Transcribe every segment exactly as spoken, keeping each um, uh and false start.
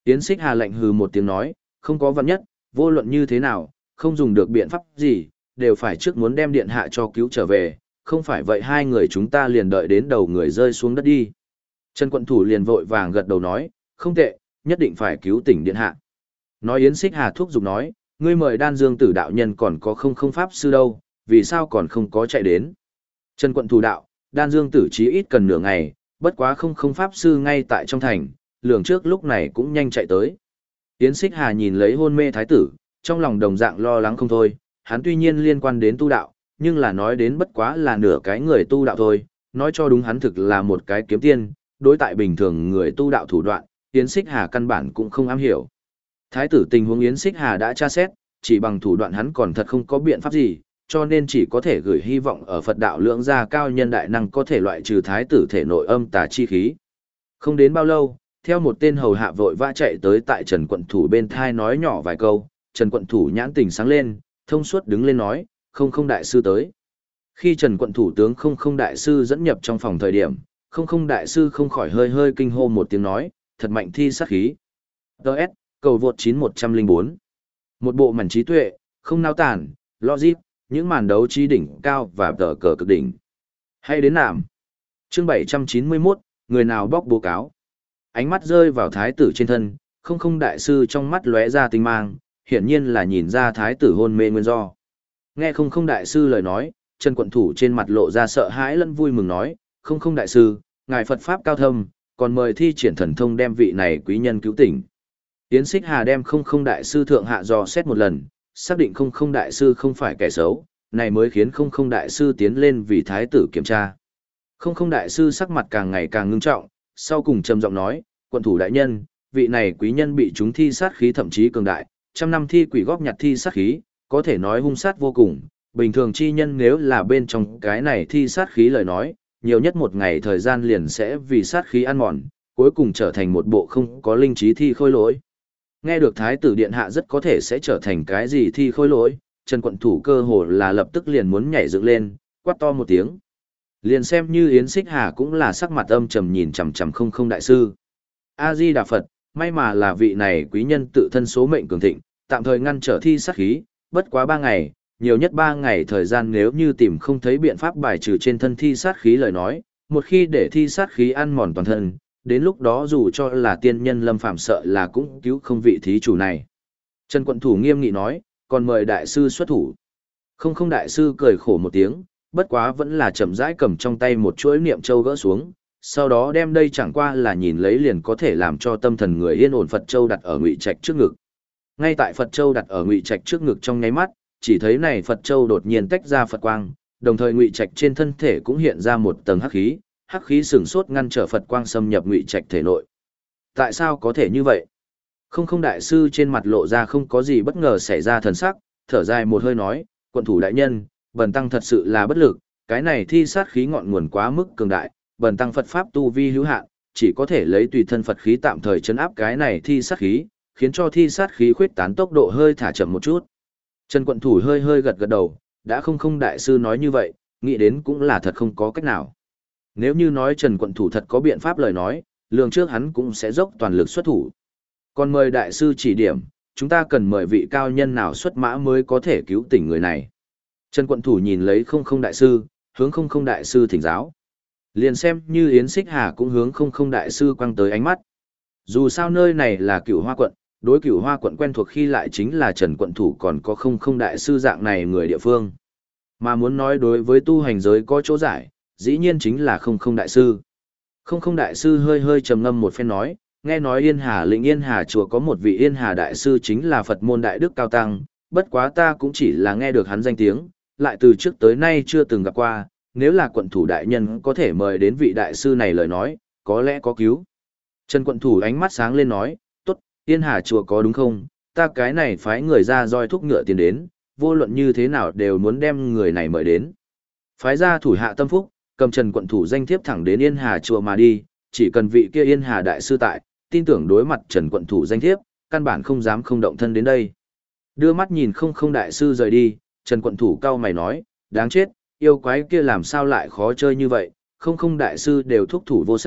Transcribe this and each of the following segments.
Yến Xích Hà lạnh hừ một tiếng nói, không có văn nhất, vô luận như thế nào, không dùng được biện pháp gì, đều phải trước muốn đem điện hạ cho cứu trở về, không phải vậy hai người chúng ta liền đợi đến đầu người rơi xuống đất đi. Trần Quận Thủ liền vội vàng gật đầu nói, không tệ, nhất định phải cứu tỉnh điện hạ. Nói Yến Xích Hà thúc giục nói, ngươi mời Đan Dương Tử đạo nhân còn có không không pháp sư đâu, vì sao còn không có chạy đến. Trần Quận Thủ đạo, Đan Dương Tử chí ít cần nửa ngày, bất quá không không pháp sư ngay tại trong thành, lường trước lúc này cũng nhanh chạy tới. Yến Xích Hà nhìn lấy hôn mê thái tử, trong lòng đồng dạng lo lắng không thôi, hắn tuy nhiên liên quan đến tu đạo, nhưng là nói đến bất quá là nửa cái người tu đạo thôi, nói cho đúng hắn thực là một cái kiếm tiên, đối tại bình thường người tu đạo thủ đoạn, Yến Xích Hà căn bản cũng không am hiểu. Thái tử tình huống Yến Xích Hà đã tra xét, chỉ bằng thủ đoạn hắn còn thật không có biện pháp gì, cho nên chỉ có thể gửi hy vọng ở Phật đạo lưỡng gia cao nhân đại năng có thể loại trừ thái tử thể nội âm tà chi khí. Không đến bao lâu, theo một tên hầu hạ vội vã chạy tới tại Trần Quận Thủ bên thai nói nhỏ vài câu, Trần Quận Thủ nhãn tình sáng lên, thông suốt đứng lên nói, không không đại sư tới. Khi Trần Quận Thủ tướng không không đại sư dẫn nhập trong phòng thời điểm, không không đại sư không khỏi hơi hơi kinh hô một tiếng nói, thật mạnh thi sát khí. Đợt, cầu vượt chín một không bốn. Một bộ mảnh trí tuệ, không nao tản, logic, những màn đấu trí đỉnh cao và tờ cờ cực đỉnh. Hay đến nạm. Chương bảy trăm chín mươi mốt, người nào bóc bố cáo. Ánh mắt rơi vào thái tử trên thân, không không đại sư trong mắt lóe ra tinh mang, hiển nhiên là nhìn ra thái tử hôn mê nguyên do. Nghe không không đại sư lời nói, Trần Quận Thủ trên mặt lộ ra sợ hãi lẫn vui mừng nói, không không đại sư, ngài Phật Pháp cao thâm, còn mời thi triển thần thông đem vị này quý nhân cứu tỉnh. Yến Xích Hà đem không không đại sư thượng hạ dò xét một lần, xác định không không đại sư không phải kẻ xấu, này mới khiến không không đại sư tiến lên vì thái tử kiểm tra. Không không đại sư sắc mặt càng ngày càng ngưng trọng, sau cùng trầm giọng nói, quận thủ đại nhân, vị này quý nhân bị chúng thi sát khí thậm chí cường đại, trăm năm thi quỷ góp nhặt thi sát khí, có thể nói hung sát vô cùng, bình thường chi nhân nếu là bên trong cái này thi sát khí lời nói, nhiều nhất một ngày thời gian liền sẽ vì sát khí ăn mòn, cuối cùng trở thành một bộ không có linh trí thi khôi lỗi. Nghe được thái tử điện hạ rất có thể sẽ trở thành cái gì thi khôi lỗi, Trần Quận Thủ cơ hồ là lập tức liền muốn nhảy dựng lên, quát to một tiếng. Liền xem như Yến Xích Hà cũng là sắc mặt âm trầm nhìn chằm chằm không không đại sư. A-di Đà Phật, may mà là vị này quý nhân tự thân số mệnh cường thịnh, tạm thời ngăn trở thi sát khí, bất quá ba ngày, nhiều nhất ba ngày thời gian nếu như tìm không thấy biện pháp bài trừ trên thân thi sát khí lời nói, một khi để thi sát khí ăn mòn toàn thân, đến lúc đó dù cho là tiên nhân lâm phạm sợ là cũng cứu không vị thí chủ này. Trần Quận Thủ nghiêm nghị nói, còn mời đại sư xuất thủ. Không không đại sư cười khổ một tiếng, bất quá vẫn là chậm rãi cầm trong tay một chuỗi niệm châu gỡ xuống, sau đó đem đây chẳng qua là nhìn lấy liền có thể làm cho tâm thần người yên ổn Phật châu đặt ở ngụy trạch trước ngực. Ngay tại Phật châu đặt ở ngụy trạch trước ngực trong nháy mắt, chỉ thấy này Phật châu đột nhiên tách ra Phật quang, đồng thời ngụy trạch trên thân thể cũng hiện ra một tầng hắc khí, hắc khí sừng sốt ngăn trở Phật quang xâm nhập ngụy trạch thể nội. Tại sao có thể như vậy? Không không đại sư trên mặt lộ ra không có gì bất ngờ xảy ra thần sắc, thở dài một hơi nói, quận thủ đại nhân, bần tăng thật sự là bất lực, cái này thi sát khí ngọn nguồn quá mức cường đại, bần tăng Phật pháp tu vi hữu hạn, chỉ có thể lấy tùy thân Phật khí tạm thời chấn áp cái này thi sát khí, khiến cho thi sát khí khuyết tán tốc độ hơi thả chậm một chút. Trần Quận Thủ hơi hơi gật gật đầu, đã không không đại sư nói như vậy, nghĩ đến cũng là thật không có cách nào. Nếu như nói Trần Quận Thủ thật có biện pháp lời nói, lường trước hắn cũng sẽ dốc toàn lực xuất thủ. Còn mời đại sư chỉ điểm, chúng ta cần mời vị cao nhân nào xuất mã mới có thể cứu tỉnh người này. Trần Quận Thủ nhìn lấy không không đại sư, hướng không không đại sư thỉnh giáo. Liền xem như Yến Xích Hà cũng hướng không không đại sư quăng tới ánh mắt. Dù sao nơi này là Cửu Hoa quận, đối Cửu Hoa quận quen thuộc khi lại chính là Trần Quận Thủ còn có không không đại sư dạng này người địa phương. Mà muốn nói đối với tu hành giới có chỗ giải, dĩ nhiên chính là không không đại sư. Không không đại sư hơi hơi trầm ngâm một phen nói, nghe nói Yên Hà lĩnh Yên Hà chùa có một vị Yên Hà đại sư chính là Phật môn đại đức cao tăng, bất quá ta cũng chỉ là nghe được hắn danh tiếng, lại từ trước tới nay chưa từng gặp qua, nếu là quận thủ đại nhân có thể mời đến vị đại sư này lời nói, có lẽ có cứu. Trần Quận Thủ ánh mắt sáng lên nói, tốt, Yên Hà chùa có đúng không, ta cái này phái người ra roi thúc ngựa tiền đến, vô luận như thế nào đều muốn đem người này mời đến. Phái ra thủ hạ tâm phúc, cầm Trần Quận Thủ danh thiếp thẳng đến Yên Hà chùa mà đi, chỉ cần vị kia Yên Hà đại sư tại, tin tưởng đối mặt Trần Quận Thủ danh thiếp, căn bản không dám không động thân đến đây. Đưa mắt nhìn không không đại sư rời đi, Trần Quận Thủ cau mày nói, đáng chết, yêu quái kia làm sao lại khó chơi như vậy, không không đại sư đều thúc thủ vô sách,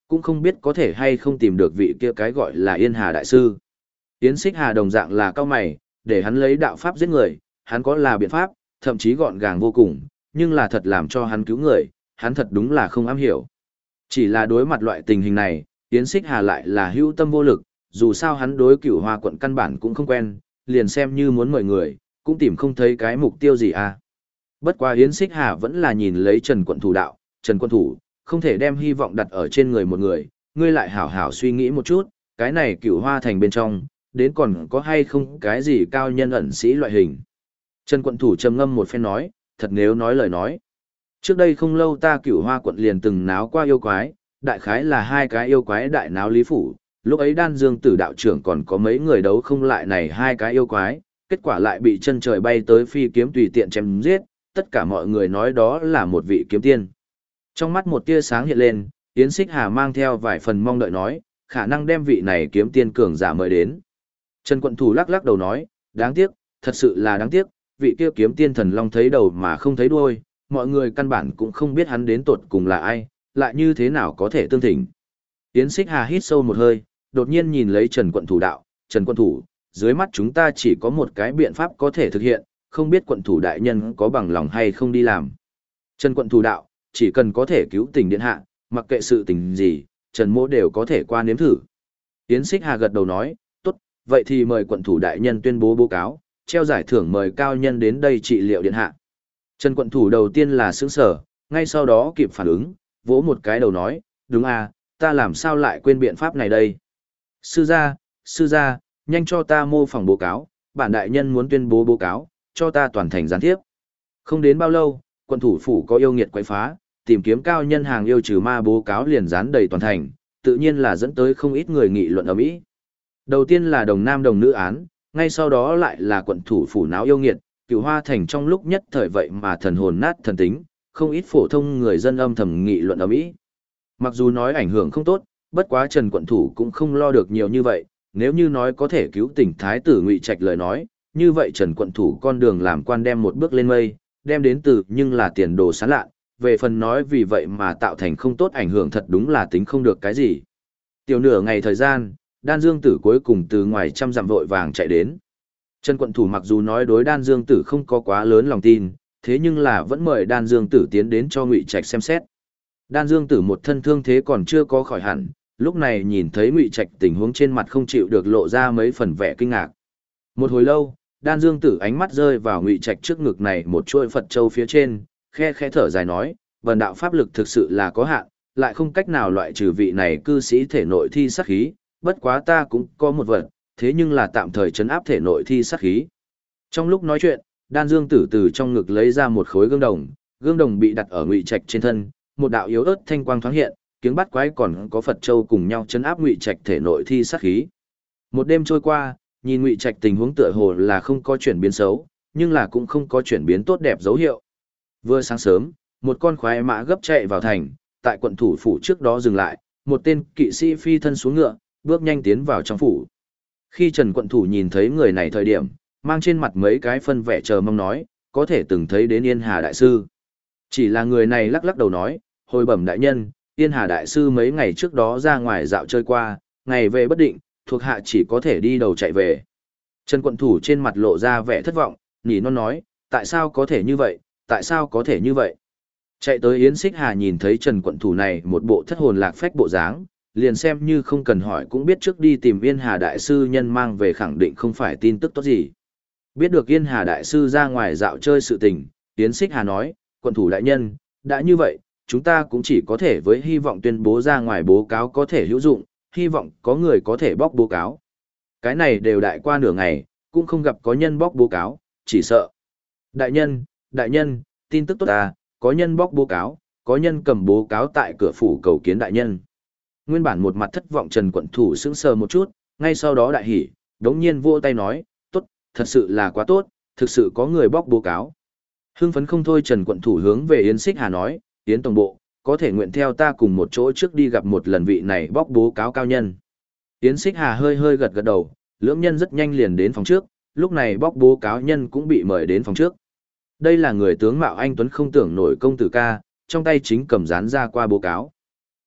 cũng không biết có thể hay không tìm được vị kia cái gọi là Yên Hà Đại Sư. Yến Xích Hà đồng dạng là cao mày, để hắn lấy đạo pháp giết người, hắn có là biện pháp, thậm chí gọn gàng vô cùng, nhưng là thật làm cho hắn cứu người, hắn thật đúng là không am hiểu. Chỉ là đối mặt loại tình hình này, Yến Xích Hà lại là hữu tâm vô lực, dù sao hắn đối Cửu Hoa quận căn bản cũng không quen, liền xem như muốn mời người, cũng tìm không thấy cái mục tiêu gì à. Bất quá Yến Xích Hà vẫn là nhìn lấy Trần quận thủ đạo, Trần quân thủ, không thể đem hy vọng đặt ở trên người một người, ngươi lại hảo hảo suy nghĩ một chút, cái này Cửu Hoa thành bên trong, đến còn có hay không cái gì cao nhân ẩn sĩ loại hình. Trần quận thủ trầm ngâm một phen nói, thật nếu nói lời nói. Trước đây không lâu ta Cửu Hoa quận liền từng náo qua yêu quái, đại khái là hai cái yêu quái đại náo Lý Phủ, lúc ấy Đan Dương Tử đạo trưởng còn có mấy người đấu không lại này hai cái yêu quái, kết quả lại bị chân trời bay tới phi kiếm tùy tiện chém giết, tất cả mọi người nói đó là một vị kiếm tiên. Trong mắt một tia sáng hiện lên, Yến Xích Hà mang theo vài phần mong đợi nói, khả năng đem vị này kiếm tiên cường giả mời đến. Trần quận thủ lắc lắc đầu nói, đáng tiếc, thật sự là đáng tiếc, vị kia kiếm tiên thần long thấy đầu mà không thấy đuôi, mọi người căn bản cũng không biết hắn đến tột cùng là ai, lại như thế nào có thể tương thỉnh. Yến Xích Hà hít sâu một hơi, đột nhiên nhìn lấy Trần quận thủ đạo, Trần quận thủ, dưới mắt chúng ta chỉ có một cái biện pháp có thể thực hiện, không biết quận thủ đại nhân có bằng lòng hay không đi làm. Trần quận thủ đạo, chỉ cần có thể cứu tình điện hạ, mặc kệ sự tình gì, Trần mỗ đều có thể qua nếm thử. Yến Xích Hà gật đầu nói, tốt, vậy thì mời quận thủ đại nhân tuyên bố báo cáo, treo giải thưởng mời cao nhân đến đây trị liệu điện hạ. Trần quận thủ đầu tiên là sững sở, ngay sau đó kịp phản ứng, vỗ một cái đầu nói, đúng à, ta làm sao lại quên biện pháp này đây. Sư gia, sư gia, nhanh cho ta mô phỏng báo cáo, bản đại nhân muốn tuyên bố báo cáo, cho ta toàn thành gián tiếp. Không đến bao lâu, quận thủ phủ có yêu nghiệt quấy phá, tìm kiếm cao nhân hàng yêu trừ ma báo cáo liền dán đầy toàn thành, tự nhiên là dẫn tới không ít người nghị luận ở mỹ. Đầu tiên là đồng nam đồng nữ án, ngay sau đó lại là quận thủ phủ náo yêu nghiệt, Cửu Hoa thành trong lúc nhất thời vậy mà thần hồn nát thần tính, không ít phổ thông người dân âm thầm nghị luận ở mỹ. Mặc dù nói ảnh hưởng không tốt, bất quá Trần quận thủ cũng không lo được nhiều như vậy, nếu như nói có thể cứu tỉnh thái tử Ngụy Trạch lời nói, như vậy Trần quận thủ con đường làm quan đem một bước lên mây, đem đến từ nhưng là tiền đồ sáng lạ, về phần nói vì vậy mà tạo thành không tốt ảnh hưởng thật đúng là tính không được cái gì. Tiểu nửa ngày thời gian, Đan Dương Tử cuối cùng từ ngoài trăm dặm vội vàng chạy đến. Trần quận thủ mặc dù nói đối Đan Dương Tử không có quá lớn lòng tin, thế nhưng là vẫn mời Đan Dương Tử tiến đến cho Ngụy Trạch xem xét. Đan Dương Tử một thân thương thế còn chưa có khỏi hẳn, lúc này nhìn thấy Ngụy Trạch tình huống trên mặt không chịu được lộ ra mấy phần vẻ kinh ngạc. Một hồi lâu, Đan Dương Tử ánh mắt rơi vào Ngụy Trạch trước ngực này một chuôi Phật châu phía trên, khe khẽ thở dài nói, "Vân đạo pháp lực thực sự là có hạn, lại không cách nào loại trừ vị này cư sĩ thể nội thi sát khí, bất quá ta cũng có một vật, thế nhưng là tạm thời trấn áp thể nội thi sát khí." Trong lúc nói chuyện, Đan Dương Tử từ trong ngực lấy ra một khối gương đồng, gương đồng bị đặt ở Ngụy Trạch trên thân, một đạo yếu ớt thanh quang thoáng hiện, kiếng bắt quái còn có Phật châu cùng nhau trấn áp Ngụy Trạch thể nội thi sát khí. Một đêm trôi qua, nhìn Ngụy Trạch tình huống tựa hồ là không có chuyển biến xấu, nhưng là cũng không có chuyển biến tốt đẹp dấu hiệu. Vừa sáng sớm, một con khoái mã gấp chạy vào thành, tại quận thủ phủ trước đó dừng lại, một tên kỵ sĩ phi thân xuống ngựa, bước nhanh tiến vào trong phủ. Khi Trần quận thủ nhìn thấy người này thời điểm, mang trên mặt mấy cái phân vẻ chờ mong nói, có thể từng thấy đến Yên Hà đại sư. Chỉ là người này lắc lắc đầu nói, hồi bẩm đại nhân, Yên Hà đại sư mấy ngày trước đó ra ngoài dạo chơi qua, ngày về bất định, thuộc hạ chỉ có thể đi đầu chạy về. Trần quận thủ trên mặt lộ ra vẻ thất vọng, nỉ non nói, tại sao có thể như vậy, tại sao có thể như vậy. Chạy tới Yến Xích Hà nhìn thấy Trần quận thủ này một bộ thất hồn lạc phách bộ dáng, liền xem như không cần hỏi cũng biết trước đi tìm Yên Hà đại sư nhân mang về khẳng định không phải tin tức tốt gì. Biết được Yên Hà đại sư ra ngoài dạo chơi sự tình, Yến Xích Hà nói, quận thủ đại nhân, đã như vậy, chúng ta cũng chỉ có thể với hy vọng tuyên bố ra ngoài bố cáo có thể hữu dụng, hy vọng có người có thể bóc bố cáo. Cái này đều đại qua nửa ngày, cũng không gặp có nhân bóc bố cáo, chỉ sợ. Đại nhân, đại nhân, tin tức tốt à, có nhân bóc bố cáo, có nhân cầm bố cáo tại cửa phủ cầu kiến đại nhân. Nguyên bản một mặt thất vọng Trần quận thủ sững sờ một chút, ngay sau đó đại hỉ, đống nhiên vỗ tay nói, tốt, thật sự là quá tốt, thực sự có người bóc bố cáo. Hưng phấn không thôi Trần quận thủ hướng về Yến Xích Hà nói, Yến tổng bộ, có thể nguyện theo ta cùng một chỗ trước đi gặp một lần vị này bóc bố cáo cao nhân. Yến Xích Hà hơi hơi gật gật đầu, lưỡng nhân rất nhanh liền đến phòng trước, lúc này bóc bố cáo nhân cũng bị mời đến phòng trước. Đây là người tướng mạo anh tuấn không tưởng nổi công tử ca, trong tay chính cầm dán ra qua bố cáo.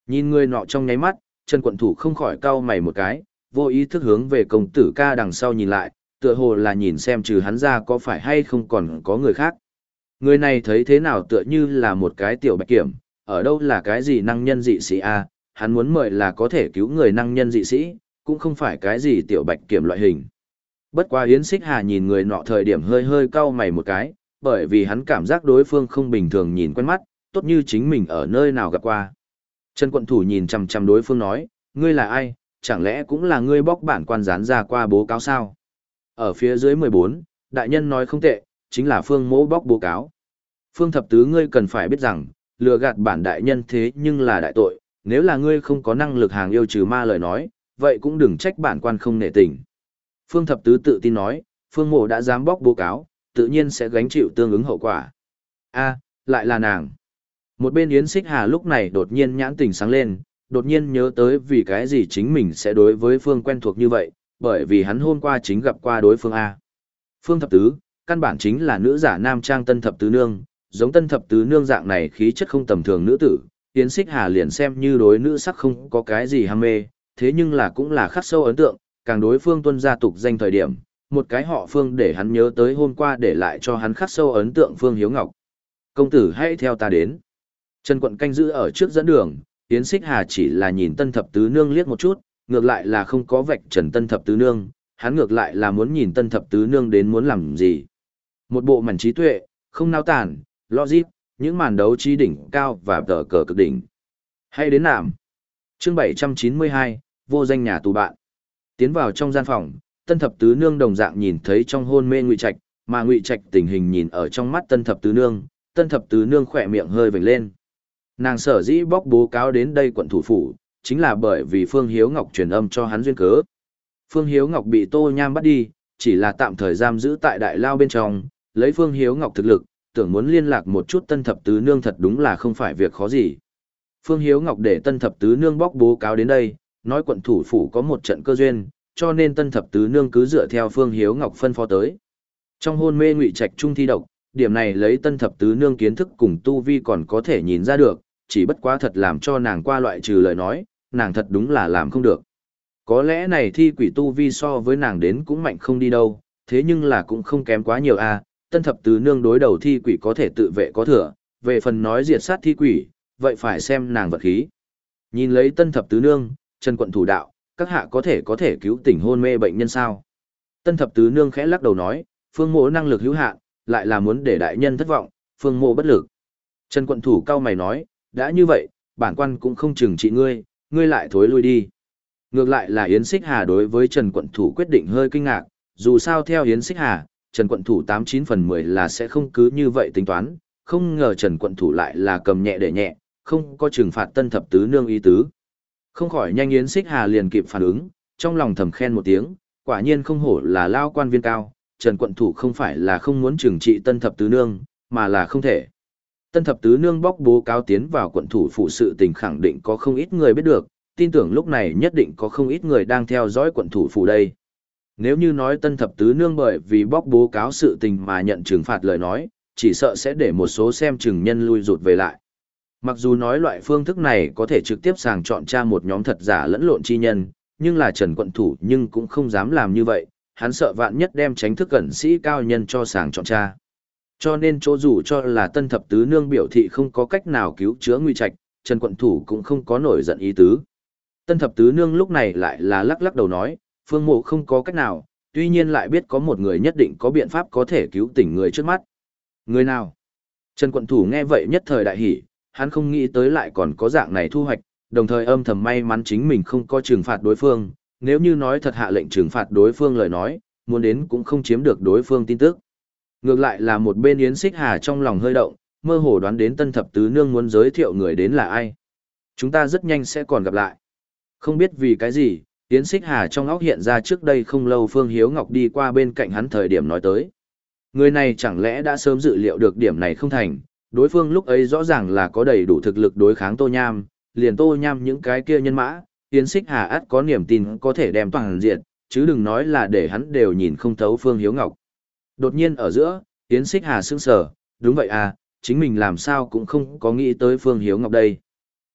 Nhìn người nọ trong nháy mắt, Trần Quận Thủ không khỏi cau mày một cái, vô ý thức hướng về công tử ca đằng sau nhìn lại, tựa hồ là nhìn xem trừ hắn ra có phải hay không còn có người khác. Người này thấy thế nào tựa như là một cái tiểu bạch kiểm, ở đâu là cái gì năng nhân dị sĩ a, hắn muốn mời là có thể cứu người năng nhân dị sĩ, cũng không phải cái gì tiểu bạch kiểm loại hình. Bất quá Yến Xích Hà nhìn người nọ thời điểm hơi hơi cau mày một cái, bởi vì hắn cảm giác đối phương không bình thường nhìn quen mắt, tốt như chính mình ở nơi nào gặp qua. Trần Quận Thủ nhìn chằm chằm đối phương nói, ngươi là ai, chẳng lẽ cũng là ngươi bóc bản quan dán ra qua bố cáo sao? Ở phía dưới mười bốn, đại nhân nói không tệ, chính là Phương Mỗ bóc bố cáo. Phương Thập Tứ ngươi cần phải biết rằng, lừa gạt bản đại nhân thế nhưng là đại tội, nếu là ngươi không có năng lực hàng yêu trừ ma lời nói, vậy cũng đừng trách bản quan không nể tình. Phương Thập Tứ tự tin nói, Phương Mộ đã dám bóc bố cáo, tự nhiên sẽ gánh chịu tương ứng hậu quả. A, lại là nàng. Một bên Yến Xích Hà lúc này đột nhiên nhãn tình sáng lên, đột nhiên nhớ tới vì cái gì chính mình sẽ đối với Phương quen thuộc như vậy, bởi vì hắn hôm qua chính gặp qua đối phương A. Phương Thập Tứ, căn bản chính là nữ giả nam trang Tân Thập Tứ Nương, giống Tân Thập Tứ Nương dạng này khí chất không tầm thường nữ tử, Yến Xích Hà liền xem như đối nữ sắc không có cái gì ham mê, thế nhưng là cũng là khắc sâu ấn tượng, càng đối phương tuân gia tục danh thời điểm, một cái họ Phương để hắn nhớ tới hôm qua để lại cho hắn khắc sâu ấn tượng Phương Hiếu Ngọc. Công tử hãy theo ta đến. Trần Quận canh giữ ở trước dẫn đường, Yến Xích Hà chỉ là nhìn Tân Thập Tứ Nương liếc một chút, ngược lại là không có vạch trần Tân Thập Tứ Nương, hắn ngược lại là muốn nhìn Tân Thập Tứ Nương đến muốn làm gì. Một bộ mảnh trí tuệ, không nao tản, logic, những màn đấu trí đỉnh cao và tờ cờ cực đỉnh. Hay đến nạm. Chương bảy trăm chín mươi hai, vô danh nhà tù bạn. Tiến vào trong gian phòng, Tân Thập Tứ Nương đồng dạng nhìn thấy trong hôn mê Ngụy Trạch, mà Ngụy Trạch tình hình nhìn ở trong mắt Tân Thập Tứ Nương, Tân Thập Tứ Nương khỏe miệng hơi vểnh lên. Nàng sở dĩ bóc bố cáo đến đây quận thủ phủ, chính là bởi vì Phương Hiếu Ngọc truyền âm cho hắn duyên cớ. Phương Hiếu Ngọc bị Tô Nham bắt đi, chỉ là tạm thời giam giữ tại đại lao bên trong, lấy Phương Hiếu Ngọc thực lực, tưởng muốn liên lạc một chút Tân Thập Tứ Nương thật đúng là không phải việc khó gì. Phương Hiếu Ngọc để Tân Thập Tứ Nương bóc bố cáo đến đây, nói quận thủ phủ có một trận cơ duyên, cho nên Tân Thập Tứ Nương cứ dựa theo Phương Hiếu Ngọc phân phó tới. Trong hôn mê Ngụy Trạch trung thi độc, điểm này lấy Tân Thập Tứ Nương kiến thức cùng tu vi còn có thể nhìn ra được, chỉ bất quá thật làm cho nàng qua loại trừ lời nói, nàng thật đúng là làm không được. Có lẽ này thi quỷ tu vi so với nàng đến cũng mạnh không đi đâu, thế nhưng là cũng không kém quá nhiều a. Tân Thập Tứ Nương đối đầu thi quỷ có thể tự vệ có thừa, về phần nói diệt sát thi quỷ, vậy phải xem nàng vật khí. Nhìn lấy Tân Thập Tứ Nương, Trần Quận thủ đạo, các hạ có thể có thể cứu tỉnh hôn mê bệnh nhân sao? Tân Thập Tứ Nương khẽ lắc đầu nói, Phương Mộ năng lực hữu hạn, lại là muốn để đại nhân thất vọng, Phương Mộ bất lực. Trần Quận thủ cao mày nói, đã như vậy, bản quan cũng không trừng trị ngươi, ngươi lại thối lui đi. Ngược lại là Yến Xích Hà đối với Trần Quận thủ quyết định hơi kinh ngạc, dù sao theo Yến Xích Hà, Trần Quận thủ tám chín phần mười là sẽ không cứ như vậy tính toán, không ngờ Trần Quận thủ lại là cầm nhẹ để nhẹ, không có trừng phạt Tân Thập Tứ Nương ý tứ. Không khỏi nhanh Yến Xích Hà liền kịp phản ứng, trong lòng thầm khen một tiếng, quả nhiên không hổ là lao quan viên cao, Trần Quận thủ không phải là không muốn trừng trị Tân Thập Tứ Nương, mà là không thể. Tân Thập Tứ Nương bóc bố cáo tiến vào quận thủ phụ sự tình khẳng định có không ít người biết được, tin tưởng lúc này nhất định có không ít người đang theo dõi quận thủ phủ đây. Nếu như nói Tân Thập Tứ Nương bởi vì bóc bố cáo sự tình mà nhận trừng phạt lời nói, chỉ sợ sẽ để một số xem chừng nhân lui rụt về lại. Mặc dù nói loại phương thức này có thể trực tiếp sàng chọn tra một nhóm thật giả lẫn lộn chi nhân, nhưng là Trần Quận thủ nhưng cũng không dám làm như vậy, hắn sợ vạn nhất đem tránh thức cẩn sĩ cao nhân cho sàng chọn tra. Cho nên chỗ dù cho là Tân Thập Tứ Nương biểu thị không có cách nào cứu chữa Ngụy Trạch, Trần Quận thủ cũng không có nổi giận ý tứ. Tân Thập Tứ Nương lúc này lại là lắc lắc đầu nói, Phương Mộ không có cách nào, tuy nhiên lại biết có một người nhất định có biện pháp có thể cứu tỉnh người trước mắt. Người nào? Trần Quận thủ nghe vậy nhất thời đại hỉ, hắn không nghĩ tới lại còn có dạng này thu hoạch, đồng thời âm thầm may mắn chính mình không có trừng phạt đối phương, nếu như nói thật hạ lệnh trừng phạt đối phương lời nói, muốn đến cũng không chiếm được đối phương tin tức. Ngược lại là một bên Yến Xích Hà trong lòng hơi động, mơ hồ đoán đến Tân Thập Tứ Nương muốn giới thiệu người đến là ai. Chúng ta rất nhanh sẽ còn gặp lại. Không biết vì cái gì, Yến Xích Hà trong óc hiện ra trước đây không lâu Phương Hiếu Ngọc đi qua bên cạnh hắn thời điểm nói tới. Người này chẳng lẽ đã sớm dự liệu được điểm này không thành, đối phương lúc ấy rõ ràng là có đầy đủ thực lực đối kháng Tô Nham, liền Tô Nham những cái kia nhân mã, Yến Xích Hà ắt có niềm tin có thể đem toàn diện, chứ đừng nói là để hắn đều nhìn không thấu Phương Hiếu Ngọc. Đột nhiên ở giữa, Yến Xích Hà sững sờ, đúng vậy à, chính mình làm sao cũng không có nghĩ tới Phương Hiếu Ngọc đây.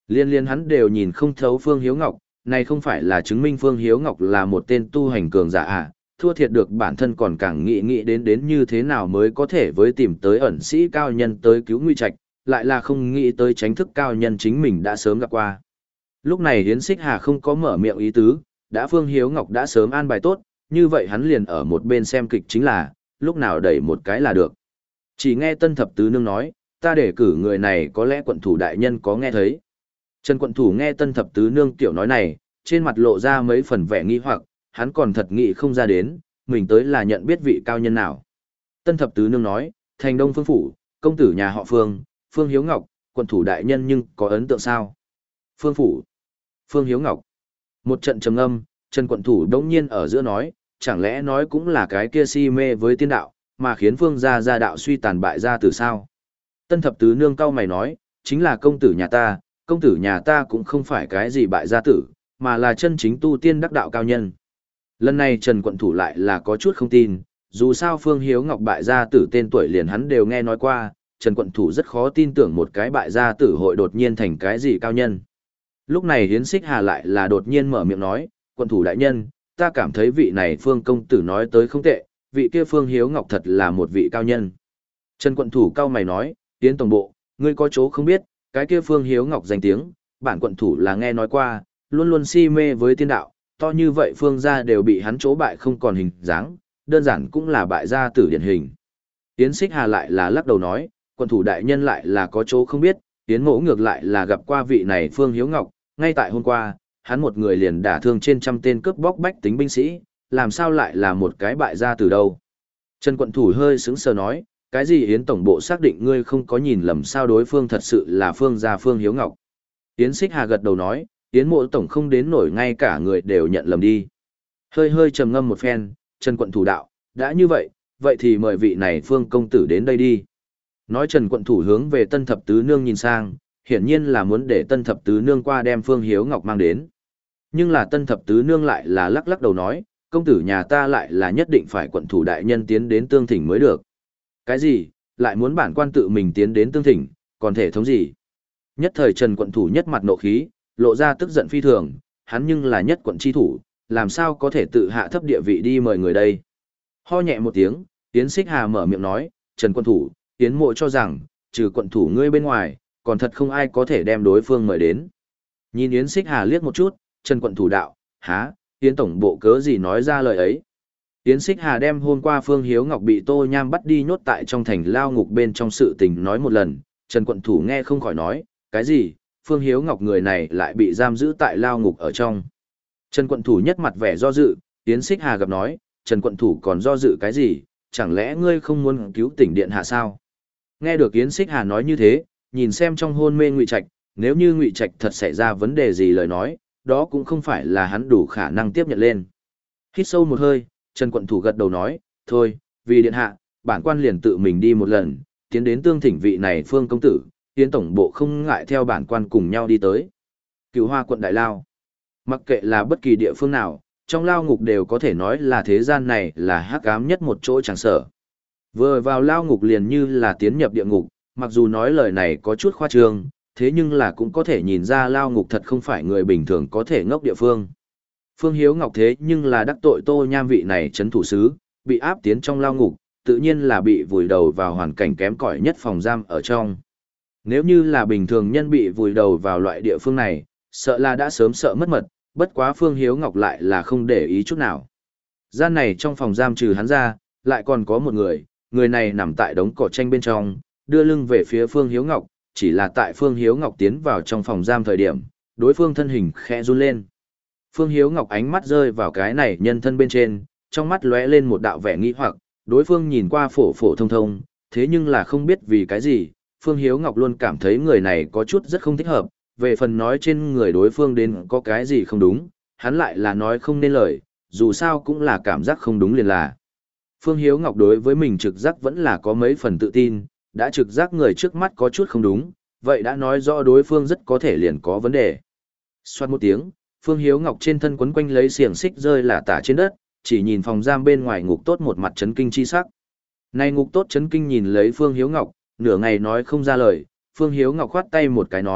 Liên liên hắn đều nhìn không thấu Phương Hiếu Ngọc, này không phải là chứng minh Phương Hiếu Ngọc là một tên tu hành cường giả à, thua thiệt được bản thân còn càng nghĩ nghĩ đến đến như thế nào mới có thể với tìm tới ẩn sĩ cao nhân tới cứu Ngụy Trạch, lại là không nghĩ tới tránh thức cao nhân chính mình đã sớm gặp qua. Lúc này Yến Xích Hà không có mở miệng ý tứ, đã Phương Hiếu Ngọc đã sớm an bài tốt, như vậy hắn liền ở một bên xem kịch chính là, lúc nào đẩy một cái là được. Chỉ nghe Tân Thập Tứ Nương nói, ta để cử người này có lẽ quận thủ đại nhân có nghe thấy. Trần quận thủ nghe Tân Thập Tứ Nương tiểu nói này, trên mặt lộ ra mấy phần vẻ nghi hoặc, hắn còn thật nghĩ không ra đến, mình tới là nhận biết vị cao nhân nào. Tân Thập Tứ Nương nói, thành Đông Phương Phủ, công tử nhà họ Phương, Phương Hiếu Ngọc, quận thủ đại nhân nhưng có ấn tượng sao? Phương Phủ, Phương Hiếu Ngọc. Một trận trầm âm, Trần quận thủ đống nhiên ở giữa nói, chẳng lẽ nói cũng là cái kia si mê với tiên đạo, mà khiến Phương gia gia đạo suy tàn bại ra từ sao? Tân Thập Tứ Nương cau mày nói, chính là công tử nhà ta, công tử nhà ta cũng không phải cái gì bại gia tử, mà là chân chính tu tiên đắc đạo cao nhân. Lần này Trần quận thủ lại là có chút không tin, dù sao Phương Hiếu Ngọc bại gia tử tên tuổi liền hắn đều nghe nói qua, Trần quận thủ rất khó tin tưởng một cái bại gia tử hội đột nhiên thành cái gì cao nhân. Lúc này Hiến Xích Hà lại là đột nhiên mở miệng nói, quận thủ đại nhân, ta cảm thấy vị này Phương công tử nói tới không tệ, vị kia Phương Hiếu Ngọc thật là một vị cao nhân. Trần quận thủ cao mày nói, Tiến tổng bộ, ngươi có chỗ không biết, cái kia Phương Hiếu Ngọc danh tiếng, bản quận thủ là nghe nói qua, luôn luôn si mê với tiên đạo, to như vậy Phương gia đều bị hắn chỗ bại không còn hình dáng, đơn giản cũng là bại gia tử điển hình. Yến Xích Hà lại là lắc đầu nói, quận thủ đại nhân lại là có chỗ không biết, Yến mỗ ngược lại là gặp qua vị này Phương Hiếu Ngọc, ngay tại hôm qua, hắn một người liền đả thương trên trăm tên cướp bóc bách tính binh sĩ, làm sao lại là một cái bại gia tử đâu. Trần quận thủ hơi sững sờ nói, cái gì Yến tổng bộ xác định ngươi không có nhìn lầm sao đối phương thật sự là Phương gia Phương Hiếu Ngọc. Yến Xích Hà gật đầu nói, Yến mộ tổng không đến nổi ngay cả người đều nhận lầm đi. Hơi hơi trầm ngâm một phen, Trần quận thủ đạo, đã như vậy, vậy thì mời vị này Phương công tử đến đây đi. Nói Trần quận thủ hướng về Tân Thập Tứ Nương nhìn sang, hiển nhiên là muốn để Tân Thập Tứ Nương qua đem Phương Hiếu Ngọc mang đến. Nhưng là Tân Thập Tứ Nương lại là lắc lắc đầu nói, công tử nhà ta lại là nhất định phải quận thủ đại nhân tiến đến tương thỉnh mới được. Cái gì, lại muốn bản quan tự mình tiến đến tương thỉnh, còn thể thống gì? Nhất thời Trần quận thủ nhất mặt nộ khí, lộ ra tức giận phi thường, hắn nhưng là nhất quận chi thủ, làm sao có thể tự hạ thấp địa vị đi mời người đây. Ho nhẹ một tiếng, Yến Xích Hà mở miệng nói, Trần quận thủ, Yến mộ cho rằng, trừ quận thủ ngươi bên ngoài, còn thật không ai có thể đem đối phương mời đến. Nhìn Yến Xích Hà liếc một chút, Trần quận thủ đạo, há, Yến tổng bộ cớ gì nói ra lời ấy. Yến Xích Hà đem hôm qua Phương Hiếu Ngọc bị Tô Nham bắt đi nhốt tại trong thành lao ngục bên trong sự tình nói một lần, Trần quận thủ nghe không khỏi nói, cái gì, Phương Hiếu Ngọc người này lại bị giam giữ tại lao ngục ở trong. Trần quận thủ nhất mặt vẻ do dự, Yến Xích Hà gặp nói, Trần quận thủ còn do dự cái gì, chẳng lẽ ngươi không muốn cứu tỉnh điện hạ sao? Nghe được Yến Xích Hà nói như thế, nhìn xem trong hôn mê Ngụy Trạch, nếu như Ngụy Trạch thật xảy ra vấn đề gì lời nói, đó cũng không phải là hắn đủ khả năng tiếp nhận lên. Hít sâu một hơi, Trần quận thủ gật đầu nói, thôi, vì điện hạ, bản quan liền tự mình đi một lần, tiến đến tương thỉnh vị này Phương công tử, Yến tổng bộ không ngại theo bản quan cùng nhau đi tới. Cửu Hoa quận Đại Lao. Mặc kệ là bất kỳ địa phương nào, trong lao ngục đều có thể nói là thế gian này là hắc ám nhất một chỗ chẳng sở. Vừa vào lao ngục liền như là tiến nhập địa ngục, mặc dù nói lời này có chút khoa trương, thế nhưng là cũng có thể nhìn ra lao ngục thật không phải người bình thường có thể ngốc địa phương. Phương Hiếu Ngọc thế nhưng là đắc tội Tô Nham vị này trấn thủ sứ, bị áp tiến trong lao ngục, tự nhiên là bị vùi đầu vào hoàn cảnh kém cỏi nhất phòng giam ở trong. Nếu như là bình thường nhân bị vùi đầu vào loại địa phương này, sợ là đã sớm sợ mất mật, bất quá Phương Hiếu Ngọc lại là không để ý chút nào. Gian này trong phòng giam trừ hắn ra, lại còn có một người, người này nằm tại đống cỏ tranh bên trong, đưa lưng về phía Phương Hiếu Ngọc, chỉ là tại Phương Hiếu Ngọc tiến vào trong phòng giam thời điểm, đối phương thân hình khẽ run lên. Phương Hiếu Ngọc ánh mắt rơi vào cái này nhân thân bên trên, trong mắt lóe lên một đạo vẻ nghi hoặc, đối phương nhìn qua phổ phổ thông thông, thế nhưng là không biết vì cái gì, Phương Hiếu Ngọc luôn cảm thấy người này có chút rất không thích hợp, về phần nói trên người đối phương đến có cái gì không đúng, hắn lại là nói không nên lời, dù sao cũng là cảm giác không đúng liền là. Phương Hiếu Ngọc đối với mình trực giác vẫn là có mấy phần tự tin, đã trực giác người trước mắt có chút không đúng, vậy đã nói rõ đối phương rất có thể liền có vấn đề. Xoát một tiếng, Phương Hiếu Ngọc trên thân quấn quanh lấy xiềng xích rơi lả tả trên đất, chỉ nhìn phòng giam bên ngoài ngục tốt một mặt chấn kinh chi sắc. Này ngục tốt chấn kinh nhìn lấy Phương Hiếu Ngọc, nửa ngày nói không ra lời, Phương Hiếu Ngọc khoát tay một cái nói,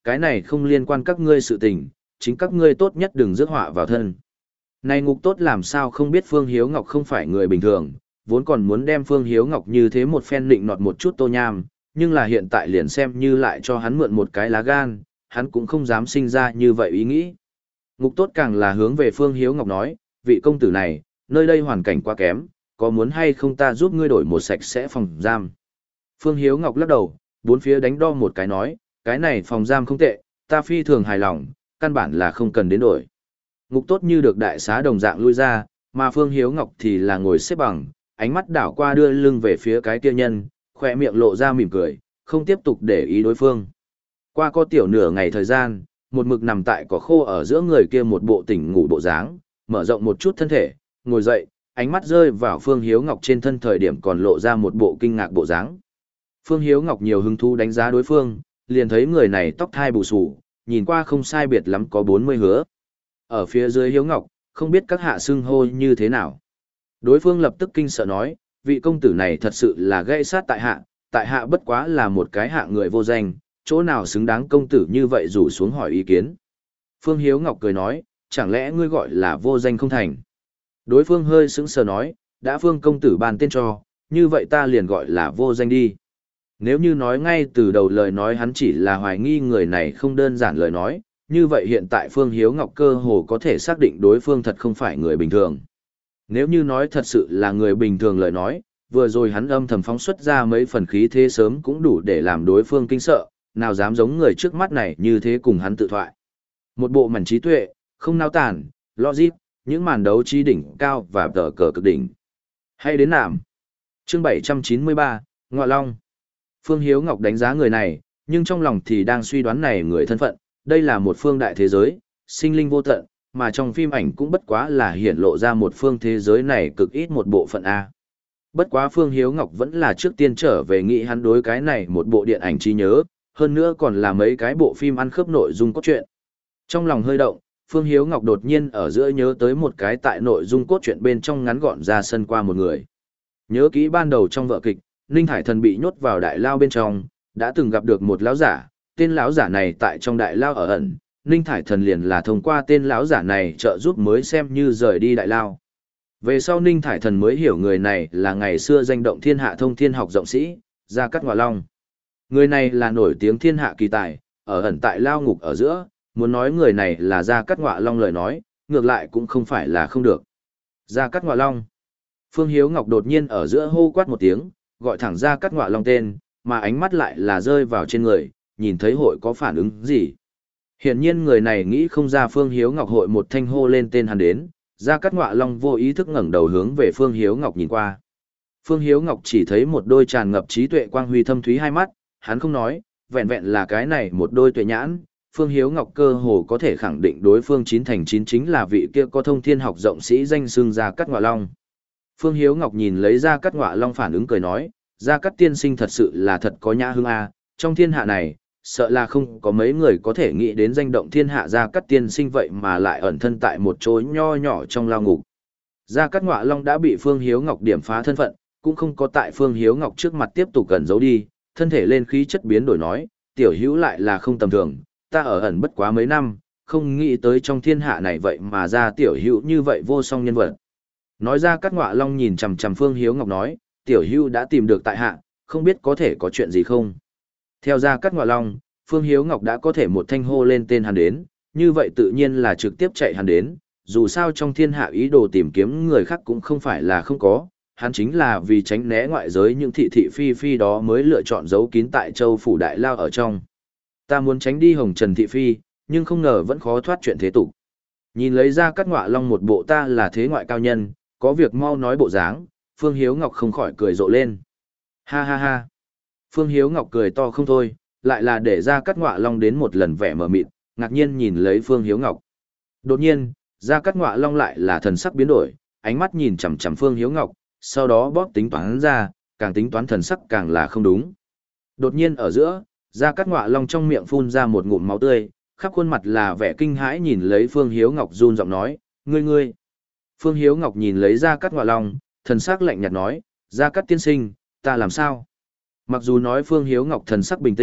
cái này không liên quan các ngươi sự tình, chính các ngươi tốt nhất đừng rước họa vào thân. Này Ngục Tốt làm sao không biết Phương Hiếu Ngọc không phải người bình thường, vốn còn muốn đem Phương Hiếu Ngọc như thế một phen định nọt một chút tô nham, nhưng là hiện tại liền xem như lại cho hắn mượn một cái lá gan, hắn cũng không dám sinh ra như vậy ý nghĩ. Ngục Tốt càng là hướng về Phương Hiếu Ngọc nói, vị công tử này, nơi đây hoàn cảnh quá kém, có muốn hay không ta giúp ngươi đổi một sạch sẽ phòng giam. Phương Hiếu Ngọc lắc đầu, bốn phía đánh đo một cái nói, cái này phòng giam không tệ, ta phi thường hài lòng, căn bản là không cần đến đổi. Ngục Tốt như được đại xá đồng dạng lui ra, mà Phương Hiếu Ngọc thì là ngồi xếp bằng, ánh mắt đảo qua đưa lưng về phía cái kia nhân, khỏe miệng lộ ra mỉm cười, không tiếp tục để ý đối phương. Qua có tiểu nửa ngày thời gian, một mực nằm tại cỏ khô ở giữa người kia một bộ tỉnh ngủ bộ dáng, mở rộng một chút thân thể, ngồi dậy, ánh mắt rơi vào Phương Hiếu Ngọc trên thân thời điểm còn lộ ra một bộ kinh ngạc bộ dáng. Phương Hiếu Ngọc nhiều hứng thú đánh giá đối phương, liền thấy người này tóc thai bù xù, nhìn qua không sai biệt lắm có bốn mươi hứa. Ở phía dưới Hiếu Ngọc, không biết các hạ xưng hô như thế nào. Đối phương lập tức kinh sợ nói, vị công tử này thật sự là gây sát tại hạ, tại hạ bất quá là một cái hạ người vô danh, chỗ nào xứng đáng công tử như vậy rủ xuống hỏi ý kiến. Phương Hiếu Ngọc cười nói, chẳng lẽ ngươi gọi là vô danh không thành. Đối phương hơi sững sờ nói, đã Phương công tử bàn tên cho, như vậy ta liền gọi là vô danh đi. Nếu như nói ngay từ đầu lời nói hắn chỉ là hoài nghi người này không đơn giản lời nói, như vậy hiện tại Phương Hiếu Ngọc cơ hồ có thể xác định đối phương thật không phải người bình thường. Nếu như nói thật sự là người bình thường lời nói, vừa rồi hắn âm thầm phóng xuất ra mấy phần khí thế sớm cũng đủ để làm đối phương kinh sợ, nào dám giống người trước mắt này như thế cùng hắn tự thoại. Một bộ mảnh trí tuệ, không nao tản, logic, những màn đấu trí đỉnh cao và tờ cờ cực đỉnh. Hay đến nạm. Chương bảy trăm chín mươi ba, Ngọa Long. Phương Hiếu Ngọc đánh giá người này, nhưng trong lòng thì đang suy đoán này người thân phận, đây là một phương đại thế giới, sinh linh vô tận, mà trong phim ảnh cũng bất quá là hiển lộ ra một phương thế giới này cực ít một bộ phận A. Bất quá Phương Hiếu Ngọc vẫn là trước tiên trở về nghĩ hắn đối cái này một bộ điện ảnh trí nhớ, hơn nữa còn là mấy cái bộ phim ăn khớp nội dung cốt truyện. Trong lòng hơi động, Phương Hiếu Ngọc đột nhiên ở giữa nhớ tới một cái tại nội dung cốt truyện bên trong ngắn gọn ra sân qua một người. Nhớ kỹ ban đầu trong vở kịch, Ninh Hải Thần bị nhốt vào đại lao bên trong, đã từng gặp được một lão giả, tên lão giả này tại trong đại lao ở ẩn, Ninh Thải Thần liền là thông qua tên lão giả này trợ giúp mới xem như rời đi đại lao. Về sau Ninh Thải Thần mới hiểu người này là ngày xưa danh động thiên hạ thông thiên học rộng sĩ, Gia Cát Ngọa Long. Người này là nổi tiếng thiên hạ kỳ tài, ở ẩn tại lao ngục ở giữa, muốn nói người này là Gia Cát Ngọa Long lời nói, ngược lại cũng không phải là không được. Gia Cát Ngọa Long. Phương Hiếu Ngọc đột nhiên ở giữa hô quát một tiếng, gọi thẳng Gia Cát Ngọa Long tên, mà ánh mắt lại là rơi vào trên người, nhìn thấy hội có phản ứng gì. Hiển nhiên người này nghĩ không ra Phương Hiếu Ngọc hội một thanh hô lên tên hắn đến, Gia Cát Ngọa Long vô ý thức ngẩng đầu hướng về Phương Hiếu Ngọc nhìn qua. Phương Hiếu Ngọc chỉ thấy một đôi tràn ngập trí tuệ quang huy thâm thúy hai mắt, hắn không nói, vẹn vẹn là cái này một đôi tuệ nhãn, Phương Hiếu Ngọc cơ hồ có thể khẳng định đối phương chín thành chín chính là vị kia có thông thiên học rộng sĩ danh xưng Gia Cát Ngọa Long. Phương Hiếu Ngọc nhìn lấy Gia Cát Ngọa Long phản ứng cười nói, Gia Cát tiên sinh thật sự là thật có nhã hương a, trong thiên hạ này, sợ là không có mấy người có thể nghĩ đến danh động thiên hạ Gia Cát tiên sinh vậy mà lại ẩn thân tại một chỗ nho nhỏ trong lao ngục. Gia Cát Ngọa Long đã bị Phương Hiếu Ngọc điểm phá thân phận, cũng không có tại Phương Hiếu Ngọc trước mặt tiếp tục gần giấu đi, thân thể lên khí chất biến đổi nói, tiểu hữu lại là không tầm thường, ta ở ẩn bất quá mấy năm, không nghĩ tới trong thiên hạ này vậy mà ra tiểu hữu như vậy vô song nhân vật. Nói ra Cát Ngọa Long nhìn chằm chằm Phương Hiếu Ngọc nói, tiểu hữu đã tìm được tại hạ, không biết có thể có chuyện gì không. Theo ra Cát Ngọa Long, Phương Hiếu Ngọc đã có thể một thanh hô lên tên hắn đến, như vậy tự nhiên là trực tiếp chạy hắn đến, dù sao trong thiên hạ ý đồ tìm kiếm người khác cũng không phải là không có, hắn chính là vì tránh né ngoại giới những thị thị phi phi đó mới lựa chọn giấu kín tại châu phủ đại lao ở trong. Ta muốn tránh đi hồng trần thị phi, nhưng không ngờ vẫn khó thoát chuyện thế tục. Nhìn lấy ra Cát Ngọa Long một bộ ta là thế ngoại cao nhân, có việc mau nói bộ dáng, Phương Hiếu Ngọc không khỏi cười rộ lên. Ha ha ha. Phương Hiếu Ngọc cười to không thôi, lại là để ra Cát Ngọa Long đến một lần vẻ mờ mịt, ngạc nhiên nhìn lấy Phương Hiếu Ngọc. Đột nhiên, ra Cát Ngọa Long lại là thần sắc biến đổi, ánh mắt nhìn chằm chằm Phương Hiếu Ngọc, sau đó bóp tính toán ra, càng tính toán thần sắc càng là không đúng. Đột nhiên ở giữa, ra Cát Ngọa Long trong miệng phun ra một ngụm máu tươi, khắp khuôn mặt là vẻ kinh hãi nhìn lấy Phương Hiếu Ngọc run giọng nói, ngươi ngươi. Phương Hiếu Ngọc nhìn lấy ra Cát Ngọa Long, thần sắc lạnh nhạt nói, Gia Cát tiên sinh, ta làm sao? Mặc dù nói Phương Hiếu Ngọc thần sắc bình tĩnh,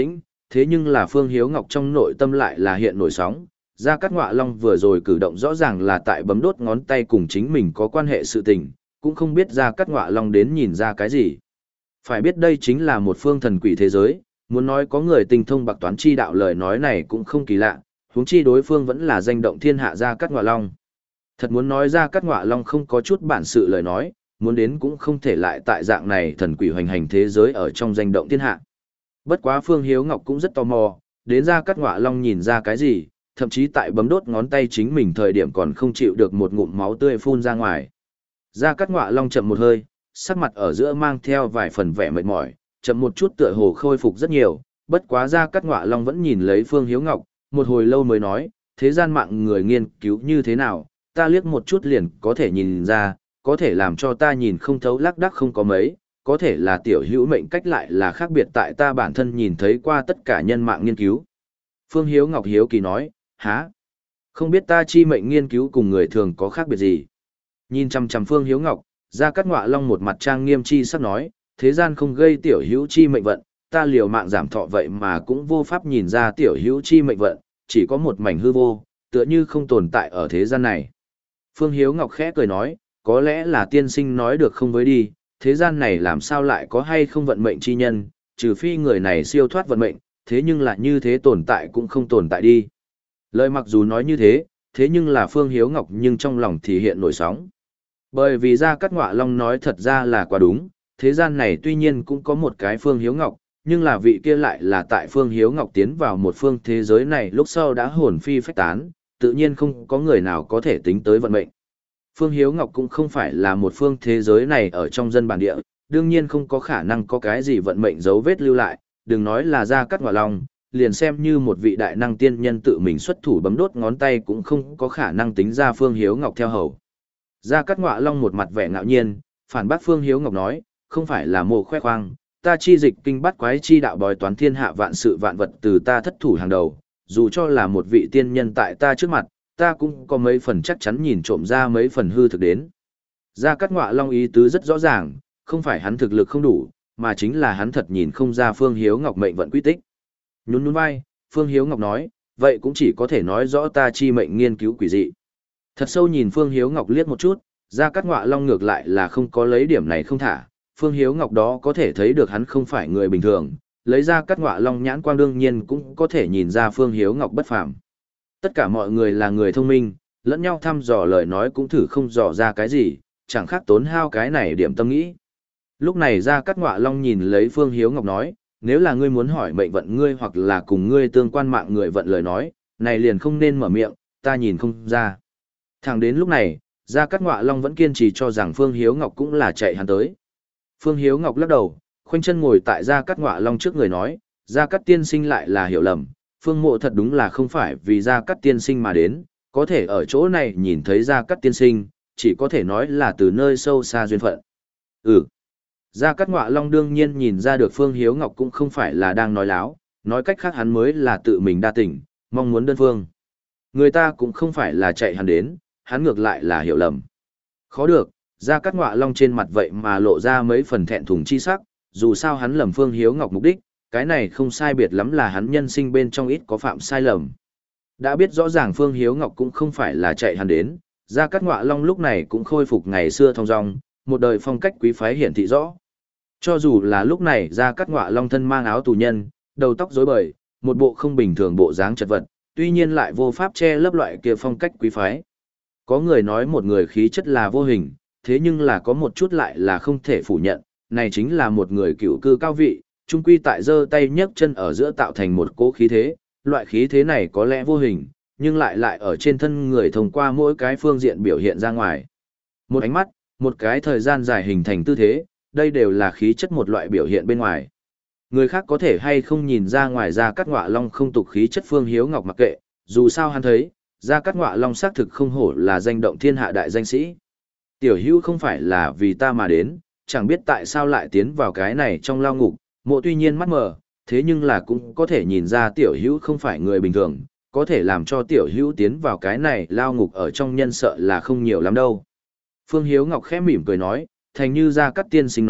thế nhưng là Phương Hiếu Ngọc trong nội tâm lại là hiện nổi sóng. Gia Cát Ngọa Long vừa rồi cử động rõ ràng là tại bấm đốt ngón tay cùng chính mình có quan hệ sự tình, cũng không biết Gia Cát Ngọa Long đến nhìn ra cái gì. Phải biết đây chính là một phương thần quỷ thế giới, muốn nói có người tinh thông bạc toán chi đạo lời nói này cũng không kỳ lạ, huống chi đối phương vẫn là danh động thiên hạ Gia Cát Ngọa Long. Thật muốn nói Gia Cát Ngọa Long không có chút bản sự lời nói, muốn đến cũng không thể lại tại dạng này thần quỷ hoành hành thế giới ở trong danh động thiên hạ. Bất quá Phương Hiếu Ngọc cũng rất tò mò, đến Gia Cát Ngọa Long nhìn ra cái gì, thậm chí tại bấm đốt ngón tay chính mình thời điểm còn không chịu được một ngụm máu tươi phun ra ngoài. Gia Cát Ngọa Long chậm một hơi, sắc mặt ở giữa mang theo vài phần vẻ mệt mỏi, chậm một chút tựa hồ khôi phục rất nhiều, bất quá Gia Cát Ngọa Long vẫn nhìn lấy Phương Hiếu Ngọc, một hồi lâu mới nói, thế gian mạng người nghiên cứu như thế nào, ta liếc một chút liền có thể nhìn ra, có thể làm cho ta nhìn không thấu lác đác không có mấy, có thể là tiểu hữu mệnh cách lại là khác biệt tại ta bản thân nhìn thấy qua tất cả nhân mạng nghiên cứu. Phương Hiếu Ngọc hiếu kỳ nói, há? Không biết ta chi mệnh nghiên cứu cùng người thường có khác biệt gì? Nhìn chằm chằm Phương Hiếu Ngọc, Gia Cát Ngọa Long một mặt trang nghiêm chi sắp nói, thế gian không gây tiểu hữu chi mệnh vận, ta liều mạng giảm thọ vậy mà cũng vô pháp nhìn ra tiểu hữu chi mệnh vận, chỉ có một mảnh hư vô, tựa như không tồn tại ở thế gian này. Phương Hiếu Ngọc khẽ cười nói, có lẽ là tiên sinh nói được không với đi, thế gian này làm sao lại có hay không vận mệnh chi nhân, trừ phi người này siêu thoát vận mệnh, thế nhưng là như thế tồn tại cũng không tồn tại đi. Lời mặc dù nói như thế, thế nhưng là Phương Hiếu Ngọc nhưng trong lòng thì hiện nổi sóng. Bởi vì Gia Cát Ngọa Long nói thật ra là quá đúng, thế gian này tuy nhiên cũng có một cái Phương Hiếu Ngọc, nhưng là vị kia lại là tại Phương Hiếu Ngọc tiến vào một phương thế giới này lúc sau đã hồn phi phách tán, tự nhiên không có người nào có thể tính tới vận mệnh. Phương Hiếu Ngọc cũng không phải là một phương thế giới này ở trong dân bản địa, đương nhiên không có khả năng có cái gì vận mệnh dấu vết lưu lại, đừng nói là Gia Cát Ngọa Long, liền xem như một vị đại năng tiên nhân tự mình xuất thủ bấm đốt ngón tay cũng không có khả năng tính ra Phương Hiếu Ngọc theo hầu. Gia Cát Ngọa Long một mặt vẻ ngạo nhiên, phản bác Phương Hiếu Ngọc nói, không phải là mồ khoe khoang, ta chi dịch kinh bắt quái chi đạo bói toán thiên hạ vạn sự vạn vật từ ta thất thủ hàng đầu, dù cho là một vị tiên nhân tại ta trước mặt, ta cũng có mấy phần chắc chắn nhìn trộm ra mấy phần hư thực đến. Gia Cát Ngọa Long ý tứ rất rõ ràng, không phải hắn thực lực không đủ, mà chính là hắn thật nhìn không ra Phương Hiếu Ngọc mệnh vận quy tích. Nhún nhún vai, Phương Hiếu Ngọc nói, vậy cũng chỉ có thể nói rõ ta chi mệnh nghiên cứu quỷ dị. Thật sâu nhìn Phương Hiếu Ngọc liếc một chút, Gia Cát Ngọa Long ngược lại là không có lấy điểm này không thả, Phương Hiếu Ngọc đó có thể thấy được hắn không phải người bình thường, lấy Gia Cát Ngọa Long nhãn quang đương nhiên cũng có thể nhìn ra Phương Hiếu Ngọc bất phàm. Tất cả mọi người là người thông minh, lẫn nhau thăm dò lời nói cũng thử không dò ra cái gì, chẳng khác tốn hao cái này điểm tâm nghĩ. Lúc này Gia Cát Ngọa Long nhìn lấy Phương Hiếu Ngọc nói, nếu là ngươi muốn hỏi mệnh vận ngươi hoặc là cùng ngươi tương quan mạng người vận lời nói, này liền không nên mở miệng, ta nhìn không ra. Thẳng đến lúc này, Gia Cát Ngọa Long vẫn kiên trì cho rằng Phương Hiếu Ngọc cũng là chạy hắn tới. Phương Hiếu Ngọc lắc đầu, khoanh chân ngồi tại Gia Cát Ngọa Long trước người nói, Gia Cát tiên sinh lại là hiểu lầm, Phương mộ thật đúng là không phải vì Gia Cát tiên sinh mà đến, có thể ở chỗ này nhìn thấy Gia Cát tiên sinh, chỉ có thể nói là từ nơi sâu xa duyên phận. Ừ. Gia Cát Ngọa Long đương nhiên nhìn ra được Phương Hiếu Ngọc cũng không phải là đang nói láo, nói cách khác hắn mới là tự mình đa tình, mong muốn đơn phương. Người ta cũng không phải là chạy hắn đến, hắn ngược lại là hiểu lầm. Khó được, Gia Cát Ngọa Long trên mặt vậy mà lộ ra mấy phần thẹn thùng chi sắc, dù sao hắn lầm Phương Hiếu Ngọc mục đích, cái này không sai biệt lắm là hắn nhân sinh bên trong ít có phạm sai lầm. Đã biết rõ ràng Phương Hiếu Ngọc cũng không phải là chạy hắn đến, Gia Cát Ngọa Long lúc này cũng khôi phục ngày xưa thong dong, một đời phong cách quý phái hiển thị rõ. Cho dù là lúc này Gia Cát Ngọa Long thân mang áo tù nhân, đầu tóc rối bời, một bộ không bình thường bộ dáng chật vật, tuy nhiên lại vô pháp che lấp loại kia phong cách quý phái. Có người nói một người khí chất là vô hình, thế nhưng là có một chút lại là không thể phủ nhận, này chính là một người cựu cư cao vị, trung quy tại giơ tay nhấc chân ở giữa tạo thành một cỗ khí thế, loại khí thế này có lẽ vô hình, nhưng lại lại ở trên thân người thông qua mỗi cái phương diện biểu hiện ra ngoài. Một ánh mắt, một cái thời gian dài hình thành tư thế, đây đều là khí chất một loại biểu hiện bên ngoài. Người khác có thể hay không nhìn ra ngoài Gia Cát Ngọa Long không tục khí chất Phương Hiếu Ngọc mặc kệ, dù sao hắn thấy, Gia Cát Ngọa Long xác thực không hổ là danh động thiên hạ đại danh sĩ. Tiểu hữu không phải là vì ta mà đến, chẳng biết tại sao lại tiến vào cái này trong lao ngục, mộ tuy nhiên mắt mờ, thế nhưng là cũng có thể nhìn ra tiểu hữu không phải người bình thường, có thể làm cho tiểu hữu tiến vào cái này lao ngục ở trong nhân sợ là không nhiều lắm đâu. Phương Hiếu Ngọc khẽ mỉm cười nói, thành như Gia Cát tiên sinh nói,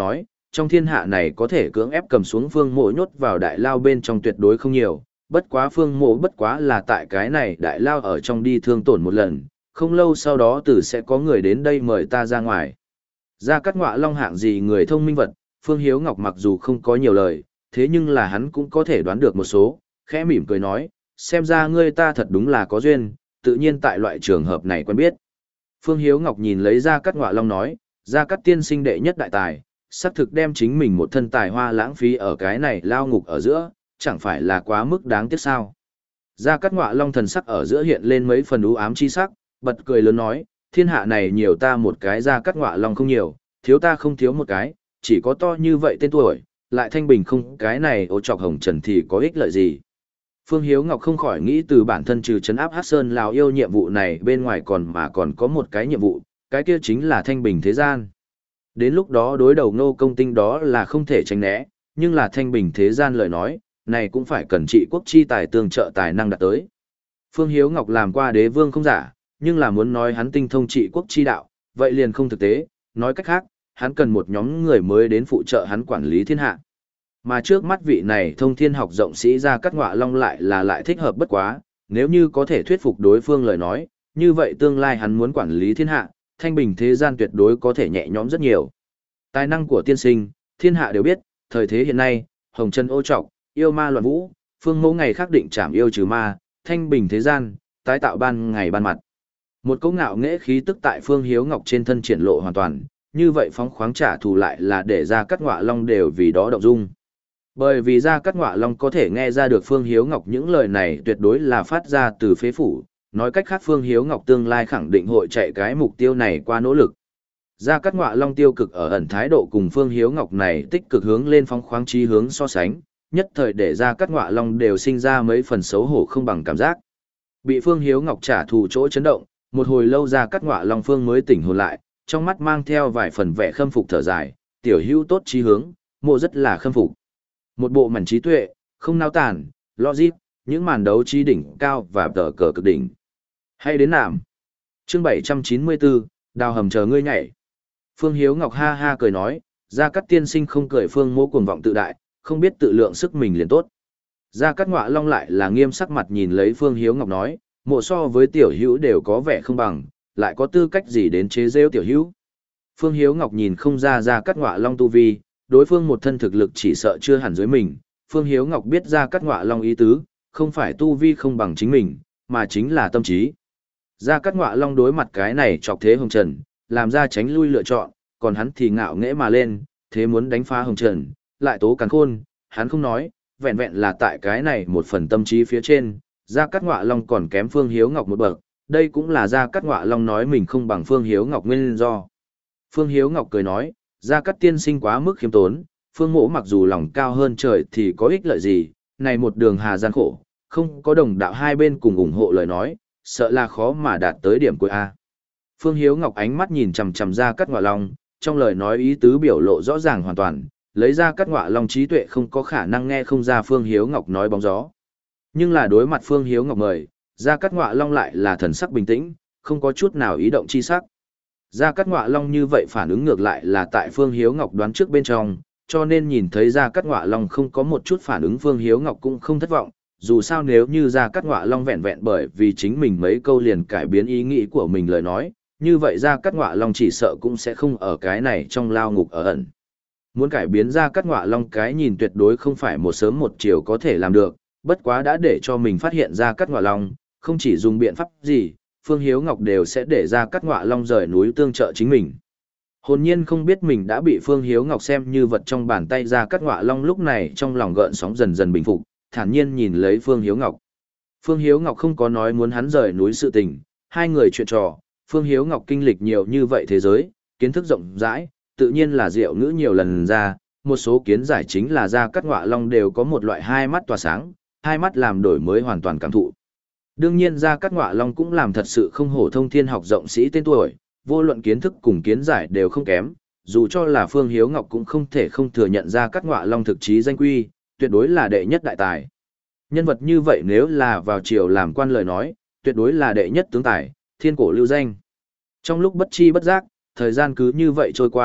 trong thiên hạ này có thể cưỡng ép cầm xuống Phương Mộ nhốt vào đại lao bên trong tuyệt đối không nhiều, bất quá Phương Mộ bất quá là tại cái này đại lao ở trong đi thương tổn một lần, không lâu sau đó từ sẽ có người đến đây mời ta ra ngoài. Gia Cát Ngọa Long hạng gì người thông minh vật, Phương Hiếu Ngọc mặc dù không có nhiều lời, thế nhưng là hắn cũng có thể đoán được một số, khẽ mỉm cười nói, xem ra ngươi ta thật đúng là có duyên, tự nhiên tại loại trường hợp này quen biết. Phương Hiếu Ngọc nhìn lấy Gia Cát Ngọa Long nói, Gia Cát tiên sinh đệ nhất đại tài, xác thực đem chính mình một thân tài hoa lãng phí ở cái này lao ngục ở giữa, chẳng phải là quá mức đáng tiếc sao. Gia Cát Ngọa Long thần sắc ở giữa hiện lên mấy phần u ám chi sắc, bật cười lớn nói, thiên hạ này nhiều ta một cái Gia Cát Ngọa Long không nhiều, thiếu ta không thiếu một cái, chỉ có to như vậy tên tuổi, lại thanh bình không cái này ô trọc hồng trần thì có ích lợi gì. Phương Hiếu Ngọc không khỏi nghĩ từ bản thân trừ trấn áp Hắc Sơn Lào yêu nhiệm vụ này bên ngoài còn mà còn có một cái nhiệm vụ, cái kia chính là thanh bình thế gian. Đến lúc đó đối đầu Ngô Công Tinh đó là không thể tránh né, nhưng là thanh bình thế gian lời nói, này cũng phải cần trị quốc chi tài tương trợ tài năng đạt tới. Phương Hiếu Ngọc làm qua đế vương không giả, nhưng là muốn nói hắn tinh thông trị quốc chi đạo, vậy liền không thực tế, nói cách khác, hắn cần một nhóm người mới đến phụ trợ hắn quản lý thiên hạ. Mà trước mắt vị này thông thiên học rộng sĩ Gia Cát Ngọa Long lại là lại thích hợp bất quá, nếu như có thể thuyết phục đối phương lời nói, như vậy tương lai hắn muốn quản lý thiên hạ, thanh bình thế gian tuyệt đối có thể nhẹ nhõm rất nhiều. Tài năng của tiên sinh, thiên hạ đều biết, thời thế hiện nay, hồng trần ô trọc, yêu ma loạn vũ, phương mẫu ngày khắc định trảm yêu trừ ma, thanh bình thế gian, tái tạo ban ngày ban mặt. Một cỗ ngạo nghễ khí tức tại Phương Hiếu Ngọc trên thân triển lộ hoàn toàn, như vậy phóng khoáng trả thù lại là để Gia Cát Ngọa Long đều vì đó động dung. Bởi vì Gia Cát Ngọa Long có thể nghe ra được Phương Hiếu Ngọc những lời này tuyệt đối là phát ra từ phế phủ, nói cách khác Phương Hiếu Ngọc tương lai khẳng định hội chạy cái mục tiêu này qua nỗ lực. Gia Cát Ngọa Long tiêu cực ở ẩn thái độ cùng Phương Hiếu Ngọc này tích cực hướng lên phóng khoáng trí hướng so sánh, nhất thời để Gia Cát Ngọa Long đều sinh ra mấy phần xấu hổ không bằng cảm giác. Bị Phương Hiếu Ngọc trả thù chỗ chấn động, một hồi lâu Gia Cát Ngọa Long Phương mới tỉnh hồn lại, trong mắt mang theo vài phần vẻ khâm phục thở dài, tiểu hữu tốt trí hướng, mộ rất là khâm phục. Một bộ mảnh trí tuệ, không nao tản, logic, những màn đấu trí đỉnh cao và tờ cờ cực đỉnh. Hay đến nàm. Chương bảy trăm chín mươi bốn, đào hầm chờ ngươi nhảy. Phương Hiếu Ngọc ha ha cười nói, Gia Cát tiên sinh không cười Phương mỗ cuồng vọng tự đại, không biết tự lượng sức mình liền tốt. Gia Cát Ngọa Long lại là nghiêm sắc mặt nhìn lấy Phương Hiếu Ngọc nói, mộ so với tiểu hữu đều có vẻ không bằng, lại có tư cách gì đến chế rêu tiểu hữu. Phương Hiếu Ngọc nhìn không ra Gia Cát Ngọa Long tu vi, đối phương một thân thực lực chỉ sợ chưa hẳn dưới mình. Phương Hiếu Ngọc biết Gia Cát Ngọa Long ý tứ, không phải tu vi không bằng chính mình, mà chính là tâm trí. Gia Cát Ngọa Long đối mặt cái này chọc thế hồng trần, làm ra tránh lui lựa chọn, còn hắn thì ngạo nghễ mà lên, thế muốn đánh phá hồng trần, lại tố càn khôn, hắn không nói, vẹn vẹn là tại cái này một phần tâm trí phía trên, Gia Cát Ngọa Long còn kém Phương Hiếu Ngọc một bậc, đây cũng là Gia Cát Ngọa Long nói mình không bằng Phương Hiếu Ngọc nguyên do. Phương Hiếu Ngọc cười nói, Gia Cát tiên sinh quá mức khiêm tốn, Phương mỗ mặc dù lòng cao hơn trời thì có ích lợi gì, này một đường hà gian khổ, không có đồng đạo hai bên cùng ủng hộ lời nói, sợ là khó mà đạt tới điểm cuối A. Phương Hiếu Ngọc ánh mắt nhìn chằm chằm Gia Cát Ngọa Long, trong lời nói ý tứ biểu lộ rõ ràng hoàn toàn, lấy Gia Cát Ngọa Long trí tuệ không có khả năng nghe không ra Phương Hiếu Ngọc nói bóng gió. Nhưng là đối mặt Phương Hiếu Ngọc mời, Gia Cát Ngọa Long lại là thần sắc bình tĩnh, không có chút nào ý động chi sắc. Gia Cát Ngọa Long như vậy phản ứng ngược lại là tại Phương Hiếu Ngọc đoán trước bên trong, cho nên nhìn thấy Gia Cát Ngọa Long không có một chút phản ứng Phương Hiếu Ngọc cũng không thất vọng, dù sao nếu như Gia Cát Ngọa Long vẹn vẹn bởi vì chính mình mấy câu liền cải biến ý nghĩ của mình lời nói, như vậy Gia Cát Ngọa Long chỉ sợ cũng sẽ không ở cái này trong lao ngục ở ẩn. Muốn cải biến Gia Cát Ngọa Long cái nhìn tuyệt đối không phải một sớm một chiều có thể làm được, bất quá đã để cho mình phát hiện Gia Cát Ngọa Long, không chỉ dùng biện pháp gì, Phương Hiếu Ngọc đều sẽ để Gia Cát Ngọa Long rời núi tương trợ chính mình. Hồn nhiên không biết mình đã bị Phương Hiếu Ngọc xem như vật trong bàn tay Gia Cát Ngọa Long lúc này trong lòng gợn sóng dần dần bình phục, thản nhiên nhìn lấy Phương Hiếu Ngọc. Phương Hiếu Ngọc không có nói muốn hắn rời núi sự tình, hai người chuyện trò, Phương Hiếu Ngọc kinh lịch nhiều như vậy thế giới, kiến thức rộng rãi, tự nhiên là diệu ngữ nhiều lần ra, một số kiến giải chính là Gia Cát Ngọa Long đều có một loại hai mắt tỏa sáng, hai mắt làm đổi mới hoàn toàn cảm thụ. Đương nhiên Gia Cát Ngọa Long cũng làm thật sự không hổ thông thiên học rộng sĩ tên tuổi, vô luận kiến thức cùng kiến giải đều không kém, dù cho là Phương Hiếu Ngọc cũng không thể không thừa nhận Gia Cát Ngọa Long thực chí danh quy, tuyệt đối là đệ nhất đại tài. Nhân vật như vậy nếu là vào triều làm quan lời nói, tuyệt đối là đệ nhất tướng tài, thiên cổ lưu danh. Trong lúc bất chi bất giác, thời gian cứ như vậy trôi qua,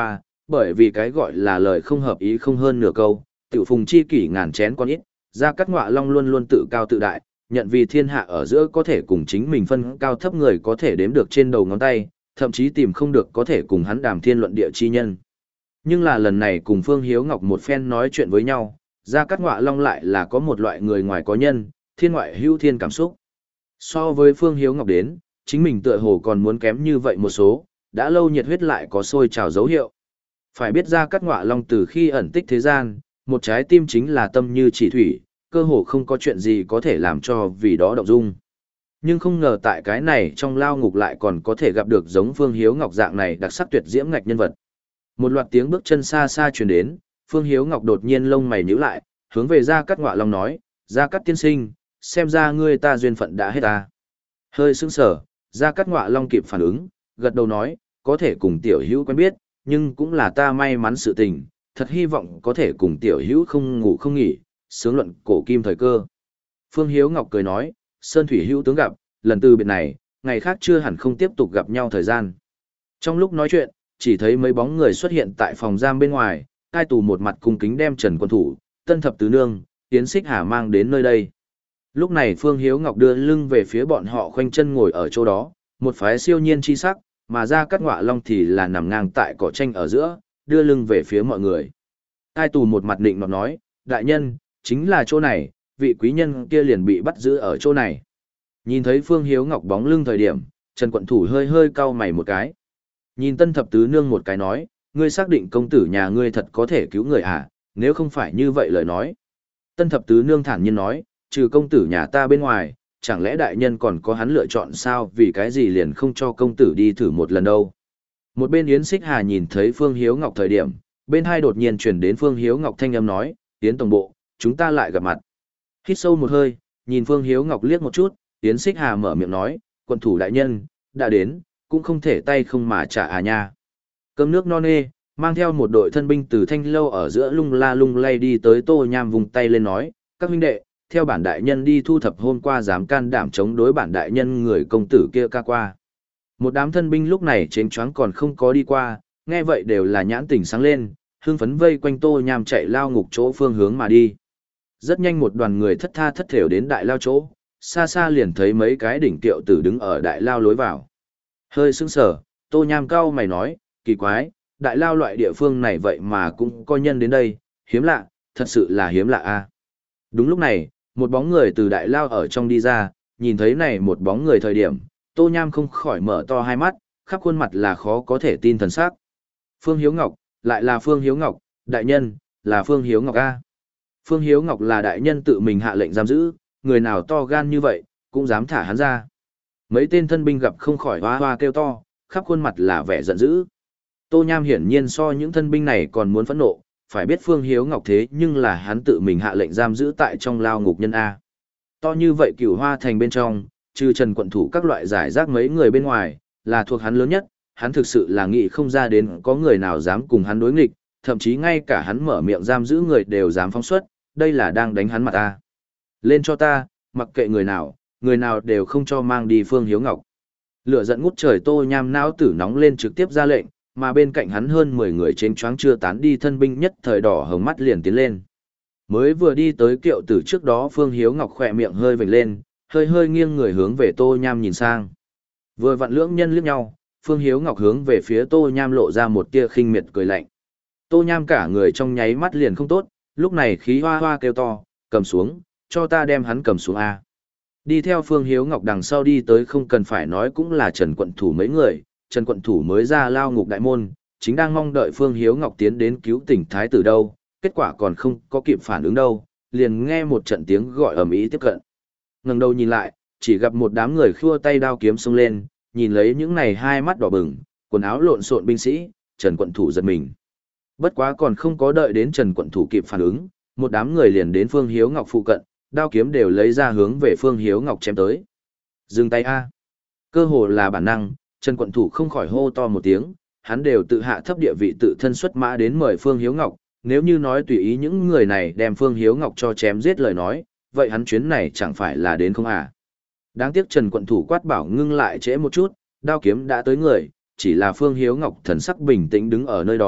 bởi vì cái gọi là lời không hợp ý không hơn nửa câu, tiểu phùng chi kỷ ngàn chén con ít, Gia Cát Ngọa Long luôn luôn tự cao tự đại, nhận vì thiên hạ ở giữa có thể cùng chính mình phân cao thấp người có thể đếm được trên đầu ngón tay, thậm chí tìm không được có thể cùng hắn đàm thiên luận địa chi nhân. Nhưng là lần này cùng Phương Hiếu Ngọc một phen nói chuyện với nhau, Gia Cát Ngọa Long lại là có một loại người ngoài có nhân, thiên ngoại hữu thiên cảm xúc. So với Phương Hiếu Ngọc đến, chính mình tựa hồ còn muốn kém như vậy một số, đã lâu nhiệt huyết lại có sôi trào dấu hiệu. Phải biết Gia Cát Ngọa Long từ khi ẩn tích thế gian, một trái tim chính là tâm như chỉ thủy, cơ hồ không có chuyện gì có thể làm cho vì đó động dung. Nhưng không ngờ tại cái này trong lao ngục lại còn có thể gặp được giống Phương Hiếu Ngọc dạng này đặc sắc tuyệt diễm ngạch nhân vật. Một loạt tiếng bước chân xa xa truyền đến, Phương Hiếu Ngọc đột nhiên lông mày nhíu lại, hướng về Gia Cát Ngọa Long nói, Gia Cát tiên sinh, xem ra ngươi ta duyên phận đã hết ta. Hơi sững sờ, Gia Cát Ngọa Long kịp phản ứng, gật đầu nói, có thể cùng tiểu hữu quen biết, nhưng cũng là ta may mắn sự tình, thật hy vọng có thể cùng tiểu hữu không ngủ không nghỉ, sướng luận cổ kim thời cơ. Phương Hiếu Ngọc cười nói, Sơn Thủy hữu tướng gặp, lần từ biệt này, ngày khác chưa hẳn không tiếp tục gặp nhau thời gian. Trong lúc nói chuyện, chỉ thấy mấy bóng người xuất hiện tại phòng giam bên ngoài, cai tù một mặt cung kính đem Trần Quân Thủ, Tân Thập Tứ Nương, Yến Xích Hà mang đến nơi đây. Lúc này Phương Hiếu Ngọc đưa lưng về phía bọn họ khoanh chân ngồi ở chỗ đó, một phái siêu nhiên chi sắc, mà Gia Cát Ngọa Long thì là nằm ngang tại cỏ tranh ở giữa, đưa lưng về phía mọi người. Cai tù một mặt định nọt nói, đại nhân, chính là chỗ này, vị quý nhân kia liền bị bắt giữ ở chỗ này. Nhìn thấy Phương Hiếu Ngọc bóng lưng thời điểm, Trần Quận Thủ hơi hơi cau mày một cái. Nhìn Tân Thập Tứ Nương một cái nói, ngươi xác định công tử nhà ngươi thật có thể cứu người à, nếu không phải như vậy lời nói. Tân Thập Tứ Nương thản nhiên nói, trừ công tử nhà ta bên ngoài, chẳng lẽ đại nhân còn có hắn lựa chọn sao, vì cái gì liền không cho công tử đi thử một lần đâu. Một bên Yến Xích Hà nhìn thấy Phương Hiếu Ngọc thời điểm, bên hai đột nhiên chuyển đến Phương Hiếu Ngọc thanh âm nói, Yến tổng bộ, chúng ta lại gặp mặt. Hít sâu một hơi, nhìn Phương Hiếu Ngọc liếc một chút, Yến Xích Hà mở miệng nói, quận thủ đại nhân, đã đến, cũng không thể tay không mà trả à nha. Cơm nước no nê, mang theo một đội thân binh từ thanh lâu ở giữa lung la lung lay đi tới Tô Nham vùng tay lên nói, các huynh đệ, theo bản đại nhân đi thu thập hôm qua dám can đảm chống đối bản đại nhân người công tử kia ca qua. Một đám thân binh lúc này chênh choáng còn không có đi qua, nghe vậy đều là nhãn tỉnh sáng lên, hương phấn vây quanh Tô Nham chạy lao ngục chỗ phương hướng mà đi. Rất nhanh một đoàn người thất tha thất thểu đến đại lao chỗ, xa xa liền thấy mấy cái đỉnh tiệu tử đứng ở đại lao lối vào. Hơi sững sờ, Tô Nham cao mày nói, kỳ quái, đại lao loại địa phương này vậy mà cũng có nhân đến đây, hiếm lạ, thật sự là hiếm lạ a. Đúng lúc này, một bóng người từ đại lao ở trong đi ra, nhìn thấy này một bóng người thời điểm, Tô Nham không khỏi mở to hai mắt, khắp khuôn mặt là khó có thể tin thần sắc. Phương Hiếu Ngọc, lại là Phương Hiếu Ngọc, đại nhân, là Phương Hiếu Ngọc a. Phương Hiếu Ngọc là đại nhân tự mình hạ lệnh giam giữ, người nào to gan như vậy, cũng dám thả hắn ra. Mấy tên thân binh gặp không khỏi hoa hoa kêu to, khắp khuôn mặt là vẻ giận dữ. Tô Nham hiển nhiên so những thân binh này còn muốn phẫn nộ, phải biết Phương Hiếu Ngọc thế nhưng là hắn tự mình hạ lệnh giam giữ tại trong lao ngục nhân A. To như vậy Cửu Hoa Thành bên trong, trừ Trần Quận Thủ các loại giải rác mấy người bên ngoài, là thuộc hắn lớn nhất, hắn thực sự là nghĩ không ra đến có người nào dám cùng hắn đối nghịch, thậm chí ngay cả hắn mở miệng giam giữ người đều dám phóng xuất, đây là đang đánh hắn mặt ta. Lên cho ta, mặc kệ người nào, người nào đều không cho mang đi Phương Hiếu Ngọc. Lửa giận ngút trời, Tô Nham não tử nóng lên trực tiếp ra lệnh, mà bên cạnh hắn hơn mười người chênh choáng chưa tán đi thân binh nhất thời đỏ hồng mắt liền tiến lên. Mới vừa đi tới kiệu tử trước đó, Phương Hiếu Ngọc khỏe miệng hơi vểnh lên, hơi hơi nghiêng người hướng về Tô Nham nhìn sang. Vừa vặn lưỡng nhân liếc nhau, Phương Hiếu Ngọc hướng về phía Tô Nham lộ ra một tia khinh miệt cười lạnh. Tô Nham cả người trong nháy mắt liền không tốt, lúc này khí hoa hoa kêu to, cầm xuống, cho ta đem hắn cầm xuống A. Đi theo Phương Hiếu Ngọc đằng sau đi tới không cần phải nói cũng là Trần Quận Thủ mấy người, Trần Quận Thủ mới ra lao ngục đại môn, chính đang mong đợi Phương Hiếu Ngọc tiến đến cứu tỉnh thái tử đâu, kết quả còn không có kịp phản ứng đâu, liền nghe một trận tiếng gọi ầm ĩ tiếp cận. Ngẩng đầu nhìn lại, chỉ gặp một đám người khua tay đao kiếm xông lên, nhìn lấy những này hai mắt đỏ bừng, quần áo lộn xộn binh sĩ, Trần Quận Thủ giật mình. Bất quá còn không có đợi đến Trần Quận Thủ kịp phản ứng, một đám người liền đến Phương Hiếu Ngọc phụ cận, đao kiếm đều lấy ra hướng về Phương Hiếu Ngọc chém tới. Dừng tay a. Cơ hồ là bản năng, Trần Quận Thủ không khỏi hô to một tiếng, hắn đều tự hạ thấp địa vị tự thân xuất mã đến mời Phương Hiếu Ngọc, nếu như nói tùy ý những người này đem Phương Hiếu Ngọc cho chém giết lời nói, vậy hắn chuyến này chẳng phải là đến không à. Đáng tiếc Trần Quận Thủ quát bảo ngưng lại trễ một chút, đao kiếm đã tới người, chỉ là Phương Hiếu Ngọc thần sắc bình tĩnh đứng ở nơi đó,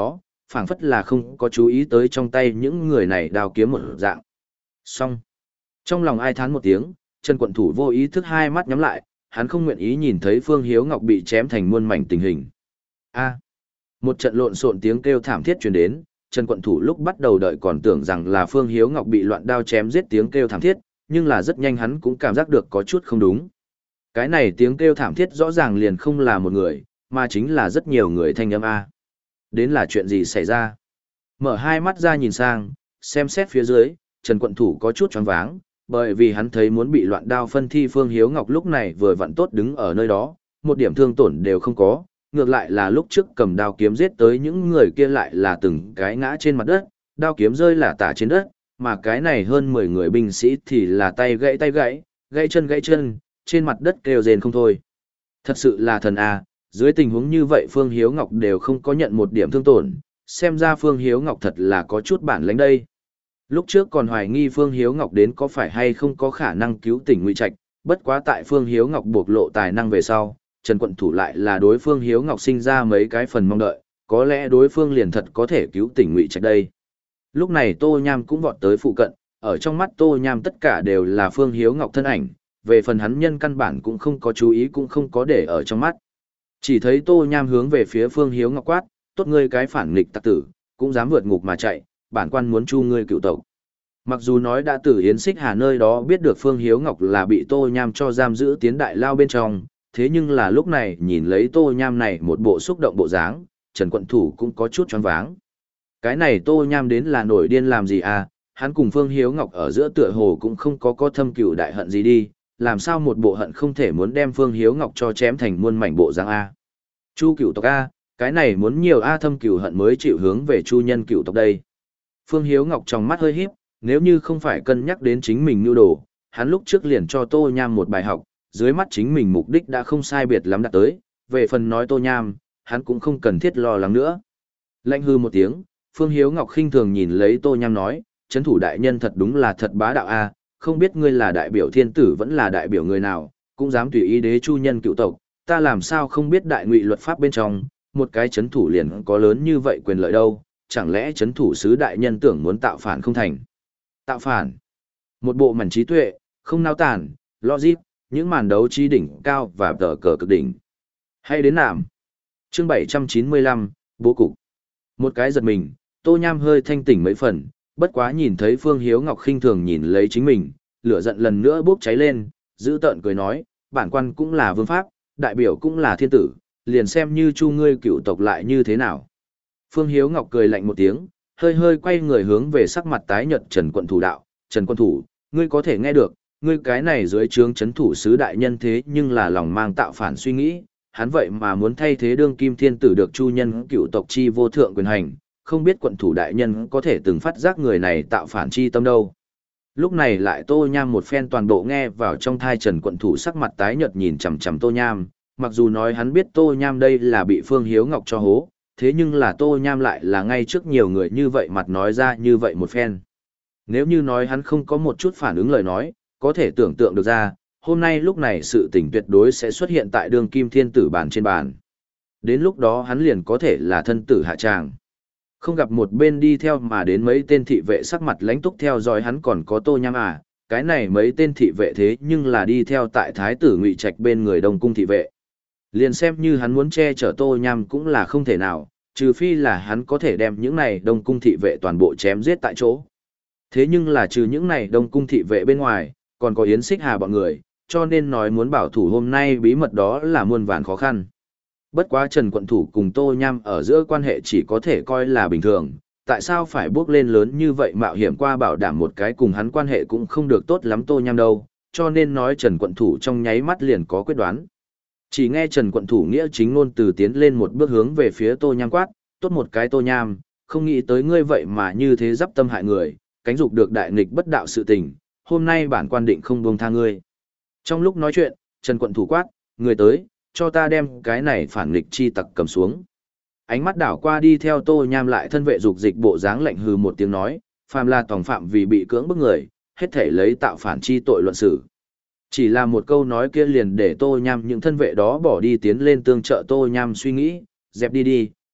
phảng phất là không có chú ý tới trong tay những người này đao kiếm một dạng. Xong. Trong lòng ai thán một tiếng, Trần Quận Thủ vô ý thức hai mắt nhắm lại, hắn không nguyện ý nhìn thấy Phương Hiếu Ngọc bị chém thành muôn mảnh tình hình. A. Một trận lộn xộn tiếng kêu thảm thiết truyền đến, Trần Quận Thủ lúc bắt đầu đợi còn tưởng rằng là Phương Hiếu Ngọc bị loạn đao chém giết tiếng kêu thảm thiết, nhưng là rất nhanh hắn cũng cảm giác được có chút không đúng. Cái này tiếng kêu thảm thiết rõ ràng liền không là một người, mà chính là rất nhiều người thanh âm A. Đến là chuyện gì xảy ra? Mở hai mắt ra nhìn sang, xem xét phía dưới, Trần Quận Thủ có chút choáng váng, bởi vì hắn thấy muốn bị loạn đao phân thi Phương Hiếu Ngọc lúc này vừa vặn tốt đứng ở nơi đó, một điểm thương tổn đều không có, ngược lại là lúc trước cầm đao kiếm giết tới những người kia lại là từng cái ngã trên mặt đất, đao kiếm rơi lả tả trên đất, mà cái này hơn mười người binh sĩ thì là tay gãy tay gãy, gãy chân gãy chân, trên mặt đất kêu rên không thôi. Thật sự là thần a, dưới tình huống như vậy Phương Hiếu Ngọc đều không có nhận một điểm thương tổn, xem ra Phương Hiếu Ngọc thật là có chút bản lĩnh đây. Lúc trước còn hoài nghi Phương Hiếu Ngọc đến có phải hay không có khả năng cứu tỉnh Ngụy Trạch, bất quá tại Phương Hiếu Ngọc bộc lộ tài năng về sau, Trần Quận Thủ lại là đối Phương Hiếu Ngọc sinh ra mấy cái phần mong đợi, có lẽ đối phương liền thật có thể cứu tỉnh Ngụy Trạch đây. Lúc này Tô Nham cũng vọt tới phụ cận, ở trong mắt Tô Nham tất cả đều là Phương Hiếu Ngọc thân ảnh, về phần hắn nhân căn bản cũng không có chú ý cũng không có để ở trong mắt. Chỉ thấy Tô Nham hướng về phía Phương Hiếu Ngọc quát, tốt ngươi cái phản nghịch tặc tử, cũng dám vượt ngục mà chạy, bản quan muốn chu ngươi cựu tộc. Mặc dù nói đã từ Yến Xích Hà nơi đó biết được Phương Hiếu Ngọc là bị Tô Nham cho giam giữ tiến đại lao bên trong, thế nhưng là lúc này nhìn lấy Tô Nham này một bộ xúc động bộ dáng, Trần Quận Thủ cũng có chút choáng váng. Cái này Tô Nham đến là nổi điên làm gì à, hắn cùng Phương Hiếu Ngọc ở giữa tựa hồ cũng không có có thâm cừu đại hận gì đi, làm sao một bộ hận không thể muốn đem Phương Hiếu Ngọc cho chém thành muôn mảnh bộ dáng a. Chu cửu tộc a, cái này muốn nhiều a thâm cừu hận mới chịu hướng về chu nhân cửu tộc đây. Phương Hiếu Ngọc trong mắt hơi híp, nếu như không phải cân nhắc đến chính mình nhu đồ, hắn lúc trước liền cho Tô Nham một bài học, dưới mắt chính mình mục đích đã không sai biệt lắm đạt tới, về phần nói Tô Nham, hắn cũng không cần thiết lo lắng nữa. Lạnh hư một tiếng, Phương Hiếu Ngọc khinh thường nhìn lấy Tô Nham nói, chấn thủ đại nhân thật đúng là thật bá đạo a, không biết ngươi là đại biểu thiên tử vẫn là đại biểu người nào, cũng dám tùy ý đế chu nhân cựu tộc, ta làm sao không biết đại ngụy luật pháp bên trong, một cái chấn thủ liền có lớn như vậy quyền lợi đâu, chẳng lẽ chấn thủ sứ đại nhân tưởng muốn tạo phản không thành. Tạo phản. Một bộ mảnh trí tuệ, không nao tản, logic, những màn đấu trí đỉnh cao và tờ cờ cực đỉnh. Hay đến nạm. Chương bảy trăm chín mươi lăm, bố cục. Một cái giật mình, Tô Nham hơi thanh tỉnh mấy phần, bất quá nhìn thấy Phương Hiếu Ngọc khinh thường nhìn lấy chính mình, lửa giận lần nữa bốc cháy lên, giữ tợn cười nói, bản quan cũng là vương pháp, đại biểu cũng là thiên tử, liền xem như chu ngươi cựu tộc lại như thế nào. Phương Hiếu Ngọc cười lạnh một tiếng, hơi hơi quay người hướng về sắc mặt tái nhợt Trần Quận Thủ đạo, Trần Quận Thủ, ngươi có thể nghe được, ngươi cái này dưới trướng chấn thủ sứ đại nhân thế nhưng là lòng mang tạo phản suy nghĩ, hắn vậy mà muốn thay thế đương kim thiên tử được chu nhân cựu tộc chi vô thượng quyền hành, không biết quận thủ đại nhân có thể từng phát giác người này tạo phản chi tâm đâu. Lúc này lại Tô Nham một phen toàn bộ nghe vào trong thai Trần Quận Thủ sắc mặt tái nhợt nhìn chằm chằm Tô Nham, mặc dù nói hắn biết Tô Nham đây là bị Phương Hiếu Ngọc cho hố, thế nhưng là Tô Nham lại là ngay trước nhiều người như vậy mặt nói ra như vậy một phen. Nếu như nói hắn không có một chút phản ứng lời nói, có thể tưởng tượng được ra, hôm nay lúc này sự tình tuyệt đối sẽ xuất hiện tại đường kim thiên tử bàn trên bàn. Đến lúc đó hắn liền có thể là thân tử hạ tràng. Không gặp một bên đi theo mà đến mấy tên thị vệ sắc mặt lãnh túc theo dõi hắn còn có Tô Nham à, cái này mấy tên thị vệ thế nhưng là đi theo tại thái tử Ngụy Trạch bên người Đông cung thị vệ. Liền xem như hắn muốn che chở Tô Nham cũng là không thể nào, trừ phi là hắn có thể đem những này Đông cung thị vệ toàn bộ chém giết tại chỗ. Thế nhưng là trừ những này Đông cung thị vệ bên ngoài, còn có Yến Xích Hà bọn người, cho nên nói muốn bảo thủ hôm nay bí mật đó là muôn vàn khó khăn. Bất quá Trần Quận Thủ cùng Tô Nham ở giữa quan hệ chỉ có thể coi là bình thường, tại sao phải bước lên lớn như vậy mạo hiểm qua bảo đảm một cái cùng hắn quan hệ cũng không được tốt lắm Tô Nham đâu, cho nên nói Trần Quận Thủ trong nháy mắt liền có quyết đoán. Chỉ nghe Trần Quận Thủ nghĩa chính ngôn từ tiến lên một bước hướng về phía Tô Nham quát, tốt một cái Tô Nham, không nghĩ tới ngươi vậy mà như thế dắp tâm hại người, cánh dục được đại nghịch bất đạo sự tình, hôm nay bản quan định không buông tha ngươi. Trong lúc nói chuyện, Trần Quận Thủ quát, người tới, cho ta đem cái này phản nghịch chi tặc cầm xuống. Ánh mắt đảo qua đi theo Tô Nham lại thân vệ dục dịch bộ dáng lạnh hừ một tiếng nói, phàm là tòng phạm vì bị cưỡng bức người, hết thể lấy tạo phản chi tội luận xử. Chỉ là một câu nói kia liền để Tô Nham những thân vệ đó bỏ đi tiến lên tương trợ Tô Nham suy nghĩ, dẹp đi đi,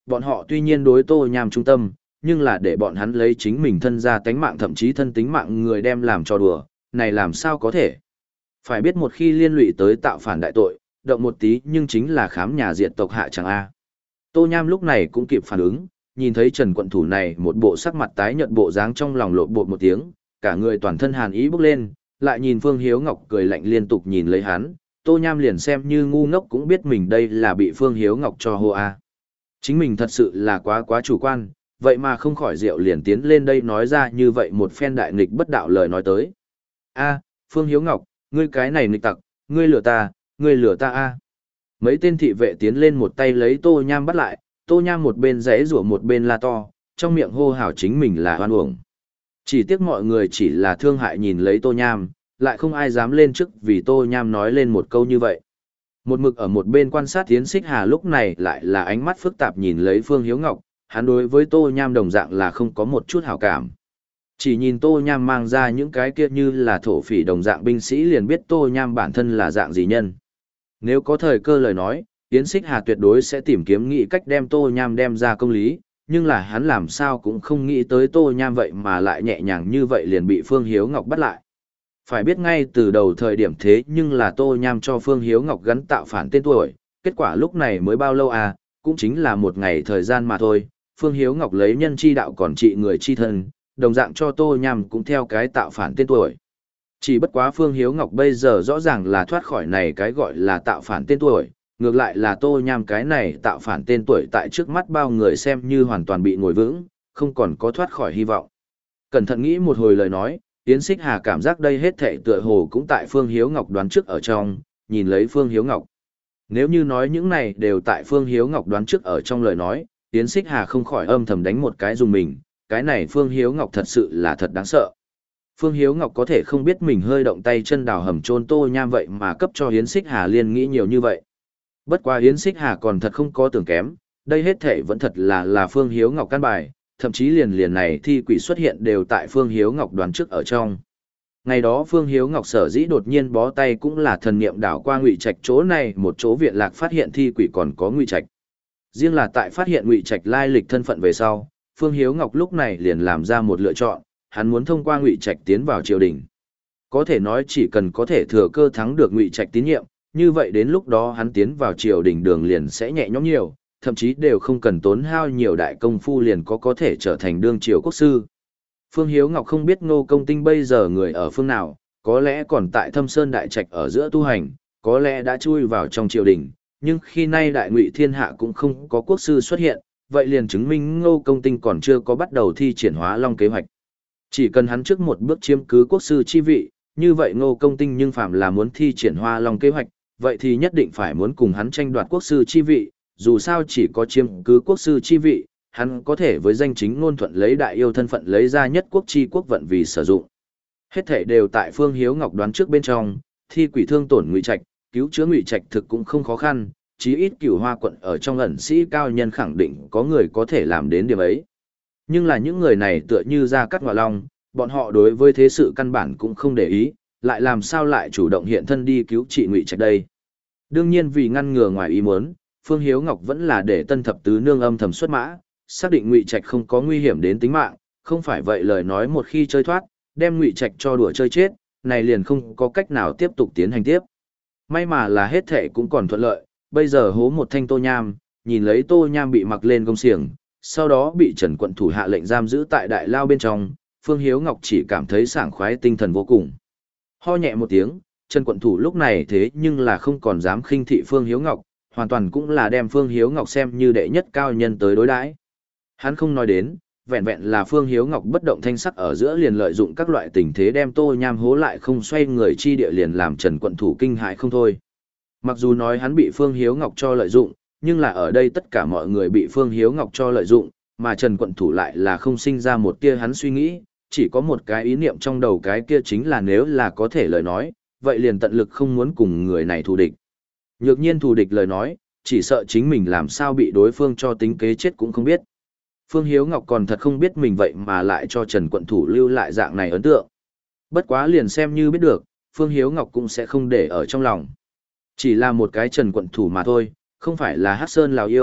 bọn họ tuy nhiên đối Tô Nham trung tâm, nhưng là để bọn hắn lấy chính mình thân ra tánh mạng thậm chí thân tính mạng người đem làm trò đùa, này làm sao có thể. Phải biết một khi liên lụy tới tạo phản đại tội, động một tí nhưng chính là khám nhà diệt tộc hạ chẳng A. Tô Nham lúc này cũng kịp phản ứng, nhìn thấy Trần quận thủ này một bộ sắc mặt tái nhợt bộ dáng trong lòng lộn bột một tiếng, cả người toàn thân hàn ý bốc lên, lại nhìn Phương Hiếu Ngọc cười lạnh liên tục nhìn lấy hắn, Tô Nham liền xem như ngu ngốc cũng biết mình đây là bị Phương Hiếu Ngọc cho hô A. Chính mình thật sự là quá quá chủ quan, vậy mà không khỏi rượu liền tiến lên đây nói ra như vậy một phen đại nghịch bất đạo lời nói tới. A, Phương Hiếu Ngọc, ngươi cái này nghịch tặc, ngươi lừa ta, ngươi lừa ta a. Mấy tên thị vệ tiến lên một tay lấy Tô Nham bắt lại, Tô Nham một bên giãy giụa một bên la to, trong miệng hô hào chính mình là oan uổng. Chỉ tiếc mọi người chỉ là thương hại nhìn lấy Tô Nham, lại không ai dám lên trước vì Tô Nham nói lên một câu như vậy. Một mực ở một bên quan sát Yến Xích Hà lúc này lại là ánh mắt phức tạp nhìn lấy Phương Hiếu Ngọc, hắn đối với Tô Nham đồng dạng là không có một chút hảo cảm. Chỉ nhìn Tô Nham mang ra những cái kia như là thổ phỉ đồng dạng binh sĩ liền biết Tô Nham bản thân là dạng gì nhân. Nếu có thời cơ lời nói, Yến Xích Hà tuyệt đối sẽ tìm kiếm nghĩ cách đem Tô Nham đem ra công lý, nhưng là hắn làm sao cũng không nghĩ tới Tô Nham vậy mà lại nhẹ nhàng như vậy liền bị Phương Hiếu Ngọc bắt lại. Phải biết ngay từ đầu thời điểm thế nhưng là Tô Nham cho Phương Hiếu Ngọc gắn tạo phản tên tuổi, kết quả lúc này mới bao lâu à, cũng chính là một ngày thời gian mà thôi, Phương Hiếu Ngọc lấy nhân chi đạo còn trị người chi thân, đồng dạng cho Tô Nham cũng theo cái tạo phản tên tuổi. Chỉ bất quá Phương Hiếu Ngọc bây giờ rõ ràng là thoát khỏi này cái gọi là tạo phản tên tuổi, ngược lại là Tô Nham cái này tạo phản tên tuổi tại trước mắt bao người xem như hoàn toàn bị ngồi vững, không còn có thoát khỏi hy vọng. Cẩn thận nghĩ một hồi lời nói, Yến Xích Hà cảm giác đây hết thảy tựa hồ cũng tại Phương Hiếu Ngọc đoán trước ở trong, nhìn lấy Phương Hiếu Ngọc. Nếu như nói những này đều tại Phương Hiếu Ngọc đoán trước ở trong lời nói, Yến Xích Hà không khỏi âm thầm đánh một cái dùng mình, cái này Phương Hiếu Ngọc thật sự là thật đáng sợ. Phương Hiếu Ngọc có thể không biết mình hơi động tay chân đào hầm chôn Tô Nham vậy mà cấp cho Yến Xích Hà liên nghĩ nhiều như vậy. Bất quá Yến Xích Hà còn thật không có tưởng kém, đây hết thể vẫn thật là là Phương Hiếu Ngọc căn bài, thậm chí liền liền này thi quỷ xuất hiện đều tại Phương Hiếu Ngọc đoán trước ở trong. Ngày đó Phương Hiếu Ngọc sở dĩ đột nhiên bó tay cũng là thần niệm đảo qua Ngụy Trạch chỗ này, một chỗ viện lạc phát hiện thi quỷ còn có Ngụy Trạch. Riêng là tại phát hiện Ngụy Trạch lai lịch thân phận về sau, Phương Hiếu Ngọc lúc này liền làm ra một lựa chọn, hắn muốn thông qua Ngụy Trạch tiến vào triều đình. Có thể nói chỉ cần có thể thừa cơ thắng được Ngụy Trạch tín nhiệm, như vậy đến lúc đó hắn tiến vào triều đình đường liền sẽ nhẹ nhõm nhiều, thậm chí đều không cần tốn hao nhiều đại công phu liền có có thể trở thành đương triều quốc sư. Phương Hiếu Ngọc không biết Ngô Công Tinh bây giờ người ở phương nào, có lẽ còn tại Thâm Sơn Đại Trạch ở giữa tu hành, có lẽ đã chui vào trong triều đình, nhưng khi nay Đại Ngụy Thiên Hạ cũng không có quốc sư xuất hiện, vậy liền chứng minh Ngô Công Tinh còn chưa có bắt đầu thi triển Hóa Long kế hoạch. Chỉ cần hắn trước một bước chiếm cứ quốc sư chi vị, như vậy Ngô Công Tinh nhưng phạm là muốn thi triển Hóa Long kế hoạch, vậy thì nhất định phải muốn cùng hắn tranh đoạt quốc sư chi vị, dù sao chỉ có chiếm cứ quốc sư chi vị, hắn có thể với danh chính ngôn thuận lấy đại yêu thân phận lấy ra nhất quốc chi quốc vận vì sử dụng. Hết thể đều tại Phương Hiếu Ngọc đoán trước bên trong, thi quỷ thương tổn Ngụy Trạch, cứu chữa Ngụy Trạch thực cũng không khó khăn, chí ít Cửu Hoa quận ở trong ẩn sĩ cao nhân khẳng định có người có thể làm đến điểm ấy. Nhưng là những người này tựa như Gia Cát Ngọa Long, bọn họ đối với thế sự căn bản cũng không để ý, lại làm sao lại chủ động hiện thân đi cứu trị Ngụy Trạch đây. Đương nhiên vì ngăn ngừa ngoài ý muốn, Phương Hiếu Ngọc vẫn là để Tân Thập Tứ Nương âm thầm xuất mã, xác định Ngụy Trạch không có nguy hiểm đến tính mạng, không phải vậy lời nói một khi chơi thoát, đem Ngụy Trạch cho đùa chơi chết, này liền không có cách nào tiếp tục tiến hành tiếp. May mà là hết thể cũng còn thuận lợi, bây giờ hố một thanh Tô Nham, nhìn lấy Tô Nham bị mặc lên gông xiềng, sau đó bị Trần quận thủ hạ lệnh giam giữ tại đại lao bên trong, Phương Hiếu Ngọc chỉ cảm thấy sảng khoái tinh thần vô cùng. Ho nhẹ một tiếng, Trần quận thủ lúc này thế nhưng là không còn dám khinh thị Phương Hiếu Ngọc, hoàn toàn cũng là đem Phương Hiếu Ngọc xem như đệ nhất cao nhân tới đối đãi. Hắn không nói đến, vẹn vẹn là Phương Hiếu Ngọc bất động thanh sắc ở giữa liền lợi dụng các loại tình thế đem Tô Nham hố lại không xoay người chi địa liền làm Trần quận thủ kinh hãi không thôi. Mặc dù nói hắn bị Phương Hiếu Ngọc cho lợi dụng, nhưng là ở đây tất cả mọi người bị Phương Hiếu Ngọc cho lợi dụng, mà Trần quận thủ lại là không sinh ra một tia hắn suy nghĩ, chỉ có một cái ý niệm trong đầu, cái kia chính là nếu là có thể lời nói, vậy liền tận lực không muốn cùng người này thù địch. Nhược nhiên thù địch lời nói, chỉ sợ chính mình làm sao bị đối phương cho tính kế chết cũng không biết. Phương Hiếu Ngọc còn thật không biết mình vậy mà lại cho Trần quận thủ lưu lại dạng này ấn tượng. Bất quá liền xem như biết được, Phương Hiếu Ngọc cũng sẽ không để ở trong lòng. Chỉ là một cái Trần quận thủ mà thôi, không phải là Hắc Sơn Lào yêu,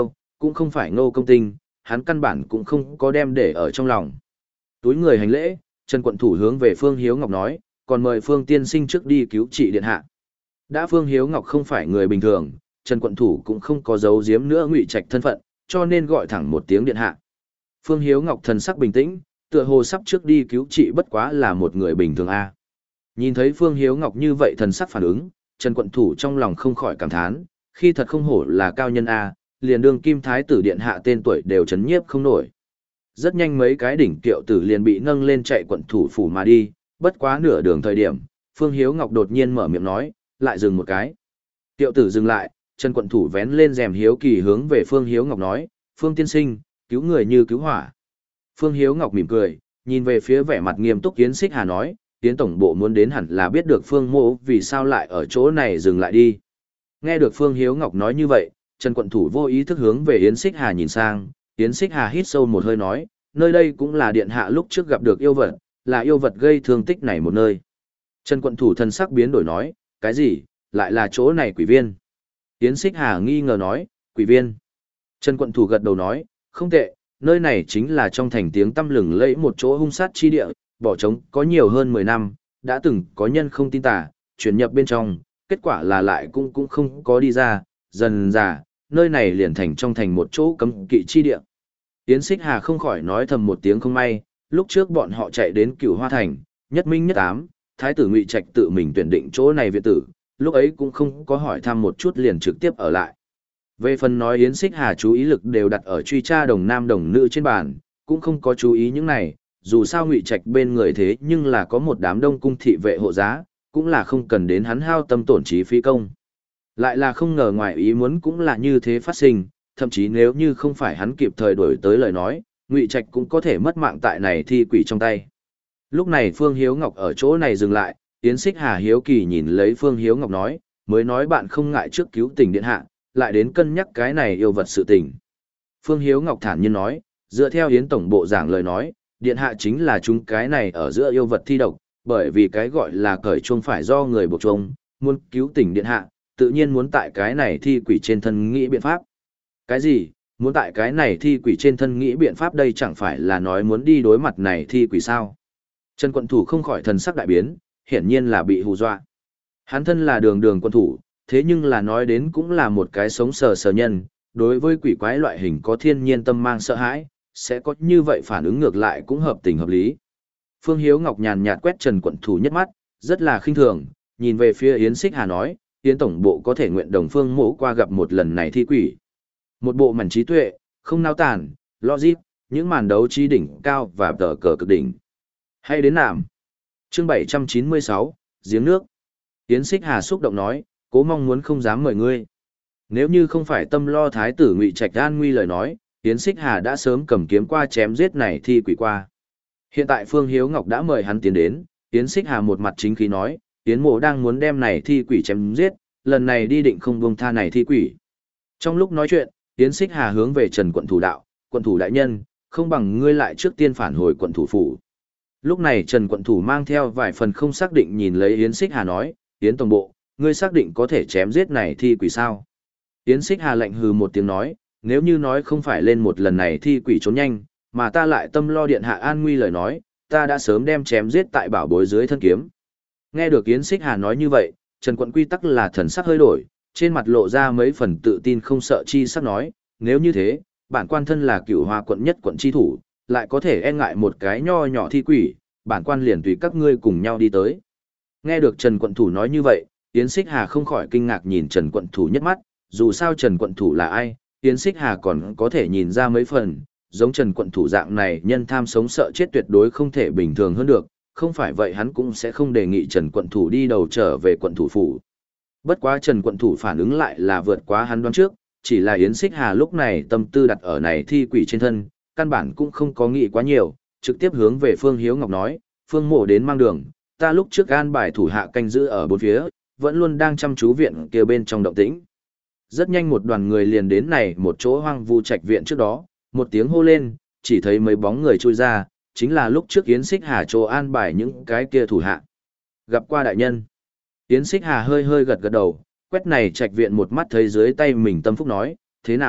cũng không phải Ngô Công Tinh, hắn căn bản cũng không có đem để ở trong lòng. Túi người hành lễ, Trần Quận Thủ hướng về Phương Hiếu Ngọc nói, còn mời Phương tiên sinh trước đi cứu trị điện hạ. Đã Phương Hiếu Ngọc không phải người bình thường, Trần Quận Thủ cũng không có giấu giếm nữa Ngụy Trạch thân phận, cho nên gọi thẳng một tiếng điện hạ. Phương Hiếu Ngọc thần sắc bình tĩnh, tựa hồ sắp trước đi cứu trị bất quá là một người bình thường a. Nhìn thấy Phương Hiếu Ngọc như vậy thần sắc phản ứng, Trần Quận Thủ trong lòng không khỏi cảm thán, khi thật không hổ là cao nhân a, liền đương kim thái tử điện hạ tên tuổi đều chấn nhiếp không nổi. Rất nhanh mấy cái đỉnh kiệu tử liền bị nâng lên chạy quận thủ phủ mà đi, bất quá nửa đường thời điểm, Phương Hiếu Ngọc đột nhiên mở miệng nói, lại dừng một cái. Kiệu tử dừng lại, Trần Quận Thủ vén lên rèm hiếu kỳ hướng về Phương Hiếu Ngọc nói, Phương tiên sinh, cứu người như cứu hỏa. Phương Hiếu Ngọc mỉm cười, nhìn về phía vẻ mặt nghiêm túc Yến Xích Hà nói, Yến tổng bộ muốn đến hẳn là biết được Phương Mộ vì sao lại ở chỗ này dừng lại đi. Nghe được Phương Hiếu Ngọc nói như vậy, Trần Quận Thủ vô ý thức hướng về Yến Xích Hà nhìn sang, Yến Xích Hà hít sâu một hơi nói, nơi đây cũng là điện hạ lúc trước gặp được yêu vật, là yêu vật gây thương tích này một nơi. Trần Quận Thủ thần sắc biến đổi nói, cái gì, lại là chỗ này quỷ viên. Yến Xích Hà nghi ngờ nói, quỷ viên. Trần Quận Thủ gật đầu nói, không tệ, nơi này chính là trong thành tiếng tăm lừng lẫy một chỗ hung sát chi địa, bỏ trống có nhiều hơn mười năm, đã từng có nhân không tin tà, chuyển nhập bên trong, kết quả là lại cũng cũng không có đi ra, dần dà, nơi này liền thành trong thành một chỗ cấm kỵ chi địa. Yến Xích Hà không khỏi nói thầm một tiếng không may, lúc trước bọn họ chạy đến Cửu Hoa Thành, nhất minh nhất ám, thái tử Ngụy Trạch tự mình tuyển định chỗ này viện tử, lúc ấy cũng không có hỏi thăm một chút liền trực tiếp ở lại. Về phần nói Yến Xích Hà chú ý lực đều đặt ở truy tra đồng nam đồng nữ trên bàn, cũng không có chú ý những này, dù sao Ngụy Trạch bên người thế nhưng là có một đám đông cung thị vệ hộ giá, cũng là không cần đến hắn hao tâm tổn trí phí công. Lại là không ngờ ngoài ý muốn cũng là như thế phát sinh, thậm chí nếu như không phải hắn kịp thời đổi tới lời nói, Ngụy Trạch cũng có thể mất mạng tại này thi quỷ trong tay. Lúc này Phương Hiếu Ngọc ở chỗ này dừng lại, Yến Xích Hà hiếu kỳ nhìn lấy Phương Hiếu Ngọc nói, mới nói bạn không ngại trước cứu tình điện hạ, lại đến cân nhắc cái này yêu vật sự tình. Phương Hiếu Ngọc thản nhiên nói, dựa theo Yến tổng bộ giảng lời nói, điện hạ chính là chúng cái này ở giữa yêu vật thi độc, bởi vì cái gọi là cởi chuông phải do người buộc chuông, muốn cứu tình điện hạ, tự nhiên muốn tại cái này thi quỷ trên thân nghĩ biện pháp. Cái gì? Muốn tại cái này thi quỷ trên thân nghĩ biện pháp đây chẳng phải là nói muốn đi đối mặt này thi quỷ sao? Trần Quận Thủ không khỏi thần sắc đại biến, hiển nhiên là bị hù dọa. Hắn thân là đường đường quân thủ, thế nhưng là nói đến cũng là một cái sống sờ sờ nhân, đối với quỷ quái loại hình có thiên nhiên tâm mang sợ hãi, sẽ có như vậy phản ứng ngược lại cũng hợp tình hợp lý. Phương Hiếu Ngọc nhàn nhạt quét Trần Quận Thủ nhất mắt, rất là khinh thường, nhìn về phía Yến Xích Hà nói, Yến tổng bộ có thể nguyện đồng Phương Mộ qua gặp một lần này thi quỷ. Một bộ mảnh trí tuệ, không nao tàn, logic, những màn đấu trí đỉnh cao và tờ cờ cực đỉnh. Hay đến nàm. Chương bảy trăm chín mươi sáu, giếng nước. Yến Xích Hà xúc động nói, cố mong muốn không dám mời ngươi. Nếu như không phải tâm lo thái tử Ngụy Trạch an nguy lời nói, Yến Xích Hà đã sớm cầm kiếm qua chém giết này thi quỷ qua. Hiện tại Phương Hiếu Ngọc đã mời hắn tiến đến, Yến Xích Hà một mặt chính khí nói, Yến mộ đang muốn đem này thi quỷ chém giết, lần này đi định không buông tha này thi quỷ. Trong lúc nói chuyện, Yến Xích Hà hướng về Trần Quận Thủ đạo, Quận Thủ đại nhân, không bằng ngươi lại trước tiên phản hồi Quận Thủ phủ. Lúc này Trần Quận Thủ mang theo vài phần không xác định nhìn lấy Yến Xích Hà nói, Yến tổng bộ, ngươi xác định có thể chém giết này thi quỷ sao? Yến Xích Hà lạnh hừ một tiếng nói, nếu như nói không phải lên một lần này thi quỷ trốn nhanh, mà ta lại tâm lo điện hạ an nguy lời nói, ta đã sớm đem chém giết tại bảo bối dưới thân kiếm. Nghe được Yến Xích Hà nói như vậy, Trần Quận quy tắc là thần sắc hơi đổi, trên mặt lộ ra mấy phần tự tin không sợ chi sắc nói, nếu như thế, bản quan thân là Cửu Hoa quận nhất quận chi thủ, lại có thể e ngại một cái nho nhỏ thi quỷ, bản quan liền tùy các ngươi cùng nhau đi tới. Nghe được Trần Quận Thủ nói như vậy, Yến Xích Hà không khỏi kinh ngạc nhìn Trần Quận Thủ nhất mắt, dù sao Trần Quận Thủ là ai, Yến Xích Hà còn có thể nhìn ra mấy phần, giống Trần Quận Thủ dạng này nhân tham sống sợ chết tuyệt đối không thể bình thường hơn được, không phải vậy hắn cũng sẽ không đề nghị Trần Quận Thủ đi đầu trở về quận thủ phủ. Bất quá Trần Quận Thủ phản ứng lại là vượt quá hắn đoán trước, chỉ là Yến Xích Hà lúc này tâm tư đặt ở này thi quỷ trên thân, căn bản cũng không có nghĩ quá nhiều, trực tiếp hướng về Phương Hiếu Ngọc nói, Phương Mộ đến mang đường, ta lúc trước an bài thủ hạ canh giữ ở bốn phía, vẫn luôn đang chăm chú viện kia bên trong động tĩnh. Rất nhanh một đoàn người liền đến này một chỗ hoang vu trạch viện trước đó, một tiếng hô lên, chỉ thấy mấy bóng người trôi ra, chính là lúc trước Yến Xích Hà chỗ an bài những cái kia thủ hạ. Gặp qua đại nhân. Yến Xích Hà hơi hơi gật gật đầu, quét này trạch viện một mắt thấy dưới tay mình tâm phúc nói, thế nào,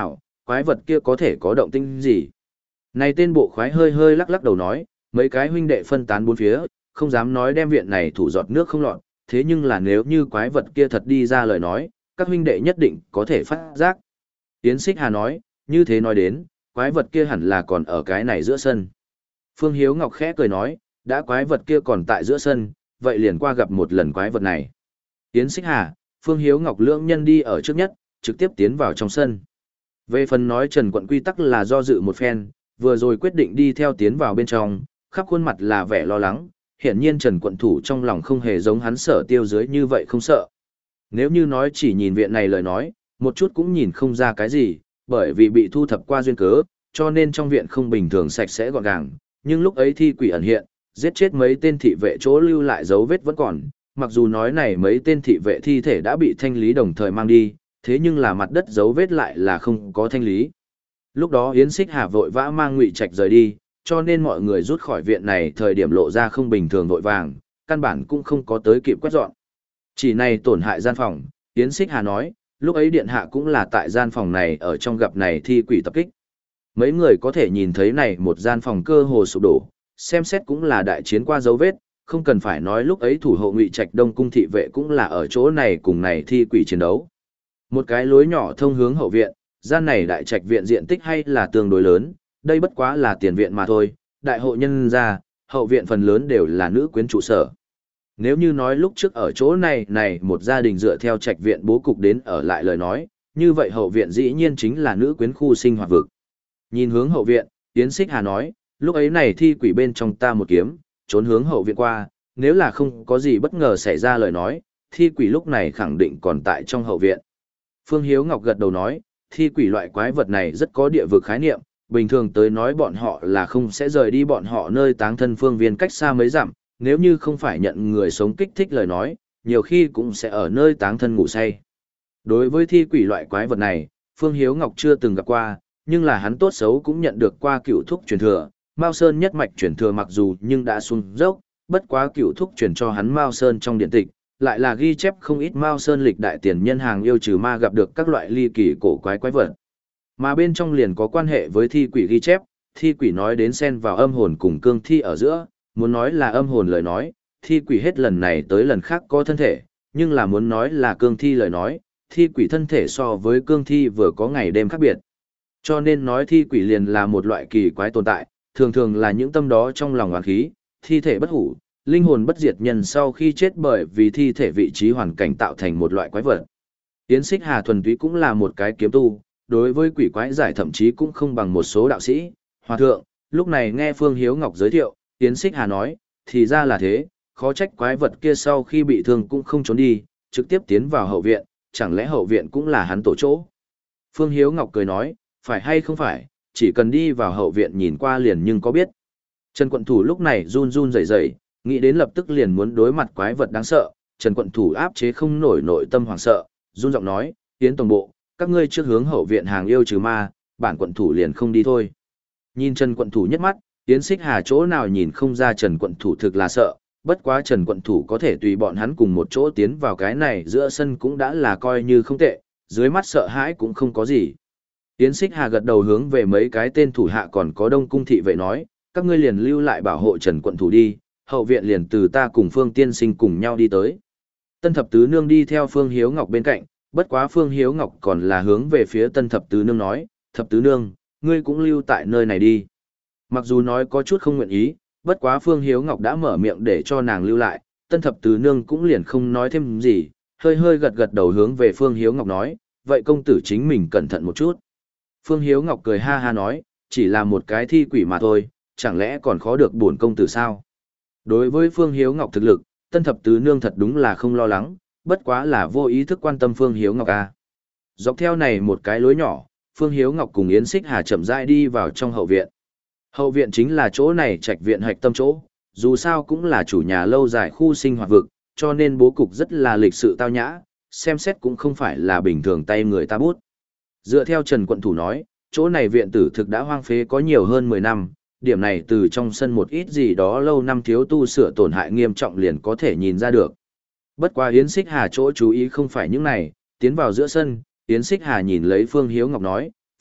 quái vật kia có thể có động tĩnh gì. Này tên bộ khoái hơi hơi lắc lắc đầu nói, mấy cái huynh đệ phân tán bốn phía, không dám nói đem viện này thủ giọt nước không lọt, thế nhưng là nếu như quái vật kia thật đi ra lời nói, các huynh đệ nhất định có thể phát giác. Yến Xích Hà nói, như thế nói đến, quái vật kia hẳn là còn ở cái này giữa sân. Phương Hiếu Ngọc khẽ cười nói, đã quái vật kia còn tại giữa sân, vậy liền qua gặp một lần quái vật này. Yến Xích Hà, Phương Hiếu Ngọc lưỡng nhân đi ở trước nhất, trực tiếp tiến vào trong sân. Về phần nói Trần Quận quy tắc là do dự một phen, vừa rồi quyết định đi theo tiến vào bên trong, khắp khuôn mặt là vẻ lo lắng, hiển nhiên Trần Quận thủ trong lòng không hề giống hắn Sở Tiêu dưới như vậy không sợ. Nếu như nói chỉ nhìn viện này lời nói, một chút cũng nhìn không ra cái gì, bởi vì bị thu thập qua duyên cớ, cho nên trong viện không bình thường sạch sẽ gọn gàng, nhưng lúc ấy thi quỷ ẩn hiện, giết chết mấy tên thị vệ chỗ lưu lại dấu vết vẫn còn, mặc dù nói này mấy tên thị vệ thi thể đã bị thanh lý đồng thời mang đi, thế nhưng là mặt đất dấu vết lại là không có thanh lý. Lúc đó Yến Xích Hà vội vã mang Ngụy Trạch rời đi, cho nên mọi người rút khỏi viện này thời điểm lộ ra không bình thường vội vàng, căn bản cũng không có tới kịp quét dọn. Chỉ này tổn hại gian phòng, Yến Xích Hà nói, lúc ấy điện hạ cũng là tại gian phòng này ở trong gặp này thi quỷ tập kích. Mấy người có thể nhìn thấy này một gian phòng cơ hồ sụp đổ, xem xét cũng là đại chiến qua dấu vết, không cần phải nói lúc ấy thủ hộ Ngụy Trạch Đông cung thị vệ cũng là ở chỗ này cùng này thi quỷ chiến đấu. Một cái lối nhỏ thông hướng hậu viện, gian này đại trạch viện diện tích hay là tương đối lớn, đây bất quá là tiền viện mà thôi, đại hộ nhân gia, hậu viện phần lớn đều là nữ quyến trụ sở. Nếu như nói lúc trước ở chỗ này này một gia đình dựa theo trạch viện bố cục đến ở lại lời nói, như vậy hậu viện dĩ nhiên chính là nữ quyến khu sinh hoạt vực. Nhìn hướng hậu viện, Yến Xích Hà nói, lúc ấy này thi quỷ bên trong ta một kiếm, trốn hướng hậu viện qua, nếu là không có gì bất ngờ xảy ra lời nói, thi quỷ lúc này khẳng định còn tại trong hậu viện. Phương Hiếu Ngọc gật đầu nói, thi quỷ loại quái vật này rất có địa vực khái niệm, bình thường tới nói bọn họ là không sẽ rời đi bọn họ nơi táng thân phương viên cách xa mấy dặm, nếu như không phải nhận người sống kích thích lời nói, nhiều khi cũng sẽ ở nơi táng thân ngủ say. Đối với thi quỷ loại quái vật này, Phương Hiếu Ngọc chưa từng gặp qua, nhưng là hắn tốt xấu cũng nhận được qua cựu thúc truyền thừa, Mao Sơn nhất mạch truyền thừa mặc dù nhưng đã xuống dốc, bất quá cựu thúc truyền cho hắn Mao Sơn trong điện tịch, lại là ghi chép không ít Mao Sơn lịch đại tiền nhân hàng yêu trừ ma gặp được các loại ly kỳ cổ quái quái vật. Mà bên trong liền có quan hệ với thi quỷ ghi chép, thi quỷ nói đến xen vào âm hồn cùng cương thi ở giữa, muốn nói là âm hồn lời nói, thi quỷ hết lần này tới lần khác có thân thể, nhưng là muốn nói là cương thi lời nói, thi quỷ thân thể so với cương thi vừa có ngày đêm khác biệt. Cho nên nói thi quỷ liền là một loại kỳ quái tồn tại, thường thường là những tâm đó trong lòng oán khí, thi thể bất hủ, linh hồn bất diệt nhân sau khi chết bởi vì thi thể vị trí hoàn cảnh tạo thành một loại quái vật. Yến Xích Hà thuần túy cũng là một cái kiếm tu, đối với quỷ quái giải thậm chí cũng không bằng một số đạo sĩ, hòa thượng. Lúc này nghe Phương Hiếu Ngọc giới thiệu, Yến Xích Hà nói, thì ra là thế, khó trách quái vật kia sau khi bị thương cũng không trốn đi, trực tiếp tiến vào hậu viện, chẳng lẽ hậu viện cũng là hắn tổ chỗ. Phương Hiếu Ngọc cười nói, phải hay không phải, chỉ cần đi vào hậu viện nhìn qua liền nhưng có biết. Trần Quận Thủ lúc này run run rẩy rẩy, nghĩ đến lập tức liền muốn đối mặt quái vật đáng sợ, Trần Quận Thủ áp chế không nổi nội tâm hoảng sợ, run giọng nói, Yến tổng bộ, các ngươi trước hướng hậu viện hàng yêu trừ ma, bản quận thủ liền không đi thôi. Nhìn Trần Quận Thủ nhất mắt, Yến Xích Hà chỗ nào nhìn không ra Trần Quận Thủ thực là sợ, bất quá Trần Quận Thủ có thể tùy bọn hắn cùng một chỗ tiến vào cái này giữa sân cũng đã là coi như không tệ, dưới mắt sợ hãi cũng không có gì. Yến Xích Hà gật đầu hướng về mấy cái tên thủ hạ còn có Đông cung thị vệ nói, các ngươi liền lưu lại bảo hộ Trần Quận Thủ đi, hậu viện liền từ ta cùng Phương Tiên Sinh cùng nhau đi tới. Tân Thập Tứ Nương đi theo Phương Hiếu Ngọc bên cạnh, bất quá Phương Hiếu Ngọc còn là hướng về phía Tân Thập Tứ Nương nói, Thập Tứ Nương, ngươi cũng lưu tại nơi này đi. Mặc dù nói có chút không nguyện ý, bất quá Phương Hiếu Ngọc đã mở miệng để cho nàng lưu lại, Tân Thập Tứ Nương cũng liền không nói thêm gì, hơi hơi gật gật đầu hướng về Phương Hiếu Ngọc nói, vậy công tử chính mình cẩn thận một chút. Phương Hiếu Ngọc cười ha ha nói, chỉ là một cái thi quỷ mà thôi, chẳng lẽ còn khó được bổn công tử sao? Đối với Phương Hiếu Ngọc thực lực, Tân Thập Tứ Nương thật đúng là không lo lắng, bất quá là vô ý thức quan tâm Phương Hiếu Ngọc a. Dọc theo này một cái lối nhỏ, Phương Hiếu Ngọc cùng Yến Xích Hà chậm rãi đi vào trong hậu viện. Hậu viện chính là chỗ này trạch viện hạch tâm chỗ, dù sao cũng là chủ nhà lâu dài khu sinh hoạt vực, cho nên bố cục rất là lịch sự tao nhã, xem xét cũng không phải là bình thường tay người ta bút. Dựa theo Trần Quận Thủ nói, chỗ này viện tử thực đã hoang phế có nhiều hơn mười năm, điểm này từ trong sân một ít gì đó lâu năm thiếu tu sửa tổn hại nghiêm trọng liền có thể nhìn ra được. Bất quá Yến Xích Hà chỗ chú ý không phải những này, tiến vào giữa sân, Yến Xích Hà nhìn lấy Phương Hiếu Ngọc nói,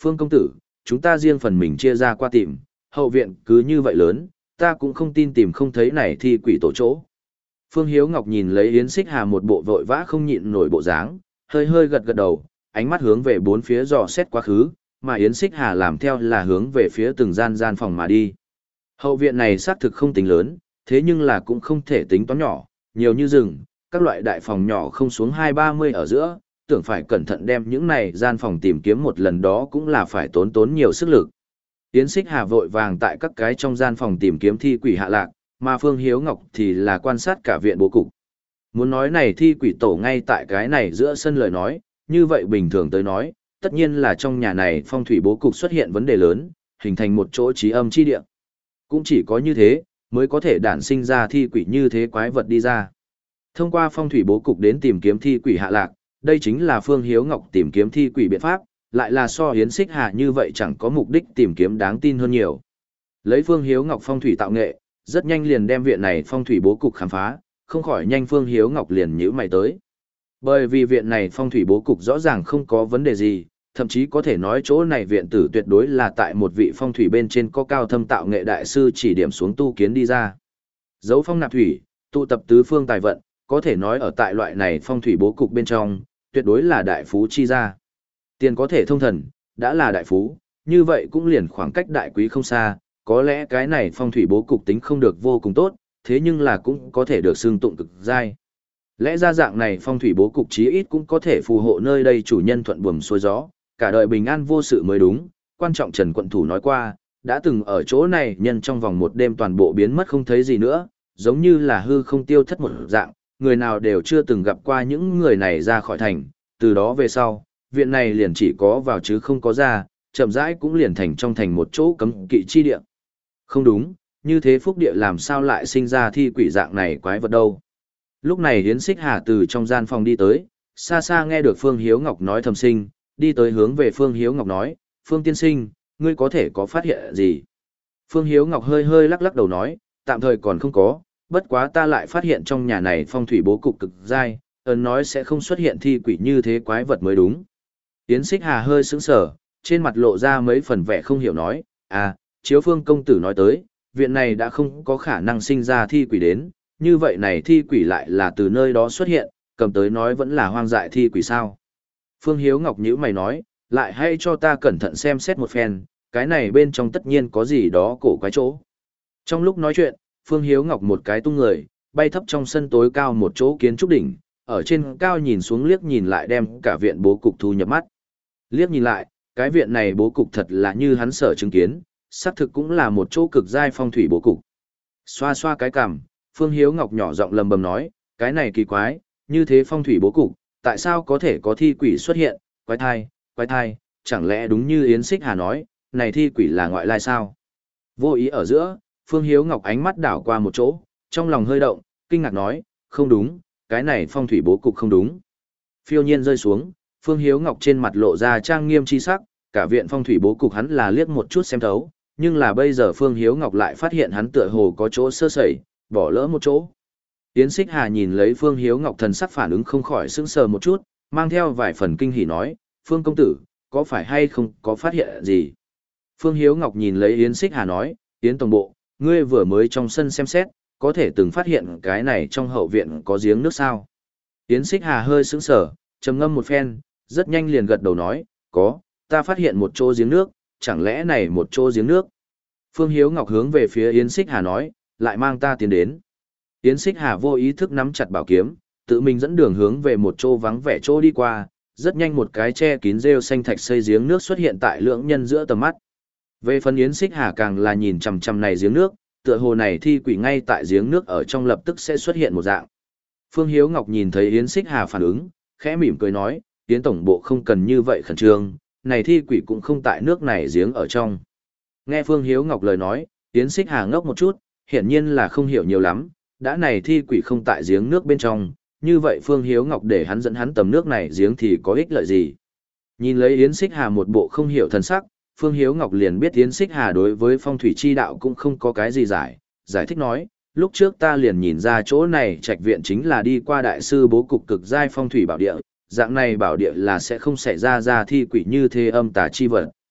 Phương công tử, chúng ta riêng phần mình chia ra qua tìm, hậu viện cứ như vậy lớn, ta cũng không tin tìm không thấy này thi quỷ tổ chỗ. Phương Hiếu Ngọc nhìn lấy Yến Xích Hà một bộ vội vã không nhịn nổi bộ dáng, hơi hơi gật gật đầu, ánh mắt hướng về bốn phía dò xét quá khứ, mà Yến Xích Hà làm theo là hướng về phía từng gian gian phòng mà đi. Hậu viện này xác thực không tính lớn, thế nhưng là cũng không thể tính toán nhỏ, nhiều như rừng, các loại đại phòng nhỏ không xuống hai ba mươi ở giữa, tưởng phải cẩn thận đem những này gian phòng tìm kiếm một lần đó cũng là phải tốn tốn nhiều sức lực. Yến Xích Hà vội vàng tại các cái trong gian phòng tìm kiếm thi quỷ hạ lạc, mà Phương Hiếu Ngọc thì là quan sát cả viện bố cục. Muốn nói này thi quỷ tổ ngay tại cái này giữa sân lời nói, như vậy bình thường tới nói, tất nhiên là trong nhà này phong thủy bố cục xuất hiện vấn đề lớn, hình thành một chỗ trí âm chi địa. Cũng chỉ có như thế, mới có thể đản sinh ra thi quỷ như thế quái vật đi ra. Thông qua phong thủy bố cục đến tìm kiếm thi quỷ hạ lạc, đây chính là Phương Hiếu Ngọc tìm kiếm thi quỷ biện pháp, lại là so Yến Xích Hà như vậy chẳng có mục đích tìm kiếm đáng tin hơn nhiều. Lấy Phương Hiếu Ngọc phong thủy tạo nghệ, rất nhanh liền đem viện này phong thủy bố cục khám phá, không khỏi nhanh Phương Hiếu Ngọc liền nhíu mày tới. Bởi vì viện này phong thủy bố cục rõ ràng không có vấn đề gì, thậm chí có thể nói chỗ này viện tử tuyệt đối là tại một vị phong thủy bên trên có cao thâm tạo nghệ đại sư chỉ điểm xuống tu kiến đi ra. Dấu phong nạp thủy, tụ tập tứ phương tài vận, có thể nói ở tại loại này phong thủy bố cục bên trong, tuyệt đối là đại phú chi gia. Tiền có thể thông thần, đã là đại phú, như vậy cũng liền khoảng cách đại quý không xa, có lẽ cái này phong thủy bố cục tính không được vô cùng tốt, thế nhưng là cũng có thể được xưng tụng cực giai. Lẽ ra dạng này phong thủy bố cục chí ít cũng có thể phù hộ nơi đây chủ nhân thuận buồm xuôi gió, cả đời bình an vô sự mới đúng. Quan trọng Trần Quận Thủ nói qua, đã từng ở chỗ này nhân trong vòng một đêm toàn bộ biến mất không thấy gì nữa, giống như là hư không tiêu thất một dạng, người nào đều chưa từng gặp qua những người này ra khỏi thành, từ đó về sau, viện này liền chỉ có vào chứ không có ra, chậm rãi cũng liền thành trong thành một chỗ cấm kỵ chi địa. Không đúng, như thế phúc địa làm sao lại sinh ra thi quỷ dạng này quái vật đâu. Lúc này Yến Xích Hà từ trong gian phòng đi tới, xa xa nghe được Phương Hiếu Ngọc nói thầm sinh, đi tới hướng về Phương Hiếu Ngọc nói, Phương tiên sinh, ngươi có thể có phát hiện gì? Phương Hiếu Ngọc hơi hơi lắc lắc đầu nói, tạm thời còn không có, bất quá ta lại phát hiện trong nhà này phong thủy bố cục cực dai, ấn nói sẽ không xuất hiện thi quỷ như thế quái vật mới đúng. Yến Xích Hà hơi sững sờ, trên mặt lộ ra mấy phần vẻ không hiểu nói, à, chiếu Phương công tử nói tới, viện này đã không có khả năng sinh ra thi quỷ đến, như vậy này thi quỷ lại là từ nơi đó xuất hiện, cầm tới nói vẫn là hoang dại thi quỷ sao. Phương Hiếu Ngọc nhữ mày nói, lại hay cho ta cẩn thận xem xét một phen, cái này bên trong tất nhiên có gì đó cổ quái chỗ. Trong lúc nói chuyện, Phương Hiếu Ngọc một cái tung người, bay thấp trong sân tối cao một chỗ kiến trúc đỉnh, ở trên cao nhìn xuống liếc nhìn lại đem cả viện bố cục thu nhập mắt. Liếc nhìn lại, cái viện này bố cục thật là như hắn sở chứng kiến, xác thực cũng là một chỗ cực giai phong thủy bố cục. Xoa xoa cái cằm, Phương Hiếu Ngọc nhỏ giọng lầm bầm nói, cái này kỳ quái, như thế phong thủy bố cục, tại sao có thể có thi quỷ xuất hiện, quái thai, quái thai, chẳng lẽ đúng như Yến Xích Hà nói, này thi quỷ là ngoại lai sao? Vô ý ở giữa, Phương Hiếu Ngọc ánh mắt đảo qua một chỗ, trong lòng hơi động, kinh ngạc nói, không đúng, cái này phong thủy bố cục không đúng. Phiêu nhiên rơi xuống, Phương Hiếu Ngọc trên mặt lộ ra trang nghiêm chi sắc, cả viện phong thủy bố cục hắn là liếc một chút xem thấu, nhưng là bây giờ Phương Hiếu Ngọc lại phát hiện hắn tựa hồ có chỗ sơ sẩy, bỏ lỡ một chỗ. Yến Xích Hà nhìn lấy Phương Hiếu Ngọc thần sắc phản ứng không khỏi sững sờ một chút, mang theo vài phần kinh hỉ nói, Phương công tử, có phải hay không có phát hiện gì? Phương Hiếu Ngọc nhìn lấy Yến Xích Hà nói, Yến tổng bộ, ngươi vừa mới trong sân xem xét, có thể từng phát hiện cái này trong hậu viện có giếng nước sao? Yến Xích Hà hơi sững sờ, trầm ngâm một phen, rất nhanh liền gật đầu nói, có, ta phát hiện một chỗ giếng nước, chẳng lẽ này một chỗ giếng nước? Phương Hiếu Ngọc hướng về phía Yến Xích Hà nói, lại mang ta tiến đến. Yến Xích Hà vô ý thức nắm chặt bảo kiếm, tự mình dẫn đường hướng về một chỗ vắng vẻ chỗ đi qua, rất nhanh một cái che kín rêu xanh thạch xây giếng nước xuất hiện tại lưỡng nhân giữa tầm mắt. Về phần Yến Xích Hà càng là nhìn chằm chằm này giếng nước, tựa hồ này thi quỷ ngay tại giếng nước ở trong lập tức sẽ xuất hiện một dạng. Phương Hiếu Ngọc nhìn thấy Yến Xích Hà phản ứng, khẽ mỉm cười nói, Yến tổng bộ không cần như vậy khẩn trương, này thi quỷ cũng không tại nước này giếng ở trong. Nghe Phương Hiếu Ngọc lời nói, Yến Xích Hà ngốc một chút, hiển nhiên là không hiểu nhiều lắm, đã này thi quỷ không tại giếng nước bên trong, như vậy Phương Hiếu Ngọc để hắn dẫn hắn tầm nước này giếng thì có ích lợi gì. Nhìn lấy Yến Xích Hà một bộ không hiểu thần sắc, Phương Hiếu Ngọc liền biết Yến Xích Hà đối với phong thủy chi đạo cũng không có cái gì giải, giải thích nói, lúc trước ta liền nhìn ra chỗ này trạch viện chính là đi qua đại sư bố cục cực giai phong thủy bảo địa, dạng này bảo địa là sẽ không xảy ra ra thi quỷ như thế âm tà chi vật.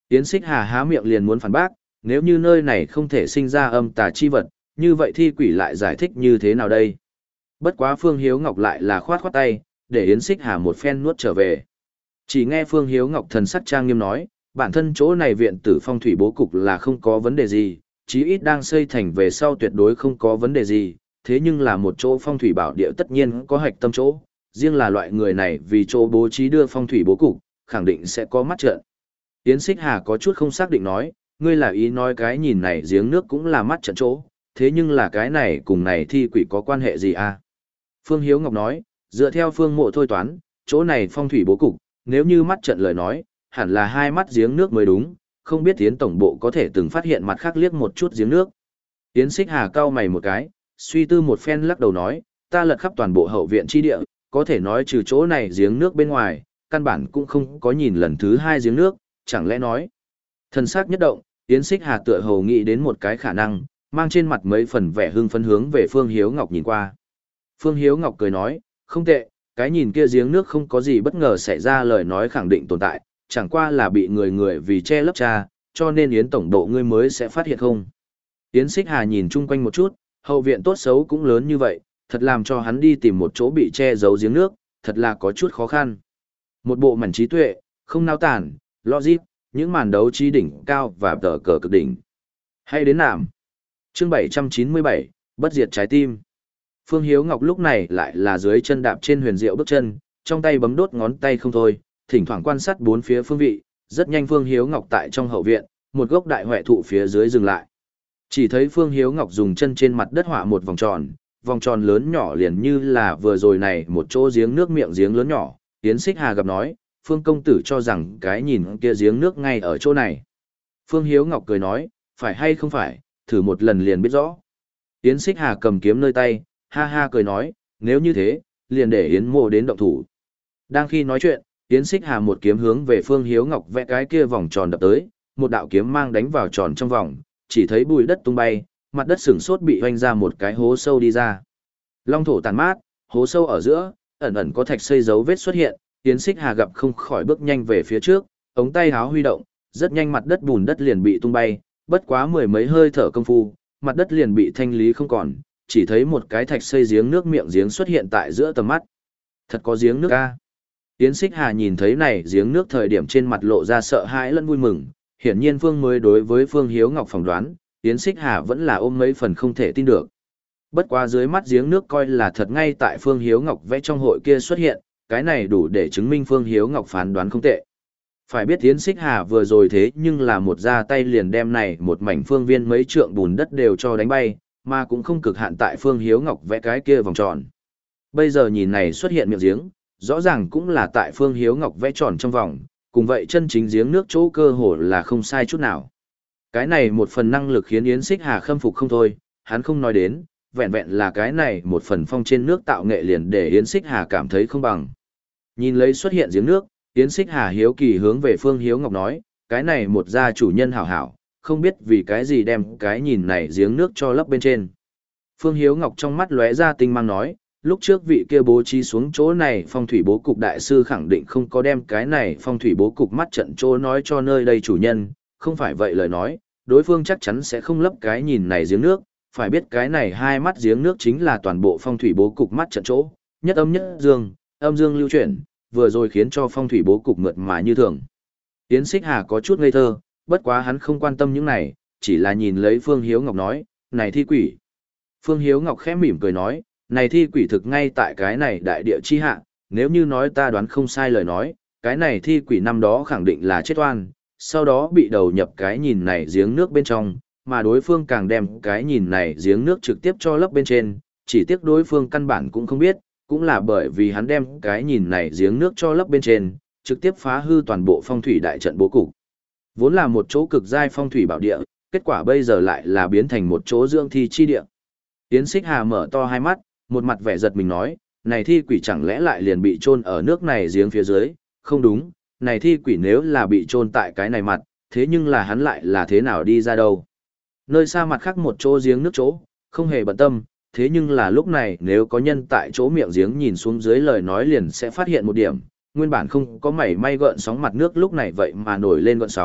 Yến Xích Hà há miệng liền muốn phản bác, nếu như nơi này không thể sinh ra âm tà chi vật, như vậy thi quỷ lại giải thích như thế nào đây? Bất quá Phương Hiếu Ngọc lại là khoát khoát tay, để Yến Xích Hà một phen nuốt trở về. Chỉ nghe Phương Hiếu Ngọc thần sắc trang nghiêm nói, bản thân chỗ này viện tử phong thủy bố cục là không có vấn đề gì, chí ít đang xây thành về sau tuyệt đối không có vấn đề gì, thế nhưng là một chỗ phong thủy bảo địa tất nhiên có hạch tâm chỗ, riêng là loại người này vì chỗ bố trí đưa phong thủy bố cục, khẳng định sẽ có mắt trợn. Yến Xích Hà có chút không xác định nói, ngươi là ý nói cái nhìn này giếng nước cũng là mắt trận chỗ, thế nhưng là cái này cùng này thi quỷ có quan hệ gì à? Phương Hiếu Ngọc nói, dựa theo phương mộ thôi toán, chỗ này phong thủy bố cục, nếu như mắt trận lời nói, hẳn là hai mắt giếng nước mới đúng, không biết Yến tổng bộ có thể từng phát hiện mặt khác liếc một chút giếng nước. Yến Xích Hà cau mày một cái, suy tư một phen lắc đầu nói, ta lật khắp toàn bộ hậu viện chi địa, có thể nói trừ chỗ này giếng nước bên ngoài, căn bản cũng không có nhìn lần thứ hai giếng nước, chẳng lẽ nói. Thần sắc nhất động, Yến Xích Hà tựa hồ nghĩ đến một cái khả năng, mang trên mặt mấy phần vẻ hưng phấn hướng về Phương Hiếu Ngọc nhìn qua. Phương Hiếu Ngọc cười nói, không tệ, cái nhìn kia giếng nước không có gì bất ngờ xảy ra, lời nói khẳng định tồn tại, chẳng qua là bị người người vì che lấp cha, cho nên Yến tổng độ ngươi mới sẽ phát hiện không. Yến Xích Hà nhìn chung quanh một chút, hậu viện tốt xấu cũng lớn như vậy, thật làm cho hắn đi tìm một chỗ bị che giấu giếng nước, thật là có chút khó khăn. Một bộ mảnh trí tuệ, không nao tản, logic, những màn đấu trí đỉnh cao và tờ cờ cực đỉnh. Hay đến nạm. Chương bảy trăm chín mươi bảy, bất diệt trái tim. Phương Hiếu Ngọc lúc này lại là dưới chân đạp trên huyền diệu bước chân, trong tay bấm đốt ngón tay không thôi, thỉnh thoảng quan sát bốn phía phương vị, rất nhanh Phương Hiếu Ngọc tại trong hậu viện, một gốc đại hoại thụ phía dưới dừng lại. Chỉ thấy Phương Hiếu Ngọc dùng chân trên mặt đất họa một vòng tròn, vòng tròn lớn nhỏ liền như là vừa rồi này một chỗ giếng nước miệng giếng lớn nhỏ. Yến Xích Hà gặp nói, Phương công tử cho rằng cái nhìn kia giếng nước ngay ở chỗ này. Phương Hiếu Ngọc cười nói, phải hay không phải, thử một lần liền biết rõ. Yến Xích Hà cầm kiếm nơi tay, ha ha cười nói, nếu như thế, liền để Yến mộ đến động thủ. Đang khi nói chuyện, Yến Xích Hà một kiếm hướng về Phương Hiếu Ngọc vẽ cái kia vòng tròn đập tới, một đạo kiếm mang đánh vào tròn trong vòng, chỉ thấy bụi đất tung bay, mặt đất sừng sốt bị hoanh ra một cái hố sâu đi ra. Long thổ tàn mát, hố sâu ở giữa, ẩn ẩn có thạch xây dấu vết xuất hiện, Yến Xích Hà gặp không khỏi bước nhanh về phía trước, ống tay háo huy động, rất nhanh mặt đất bùn đất liền bị tung bay, bất quá mười mấy hơi thở công phu, mặt đất liền bị thanh lý không còn, chỉ thấy một cái thạch xây giếng nước miệng giếng xuất hiện tại giữa tầm mắt. Thật có giếng nước a. Yến Xích Hà nhìn thấy này giếng nước thời điểm trên mặt lộ ra sợ hãi lẫn vui mừng, hiển nhiên Phương mới đối với Phương Hiếu Ngọc phỏng đoán, Yến Xích Hà vẫn là ôm mấy phần không thể tin được. Bất quá dưới mắt giếng nước coi là thật ngay tại Phương Hiếu Ngọc vẽ trong hội kia xuất hiện, cái này đủ để chứng minh Phương Hiếu Ngọc phán đoán không tệ. Phải biết Yến Xích Hà vừa rồi thế nhưng là một ra tay liền đem này một mảnh phương viên mấy trượng bùn đất đều cho đánh bay, mà cũng không cực hạn tại Phương Hiếu Ngọc vẽ cái kia vòng tròn. Bây giờ nhìn này xuất hiện miệng giếng, rõ ràng cũng là tại Phương Hiếu Ngọc vẽ tròn trong vòng, cùng vậy chân chính giếng nước chỗ cơ hồ là không sai chút nào. Cái này một phần năng lực khiến Yến Xích Hà khâm phục không thôi, hắn không nói đến, vẹn vẹn là cái này một phần phong trên nước tạo nghệ liền để Yến Xích Hà cảm thấy không bằng. Nhìn lấy xuất hiện giếng nước, Yến Xích Hà hiếu kỳ hướng về Phương Hiếu Ngọc nói, cái này một gia chủ nhân hảo hảo, không biết vì cái gì đem cái nhìn này giếng nước cho lấp bên trên. Phương Hiếu Ngọc trong mắt lóe ra tinh mang nói, lúc trước vị kia bố trí xuống chỗ này phong thủy bố cục đại sư khẳng định không có đem cái này phong thủy bố cục mắt trận chỗ nói cho nơi đây chủ nhân, không phải vậy lời nói, đối phương chắc chắn sẽ không lấp cái nhìn này giếng nước, phải biết cái này hai mắt giếng nước chính là toàn bộ phong thủy bố cục mắt trận chỗ, nhất âm nhất dương, âm dương lưu chuyển, vừa rồi khiến cho phong thủy bố cục mượt mà như thường. Yến Xích Hà có chút ngây thơ, bất quá hắn không quan tâm những này, chỉ là nhìn lấy Phương Hiếu Ngọc nói, này thi quỷ. Phương Hiếu Ngọc khẽ mỉm cười nói, này thi quỷ thực ngay tại cái này đại địa chi hạ, nếu như nói ta đoán không sai lời nói, cái này thi quỷ năm đó khẳng định là chết oan, sau đó bị đầu nhập cái nhìn này giếng nước bên trong, mà đối phương càng đem cái nhìn này giếng nước trực tiếp cho lấp bên trên, chỉ tiếc đối phương căn bản cũng không biết, cũng là bởi vì hắn đem cái nhìn này giếng nước cho lấp bên trên, trực tiếp phá hư toàn bộ phong thủy đại trận bố cục. Vốn là một chỗ cực giai phong thủy bảo địa, kết quả bây giờ lại là biến thành một chỗ dưỡng thi chi địa. Yến Xích Hà mở to hai mắt, một mặt vẻ giật mình nói, này thi quỷ chẳng lẽ lại liền bị chôn ở nước này giếng phía dưới, không đúng, này thi quỷ nếu là bị chôn tại cái này mặt, thế nhưng là hắn lại là thế nào đi ra đâu. Nơi xa mặt khác một chỗ giếng nước chỗ, không hề bận tâm, thế nhưng là lúc này nếu có nhân tại chỗ miệng giếng nhìn xuống dưới lời nói liền sẽ phát hiện một điểm, nguyên bản không có mảy may gợn sóng mặt nước lúc này vậy mà nổi lên gợn sóng,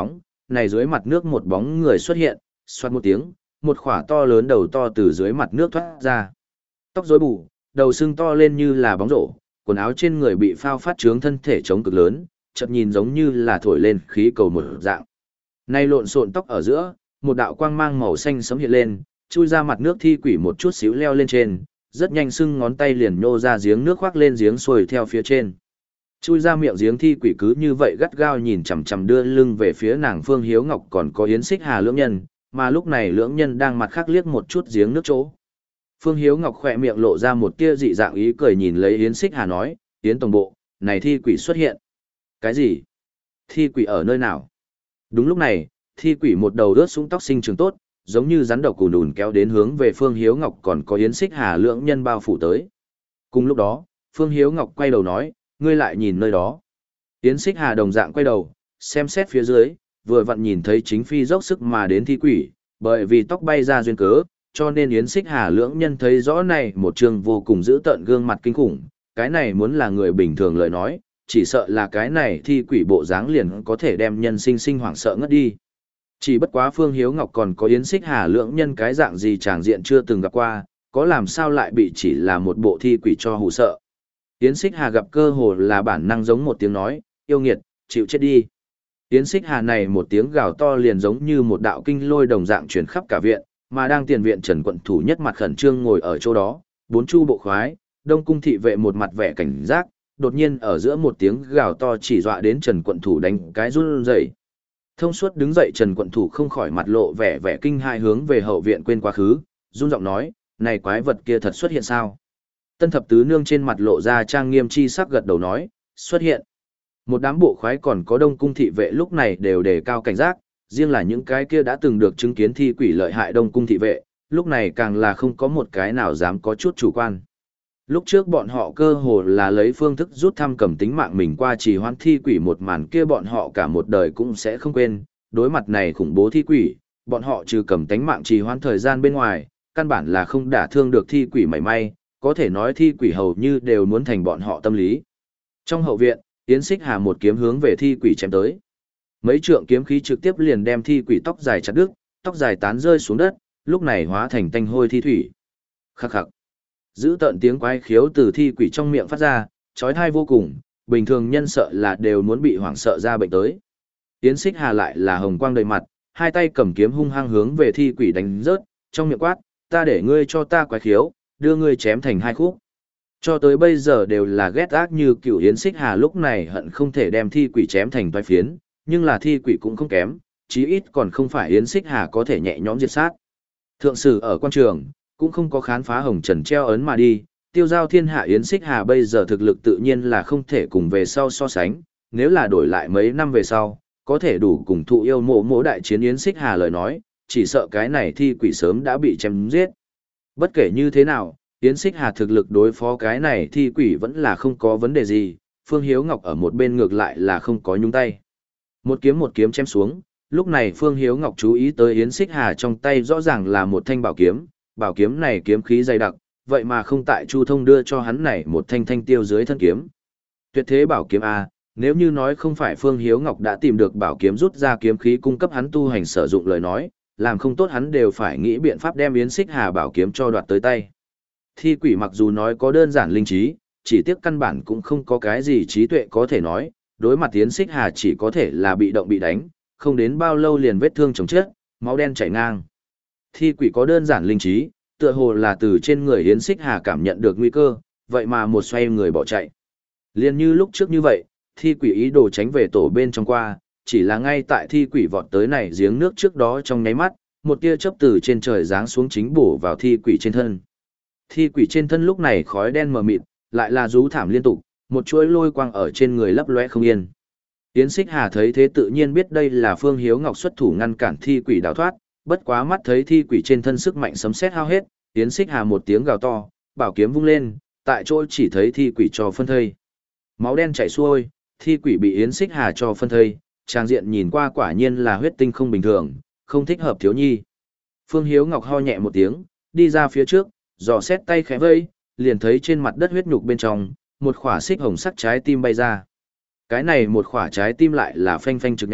này dưới mặt nước một bóng người xuất hiện, xoát một tiếng, một khỏa to lớn đầu to từ dưới mặt nước thoát ra. Tóc rối bù, đầu sưng to lên như là bóng rổ, quần áo trên người bị phao phát trướng thân thể chống cực lớn, chợt nhìn giống như là thổi lên khí cầu một dạng. Nay lộn xộn tóc ở giữa, một đạo quang mang màu xanh sẫm hiện lên, chui ra mặt nước thi quỷ một chút xíu leo lên trên, rất nhanh sưng ngón tay liền nhô ra giếng nước khoác lên giếng xuôi theo phía trên. Chui ra miệng giếng thi quỷ cứ như vậy gắt gao nhìn chằm chằm đưa lưng về phía nàng Phương Hiếu Ngọc còn có Yến Xích Hà lưỡng nhân, mà lúc này lưỡng nhân đang mặt khác liếc một chút giếng nước chỗ. Phương Hiếu Ngọc khỏe miệng lộ ra một tia dị dạng ý cười nhìn lấy Yến Xích Hà nói, Yến tổng bộ, này thi quỷ xuất hiện. Cái gì? Thi quỷ ở nơi nào? Đúng lúc này, thi quỷ một đầu rớt súng tóc sinh trường tốt, giống như rắn độc cùn đùn kéo đến hướng về Phương Hiếu Ngọc còn có Yến Xích Hà lưỡng nhân bao phủ tới. Cùng lúc đó, Phương Hiếu Ngọc quay đầu nói, ngươi lại nhìn nơi đó. Yến Xích Hà đồng dạng quay đầu, xem xét phía dưới, vừa vặn nhìn thấy chính phi dốc sức mà đến thi quỷ, bởi vì tóc bay ra duyên cớ, cho nên Yến Xích Hà lưỡng nhân thấy rõ này một trường vô cùng dữ tợn gương mặt kinh khủng, cái này muốn là người bình thường lời nói, chỉ sợ là cái này thi quỷ bộ dáng liền có thể đem nhân sinh sinh hoảng sợ ngất đi. Chỉ bất quá Phương Hiếu Ngọc còn có Yến Xích Hà lưỡng nhân cái dạng gì tràng diện chưa từng gặp qua, có làm sao lại bị chỉ là một bộ thi quỷ cho hù sợ. Yến Xích Hà gặp cơ hồ là bản năng giống một tiếng nói, yêu nghiệt, chịu chết đi. Yến Xích Hà này một tiếng gào to liền giống như một đạo kinh lôi đồng dạng truyền khắp cả viện, mà đang tiền viện Trần quận thủ nhất mặt khẩn trương ngồi ở chỗ đó, bốn chu bộ khoái, Đông cung thị vệ một mặt vẻ cảnh giác, đột nhiên ở giữa một tiếng gào to chỉ dọa đến Trần quận thủ đánh cái run rẩy. Thông suốt đứng dậy Trần quận thủ không khỏi mặt lộ vẻ vẻ kinh hai hướng về hậu viện quên quá khứ, run giọng nói, này quái vật kia thật xuất hiện sao? Tân thập tứ nương trên mặt lộ ra trang nghiêm chi sắc gật đầu nói, xuất hiện. Một đám bộ khoái còn có Đông cung thị vệ lúc này đều đề cao cảnh giác, riêng là những cái kia đã từng được chứng kiến thi quỷ lợi hại Đông cung thị vệ, lúc này càng là không có một cái nào dám có chút chủ quan. Lúc trước bọn họ cơ hồ là lấy phương thức rút thăm cầm tính mạng mình qua trì hoãn thi quỷ một màn kia bọn họ cả một đời cũng sẽ không quên, đối mặt này khủng bố thi quỷ, bọn họ trừ cầm tính mạng trì hoãn thời gian bên ngoài, căn bản là không đả thương được thi quỷ mảy may, có thể nói thi quỷ hầu như đều muốn thành bọn họ tâm lý. Trong hậu viện, Yến Xích Hà một kiếm hướng về thi quỷ chém tới. Mấy trượng kiếm khí trực tiếp liền đem thi quỷ tóc dài chặt đứt, tóc dài tán rơi xuống đất, lúc này hóa thành tanh hôi thi thủy. Khắc khắc. Giữ tợn tiếng quái khiếu từ thi quỷ trong miệng phát ra, chói tai vô cùng, bình thường nhân sợ là đều muốn bị hoảng sợ ra bệnh tới. Yến Xích Hà lại là hồng quang đầy mặt, hai tay cầm kiếm hung hăng hướng về thi quỷ đánh rớt, trong miệng quát, ta để ngươi cho ta quái khiếu, đưa ngươi chém thành hai khúc. Cho tới bây giờ đều là ghét ác như cựu Yến Xích Hà lúc này hận không thể đem thi quỷ chém thành toái phiến, nhưng là thi quỷ cũng không kém, chí ít còn không phải Yến Xích Hà có thể nhẹ nhõm diệt sát. Thượng sử ở quan trường, cũng không có khán phá hồng trần treo ấn mà đi, tiêu giao thiên hạ Yến Xích Hà bây giờ thực lực tự nhiên là không thể cùng về sau so sánh, nếu là đổi lại mấy năm về sau, có thể đủ cùng thụ yêu mộ mộ đại chiến Yến Xích Hà lời nói, chỉ sợ cái này thi quỷ sớm đã bị chém giết. Bất kể như thế nào, Yến Xích Hà thực lực đối phó cái này thi quỷ vẫn là không có vấn đề gì, Phương Hiếu Ngọc ở một bên ngược lại là không có nhúng tay. Một kiếm một kiếm chém xuống, lúc này Phương Hiếu Ngọc chú ý tới Yến Xích Hà trong tay rõ ràng là một thanh bảo kiếm, bảo kiếm này kiếm khí dày đặc, vậy mà không tại Chu Thông đưa cho hắn này một thanh thanh tiêu dưới thân kiếm. Tuyệt thế bảo kiếm A, nếu như nói không phải Phương Hiếu Ngọc đã tìm được bảo kiếm rút ra kiếm khí cung cấp hắn tu hành sử dụng lời nói, làm không tốt hắn đều phải nghĩ biện pháp đem Yến Xích Hà bảo kiếm cho đoạt tới tay. Thi quỷ mặc dù nói có đơn giản linh trí, chỉ tiếc căn bản cũng không có cái gì trí tuệ có thể nói, đối mặt Yến Xích Hà chỉ có thể là bị động bị đánh, không đến bao lâu liền vết thương chồng chết, máu đen chảy ngang. Thi quỷ có đơn giản linh trí, tựa hồ là từ trên người Yến Xích Hà cảm nhận được nguy cơ, vậy mà một xoay người bỏ chạy. Liên như lúc trước như vậy, thi quỷ ý đồ tránh về tổ bên trong qua, chỉ là ngay tại thi quỷ vọt tới này giếng nước trước đó trong nháy mắt, một tia chớp từ trên trời giáng xuống chính bổ vào thi quỷ trên thân. Thi quỷ trên thân lúc này khói đen mờ mịt, lại là rú thảm liên tục, một chuỗi lôi quang ở trên người lấp lóe không yên. Yến Xích Hà thấy thế tự nhiên biết đây là Phương Hiếu Ngọc xuất thủ ngăn cản thi quỷ đào thoát, bất quá mắt thấy thi quỷ trên thân sức mạnh sấm sét hao hết, Yến Xích Hà một tiếng gào to, bảo kiếm vung lên, tại chỗ chỉ thấy thi quỷ cho phân thây. Máu đen chảy xuôi, thi quỷ bị Yến Xích Hà cho phân thây, trang diện nhìn qua quả nhiên là huyết tinh không bình thường, không thích hợp thiếu nhi. Phương Hiếu Ngọc ho nhẹ một tiếng, đi ra phía trước, dò xét tay khẽ vây, liền thấy trên mặt đất huyết nhục bên trong, một khỏa xích hồng sắc trái tim bay ra. Cái này một khỏa trái tim lại là phanh phanh trực nhảy,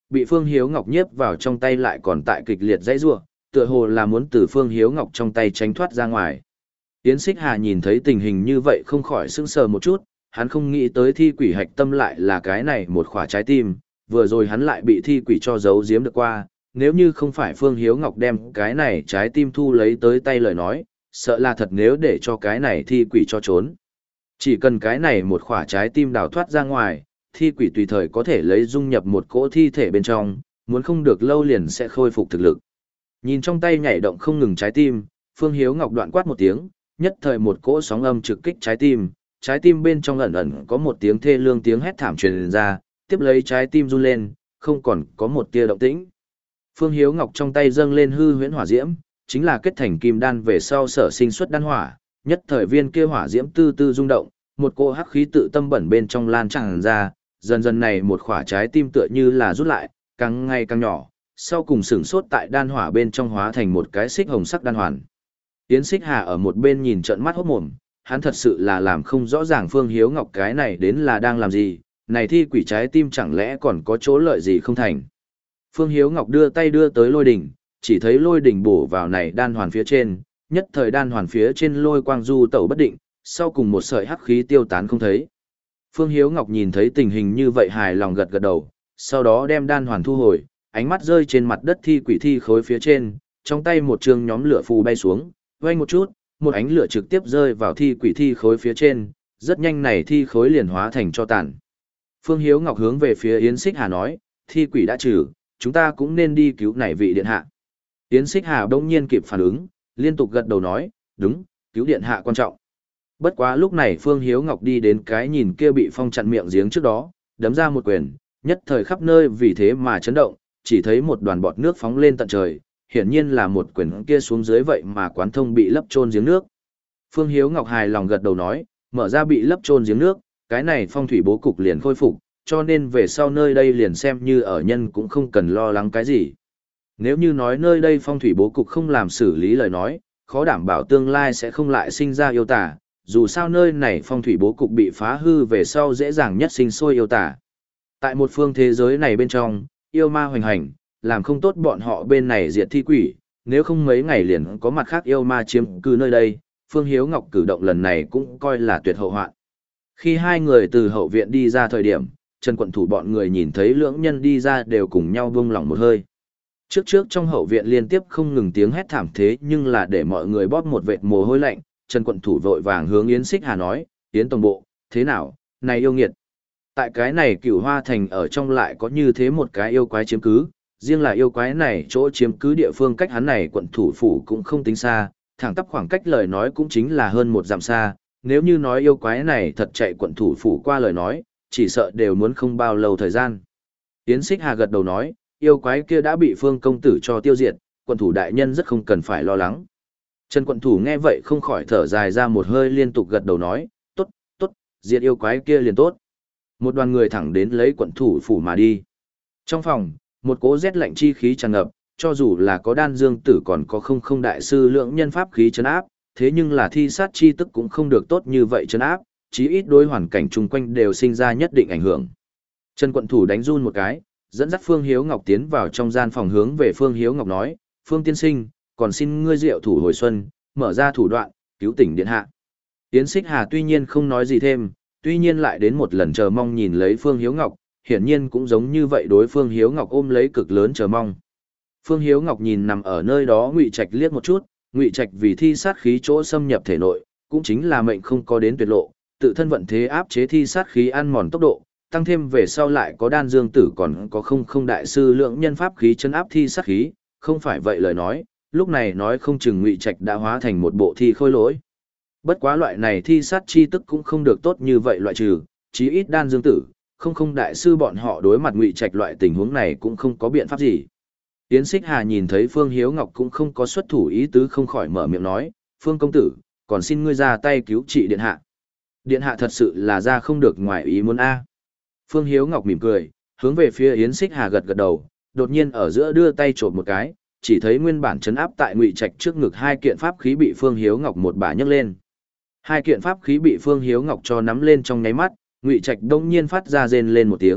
bị Phương Hiếu Ngọc nhiếp vào trong tay lại còn tại kịch liệt dãy rủa, tựa hồ là muốn từ Phương Hiếu Ngọc trong tay tránh thoát ra ngoài. Yến Xích Hà nhìn thấy tình hình như vậy không khỏi sững sờ một chút, hắn không nghĩ tới thi quỷ hạch tâm lại là cái này một khỏa trái tim, vừa rồi hắn lại bị thi quỷ cho giấu giếm được qua, nếu như không phải Phương Hiếu Ngọc đem cái này trái tim thu lấy tới tay lời nói, sợ là thật nếu để cho cái này thi quỷ cho trốn. Chỉ cần cái này một khỏa trái tim đào thoát ra ngoài, thi quỷ tùy thời có thể lấy dung nhập một cỗ thi thể bên trong, muốn không được lâu liền sẽ khôi phục thực lực. Nhìn trong tay nhảy động không ngừng trái tim, Phương Hiếu Ngọc đoạn quát một tiếng, nhất thời một cỗ sóng âm trực kích trái tim, trái tim bên trong ẩn ẩn có một tiếng thê lương tiếng hét thảm truyền ra, tiếp lấy trái tim run lên, không còn có một tia động tĩnh. Phương Hiếu Ngọc trong tay dâng lên hư huyễn hỏa diễm, chính là kết thành kim đan về sau sở sinh xuất đan hỏa, nhất thời viên kia hỏa diễm tư tư rung động, một cỗ hắc khí tự tâm bẩn bên trong lan tràn ra, dần dần này một khỏa trái tim tựa như là rút lại, càng ngày càng nhỏ, sau cùng sửng sốt tại đan hỏa bên trong hóa thành một cái xích hồng sắc đan hoàn. Yến Xích Hà ở một bên nhìn trợn mắt hốt mồm, hắn thật sự là làm không rõ ràng Phương Hiếu Ngọc cái này đến là đang làm gì, này thi quỷ trái tim chẳng lẽ còn có chỗ lợi gì không thành. Phương Hiếu Ngọc đưa tay đưa tới lôi đỉnh, chỉ thấy lôi đỉnh bổ vào này đan hoàn phía trên, nhất thời đan hoàn phía trên lôi quang du tẩu bất định, sau cùng một sợi hắc khí tiêu tán không thấy. Phương Hiếu Ngọc nhìn thấy tình hình như vậy hài lòng gật gật đầu, sau đó đem đan hoàn thu hồi, ánh mắt rơi trên mặt đất thi quỷ thi khối phía trên, trong tay một trường nhóm lửa phù bay xuống, vang một chút, một ánh lửa trực tiếp rơi vào thi quỷ thi khối phía trên, rất nhanh này thi khối liền hóa thành tro tàn. Phương Hiếu Ngọc hướng về phía Yến Xích Hà nói, thi quỷ đã trừ, chúng ta cũng nên đi cứu này vị điện hạ. Yến Xích Hà đông nhiên kịp phản ứng, liên tục gật đầu nói, đúng, cứu điện hạ quan trọng. Bất quá lúc này Phương Hiếu Ngọc đi đến cái nhìn kia bị phong chặn miệng giếng trước đó, đấm ra một quyền, nhất thời khắp nơi vì thế mà chấn động, chỉ thấy một đoàn bọt nước phóng lên tận trời, hiển nhiên là một quyền kia xuống dưới vậy mà quán thông bị lấp chôn giếng nước. Phương Hiếu Ngọc hài lòng gật đầu nói, mở ra bị lấp chôn giếng nước, cái này phong thủy bố cục liền khôi phục, cho nên về sau nơi đây liền xem như ở nhân cũng không cần lo lắng cái gì. Nếu như nói nơi đây phong thủy bố cục không làm xử lý lời nói, khó đảm bảo tương lai sẽ không lại sinh ra yêu tả, dù sao nơi này phong thủy bố cục bị phá hư về sau dễ dàng nhất sinh sôi yêu tả. Tại một phương thế giới này bên trong, yêu ma hoành hành, làm không tốt bọn họ bên này diệt thi quỷ, nếu không mấy ngày liền có mặt khác yêu ma chiếm cư nơi đây, Phương Hiếu Ngọc cử động lần này cũng coi là tuyệt hậu hoạn. Khi hai người từ hậu viện đi ra thời điểm, Trần Quận Thủ bọn người nhìn thấy lưỡng nhân đi ra đều cùng nhau buông lỏng một hơi. Trước trước trong hậu viện liên tiếp không ngừng tiếng hét thảm thế nhưng là để mọi người bóp một vệt mồ hôi lạnh, Trần Quận Thủ vội vàng hướng Yến Xích Hà nói, Yến Tổng Bộ, thế nào, này yêu nghiệt. Tại cái này Cửu Hoa Thành ở trong lại có như thế một cái yêu quái chiếm cứ, riêng là yêu quái này chỗ chiếm cứ địa phương cách hắn này quận thủ phủ cũng không tính xa, thẳng tắp khoảng cách lời nói cũng chính là hơn một dặm xa, nếu như nói yêu quái này thật chạy quận thủ phủ qua lời nói, chỉ sợ đều muốn không bao lâu thời gian. Yến Xích Hà gật đầu nói, yêu quái kia đã bị Phương công tử cho tiêu diệt, quận thủ đại nhân rất không cần phải lo lắng. Trần quận thủ nghe vậy không khỏi thở dài ra một hơi liên tục gật đầu nói, tốt, tốt, diệt yêu quái kia liền tốt. Một đoàn người thẳng đến lấy quận thủ phủ mà đi. Trong phòng, một cỗ rét lạnh chi khí tràn ngập, cho dù là có đan dương tử còn có không không đại sư lượng nhân pháp khí trấn áp, thế nhưng là thi sát chi tức cũng không được tốt như vậy trấn áp, chí ít đối hoàn cảnh chung quanh đều sinh ra nhất định ảnh hưởng. Trần quận thủ đánh run một cái, dẫn dắt Phương Hiếu Ngọc tiến vào trong gian phòng hướng về Phương Hiếu Ngọc nói, Phương tiên sinh, còn xin ngươi diệu thủ hồi xuân, mở ra thủ đoạn, cứu tỉnh điện hạ. Yến Xích Hà tuy nhiên không nói gì thêm, tuy nhiên lại đến một lần chờ mong nhìn lấy Phương Hiếu Ngọc, hiển nhiên cũng giống như vậy đối Phương Hiếu Ngọc ôm lấy cực lớn chờ mong. Phương Hiếu Ngọc nhìn nằm ở nơi đó Ngụy Trạch liếc một chút, Ngụy Trạch vì thi sát khí chỗ xâm nhập thể nội, cũng chính là mệnh không có đến tuyệt lộ, tự thân vận thế áp chế thi sát khí ăn mòn tốc độ, tăng thêm về sau lại có đan dương tử còn có không không đại sư lượng nhân pháp khí chân áp thi sát khí, không phải vậy lời nói, lúc này nói không chừng Ngụy Trạch đã hóa thành một bộ thi khôi lỗi. Bất quá loại này thi sát chi tức cũng không được tốt như vậy loại trừ, chí ít đan dương tử, không không đại sư bọn họ đối mặt Ngụy Trạch loại tình huống này cũng không có biện pháp gì. Yến Xích Hà nhìn thấy Phương Hiếu Ngọc cũng không có xuất thủ ý tứ không khỏi mở miệng nói, Phương công tử, còn xin ngươi ra tay cứu trị điện hạ. Điện hạ thật sự là ra không được ngoài ý muốn a. Phương Hiếu Ngọc mỉm cười, hướng về phía Yến Xích Hà gật gật đầu, đột nhiên ở giữa đưa tay chộp một cái, chỉ thấy nguyên bản trấn áp tại Ngụy Trạch trước ngực hai kiện pháp khí bị Phương Hiếu Ngọc một bà nhấc lên. Hai kiện pháp khí bị Phương Hiếu Ngọc cho nắm lên trong nháy mắt, Ngụy Trạch đông nhiên phát ra rên lên một tiếng,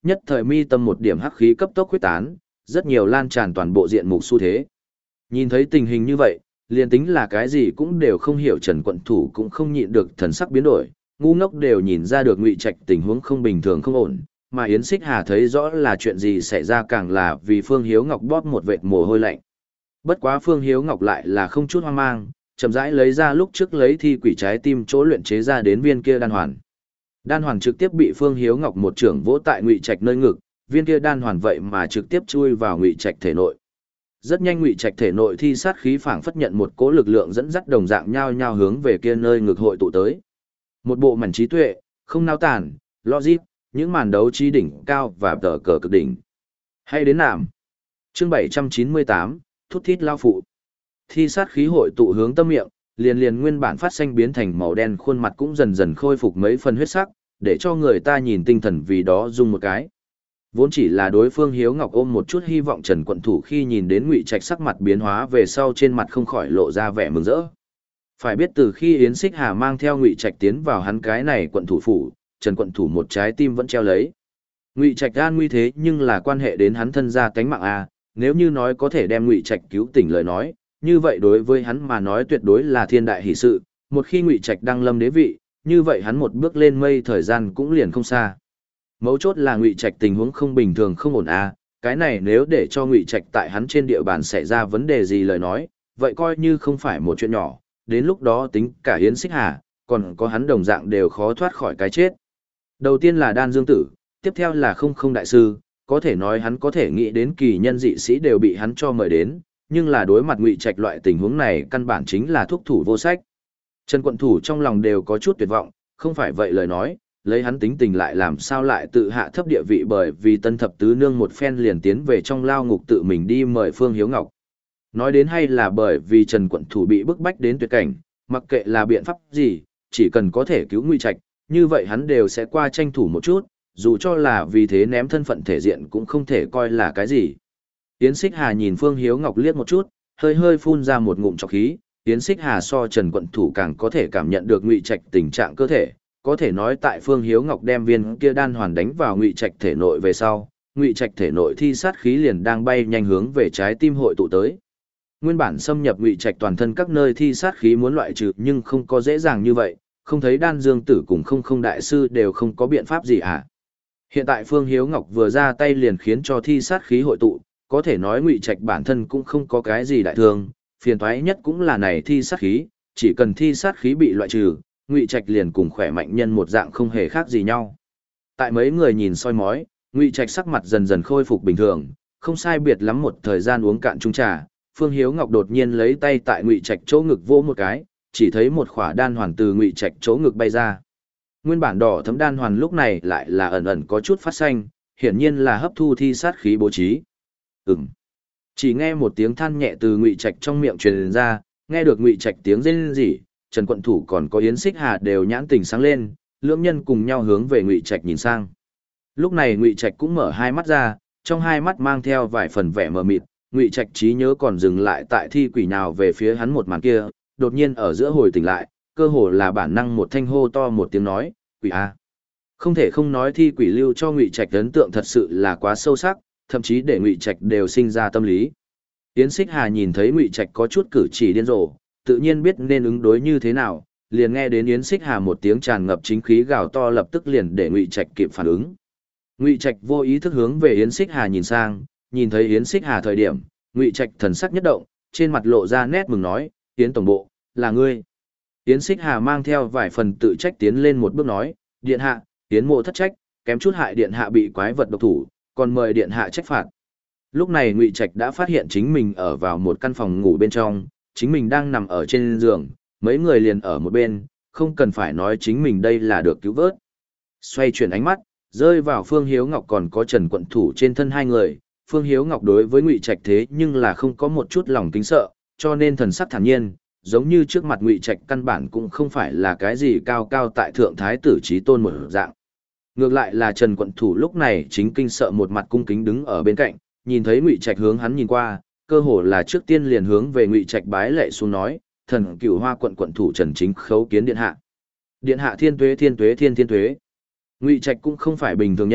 nhất thời mi tâm một điểm hắc khí cấp tốc huyết tán, rất nhiều lan tràn toàn bộ diện mục xu thế. Nhìn thấy tình hình như vậy, liền tính là cái gì cũng đều không hiểu, Trần Quận Thủ cũng không nhịn được thần sắc biến đổi, ngu ngốc đều nhìn ra được Ngụy Trạch tình huống không bình thường không ổn, mà Yến Xích Hà thấy rõ là chuyện gì xảy ra, càng là vì Phương Hiếu Ngọc bóp một vệt mồ hôi lạnh. Bất quá Phương Hiếu Ngọc lại là không chút hoang mang, chậm rãi lấy ra lúc trước lấy thi quỷ trái tim chỗ luyện chế ra đến viên kia đan hoàn. Đan hoàn trực tiếp bị Phương Hiếu Ngọc một trưởng vỗ tại Ngụy Trạch nơi ngực, viên kia đan hoàn vậy mà trực tiếp chui vào Ngụy Trạch thể nội. Rất nhanh Ngụy Trạch thể nội thi sát khí phảng phất nhận một cỗ lực lượng dẫn dắt đồng dạng nhau nhau hướng về kia nơi ngực hội tụ tới. Một bộ mảnh trí tuệ, không nao tản, logic, những màn đấu trí đỉnh cao và tờ cờ cực đỉnh. Hay đến nạm. Chương bảy trăm chín mươi tám, thút thít lao phụ. Thi sát khí hội tụ hướng tâm miệng, liền liền nguyên bản phát xanh biến thành màu đen, khuôn mặt cũng dần dần khôi phục mấy phần huyết sắc, để cho người ta nhìn tinh thần vì đó rung một cái. Vốn chỉ là đối phương Hiếu Ngọc ôm một chút hy vọng, Trần Quận Thủ khi nhìn đến Ngụy Trạch sắc mặt biến hóa về sau, trên mặt không khỏi lộ ra vẻ mừng rỡ. Phải biết từ khi Yến Xích Hà mang theo Ngụy Trạch tiến vào hắn cái này quận thủ phủ, Trần Quận Thủ một trái tim vẫn treo lấy. Ngụy Trạch an nguy thế nhưng là quan hệ đến hắn thân gia tánh mạng a, nếu như nói có thể đem Ngụy Trạch cứu tỉnh lời nói, như vậy đối với hắn mà nói tuyệt đối là thiên đại hỷ sự, một khi Ngụy Trạch đăng lâm đế vị, như vậy hắn một bước lên mây thời gian cũng liền không xa. Mấu chốt là Ngụy Trạch tình huống không bình thường không ổn a, cái này nếu để cho Ngụy Trạch tại hắn trên địa bàn xảy ra vấn đề gì lời nói, vậy coi như không phải một chuyện nhỏ, đến lúc đó tính cả Yến Xích Hà, còn có hắn đồng dạng đều khó thoát khỏi cái chết. Đầu tiên là Đan Dương Tử, tiếp theo là Không Không Đại Sư, có thể nói hắn có thể nghĩ đến kỳ nhân dị sĩ đều bị hắn cho mời đến, nhưng là đối mặt Ngụy Trạch loại tình huống này căn bản chính là thuốc thủ vô sách. Trần Quận Thủ trong lòng đều có chút tuyệt vọng, không phải vậy lời nói, lấy hắn tính tình lại làm sao lại tự hạ thấp địa vị, bởi vì Tân Thập Tứ Nương một phen liền tiến về trong lao ngục tự mình đi mời Phương Hiếu Ngọc. Nói đến hay là bởi vì Trần Quận Thủ bị bức bách đến tuyệt cảnh, mặc kệ là biện pháp gì, chỉ cần có thể cứu Ngụy Trạch, như vậy hắn đều sẽ qua tranh thủ một chút, dù cho là vì thế ném thân phận thể diện cũng không thể coi là cái gì. Yến Xích Hà nhìn Phương Hiếu Ngọc liếc một chút, hơi hơi phun ra một ngụm trọc khí. Yến Xích Hà so Trần Quận Thủ càng có thể cảm nhận được Ngụy Trạch tình trạng cơ thể, có thể nói tại Phương Hiếu Ngọc đem viên kia đan hoàn đánh vào Ngụy Trạch thể nội về sau, Ngụy Trạch thể nội thi sát khí liền đang bay nhanh hướng về trái tim hội tụ tới. Nguyên bản xâm nhập Ngụy Trạch toàn thân các nơi thi sát khí muốn loại trừ nhưng không có dễ dàng như vậy, không thấy Đan Dương Tử cùng Không Không Đại Sư đều không có biện pháp gì à. Hiện tại Phương Hiếu Ngọc vừa ra tay liền khiến cho thi sát khí hội tụ, có thể nói Ngụy Trạch bản thân cũng không có cái gì đại thương, phiền toái nhất cũng là này thi sát khí, chỉ cần thi sát khí bị loại trừ, Ngụy Trạch liền cùng khỏe mạnh nhân một dạng không hề khác gì nhau. Tại mấy người nhìn soi mói, Ngụy Trạch sắc mặt dần dần khôi phục bình thường, không sai biệt lắm một thời gian uống cạn chung trà, Phương Hiếu Ngọc đột nhiên lấy tay tại Ngụy Trạch chỗ ngực vỗ một cái, chỉ thấy một khỏa đan hoàn từ Ngụy Trạch chỗ ngực bay ra. Nguyên bản đỏ thấm đan hoàn lúc này lại là ẩn ẩn có chút phát xanh, hiển nhiên là hấp thu thi sát khí bố trí. Ừm. Chỉ nghe một tiếng than nhẹ từ Ngụy Trạch trong miệng truyền ra, nghe được Ngụy Trạch tiếng rên rỉ, Trần Quận Thủ còn có Yến Xích Hà đều nhãn tình sáng lên, lưỡng nhân cùng nhau hướng về Ngụy Trạch nhìn sang. Lúc này Ngụy Trạch cũng mở hai mắt ra, trong hai mắt mang theo vài phần vẻ mờ mịt, Ngụy Trạch trí nhớ còn dừng lại tại thi quỷ nào về phía hắn một màn kia, đột nhiên ở giữa hồi tỉnh lại, cơ hồ là bản năng một thanh hô to một tiếng nói, "Quỷ a!" Không thể không nói thi quỷ lưu cho Ngụy Trạch ấn tượng thật sự là quá sâu sắc, thậm chí để Ngụy Trạch đều sinh ra tâm lý. Yến Xích Hà nhìn thấy Ngụy Trạch có chút cử chỉ điên rồ, tự nhiên biết nên ứng đối như thế nào, liền nghe đến Yến Xích Hà một tiếng tràn ngập chính khí gào to lập tức liền để Ngụy Trạch kịp phản ứng. Ngụy Trạch vô ý thức hướng về Yến Xích Hà nhìn sang, nhìn thấy Yến Xích Hà thời điểm, Ngụy Trạch thần sắc nhất động, trên mặt lộ ra nét mừng nói, "Yến tổng bộ, là ngươi." Yến Xích Hà mang theo vài phần tự trách tiến lên một bước nói, "Điện hạ, Yến mộ thất trách, kém chút hại điện hạ bị quái vật độc thủ, còn mời điện hạ trách phạt." Lúc này Ngụy Trạch đã phát hiện chính mình ở vào một căn phòng ngủ bên trong, chính mình đang nằm ở trên giường, mấy người liền ở một bên, không cần phải nói chính mình đây là được cứu vớt. Xoay chuyển ánh mắt, rơi vào Phương Hiếu Ngọc còn có Trần Quận Thủ trên thân hai người, Phương Hiếu Ngọc đối với Ngụy Trạch thế nhưng là không có một chút lòng kính sợ, cho nên thần sắc thản nhiên, giống như trước mặt Ngụy Trạch căn bản cũng không phải là cái gì cao cao tại thượng thái tử chí tôn một dạng. Ngược lại là Trần Quận Thủ lúc này chính kinh sợ một mặt cung kính đứng ở bên cạnh, nhìn thấy Ngụy Trạch hướng hắn nhìn qua, cơ hồ là trước tiên liền hướng về Ngụy Trạch bái lệ xuống nói, "Thần Cửu Hoa quận quận thủ Trần Chính khấu kiến điện hạ." "Điện hạ thiên tuế thiên tuế thiên thiên tuế." Ngụy Trạch cũng không phải bình thường nhân,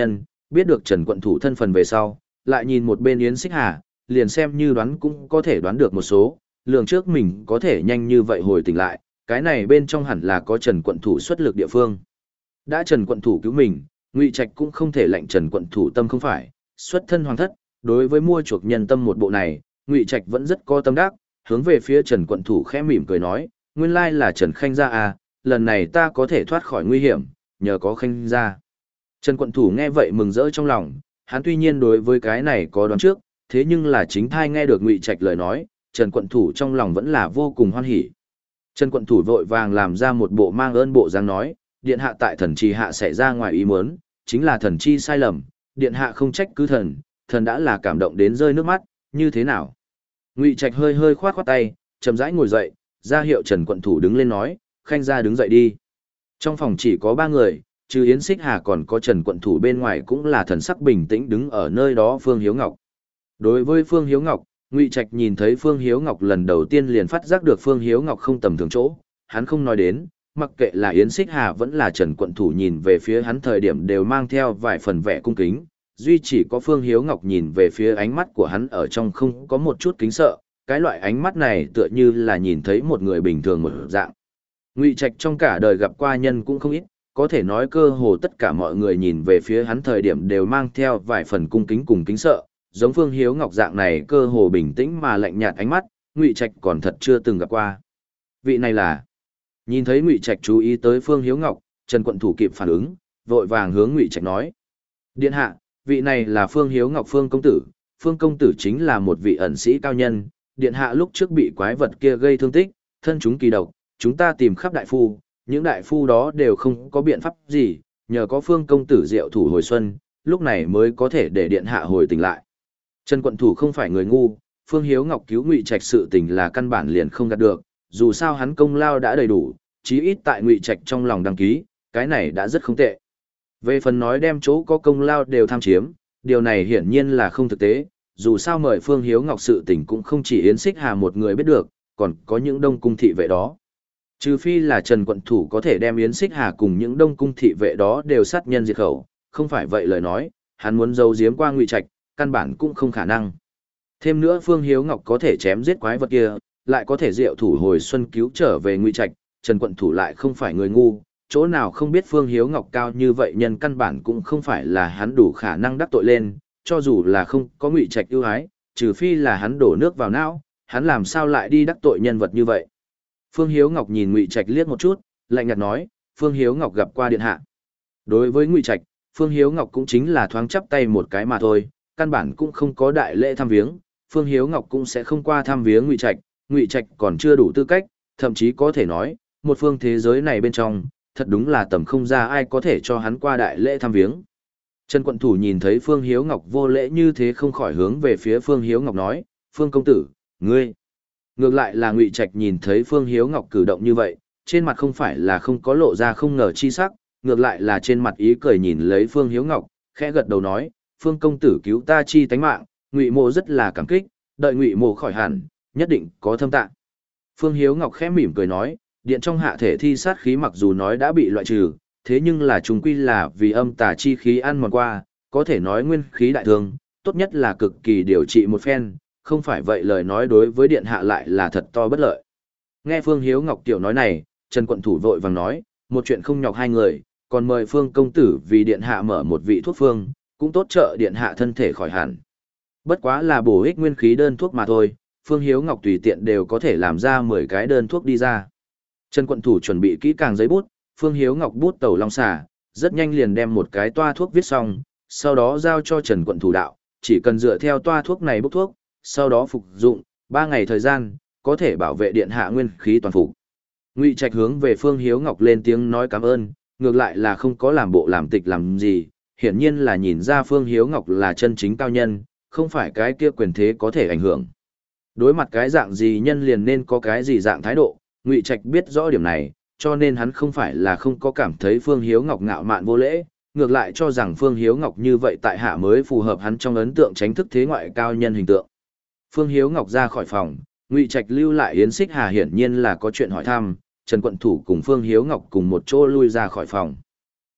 biết được Trần Quận Thủ thân phần về sau, lại nhìn một bên Yến Xích Hà, liền xem như đoán cũng có thể đoán được một số, lường trước mình có thể nhanh như vậy hồi tỉnh lại, cái này bên trong hẳn là có Trần Quận Thủ xuất lực địa phương. Đã Trần Quận Thủ cứu mình, Ngụy Trạch cũng không thể lệnh Trần Quận Thủ tâm không phải, xuất thân hoàng thất, đối với mua chuộc nhân tâm một bộ này, Ngụy Trạch vẫn rất có tâm đắc, hướng về phía Trần Quận Thủ khẽ mỉm cười nói, nguyên lai là Trần Khanh gia à, lần này ta có thể thoát khỏi nguy hiểm, nhờ có Khanh gia. Trần Quận Thủ nghe vậy mừng rỡ trong lòng, hắn tuy nhiên đối với cái này có đoán trước, thế nhưng là chính thai nghe được Ngụy Trạch lời nói, Trần Quận Thủ trong lòng vẫn là vô cùng hoan hỉ. Trần Quận Thủ vội vàng làm ra một bộ mang ơn bộ dáng nói, điện hạ tại thần trì hạ xảy ra ngoài ý muốn, chính là thần chi sai lầm, điện hạ không trách cứ thần, thần đã là cảm động đến rơi nước mắt, như thế nào? Ngụy Trạch hơi hơi khoát khoát tay, chậm rãi ngồi dậy, ra hiệu Trần Quận Thủ đứng lên nói, Khanh gia đứng dậy đi. Trong phòng chỉ có ba người, trừ Yến Xích Hà còn có Trần Quận Thủ bên ngoài cũng là thần sắc bình tĩnh đứng ở nơi đó Phương Hiếu Ngọc. Đối với Phương Hiếu Ngọc, Ngụy Trạch nhìn thấy Phương Hiếu Ngọc lần đầu tiên liền phát giác được Phương Hiếu Ngọc không tầm thường chỗ, hắn không nói đến, mặc kệ là Yến Xích Hà vẫn là Trần Quận Thủ nhìn về phía hắn thời điểm đều mang theo vài phần vẻ cung kính, duy chỉ có Phương Hiếu Ngọc nhìn về phía ánh mắt của hắn ở trong không có một chút kính sợ, cái loại ánh mắt này tựa như là nhìn thấy một người bình thường một dạng. Ngụy Trạch trong cả đời gặp qua nhân cũng không ít, có thể nói cơ hồ tất cả mọi người nhìn về phía hắn thời điểm đều mang theo vài phần cung kính cùng kính sợ, giống Phương Hiếu Ngọc dạng này cơ hồ bình tĩnh mà lạnh nhạt ánh mắt, Ngụy Trạch còn thật chưa từng gặp qua. Vị này là... Nhìn thấy Ngụy Trạch chú ý tới Phương Hiếu Ngọc, Trần Quận Thủ kịp phản ứng, vội vàng hướng Ngụy Trạch nói: "Điện hạ, vị này là Phương Hiếu Ngọc Phương công tử, Phương công tử chính là một vị ẩn sĩ cao nhân, điện hạ lúc trước bị quái vật kia gây thương tích, thân chúng kỳ độc, chúng ta tìm khắp đại phu, những đại phu đó đều không có biện pháp gì, nhờ có Phương công tử diệu thủ hồi xuân, lúc này mới có thể để điện hạ hồi tỉnh lại." Trần Quận Thủ không phải người ngu, Phương Hiếu Ngọc cứu Ngụy Trạch sự tình là căn bản liền không gạt được, dù sao hắn công lao đã đầy đủ, chí ít tại Ngụy Trạch trong lòng đăng ký, cái này đã rất không tệ. Về phần nói đem chỗ có công lao đều tham chiếm, điều này hiển nhiên là không thực tế, dù sao mời Phương Hiếu Ngọc sự tình cũng không chỉ Yến Xích Hà một người biết được, còn có những đông cung thị vệ đó. Trừ phi là Trần Quận Thủ có thể đem Yến Xích Hà cùng những đông cung thị vệ đó đều sát nhân diệt khẩu, không phải vậy lời nói, hắn muốn giấu giếm qua Ngụy Trạch, căn bản cũng không khả năng. Thêm nữa Phương Hiếu Ngọc có thể chém giết quái vật kia, lại có thể diệu thủ hồi xuân cứu trở về Ngụy Trạch, Trần Quận Thủ lại không phải người ngu, chỗ nào không biết Phương Hiếu Ngọc cao như vậy nhân căn bản cũng không phải là hắn đủ khả năng đắc tội lên, cho dù là không có Ngụy Trạch ưu ái, trừ phi là hắn đổ nước vào não, hắn làm sao lại đi đắc tội nhân vật như vậy. Phương Hiếu Ngọc nhìn Ngụy Trạch liếc một chút, lạnh nhạt nói, Phương Hiếu Ngọc gặp qua điện hạ. Đối với Ngụy Trạch, Phương Hiếu Ngọc cũng chính là thoáng chắp tay một cái mà thôi, căn bản cũng không có đại lễ thăm viếng, Phương Hiếu Ngọc cũng sẽ không qua thăm viếng Ngụy Trạch, Ngụy Trạch còn chưa đủ tư cách, thậm chí có thể nói, một phương thế giới này bên trong, thật đúng là tầm không ra ai có thể cho hắn qua đại lễ thăm viếng. Trần Quận Thủ nhìn thấy Phương Hiếu Ngọc vô lễ như thế không khỏi hướng về phía Phương Hiếu Ngọc nói, Phương công tử, ngươi. Ngược lại là Ngụy Trạch nhìn thấy Phương Hiếu Ngọc cử động như vậy, trên mặt không phải là không có lộ ra không ngờ chi sắc, ngược lại là trên mặt ý cười nhìn lấy Phương Hiếu Ngọc, khẽ gật đầu nói, Phương công tử cứu ta chi tánh mạng, Ngụy mộ rất là cảm kích, đợi Ngụy mộ khỏi hẳn, nhất định có thâm tạng. Phương Hiếu Ngọc khẽ mỉm cười nói, điện trong hạ thể thi sát khí mặc dù nói đã bị loại trừ, thế nhưng là chúng quy là vì âm tà chi khí ăn mòn qua, có thể nói nguyên khí đại thương, tốt nhất là cực kỳ điều trị một phen, không phải vậy lời nói đối với điện hạ lại là thật to bất lợi. Nghe Phương Hiếu Ngọc tiểu nói này, Trần Quận Thủ vội vàng nói, một chuyện không nhọc hai người, còn mời Phương công tử vì điện hạ mở một vị thuốc phương, cũng tốt trợ điện hạ thân thể khỏi hẳn. Bất quá là bổ ích nguyên khí đơn thuốc mà thôi, Phương Hiếu Ngọc tùy tiện đều có thể làm ra mười cái đơn thuốc đi ra. Trần Quận Thủ chuẩn bị kỹ càng giấy bút, Phương Hiếu Ngọc bút tẩu long xả, rất nhanh liền đem một cái toa thuốc viết xong, sau đó giao cho Trần Quận Thủ đạo, chỉ cần dựa theo toa thuốc này bốc thuốc, sau đó phục dụng, ba ngày thời gian, có thể bảo vệ điện hạ nguyên khí toàn phục. Ngụy Trạch hướng về Phương Hiếu Ngọc lên tiếng nói cảm ơn, ngược lại là không có làm bộ làm tịch làm gì, hiển nhiên là nhìn ra Phương Hiếu Ngọc là chân chính cao nhân, không phải cái kia quyền thế có thể ảnh hưởng. Đối mặt cái dạng gì nhân liền nên có cái gì dạng thái độ, Ngụy Trạch biết rõ điểm này, cho nên hắn không phải là không có cảm thấy Phương Hiếu Ngọc ngạo mạn vô lễ, ngược lại cho rằng Phương Hiếu Ngọc như vậy tại hạ mới phù hợp hắn trong ấn tượng tránh thức thế ngoại cao nhân hình tượng. Phương Hiếu Ngọc ra khỏi phòng, Ngụy Trạch lưu lại Yến Xích Hà hiển nhiên là có chuyện hỏi thăm, Trần Quận Thủ cùng Phương Hiếu Ngọc cùng một chỗ lui ra khỏi phòng.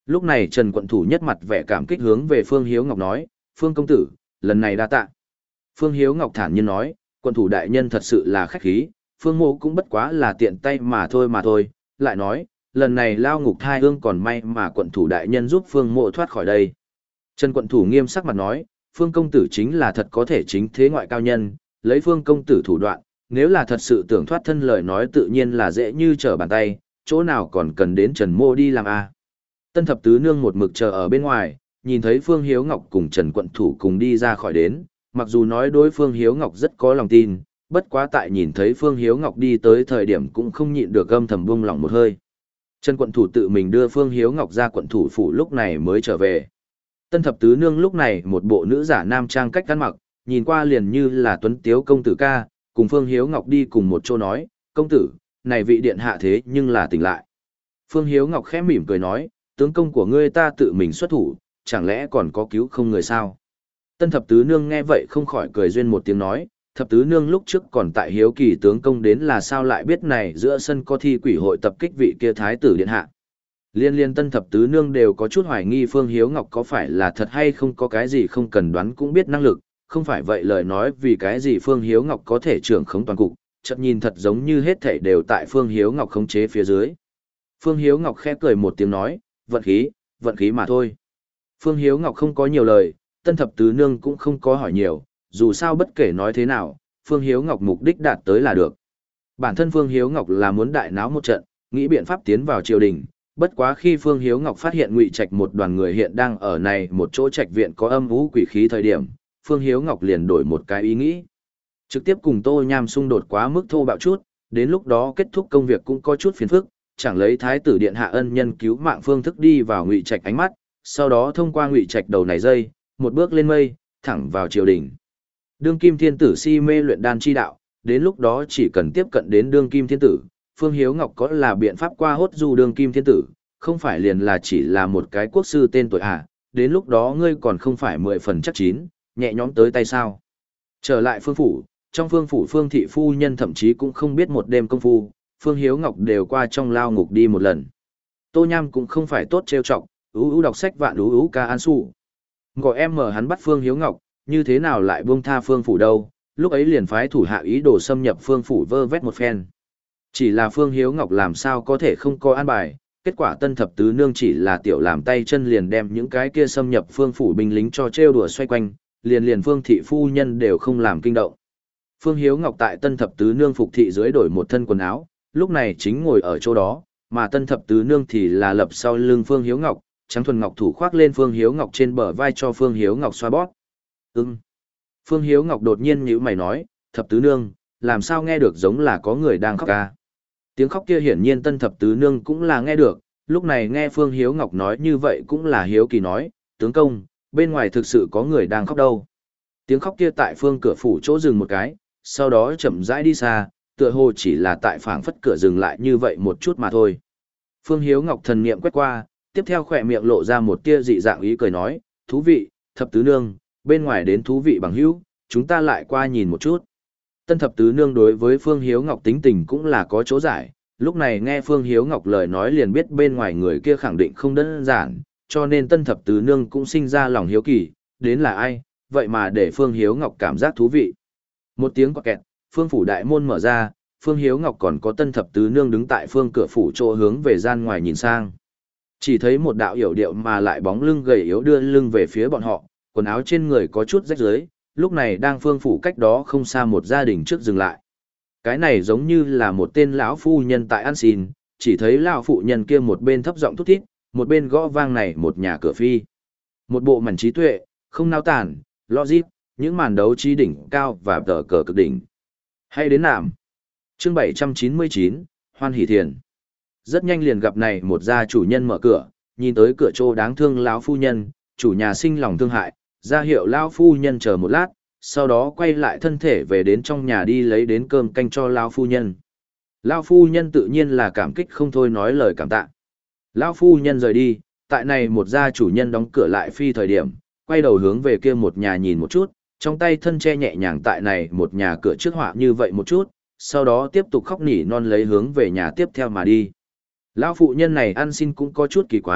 Lúc này Trần quận thủ nhất mặt vẻ cảm kích hướng về Phương Hiếu Ngọc nói, Phương công tử, lần này đa tạ. Phương Hiếu Ngọc thản nhiên nói, quận thủ đại nhân thật sự là khách khí, Phương mộ cũng bất quá là tiện tay mà thôi mà thôi. Lại nói, lần này lao ngục thai ương còn may mà quận thủ đại nhân giúp Phương mộ thoát khỏi đây. Trần quận thủ nghiêm sắc mặt nói, Phương công tử chính là thật có thể chính thế ngoại cao nhân, lấy Phương công tử thủ đoạn, nếu là thật sự tưởng thoát thân lời nói tự nhiên là dễ như trở bàn tay, chỗ nào còn cần đến Trần mô đi làm a. Tân thập tứ nương một mực chờ ở bên ngoài, nhìn thấy Phương Hiếu Ngọc cùng Trần quận thủ cùng đi ra khỏi đến, mặc dù nói đối Phương Hiếu Ngọc rất có lòng tin, bất quá tại nhìn thấy Phương Hiếu Ngọc đi tới thời điểm cũng không nhịn được âm thầm buông lỏng một hơi. Trần quận thủ tự mình đưa Phương Hiếu Ngọc ra quận thủ phủ lúc này mới trở về. Tân thập tứ nương lúc này một bộ nữ giả nam trang cách ăn mặc, nhìn qua liền như là tuấn tiếu công tử ca, cùng Phương Hiếu Ngọc đi cùng một chỗ nói, công tử, này vị điện hạ thế nhưng là tỉnh lại. Phương Hiếu Ngọc khẽ mỉm cười nói, tướng công của ngươi ta tự mình xuất thủ, chẳng lẽ còn có cứu không người sao? Tân thập tứ nương nghe vậy không khỏi cười duyên một tiếng nói, thập tứ nương lúc trước còn tại hiếu kỳ tướng công đến là sao lại biết này giữa sân có thi quỷ hội tập kích vị kia thái tử điện hạ. Liên liên tân thập tứ nương đều có chút hoài nghi Phương Hiếu Ngọc có phải là thật hay không có cái gì không cần đoán cũng biết năng lực, không phải vậy lời nói vì cái gì Phương Hiếu Ngọc có thể trưởng khống toàn cục, chợt nhìn thật giống như hết thảy đều tại Phương Hiếu Ngọc khống chế phía dưới. Phương Hiếu Ngọc khẽ cười một tiếng nói, vận khí, vận khí mà thôi. Phương Hiếu Ngọc không có nhiều lời, tân thập tứ nương cũng không có hỏi nhiều, dù sao bất kể nói thế nào, Phương Hiếu Ngọc mục đích đạt tới là được. Bản thân Phương Hiếu Ngọc là muốn đại náo một trận, nghĩ biện pháp tiến vào triều đình, bất quá khi Phương Hiếu Ngọc phát hiện Ngụy Trạch một đoàn người hiện đang ở này một chỗ trạch viện có âm vũ quỷ khí thời điểm, Phương Hiếu Ngọc liền đổi một cái ý nghĩ. Trực tiếp cùng Tô Nham xung đột quá mức thô bạo chút, đến lúc đó kết thúc công việc cũng có chút phiền phức, chẳng lấy thái tử điện hạ ân nhân cứu mạng phương thức đi vào Ngụy Trạch ánh mắt, sau đó thông qua Ngụy Trạch đầu này dây, một bước lên mây, thẳng vào triều đình. Đương kim thiên tử si mê luyện đan chi đạo, đến lúc đó chỉ cần tiếp cận đến đương kim thiên tử, Phương Hiếu Ngọc có là biện pháp qua hốt du đương kim thiên tử, không phải liền là chỉ là một cái quốc sư tên tuổi à, đến lúc đó ngươi còn không phải mười phần chắc chín, nhẹ nhõm tới tay sao. Trở lại phương phủ, trong phương phủ Phương thị phu nhân thậm chí cũng không biết một đêm công phu, Phương Hiếu Ngọc đều qua trong lao ngục đi một lần. Tô Nham cũng không phải tốt trêu chọc, ú ú đọc sách vạn ú ú ca an su. Gọi em mở hắn bắt Phương Hiếu Ngọc, như thế nào lại buông tha phương phủ đâu, lúc ấy liền phái thủ hạ ý đồ xâm nhập phương phủ vơ vét một phen. Chỉ là Phương Hiếu Ngọc làm sao có thể không có an bài, kết quả tân thập tứ nương chỉ là tiểu làm tay chân liền đem những cái kia xâm nhập phương phủ binh lính cho trêu đùa xoay quanh, liền liền Phương thị phu nhân đều không làm kinh động. Phương Hiếu Ngọc tại tân thập tứ nương phục thị dưới đổi một thân quần áo, lúc này chính ngồi ở chỗ đó, mà tân thập tứ nương thì là lập sau lưng Phương Hiếu Ngọc, trắng thuần ngọc thủ khoác lên Phương Hiếu Ngọc trên bờ vai cho Phương Hiếu Ngọc xoa bóp. Ừm. Phương Hiếu Ngọc đột nhiên nhíu mày nói, thập tứ nương, làm sao nghe được giống là có người đang khóc ca. Tiếng khóc kia hiển nhiên tân thập tứ nương cũng là nghe được, lúc này nghe Phương Hiếu Ngọc nói như vậy cũng là hiếu kỳ nói, tướng công, bên ngoài thực sự có người đang khóc đâu. Tiếng khóc kia tại phương cửa phủ chỗ dừng một cái, sau đó chậm rãi đi xa, tựa hồ chỉ là tại phảng phất cửa dừng lại như vậy một chút mà thôi. Phương Hiếu Ngọc thần niệm quét qua, tiếp theo khỏe miệng lộ ra một tia dị dạng ý cười nói, thú vị, thập tứ nương, bên ngoài đến thú vị bằng hữu, chúng ta lại qua nhìn một chút. Tân thập tứ nương đối với Phương Hiếu Ngọc tính tình cũng là có chỗ giải, lúc này nghe Phương Hiếu Ngọc lời nói liền biết bên ngoài người kia khẳng định không đơn giản, cho nên tân thập tứ nương cũng sinh ra lòng hiếu kỳ, đến là ai, vậy mà để Phương Hiếu Ngọc cảm giác thú vị. Một tiếng quạt kẹt, phương phủ đại môn mở ra, Phương Hiếu Ngọc còn có tân thập tứ nương đứng tại phương cửa phủ chỗ hướng về gian ngoài nhìn sang. Chỉ thấy một đạo hiểu điệu mà lại bóng lưng gầy yếu đưa lưng về phía bọn họ, quần áo trên người có chút rách rưới, lúc này đang phương phủ cách đó không xa một gia đình trước dừng lại. Cái này giống như là một tên lão phu nhân tại ăn xin, chỉ thấy lão phụ nhân kia một bên thấp giọng thút thít, một bên gõ vang này một nhà cửa phi. Một bộ màn trí tuệ, không nao tản, logic, những màn đấu trí đỉnh cao và tờ cờ cực đỉnh. Hay đến nạm. Chương bảy trăm chín mươi chín, Hoan Hỷ Thiền. Rất nhanh liền gặp này một gia chủ nhân mở cửa, nhìn tới cửa chỗ đáng thương lão phu nhân, chủ nhà sinh lòng thương hại, ra hiệu lão phu nhân chờ một lát, sau đó quay lại thân thể về đến trong nhà đi lấy đến cơm canh cho lão phu nhân. Lão phu nhân tự nhiên là cảm kích không thôi nói lời cảm tạ. Lão phu nhân rời đi, tại này một gia chủ nhân đóng cửa lại phi thời điểm, quay đầu hướng về kia một nhà nhìn một chút, trong tay thân che nhẹ nhàng tại này một nhà cửa trước họa như vậy một chút, sau đó tiếp tục khóc nỉ non lấy hướng về nhà tiếp theo mà đi. Lão phụ nhân này ăn xin cũng có chút kỳ quái,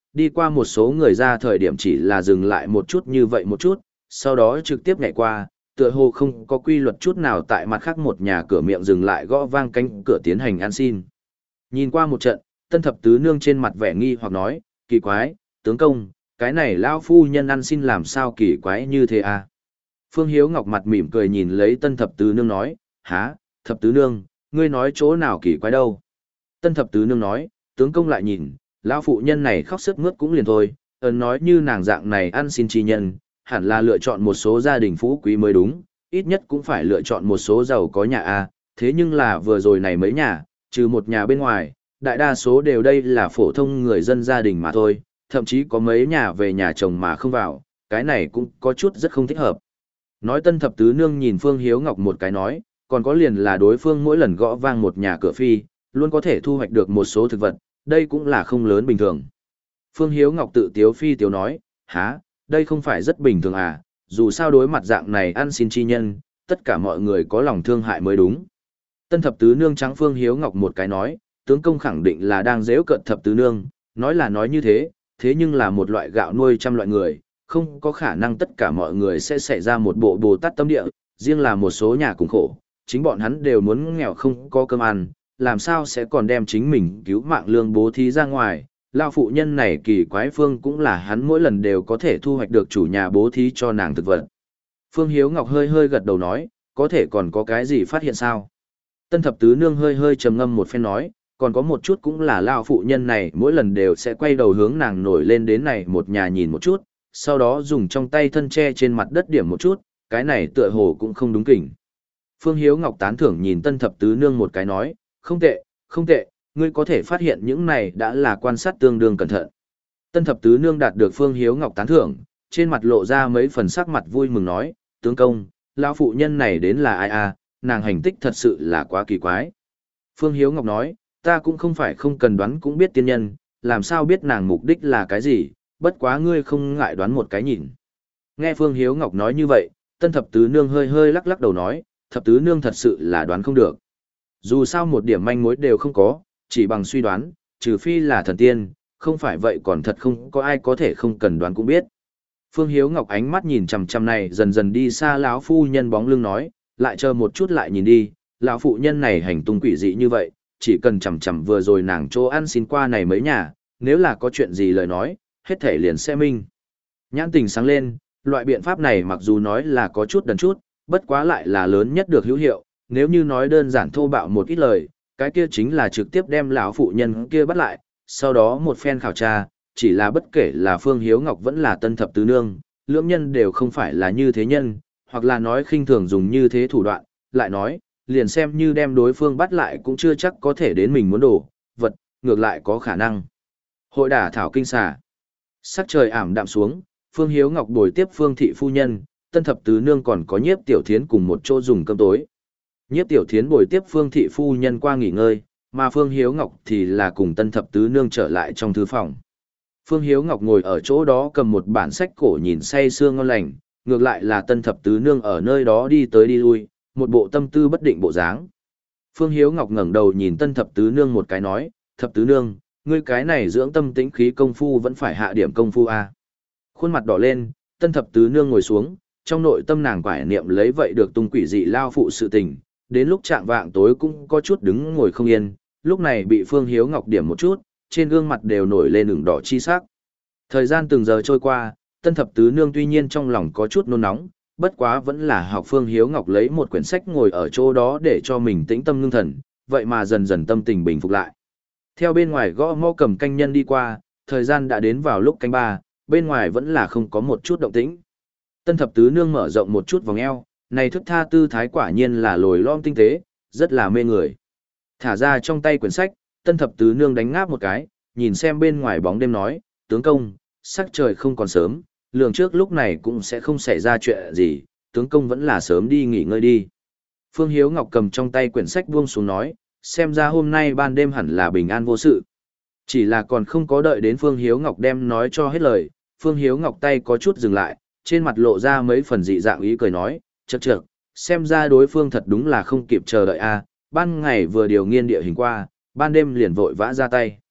đi qua một số người ra thời điểm chỉ là dừng lại một chút như vậy một chút, sau đó trực tiếp nhảy qua, tựa hồ không có quy luật chút nào tại mặt khác một nhà cửa miệng dừng lại gõ vang cánh cửa tiến hành ăn xin. Nhìn qua một trận, tân thập tứ nương trên mặt vẻ nghi hoặc nói, kỳ quái, tướng công, cái này lão phu nhân ăn xin làm sao kỳ quái như thế à? Phương Hiếu Ngọc mặt mỉm cười nhìn lấy tân thập tứ nương nói, há, thập tứ nương, ngươi nói chỗ nào kỳ quái đâu? Tân thập tứ nương nói, tướng công lại nhìn, lão phụ nhân này khóc sức mướt cũng liền thôi, ấn nói như nàng dạng này ăn xin chi nhân, hẳn là lựa chọn một số gia đình phú quý mới đúng, ít nhất cũng phải lựa chọn một số giàu có nhà a. Thế nhưng là vừa rồi này mấy nhà, trừ một nhà bên ngoài, đại đa số đều đây là phổ thông người dân gia đình mà thôi, thậm chí có mấy nhà về nhà chồng mà không vào, cái này cũng có chút rất không thích hợp. Nói tân thập tứ nương nhìn Phương Hiếu Ngọc một cái nói, còn có liền là đối phương mỗi lần gõ vang một nhà cửa phi, luôn có thể thu hoạch được một số thực vật, đây cũng là không lớn bình thường. Phương Hiếu Ngọc tự tiếu phi tiếu nói, há, đây không phải rất bình thường à, dù sao đối mặt dạng này ăn xin chi nhân, tất cả mọi người có lòng thương hại mới đúng. Tân thập tứ nương trắng Phương Hiếu Ngọc một cái nói, tướng công khẳng định là đang giễu cợt thập tứ nương, nói là nói như thế, thế nhưng là một loại gạo nuôi trăm loại người, không có khả năng tất cả mọi người sẽ xảy ra một bộ Bồ Tát tâm địa, riêng là một số nhà cùng khổ, chính bọn hắn đều muốn nghèo không có cơm ăn, làm sao sẽ còn đem chính mình cứu mạng lương bố thí ra ngoài. Lão phụ nhân này kỳ quái phương cũng là hắn mỗi lần đều có thể thu hoạch được chủ nhà bố thí cho nàng thực vật. Phương Hiếu Ngọc hơi hơi gật đầu nói, có thể còn có cái gì phát hiện sao? Tân thập tứ nương hơi hơi trầm ngâm một phen nói, còn có một chút cũng là lão phụ nhân này mỗi lần đều sẽ quay đầu hướng nàng nổi lên đến này một nhà nhìn một chút, sau đó dùng trong tay thân che trên mặt đất điểm một chút, cái này tựa hồ cũng không đúng kỉnh. Phương Hiếu Ngọc tán thưởng nhìn tân thập tứ nương một cái nói, không tệ, không tệ, ngươi có thể phát hiện những này đã là quan sát tương đương cẩn thận. Tân thập tứ nương đạt được Phương Hiếu Ngọc tán thưởng, trên mặt lộ ra mấy phần sắc mặt vui mừng nói, tướng công, lão phụ nhân này đến là ai à, nàng hành tích thật sự là quá kỳ quái. Phương Hiếu Ngọc nói, ta cũng không phải không cần đoán cũng biết tiên nhân, làm sao biết nàng mục đích là cái gì, bất quá ngươi không ngại đoán một cái nhìn. Nghe Phương Hiếu Ngọc nói như vậy, tân thập tứ nương hơi hơi lắc lắc đầu nói, thập tứ nương thật sự là đoán không được. Dù sao một điểm manh mối đều không có, chỉ bằng suy đoán, trừ phi là thần tiên, không phải vậy còn thật không có ai có thể không cần đoán cũng biết. Phương Hiếu Ngọc ánh mắt nhìn chằm chằm này dần dần đi xa lão phu nhân bóng lưng nói, lại chờ một chút lại nhìn đi, lão phụ nhân này hành tung quỷ dị như vậy, chỉ cần chằm chằm vừa rồi nàng chỗ ăn xin qua này mấy nhà, nếu là có chuyện gì lời nói, hết thể liền sẽ minh. Nhãn tình sáng lên, loại biện pháp này mặc dù nói là có chút đần chút, bất quá lại là lớn nhất được hữu hiệu, nếu như nói đơn giản thô bạo một ít lời, cái kia chính là trực tiếp đem lão phụ nhân kia bắt lại, sau đó một phen khảo tra, chỉ là bất kể là Phương Hiếu Ngọc vẫn là tân thập tứ nương, lưỡng nhân đều không phải là như thế nhân, hoặc là nói khinh thường dùng như thế thủ đoạn, lại nói, liền xem như đem đối phương bắt lại cũng chưa chắc có thể đến mình muốn đổ, vật, ngược lại có khả năng. Hội đả thảo kinh xà. Sắc trời ảm đạm xuống, Phương Hiếu Ngọc bồi tiếp Phương thị phu nhân, tân thập tứ nương còn có Nhiếp Tiểu Thiến cùng một chỗ dùng cơm tối. Nhiếp Tiểu Thiến bồi tiếp Phương thị phu nhân qua nghỉ ngơi, mà Phương Hiếu Ngọc thì là cùng tân thập tứ nương trở lại trong thư phòng. Phương Hiếu Ngọc ngồi ở chỗ đó cầm một bản sách cổ nhìn say sưa ngon lành, ngược lại là tân thập tứ nương ở nơi đó đi tới đi lui, một bộ tâm tư bất định bộ dáng. Phương Hiếu Ngọc ngẩng đầu nhìn tân thập tứ nương một cái nói, thập tứ nương, ngươi cái này dưỡng tâm tĩnh khí công phu vẫn phải hạ điểm công phu a. Khuôn mặt đỏ lên, tân thập tứ nương ngồi xuống, trong nội tâm nàng quải niệm lấy vậy được tung quỷ dị lao phụ sự tình, đến lúc trạng vạng tối cũng có chút đứng ngồi không yên, lúc này bị Phương Hiếu Ngọc điểm một chút, trên gương mặt đều nổi lên ửng đỏ chi sắc. Thời gian từng giờ trôi qua, tân thập tứ nương tuy nhiên trong lòng có chút nôn nóng, bất quá vẫn là học Phương Hiếu Ngọc lấy một quyển sách ngồi ở chỗ đó để cho mình tĩnh tâm ngưng thần, vậy mà dần dần tâm tình bình phục lại. Theo bên ngoài gõ mõ cầm canh nhân đi qua, thời gian đã đến vào lúc canh ba, bên ngoài vẫn là không có một chút động tĩnh. Tân thập tứ nương mở rộng một chút vòng eo, này thức tha tư thái quả nhiên là lồi lõm tinh tế, rất là mê người. Thả ra trong tay quyển sách, tân thập tứ nương đánh ngáp một cái, nhìn xem bên ngoài bóng đêm nói, tướng công, sắc trời không còn sớm, lường trước lúc này cũng sẽ không xảy ra chuyện gì, tướng công vẫn là sớm đi nghỉ ngơi đi. Phương Hiếu Ngọc cầm trong tay quyển sách buông xuống nói, xem ra hôm nay ban đêm hẳn là bình an vô sự. Chỉ là còn không có đợi đến Phương Hiếu Ngọc đem nói cho hết lời, Phương Hiếu Ngọc tay có chút dừng lại, trên mặt lộ ra mấy phần dị dạng ý cười nói, chậc chậc, xem ra đối phương thật đúng là không kịp chờ đợi a, ban ngày vừa điều nghiên địa hình qua, ban đêm liền vội vã ra tay.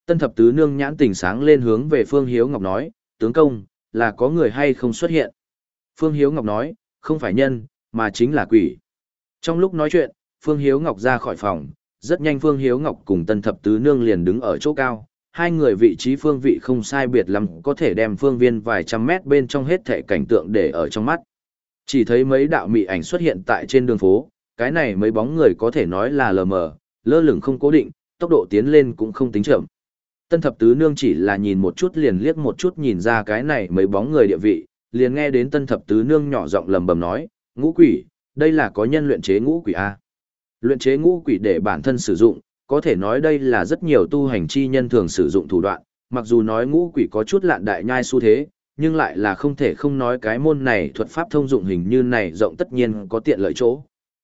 Tân thập tứ nương nhãn tình sáng lên hướng về Phương Hiếu Ngọc nói, tướng công, là có người hay không xuất hiện. Phương Hiếu Ngọc nói, không phải nhân, mà chính là quỷ. Trong lúc nói chuyện, Phương Hiếu Ngọc ra khỏi phòng, rất nhanh Phương Hiếu Ngọc cùng Tân thập tứ nương liền đứng ở chỗ cao. Hai người vị trí phương vị không sai biệt lắm, có thể đem phương viên vài trăm mét bên trong hết thảy cảnh tượng để ở trong mắt. Chỉ thấy mấy đạo mị ảnh xuất hiện tại trên đường phố, cái này mấy bóng người có thể nói là lờ mờ, lơ lửng không cố định, tốc độ tiến lên cũng không tính chậm. Tân thập tứ nương chỉ là nhìn một chút liền liếc một chút nhìn ra cái này mấy bóng người địa vị, liền nghe đến tân thập tứ nương nhỏ giọng lầm bầm nói, ngũ quỷ, đây là có nhân luyện chế ngũ quỷ A. Luyện chế ngũ quỷ để bản thân sử dụng, có thể nói đây là rất nhiều tu hành chi nhân thường sử dụng thủ đoạn, mặc dù nói ngũ quỷ có chút lạn đại nhai xu thế, nhưng lại là không thể không nói cái môn này thuật pháp thông dụng hình như này rộng tất nhiên có tiện lợi chỗ.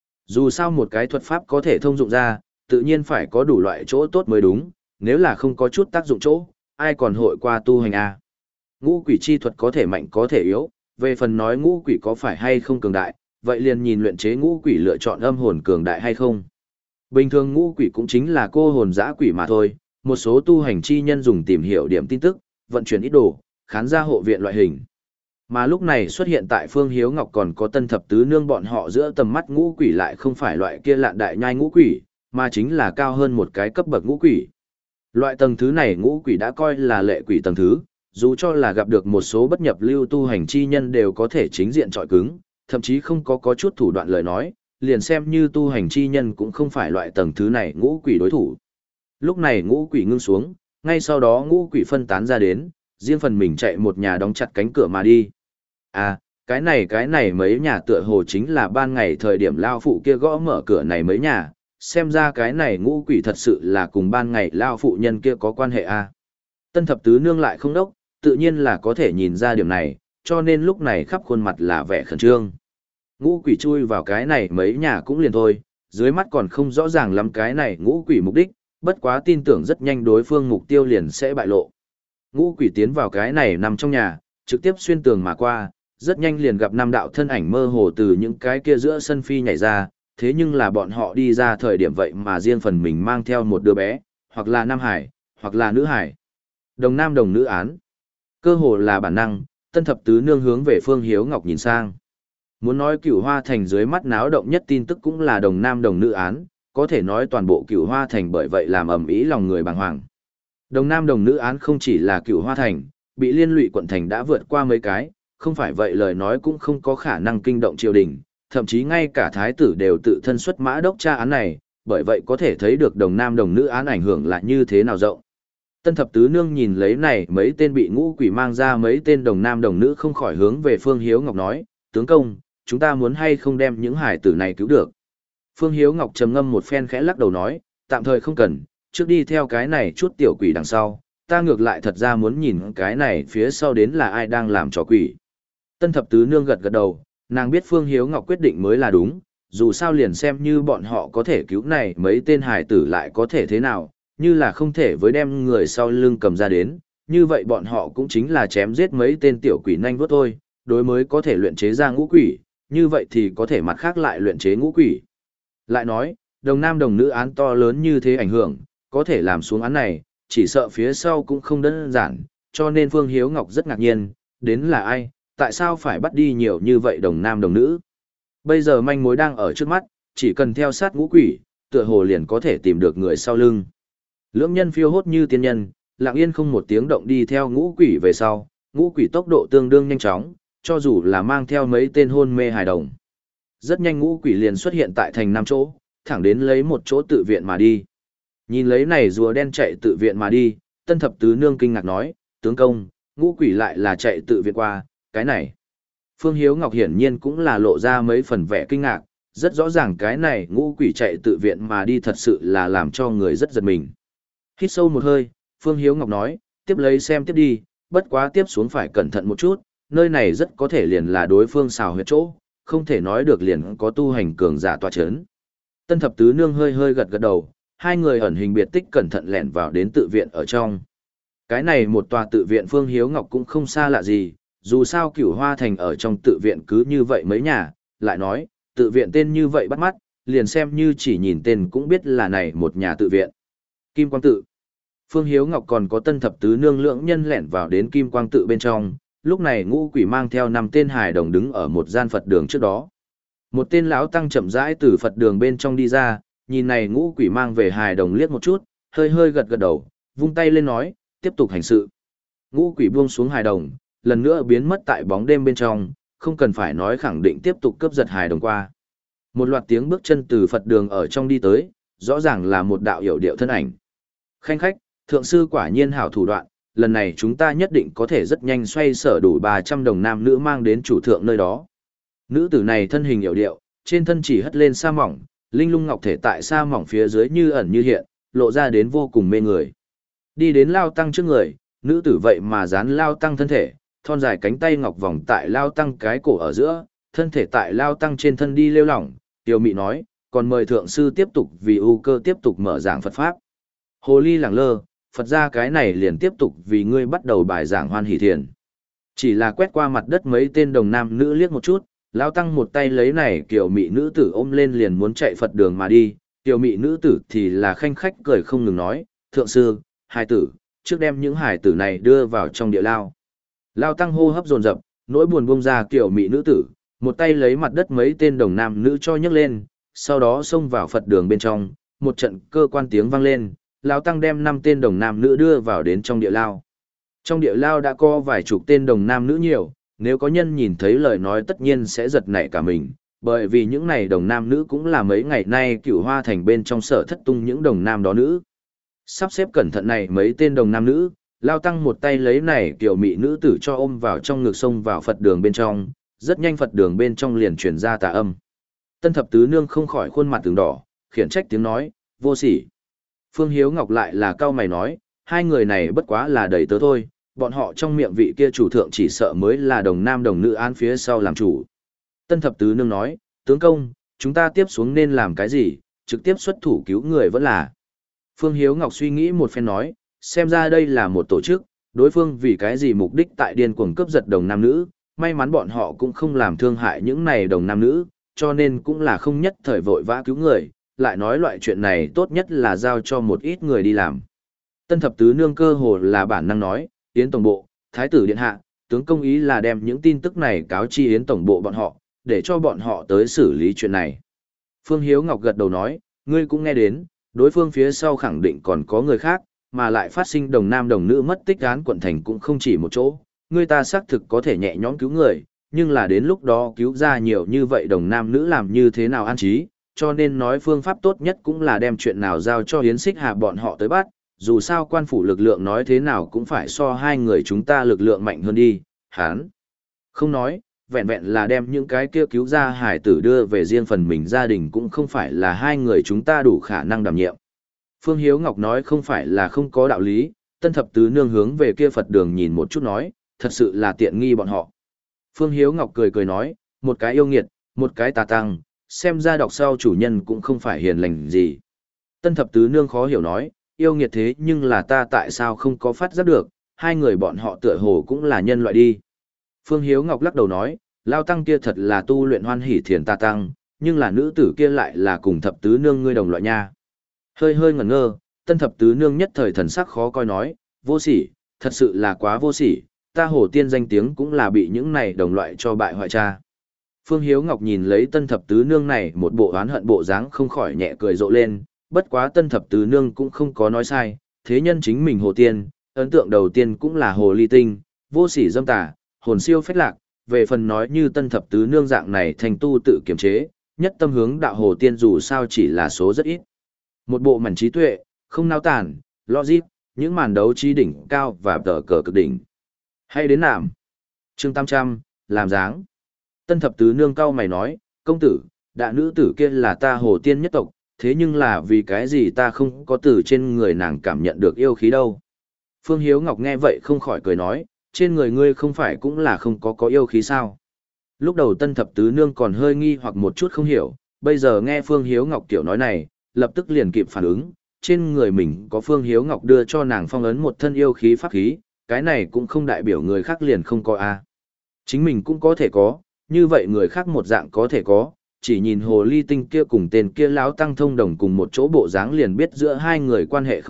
Dù sao một cái thuật pháp có thể thông dụng ra, tự nhiên phải có đủ loại chỗ tốt mới đúng, nếu là không có chút tác dụng chỗ, ai còn hội qua tu hành A. Ngũ quỷ chi thuật có thể mạnh có thể yếu, về phần nói ngũ quỷ có phải hay không cường đại, vậy liền nhìn luyện chế ngũ quỷ lựa chọn âm hồn cường đại hay không. Bình thường ngũ quỷ cũng chính là cô hồn dã quỷ mà thôi, một số tu hành chi nhân dùng tìm hiểu điểm tin tức, vận chuyển ít đồ, khán gia hộ viện loại hình. Mà lúc này xuất hiện tại Phương Hiếu Ngọc còn có tân thập tứ nương bọn họ giữa tầm mắt ngũ quỷ lại không phải loại kia lạn đại nhai ngũ quỷ, mà chính là cao hơn một cái cấp bậc ngũ quỷ. Loại tầng thứ này ngũ quỷ đã coi là lệ quỷ tầng thứ, dù cho là gặp được một số bất nhập lưu tu hành chi nhân đều có thể chính diện trọi cứng, thậm chí không có có chút thủ đoạn lời nói, liền xem như tu hành chi nhân cũng không phải loại tầng thứ này ngũ quỷ đối thủ. Lúc này ngũ quỷ ngưng xuống, ngay sau đó ngũ quỷ phân tán ra đến, riêng phần mình chạy một nhà đóng chặt cánh cửa mà đi. À, cái này cái này mấy nhà tựa hồ chính là ban ngày thời điểm lao phụ kia gõ mở cửa này mấy nhà, xem ra cái này ngũ quỷ thật sự là cùng ban ngày lao phụ nhân kia có quan hệ à. Tân thập tứ nương lại không đốc, tự nhiên là có thể nhìn ra điểm này, cho nên lúc này khắp khuôn mặt là vẻ khẩn trương. Ngũ quỷ chui vào cái này mấy nhà cũng liền thôi, dưới mắt còn không rõ ràng lắm cái này ngũ quỷ mục đích, bất quá tin tưởng rất nhanh đối phương mục tiêu liền sẽ bại lộ. Ngũ quỷ tiến vào cái này nằm trong nhà, trực tiếp xuyên tường mà qua, rất nhanh liền gặp năm đạo thân ảnh mơ hồ từ những cái kia giữa sân phi nhảy ra, thế nhưng là bọn họ đi ra thời điểm vậy mà riêng phần mình mang theo một đứa bé, hoặc là nam hải, hoặc là nữ hải. Đồng nam đồng nữ án. Cơ hồ là bản năng, tân thập tứ nương hướng về Phương Hiếu Ngọc nhìn sang. Muốn nói Cửu Hoa Thành dưới mắt náo động nhất tin tức cũng là đồng nam đồng nữ án, có thể nói toàn bộ Cửu Hoa Thành bởi vậy làm ầm ĩ lòng người bàng hoàng. Đồng nam đồng nữ án không chỉ là Cửu Hoa Thành, bị liên lụy quận thành đã vượt qua mấy cái, không phải vậy lời nói cũng không có khả năng kinh động triều đình, thậm chí ngay cả thái tử đều tự thân xuất mã đốc tra án này, bởi vậy có thể thấy được đồng nam đồng nữ án ảnh hưởng là như thế nào rộng. Tân thập tứ nương nhìn lấy này mấy tên bị ngũ quỷ mang ra mấy tên đồng nam đồng nữ không khỏi hướng về Phương Hiếu Ngọc nói, tướng công, chúng ta muốn hay không đem những hải tử này cứu được. Phương Hiếu Ngọc trầm ngâm một phen khẽ lắc đầu nói, tạm thời không cần, trước đi theo cái này chút tiểu quỷ đằng sau, ta ngược lại thật ra muốn nhìn cái này phía sau đến là ai đang làm trò quỷ. Tân thập tứ nương gật gật đầu, nàng biết Phương Hiếu Ngọc quyết định mới là đúng, dù sao liền xem như bọn họ có thể cứu này mấy tên hải tử lại có thể thế nào, như là không thể với đem người sau lưng cầm ra đến, như vậy bọn họ cũng chính là chém giết mấy tên tiểu quỷ nhanh vuốt thôi, đối mới có thể luyện chế ra ngũ quỷ, như vậy thì có thể mặt khác lại luyện chế ngũ quỷ. Lại nói, đồng nam đồng nữ án to lớn như thế ảnh hưởng, có thể làm xuống án này, chỉ sợ phía sau cũng không đơn giản, cho nên Phương Hiếu Ngọc rất ngạc nhiên, đến là ai, tại sao phải bắt đi nhiều như vậy đồng nam đồng nữ. Bây giờ manh mối đang ở trước mắt, chỉ cần theo sát ngũ quỷ, tựa hồ liền có thể tìm được người sau lưng. Lưỡng nhân phiêu hốt như tiên nhân, lặng yên không một tiếng động đi theo ngũ quỷ về sau, ngũ quỷ tốc độ tương đương nhanh chóng, cho dù là mang theo mấy tên hôn mê hài đồng. Rất nhanh ngũ quỷ liền xuất hiện tại thành năm chỗ, thẳng đến lấy một chỗ tự viện mà đi. Nhìn lấy này rùa đen chạy tự viện mà đi, tân thập tứ nương kinh ngạc nói, tướng công, ngũ quỷ lại là chạy tự viện qua, cái này. Phương Hiếu Ngọc hiển nhiên cũng là lộ ra mấy phần vẻ kinh ngạc, rất rõ ràng cái này ngũ quỷ chạy tự viện mà đi thật sự là làm cho người rất giật mình. Hít sâu một hơi, Phương Hiếu Ngọc nói, tiếp lấy xem tiếp đi, bất quá tiếp xuống phải cẩn thận một chút, nơi này rất có thể liền là đối phương xào huyệt chỗ, không thể nói được liền có tu hành cường giả tọa chấn. Tân thập tứ nương hơi hơi gật gật đầu, hai người ẩn hình biệt tích cẩn thận lẻn vào đến tự viện ở trong. Cái này một tòa tự viện Phương Hiếu Ngọc cũng không xa lạ gì, dù sao Cửu Hoa Thành ở trong tự viện cứ như vậy mấy nhà, lại nói, tự viện tên như vậy bắt mắt, liền xem như chỉ nhìn tên cũng biết là này một nhà tự viện. Kim Quang tự. Phương Hiếu Ngọc còn có tân thập tứ nương lượng nhân lẻn vào đến kim quang tự bên trong, lúc này ngũ quỷ mang theo năm tên hài đồng đứng ở một gian Phật đường trước đó. Một tên lão tăng chậm rãi từ Phật đường bên trong đi ra, nhìn này ngũ quỷ mang về hài đồng liếc một chút, hơi hơi gật gật đầu, vung tay lên nói, tiếp tục hành sự. Ngũ quỷ buông xuống hài đồng, lần nữa biến mất tại bóng đêm bên trong, không cần phải nói khẳng định tiếp tục cướp giật hài đồng qua. Một loạt tiếng bước chân từ Phật đường ở trong đi tới, rõ ràng là một đạo hiểu điệu thân ảnh. Khanh khách, thượng sư quả nhiên hảo thủ đoạn, lần này chúng ta nhất định có thể rất nhanh xoay sở đủ ba trăm đồng nam nữ mang đến chủ thượng nơi đó. Nữ tử này thân hình hiểu điệu, trên thân chỉ hất lên sa mỏng, linh lung ngọc thể tại sa mỏng phía dưới như ẩn như hiện, lộ ra đến vô cùng mê người. Đi đến Lao Tăng trước người, nữ tử vậy mà dán Lao Tăng thân thể, thon dài cánh tay ngọc vòng tại Lao Tăng cái cổ ở giữa, thân thể tại Lao Tăng trên thân đi lêu lỏng, tiểu mị nói, còn mời thượng sư tiếp tục vì ưu cơ tiếp tục mở giảng Phật Pháp. Hồ ly lẳng lơ, Phật ra cái này liền tiếp tục vì ngươi bắt đầu bài giảng hoan hỷ thiền. Chỉ là quét qua mặt đất mấy tên đồng nam nữ liếc một chút, Lao Tăng một tay lấy này kiểu mị nữ tử ôm lên liền muốn chạy Phật đường mà đi, tiểu mị nữ tử thì là khanh khách cười không ngừng nói, thượng sư, hài tử, trước đem những hài tử này đưa vào trong địa lao. Lao Tăng hô hấp dồn dập, nỗi buồn bông ra kiểu mị nữ tử, một tay lấy mặt đất mấy tên đồng nam nữ cho nhấc lên, sau đó xông vào Phật đường bên trong, một trận cơ quan tiếng vang lên, Lao Tăng đem năm tên đồng nam nữ đưa vào đến trong địa lao. Trong địa lao đã có vài chục tên đồng nam nữ nhiều, nếu có nhân nhìn thấy lời nói tất nhiên sẽ giật nảy cả mình, bởi vì những này đồng nam nữ cũng là mấy ngày nay Cửu Hoa Thành bên trong sở thất tung những đồng nam đó nữ. Sắp xếp cẩn thận này mấy tên đồng nam nữ, Lao Tăng một tay lấy này kiểu mị nữ tử cho ôm vào trong ngực sông vào Phật đường bên trong, rất nhanh Phật đường bên trong liền truyền ra tà âm. Tân thập tứ nương không khỏi khuôn mặt từng đỏ, khiển trách tiếng nói, vô sỉ. Phương Hiếu Ngọc lại là cao mày nói, hai người này bất quá là đầy tớ thôi, bọn họ trong miệng vị kia chủ thượng chỉ sợ mới là đồng nam đồng nữ án phía sau làm chủ. Tân thập tứ nương nói, tướng công, chúng ta tiếp xuống nên làm cái gì, trực tiếp xuất thủ cứu người vẫn là. Phương Hiếu Ngọc suy nghĩ một phen nói, xem ra đây là một tổ chức, đối phương vì cái gì mục đích tại điên cuồng cướp giật đồng nam nữ, may mắn bọn họ cũng không làm thương hại những này đồng nam nữ, cho nên cũng là không nhất thời vội vã cứu người, lại nói loại chuyện này tốt nhất là giao cho một ít người đi làm. Tân thập tứ nương cơ hồ là bản năng nói, Yến tổng bộ, thái tử điện hạ, tướng công ý là đem những tin tức này cáo chi Yến tổng bộ bọn họ, để cho bọn họ tới xử lý chuyện này. Phương Hiếu Ngọc gật đầu nói, ngươi cũng nghe đến, đối phương phía sau khẳng định còn có người khác, mà lại phát sinh đồng nam đồng nữ mất tích án quận thành cũng không chỉ một chỗ, người ta xác thực có thể nhẹ nhõm cứu người, nhưng là đến lúc đó cứu ra nhiều như vậy đồng nam nữ làm như thế nào an trí, cho nên nói phương pháp tốt nhất cũng là đem chuyện nào giao cho Yến Xích Hà bọn họ tới bắt, dù sao quan phủ lực lượng nói thế nào cũng phải so hai người chúng ta lực lượng mạnh hơn đi, hán. Không nói, vẹn vẹn là đem những cái kia cứu ra hải tử đưa về riêng phần mình gia đình cũng không phải là hai người chúng ta đủ khả năng đảm nhiệm. Phương Hiếu Ngọc nói không phải là không có đạo lý, tân thập tứ nương hướng về kia Phật đường nhìn một chút nói, thật sự là tiện nghi bọn họ. Phương Hiếu Ngọc cười cười nói, một cái yêu nghiệt, một cái tà tăng, xem ra đọc sau chủ nhân cũng không phải hiền lành gì. Tân thập tứ nương khó hiểu nói, yêu nghiệt thế nhưng là ta tại sao không có phát giác được, hai người bọn họ tựa hồ cũng là nhân loại đi. Phương Hiếu Ngọc lắc đầu nói, Lao Tăng kia thật là tu luyện hoan hỷ thiền tà tăng, nhưng là nữ tử kia lại là cùng thập tứ nương ngươi đồng loại nha. Hơi hơi ngẩn ngơ, tân thập tứ nương nhất thời thần sắc khó coi nói, vô sỉ, thật sự là quá vô sỉ, ta Hồ Tiên danh tiếng cũng là bị những này đồng loại cho bại hoại cha. Phương Hiếu Ngọc nhìn lấy tân thập tứ nương này một bộ oán hận bộ dáng không khỏi nhẹ cười rộ lên, bất quá tân thập tứ nương cũng không có nói sai, thế nhân chính mình Hồ Tiên, ấn tượng đầu tiên cũng là Hồ Ly Tinh, vô sỉ dâm tà, hồn siêu phách lạc, về phần nói như tân thập tứ nương dạng này thành tu tự kiềm chế, nhất tâm hướng đạo Hồ Tiên dù sao chỉ là số rất ít. Một bộ mảnh trí tuệ, không nao tản, logic, những màn đấu trí đỉnh cao và tờ cờ cực đỉnh. Hay đến nạm. Chương tám trăm, làm dáng. Tân thập tứ nương cao mày nói, công tử, đại nữ tử kia là ta Hồ Tiên nhất tộc, thế nhưng là vì cái gì ta không có từ trên người nàng cảm nhận được yêu khí đâu. Phương Hiếu Ngọc nghe vậy không khỏi cười nói, trên người ngươi không phải cũng là không có có yêu khí sao. Lúc đầu tân thập tứ nương còn hơi nghi hoặc một chút không hiểu, bây giờ nghe Phương Hiếu Ngọc kiểu nói này, lập tức liền kịp phản ứng, trên người mình có Phương Hiếu Ngọc đưa cho nàng phong ấn một thân yêu khí pháp khí, cái này cũng không đại biểu người khác liền không có a. Chính mình cũng có thể có, như vậy người khác một dạng có thể có, chỉ nhìn Hồ Ly Tinh kia cùng tên kia lão tăng thông đồng cùng một chỗ bộ dáng liền biết giữa hai người quan hệ không ít,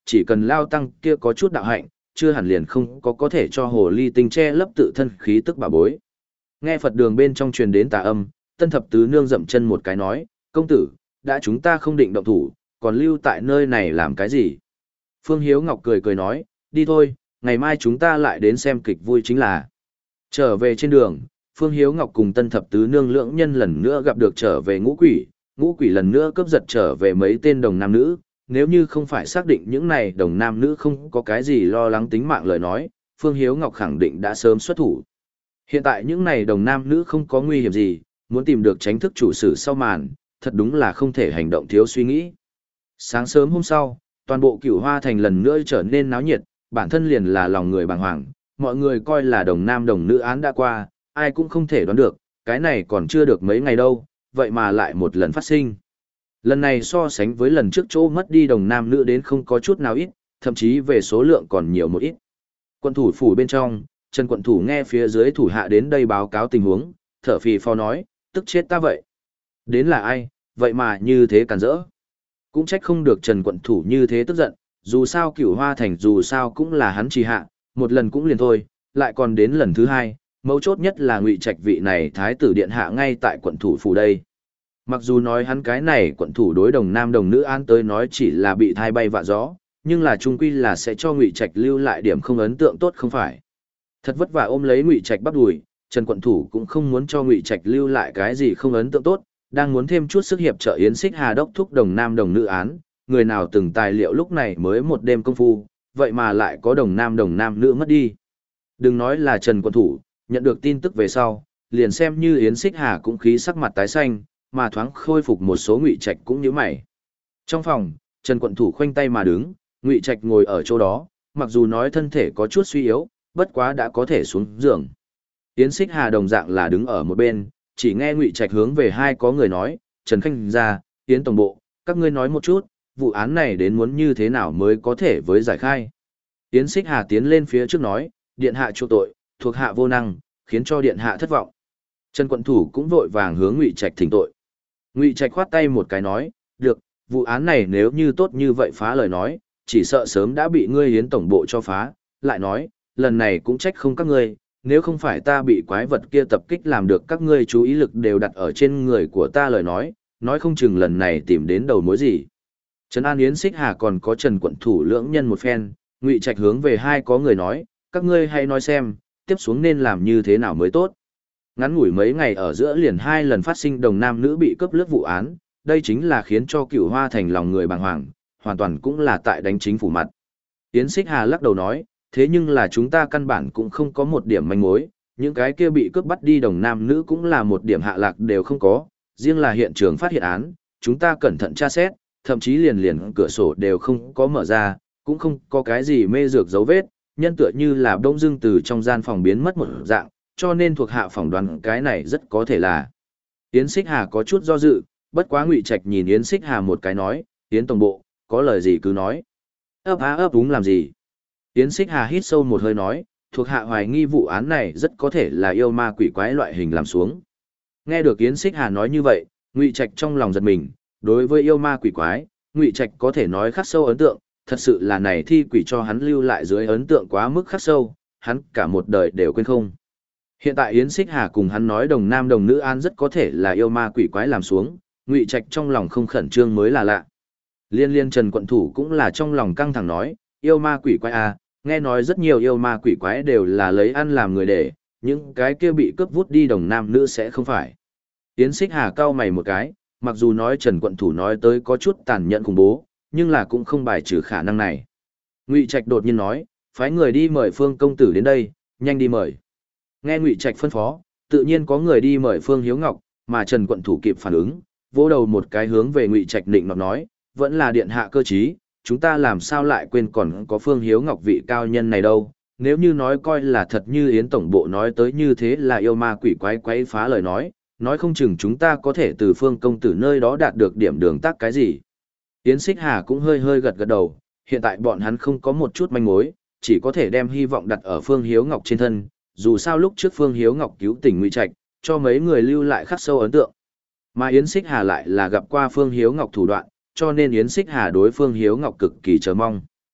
chỉ cần Lao Tăng kia có chút đạo hạnh, chưa hẳn liền không có có thể cho hồ ly tinh che lấp tự thân khí tức bà bối. Nghe Phật đường bên trong truyền đến tà âm, Tân Thập Tứ Nương dậm chân một cái nói, công tử, đã chúng ta không định động thủ, còn lưu tại nơi này làm cái gì? Phương Hiếu Ngọc cười cười nói, đi thôi, ngày mai chúng ta lại đến xem kịch vui chính là. Trở về trên đường, Phương Hiếu Ngọc cùng Tân Thập Tứ Nương lưỡng nhân lần nữa gặp được trở về ngũ quỷ, ngũ quỷ lần nữa cướp giật trở về mấy tên đồng nam nữ, nếu như không phải xác định những này đồng nam nữ không có cái gì lo lắng tính mạng lời nói, Phương Hiếu Ngọc khẳng định đã sớm xuất thủ. Hiện tại những này đồng nam nữ không có nguy hiểm gì, muốn tìm được tránh thức chủ sử sau màn, thật đúng là không thể hành động thiếu suy nghĩ. Sáng sớm hôm sau, toàn bộ Cửu Hoa Thành lần nữa trở nên náo nhiệt, bản thân liền là lòng người bàng hoàng, mọi người coi là đồng nam đồng nữ án đã qua, ai cũng không thể đoán được, cái này còn chưa được mấy ngày đâu, vậy mà lại một lần phát sinh. Lần này so sánh với lần trước chỗ mất đi đồng nam nữ đến không có chút nào ít, thậm chí về số lượng còn nhiều một ít. Quận thủ phủ bên trong, Trần quận thủ nghe phía dưới thủ hạ đến đây báo cáo tình huống, thở phì phò nói, tức chết ta vậy. Đến là ai, vậy mà như thế cản rỡ. Cũng trách không được Trần quận thủ như thế tức giận, dù sao Cửu Hoa Thành dù sao cũng là hắn trì hạ, một lần cũng liền thôi, lại còn đến lần thứ hai, mấu chốt nhất là Ngụy Trạch vị này thái tử điện hạ ngay tại quận thủ phủ đây. Mặc dù nói hắn cái này quận thủ đối đồng nam đồng nữ an tới nói chỉ là bị thai bay vạ gió, nhưng là trung quy là sẽ cho Ngụy Trạch lưu lại điểm không ấn tượng tốt không phải. Thật vất vả ôm lấy Ngụy Trạch bắt đùi, Trần quận thủ cũng không muốn cho Ngụy Trạch lưu lại cái gì không ấn tượng tốt, đang muốn thêm chút sức hiệp trợ Yến Xích Hà đốc thúc đồng nam đồng nữ án, người nào từng tài liệu lúc này mới một đêm công phu, vậy mà lại có đồng nam đồng nam nữ mất đi. Đừng nói là Trần quận thủ, nhận được tin tức về sau, liền xem như Yến Xích Hà cũng khí sắc mặt tái xanh, mà thoáng khôi phục một số Ngụy Trạch cũng như mày. Trong phòng, Trần quận thủ khoanh tay mà đứng, Ngụy Trạch ngồi ở chỗ đó, mặc dù nói thân thể có chút suy yếu, bất quá đã có thể xuống giường. Yến Xích Hà đồng dạng là đứng ở một bên, chỉ nghe Ngụy Trạch hướng về hai có người nói, Trần Khanh gia, Yến tổng bộ, các ngươi nói một chút, vụ án này đến muốn như thế nào mới có thể với giải khai. Yến Xích Hà tiến lên phía trước nói, điện hạ chu tội, thuộc hạ vô năng, khiến cho điện hạ thất vọng. Trần quận thủ cũng vội vàng hướng Ngụy Trạch thỉnh tội. Ngụy Trạch khoát tay một cái nói, được, vụ án này nếu như tốt như vậy phá lời nói, chỉ sợ sớm đã bị ngươi Yến tổng bộ cho phá, lại nói, lần này cũng trách không các ngươi, nếu không phải ta bị quái vật kia tập kích làm được các ngươi chú ý lực đều đặt ở trên người của ta lời nói, nói không chừng lần này tìm đến đầu mối gì. Trần An Yến Xích Hà còn có Trần quận thủ lưỡng nhân một phen, Ngụy Trạch hướng về hai có người nói, các ngươi hãy nói xem, tiếp xuống nên làm như thế nào mới tốt. Ngắn ngủi mấy ngày ở giữa liền hai lần phát sinh đồng nam nữ bị cướp lướt vụ án, đây chính là khiến cho Cửu Hoa Thành lòng người bàng hoàng, hoàn toàn cũng là tại đánh chính phủ mặt. Yến Xích Hà lắc đầu nói, thế nhưng là chúng ta căn bản cũng không có một điểm manh mối, những cái kia bị cướp bắt đi đồng nam nữ cũng là một điểm hạ lạc đều không có, riêng là hiện trường phát hiện án, chúng ta cẩn thận tra xét, thậm chí liền liền cửa sổ đều không có mở ra, cũng không có cái gì mê dược dấu vết, nhân tựa như là đông dưng từ trong gian phòng biến mất một dạng, cho nên thuộc hạ phỏng đoán cái này rất có thể là. Yến Xích Hà có chút do dự, bất quá Ngụy Trạch nhìn Yến Xích Hà một cái nói, Yến tổng bộ, có lời gì cứ nói. Ấp á ấp đúng làm gì? Yến Xích Hà hít sâu một hơi nói, thuộc hạ hoài nghi vụ án này rất có thể là yêu ma quỷ quái loại hình làm xuống. Nghe được Yến Xích Hà nói như vậy, Ngụy Trạch trong lòng giật mình, đối với yêu ma quỷ quái, Ngụy Trạch có thể nói khắc sâu ấn tượng, thật sự là này thi quỷ cho hắn lưu lại dưới ấn tượng quá mức khắc sâu, hắn cả một đời đều quên không. Hiện tại Yến Xích Hà cùng hắn nói đồng nam đồng nữ an rất có thể là yêu ma quỷ quái làm xuống, Ngụy Trạch trong lòng không khẩn trương mới là lạ. Liên liên Trần quận thủ cũng là trong lòng căng thẳng nói, yêu ma quỷ quái à, nghe nói rất nhiều yêu ma quỷ quái đều là lấy ăn làm người để, những cái kia bị cướp vút đi đồng nam nữ sẽ không phải. Yến Xích Hà cau mày một cái, mặc dù nói Trần quận thủ nói tới có chút tàn nhẫn khủng bố, nhưng là cũng không bài trừ khả năng này. Ngụy Trạch đột nhiên nói, phái người đi mời Phương công tử đến đây, nhanh đi mời. Nghe Ngụy Trạch phân phó, tự nhiên có người đi mời Phương Hiếu Ngọc, mà Trần quận thủ kịp phản ứng, vỗ đầu một cái hướng về Ngụy Trạch định nọt nói, vẫn là điện hạ cơ trí, chúng ta làm sao lại quên còn có Phương Hiếu Ngọc vị cao nhân này đâu, nếu như nói coi là thật như Yến tổng bộ nói tới như thế là yêu ma quỷ quái quái phá lời nói, nói không chừng chúng ta có thể từ Phương công tử nơi đó đạt được điểm đường tắc cái gì. Yến Xích Hà cũng hơi hơi gật gật đầu, hiện tại bọn hắn không có một chút manh mối, chỉ có thể đem hy vọng đặt ở Phương Hiếu Ngọc trên thân, dù sao lúc trước Phương Hiếu Ngọc cứu tỉnh Ngụy Trạch, cho mấy người lưu lại khắc sâu ấn tượng. Mà Yến Xích Hà lại là gặp qua Phương Hiếu Ngọc thủ đoạn, cho nên Yến Xích Hà đối Phương Hiếu Ngọc cực kỳ chờ mong.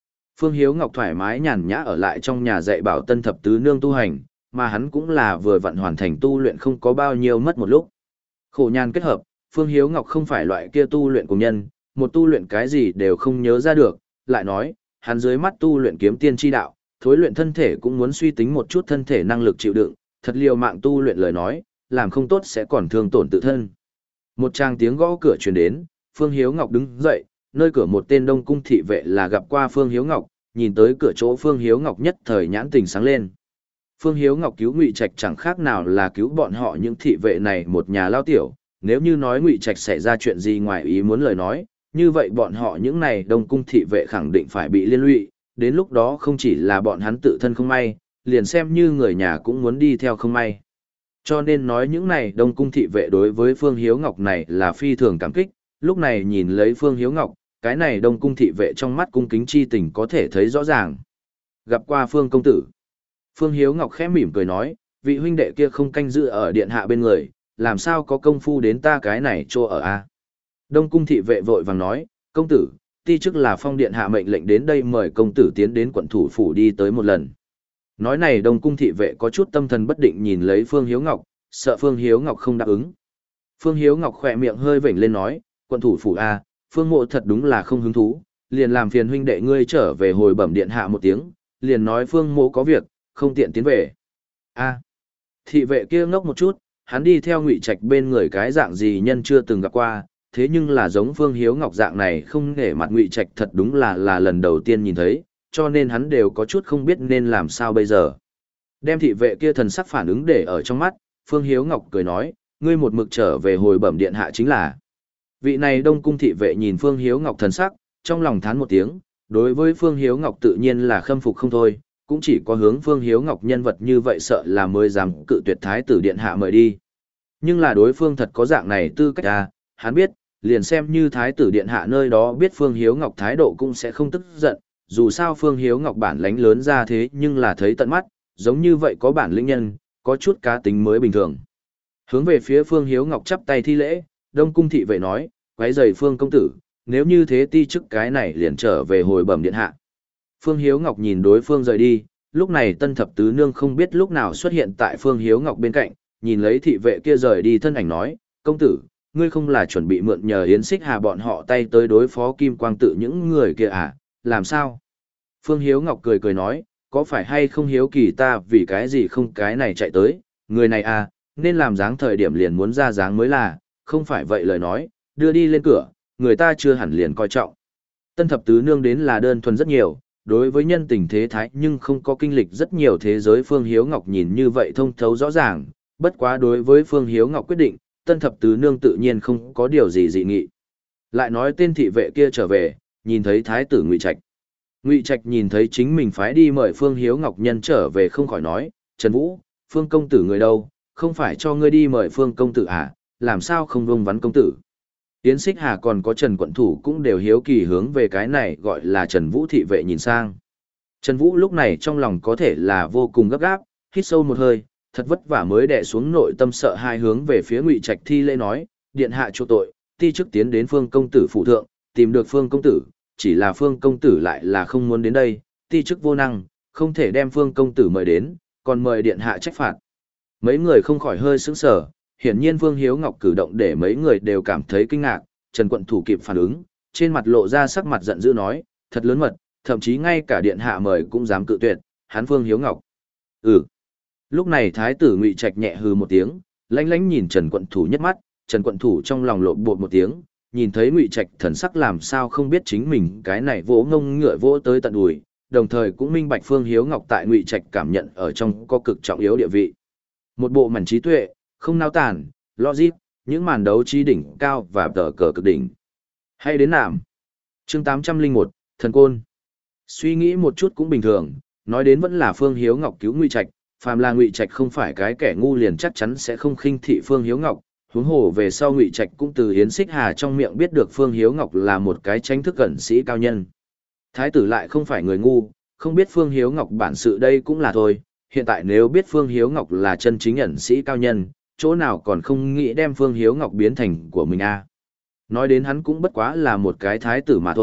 Phương Hiếu Ngọc thoải mái nhàn nhã ở lại trong nhà dạy bảo tân thập tứ nương tu hành, mà hắn cũng là vừa vặn hoàn thành tu luyện không có bao nhiêu mất một lúc. Khổ nhàn kết hợp, Phương Hiếu Ngọc không phải loại kia tu luyện của nhân, một tu luyện cái gì đều không nhớ ra được, lại nói, hắn dưới mắt tu luyện kiếm tiên chi đạo, thối luyện thân thể cũng muốn suy tính một chút thân thể năng lực chịu đựng, thật liều mạng tu luyện lời nói, làm không tốt sẽ còn thương tổn tự thân. Một tràng tiếng gõ cửa truyền đến, Phương Hiếu Ngọc đứng dậy, nơi cửa một tên Đông cung thị vệ là gặp qua Phương Hiếu Ngọc, nhìn tới cửa chỗ Phương Hiếu Ngọc nhất thời nhãn tình sáng lên. Phương Hiếu Ngọc cứu Ngụy Trạch chẳng khác nào là cứu bọn họ những thị vệ này một nhà lao tiểu, nếu như nói Ngụy Trạch xảy ra chuyện gì ngoài ý muốn lời nói, như vậy bọn họ những này Đông cung thị vệ khẳng định phải bị liên lụy, đến lúc đó không chỉ là bọn hắn tự thân không may, liền xem như người nhà cũng muốn đi theo không may. Cho nên nói những này Đông cung thị vệ đối với Phương Hiếu Ngọc này là phi thường cảm kích, lúc này nhìn lấy Phương Hiếu Ngọc, cái này Đông cung thị vệ trong mắt cung kính chi tình có thể thấy rõ ràng. Gặp qua Phương công tử. Phương Hiếu Ngọc khẽ mỉm cười nói, vị huynh đệ kia không canh giữ ở điện hạ bên người, làm sao có công phu đến ta cái này chỗ ở a? Đông cung thị vệ vội vàng nói, công tử, ti chức là phong điện hạ mệnh lệnh đến đây mời công tử tiến đến quận thủ phủ đi tới một lần. Nói này Đông cung thị vệ có chút tâm thần bất định nhìn lấy Phương Hiếu Ngọc, sợ Phương Hiếu Ngọc không đáp ứng. Phương Hiếu Ngọc khỏe miệng hơi vểnh lên nói, quận thủ phủ a, Phương mộ thật đúng là không hứng thú, liền làm phiền huynh đệ ngươi trở về hồi bẩm điện hạ một tiếng, liền nói Phương mộ có việc, không tiện tiến về. A. Thị vệ kia ngốc một chút, hắn đi theo Ngụy Trạch bên người cái dạng gì nhân chưa từng gặp qua, thế nhưng là giống Phương Hiếu Ngọc dạng này không nể mặt Ngụy Trạch thật đúng là là lần đầu tiên nhìn thấy, cho nên hắn đều có chút không biết nên làm sao bây giờ. Đem thị vệ kia thần sắc phản ứng để ở trong mắt, Phương Hiếu Ngọc cười nói, ngươi một mực trở về hồi bẩm điện hạ chính là. Vị này Đông cung thị vệ nhìn Phương Hiếu Ngọc thần sắc, trong lòng thán một tiếng, đối với Phương Hiếu Ngọc tự nhiên là khâm phục không thôi, cũng chỉ có hướng Phương Hiếu Ngọc nhân vật như vậy sợ là mới dám cự tuyệt thái tử điện hạ mời đi. Nhưng là đối phương thật có dạng này tư cách à, hắn biết, liền xem như thái tử điện hạ nơi đó biết Phương Hiếu Ngọc thái độ cũng sẽ không tức giận, dù sao Phương Hiếu Ngọc bản lãnh lớn ra thế nhưng là thấy tận mắt, giống như vậy có bản lĩnh nhân, có chút cá tính mới bình thường. Hướng về phía Phương Hiếu Ngọc chắp tay thi lễ, Đông cung thị vệ nói, quấy rầy Phương công tử, nếu như thế ti chức cái này liền trở về hồi bẩm điện hạ. Phương Hiếu Ngọc nhìn đối phương rời đi, lúc này tân thập tứ nương không biết lúc nào xuất hiện tại Phương Hiếu Ngọc bên cạnh, nhìn lấy thị vệ kia rời đi thân ảnh nói, công tử, ngươi không là chuẩn bị mượn nhờ Yến Xích Hà bọn họ tay tới đối phó Kim Quang tự những người kia à, làm sao? Phương Hiếu Ngọc cười cười nói, có phải hay không hiếu kỳ ta vì cái gì không cái này chạy tới, người này à, nên làm dáng thời điểm liền muốn ra dáng mới là, không phải vậy lời nói, đưa đi lên cửa, người ta chưa hẳn liền coi trọng. Tân thập tứ nương đến là đơn thuần rất nhiều, đối với nhân tình thế thái nhưng không có kinh lịch rất nhiều thế giới Phương Hiếu Ngọc nhìn như vậy thông thấu rõ ràng, bất quá đối với Phương Hiếu Ngọc quyết định, tân thập tứ nương tự nhiên không có điều gì dị nghị. Lại nói tên thị vệ kia trở về, nhìn thấy thái tử Ngụy Trạch. Ngụy Trạch nhìn thấy chính mình phái đi mời Phương Hiếu Ngọc nhân trở về không khỏi nói, Trần Vũ, Phương công tử người đâu, không phải cho ngươi đi mời Phương công tử à, làm sao không vông vắn công tử. Yến Xích Hà còn có Trần quận thủ cũng đều hiếu kỳ hướng về cái này gọi là Trần Vũ thị vệ nhìn sang. Trần Vũ lúc này trong lòng có thể là vô cùng gấp gáp, hít sâu một hơi, thật vất vả mới đè xuống nội tâm sợ hai hướng về phía Ngụy Trạch thi lễ nói, điện hạ chu tội, ti chức tiến đến Phương công tử phụ thượng, tìm được Phương công tử, chỉ là Phương công tử lại là không muốn đến đây, ti chức vô năng, không thể đem Phương công tử mời đến, còn mời điện hạ trách phạt. Mấy người không khỏi hơi sững sờ, hiển nhiên Phương Hiếu Ngọc cử động để mấy người đều cảm thấy kinh ngạc, Trần quận thủ kịp phản ứng, trên mặt lộ ra sắc mặt giận dữ nói, thật lớn mật, thậm chí ngay cả điện hạ mời cũng dám cự tuyệt, hắn Phương Hiếu Ngọc. Ừ. Lúc này thái tử Ngụy Trạch nhẹ hừ một tiếng, lanh lánh nhìn Trần quận thủ nhất mắt, Trần quận thủ trong lòng lộn bột một tiếng, nhìn thấy Ngụy Trạch thần sắc làm sao không biết chính mình cái này vỗ ngông ngựa vỗ tới tận đùi, đồng thời cũng minh bạch Phương Hiếu Ngọc tại Ngụy Trạch cảm nhận ở trong có cực trọng yếu địa vị. Một bộ mảnh trí tuệ, không nao tản, logic, những màn đấu trí đỉnh cao và tờ cờ cực đỉnh. Hay đến nạm. Chương tám trăm lẻ một, Thần Côn. Suy nghĩ một chút cũng bình thường, nói đến vẫn là Phương Hiếu Ngọc cứu Ngụy Trạch, phàm là Ngụy Trạch không phải cái kẻ ngu liền chắc chắn sẽ không khinh thị Phương Hiếu Ngọc, huống hồ về sau Ngụy Trạch cũng từ Yến Xích Hà trong miệng biết được Phương Hiếu Ngọc là một cái tranh thức cẩn sĩ cao nhân. Thái tử lại không phải người ngu, không biết Phương Hiếu Ngọc bản sự đây cũng là thôi, hiện tại nếu biết Phương Hiếu Ngọc là chân chính ẩn sĩ cao nhân, chỗ nào còn không nghĩ đem Phương Hiếu Ngọc biến thành của mình a. Nói đến hắn cũng bất quá là một cái thái tử mà thôi,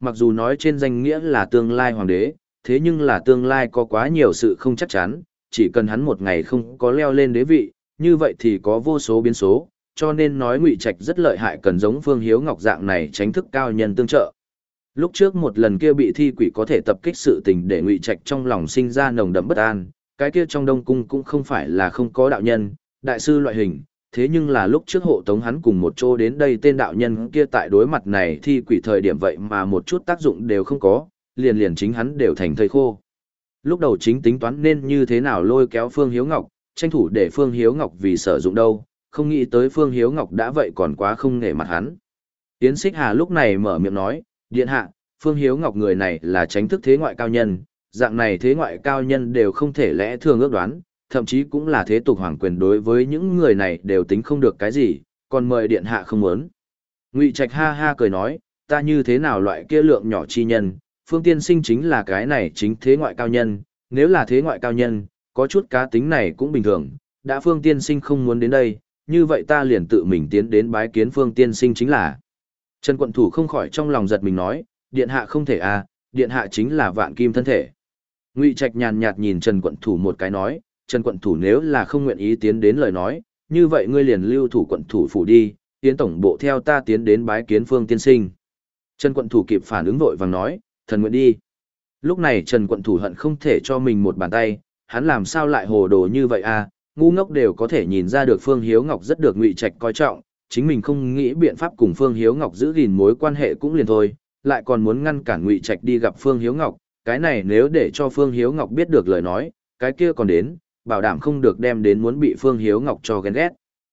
mặc dù nói trên danh nghĩa là tương lai hoàng đế, thế nhưng là tương lai có quá nhiều sự không chắc chắn, chỉ cần hắn một ngày không có leo lên đế vị, như vậy thì có vô số biến số, cho nên nói Ngụy Trạch rất lợi hại, cần giống Phương Hiếu Ngọc dạng này tránh thức cao nhân tương trợ. Lúc trước một lần kia bị thi quỷ có thể tập kích sự tình để Ngụy Trạch trong lòng sinh ra nồng đậm bất an, cái kia trong Đông cung cũng không phải là không có đạo nhân, đại sư loại hình, thế nhưng là lúc trước hộ tống hắn cùng một chỗ đến đây tên đạo nhân kia tại đối mặt này thi quỷ thời điểm vậy mà một chút tác dụng đều không có, liền liền chính hắn đều thành thây khô. Lúc đầu chính tính toán nên như thế nào lôi kéo Phương Hiếu Ngọc, tranh thủ để Phương Hiếu Ngọc vì sử dụng đâu, không nghĩ tới Phương Hiếu Ngọc đã vậy còn quá không nể mặt hắn. Yến Xích Hà lúc này mở miệng nói, điện hạ, Phương Hiếu Ngọc người này là tránh thức thế ngoại cao nhân, dạng này thế ngoại cao nhân đều không thể lẽ thường ước đoán, thậm chí cũng là thế tục hoàng quyền, đối với những người này đều tính không được cái gì, còn mời điện hạ không muốn. Ngụy Trạch ha ha cười nói, ta như thế nào loại kia lượng nhỏ chi nhân, Phương tiên sinh chính là cái này chính thế ngoại cao nhân, nếu là thế ngoại cao nhân, có chút cá tính này cũng bình thường, đã Phương tiên sinh không muốn đến đây, như vậy ta liền tự mình tiến đến bái kiến Phương tiên sinh chính là. Trần Quận Thủ không khỏi trong lòng giật mình nói, điện hạ không thể à, điện hạ chính là vạn kim thân thể. Ngụy Trạch nhàn nhạt nhìn Trần Quận Thủ một cái nói, Trần Quận Thủ nếu là không nguyện ý tiến đến lời nói, như vậy ngươi liền lưu thủ quận thủ phủ đi, tiến tổng bộ theo ta tiến đến bái kiến Phương tiên sinh. Trần Quận Thủ kịp phản ứng vội vàng nói, thần nguyện đi. Lúc này Trần Quận Thủ hận không thể cho mình một bàn tay, hắn làm sao lại hồ đồ như vậy à, ngu ngốc đều có thể nhìn ra được Phương Hiếu Ngọc rất được Ngụy Trạch coi trọng, chính mình không nghĩ biện pháp cùng Phương Hiếu Ngọc giữ gìn mối quan hệ cũng liền thôi, lại còn muốn ngăn cản Ngụy Trạch đi gặp Phương Hiếu Ngọc, cái này nếu để cho Phương Hiếu Ngọc biết được lời nói, cái kia còn đến, bảo đảm không được đem đến muốn bị Phương Hiếu Ngọc cho ghen ghét.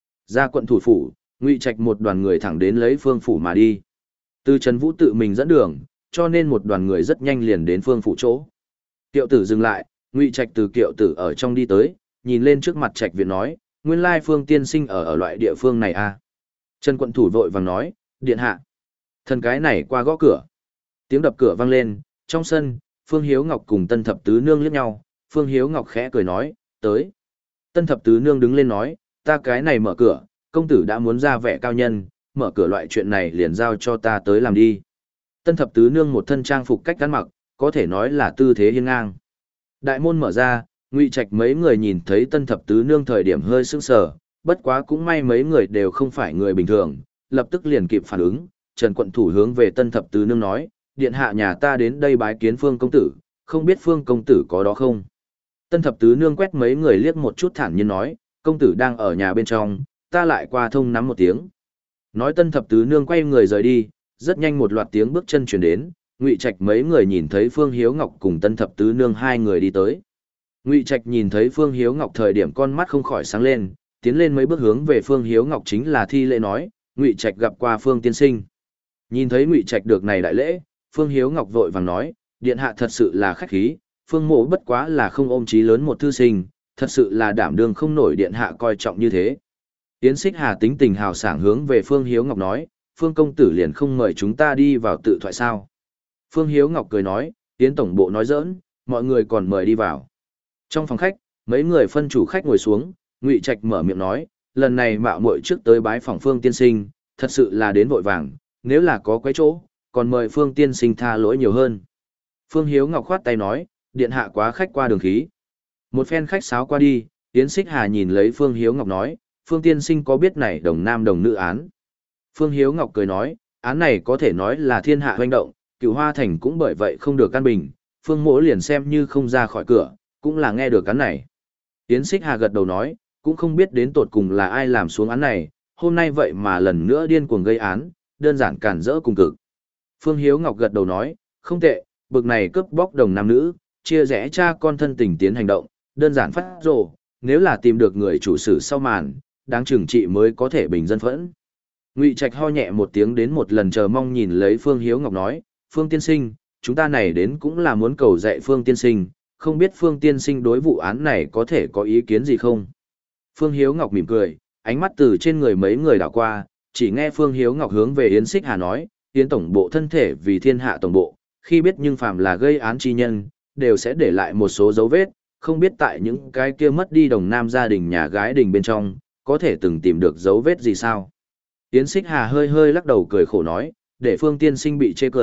Ra quận thủ phủ, Ngụy Trạch một đoàn người thẳng đến lấy Phương phủ mà đi. Từ Trần Vũ tự mình dẫn đường, cho nên một đoàn người rất nhanh liền đến Phương phủ chỗ. Kiệu tử dừng lại, Ngụy Trạch từ kiệu tử ở trong đi tới, nhìn lên trước mặt Trạch Viện nói, nguyên lai Phương tiên sinh ở ở loại địa phương này à. Trần quận thủ vội vàng nói, điện hạ. Thần cái này qua gõ cửa. Tiếng đập cửa vang lên, trong sân, Phương Hiếu Ngọc cùng Tân Thập Tứ Nương liếc nhau, Phương Hiếu Ngọc khẽ cười nói, tới. Tân Thập Tứ Nương đứng lên nói, ta cái này mở cửa, công tử đã muốn ra vẻ cao nhân, mở cửa loại chuyện này liền giao cho ta tới làm đi. Tân Thập Tứ Nương một thân trang phục cách ăn mặc, có thể nói là tư thế hiên ngang. Đại môn mở ra, Ngụy Trạch mấy người nhìn thấy Tân Thập Tứ Nương thời điểm hơi sững sờ, bất quá cũng may mấy người đều không phải người bình thường, lập tức liền kịp phản ứng. Trần quận thủ hướng về Tân Thập Tứ Nương nói, điện hạ nhà ta đến đây bái kiến Phương công tử, không biết Phương công tử có đó không? Tân Thập Tứ Nương quét mấy người liếc một chút thản nhiên nói, công tử đang ở nhà bên trong, ta lại qua thông nắm một tiếng. Nói Tân Thập Tứ Nương quay người rời đi, rất nhanh một loạt tiếng bước chân truyền đến, Ngụy Trạch mấy người nhìn thấy Phương Hiếu Ngọc cùng Tân Thập Tứ Nương hai người đi tới. Ngụy Trạch nhìn thấy Phương Hiếu Ngọc thời điểm con mắt không khỏi sáng lên, tiến lên mấy bước hướng về Phương Hiếu Ngọc chính là thi lễ nói, Ngụy Trạch gặp qua Phương tiên sinh. Nhìn thấy Ngụy Trạch được này đại lễ, Phương Hiếu Ngọc vội vàng nói, điện hạ thật sự là khách khí, Phương mộ bất quá là không ôm chí lớn một thư sinh, thật sự là đảm đương không nổi điện hạ coi trọng như thế. Yến Xích Hà tính tình hào sảng hướng về Phương Hiếu Ngọc nói, Phương công tử liền không mời chúng ta đi vào tự thoại sao. Phương Hiếu Ngọc cười nói, Yến tổng bộ nói giỡn, mọi người còn mời đi vào. Trong phòng khách, mấy người phân chủ khách ngồi xuống, Ngụy Trạch mở miệng nói, lần này mạo muội trước tới bái phòng Phương tiên sinh, thật sự là đến vội vàng, nếu là có quấy chỗ, còn mời Phương tiên sinh tha lỗi nhiều hơn. Phương Hiếu Ngọc khoát tay nói, điện hạ quá khách qua đường khí. Một phen khách sáo qua đi, Yến Xích Hà nhìn lấy Phương Hiếu Ngọc nói, Phương tiên sinh có biết này đồng nam đồng nữ án? Phương Hiếu Ngọc cười nói, án này có thể nói là thiên hạ hoành động, Cửu Hoa Thành cũng bởi vậy không được căn bình, Phương mỗ liền xem như không ra khỏi cửa, cũng là nghe được án này. Yến Xích Hà gật đầu nói, cũng không biết đến tột cùng là ai làm xuống án này, hôm nay vậy mà lần nữa điên cuồng gây án, đơn giản cản rỡ cùng cực. Phương Hiếu Ngọc gật đầu nói, không tệ, bực này cướp bóc đồng nam nữ, chia rẽ cha con thân tình tiến hành động, đơn giản phát rồ, nếu là tìm được người chủ sử sau màn, đáng trừng trị mới có thể bình dân phẫn. Ngụy Trạch ho nhẹ một tiếng đến một lần chờ mong nhìn lấy Phương Hiếu Ngọc nói, Phương tiên sinh, chúng ta này đến cũng là muốn cầu dạy Phương tiên sinh, không biết Phương tiên sinh đối vụ án này có thể có ý kiến gì không? Phương Hiếu Ngọc mỉm cười, ánh mắt từ trên người mấy người đảo qua, chỉ nghe Phương Hiếu Ngọc hướng về Yến Xích Hà nói, Yến tổng bộ thân thể vì thiên hạ tổng bộ, khi biết nhưng phàm là gây án chi nhân, đều sẽ để lại một số dấu vết, không biết tại những cái kia mất đi đồng nam gia đình nhà gái đình bên trong, có thể từng tìm được dấu vết gì sao? Yến Xích Hà hơi hơi lắc đầu cười khổ nói, để Phương tiên sinh bị chê cười,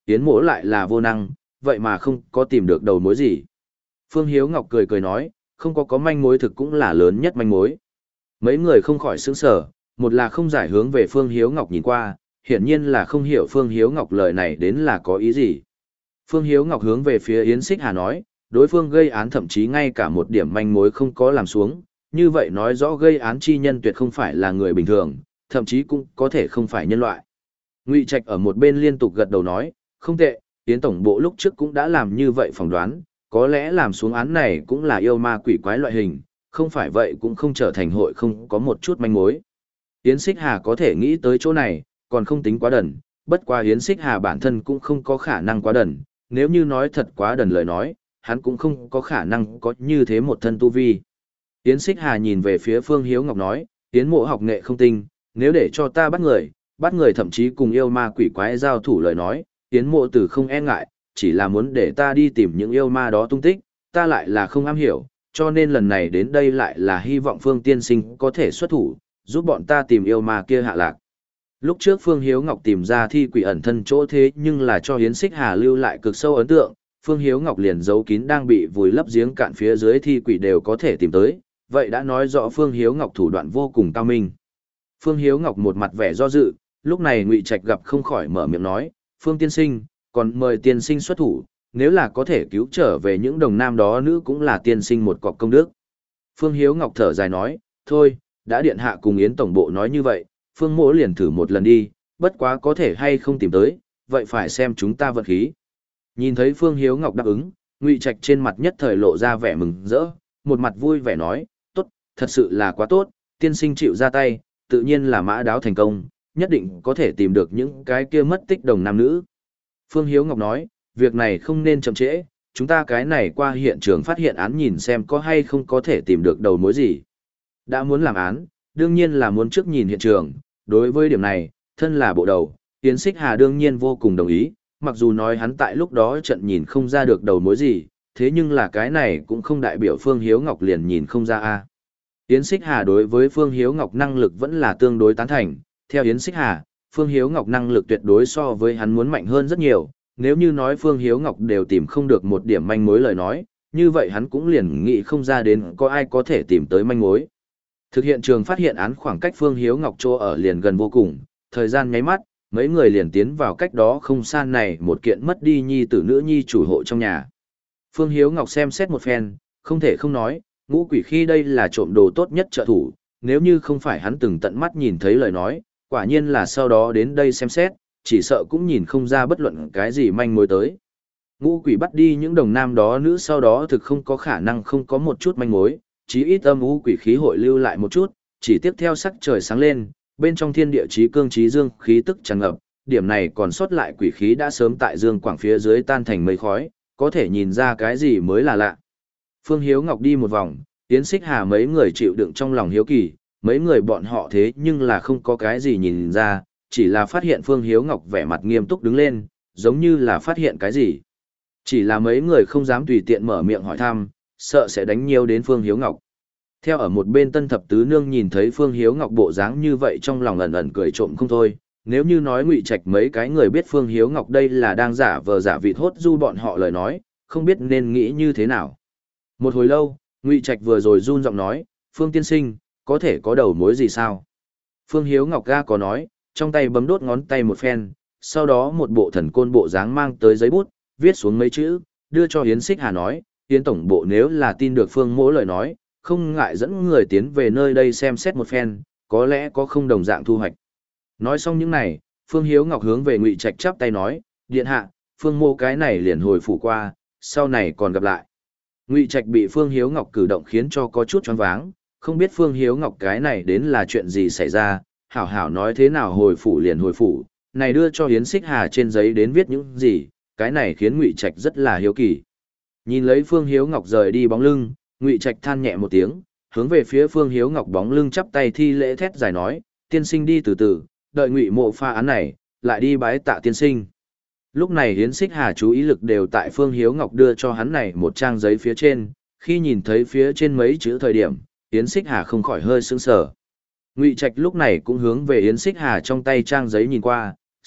Yến Mỗ lại là vô năng, vậy mà không có tìm được đầu mối gì. Phương Hiếu Ngọc cười cười nói, không có có manh mối thực cũng là lớn nhất manh mối. Mấy người không khỏi sững sờ, một là không giải hướng về Phương Hiếu Ngọc nhìn qua, hiển nhiên là không hiểu Phương Hiếu Ngọc lời này đến là có ý gì. Phương Hiếu Ngọc hướng về phía Yến Xích Hà nói, đối phương gây án thậm chí ngay cả một điểm manh mối không có làm xuống, như vậy nói rõ gây án chi nhân tuyệt không phải là người bình thường, thậm chí cũng có thể không phải nhân loại. Ngụy Trạch ở một bên liên tục gật đầu nói, không tệ, Yến tổng bộ lúc trước cũng đã làm như vậy phỏng đoán, có lẽ làm xuống án này cũng là yêu ma quỷ quái loại hình, không phải vậy cũng không trở thành hội không có một chút manh mối. Yến Xích Hà có thể nghĩ tới chỗ này, còn không tính quá đần, bất qua Yến Xích Hà bản thân cũng không có khả năng quá đần, nếu như nói thật quá đần lời nói, hắn cũng không có khả năng có như thế một thân tu vi. Yến Xích Hà nhìn về phía Phương Hiếu Ngọc nói, Yến mộ học nghệ không tinh, nếu để cho ta bắt người, bắt người thậm chí cùng yêu ma quỷ quái giao thủ lời nói, Yến mộ từ không e ngại, chỉ là muốn để ta đi tìm những yêu ma đó tung tích, ta lại là không am hiểu, cho nên lần này đến đây lại là hy vọng Phương tiên sinh có thể xuất thủ, giúp bọn ta tìm yêu ma kia hạ lạc. Lúc trước Phương Hiếu Ngọc tìm ra thi quỷ ẩn thân chỗ thế nhưng là cho Yến Xích Hà lưu lại cực sâu ấn tượng, Phương Hiếu Ngọc liền giấu kín đang bị vùi lấp giếng cạn phía dưới thi quỷ đều có thể tìm tới, vậy đã nói rõ Phương Hiếu Ngọc thủ đoạn vô cùng cao minh. Phương Hiếu Ngọc một mặt vẻ do dự, lúc này Ngụy Trạch gặp không khỏi mở miệng nói, Phương tiên sinh, còn mời tiên sinh xuất thủ, nếu là có thể cứu trở về những đồng nam đó nữ cũng là tiên sinh một cọc công đức. Phương Hiếu Ngọc thở dài nói, thôi, đã điện hạ cùng Yến tổng bộ nói như vậy, Phương mỗ liền thử một lần đi, bất quá có thể hay không tìm tới, vậy phải xem chúng ta vận khí. Nhìn thấy Phương Hiếu Ngọc đáp ứng, Ngụy Trạch trên mặt nhất thời lộ ra vẻ mừng rỡ, một mặt vui vẻ nói, tốt, thật sự là quá tốt, tiên sinh chịu ra tay, tự nhiên là mã đáo thành công, nhất định có thể tìm được những cái kia mất tích đồng nam nữ. Phương Hiếu Ngọc nói, việc này không nên chậm trễ, chúng ta cái này qua hiện trường phát hiện án nhìn xem có hay không có thể tìm được đầu mối gì. Đã muốn làm án, đương nhiên là muốn trước nhìn hiện trường, đối với điểm này, thân là bộ đầu, Yến Xích Hà đương nhiên vô cùng đồng ý, mặc dù nói hắn tại lúc đó trận nhìn không ra được đầu mối gì, thế nhưng là cái này cũng không đại biểu Phương Hiếu Ngọc liền nhìn không ra a. Yến Xích Hà đối với Phương Hiếu Ngọc năng lực vẫn là tương đối tán thành, theo Yến Xích Hà, Phương Hiếu Ngọc năng lực tuyệt đối so với hắn muốn mạnh hơn rất nhiều, nếu như nói Phương Hiếu Ngọc đều tìm không được một điểm manh mối lời nói, như vậy hắn cũng liền nghĩ không ra đến có ai có thể tìm tới manh mối. Thực hiện trường phát hiện án khoảng cách Phương Hiếu Ngọc chỗ ở liền gần vô cùng, thời gian nháy mắt, mấy người liền tiến vào cách đó không xa này một kiện mất đi nhi tử nữ nhi chủ hộ trong nhà. Phương Hiếu Ngọc xem xét một phen, không thể không nói, ngũ quỷ khi đây là trộm đồ tốt nhất trợ thủ, nếu như không phải hắn từng tận mắt nhìn thấy lời nói, quả nhiên là sau đó đến đây xem xét, chỉ sợ cũng nhìn không ra bất luận cái gì manh mối tới. Ngũ quỷ bắt đi những đồng nam đó nữ sau đó thực không có khả năng không có một chút manh mối, chí ít âm ngũ quỷ khí hội lưu lại một chút, chỉ tiếp theo sắc trời sáng lên, bên trong thiên địa chí cương chí dương khí tức tràn ngập, điểm này còn sót lại quỷ khí đã sớm tại dương quảng phía dưới tan thành mây khói, có thể nhìn ra cái gì mới là lạ. Phương Hiếu Ngọc đi một vòng, Yến Xích Hà mấy người chịu đựng trong lòng hiếu kỳ, mấy người bọn họ thế nhưng là không có cái gì nhìn ra, chỉ là phát hiện Phương Hiếu Ngọc vẻ mặt nghiêm túc đứng lên, giống như là phát hiện cái gì. Chỉ là mấy người không dám tùy tiện mở miệng hỏi thăm, sợ sẽ đánh nhiều đến Phương Hiếu Ngọc. Theo ở một bên Tân Thập Tứ Nương nhìn thấy Phương Hiếu Ngọc bộ dáng như vậy trong lòng ẩn ẩn cười trộm không thôi, nếu như nói Ngụy Trạch mấy cái người biết Phương Hiếu Ngọc đây là đang giả vờ giả vịt hốt du bọn họ lời nói, không biết nên nghĩ như thế nào. Một hồi lâu, Ngụy Trạch vừa rồi run giọng nói, Phương tiên sinh, có thể có đầu mối gì sao? Phương Hiếu Ngọc ga có nói, trong tay bấm đốt ngón tay một phen, sau đó một bộ thần côn bộ dáng mang tới giấy bút, viết xuống mấy chữ, đưa cho Yến Xích Hà nói, Yến tổng bộ nếu là tin được Phương mỗ lời nói, không ngại dẫn người tiến về nơi đây xem xét một phen, có lẽ có không đồng dạng thu hoạch. Nói xong những này, Phương Hiếu Ngọc hướng về Ngụy Trạch chắp tay nói, điện hạ, Phương mô cái này liền hồi phủ qua, sau này còn gặp lại. Ngụy Trạch bị Phương Hiếu Ngọc cử động khiến cho có chút choáng váng, không biết Phương Hiếu Ngọc cái này đến là chuyện gì xảy ra, hảo hảo nói thế nào hồi phủ liền hồi phủ, này đưa cho Yến Xích Hà trên giấy đến viết những gì, cái này khiến Ngụy Trạch rất là hiếu kỳ. Nhìn lấy Phương Hiếu Ngọc rời đi bóng lưng, Ngụy Trạch than nhẹ một tiếng, hướng về phía Phương Hiếu Ngọc bóng lưng chắp tay thi lễ thét dài nói, tiên sinh đi từ từ, đợi Ngụy mộ pha án này, lại đi bái tạ tiên sinh. Lúc này Yến Xích Hà chú ý lực đều tại Phương Hiếu Ngọc đưa cho hắn này một trang giấy phía trên, khi nhìn thấy phía trên mấy chữ thời điểm, Yến Xích Hà không khỏi hơi sững sờ. Ngụy Trạch lúc này cũng hướng về Yến Xích Hà trong tay trang giấy nhìn qua,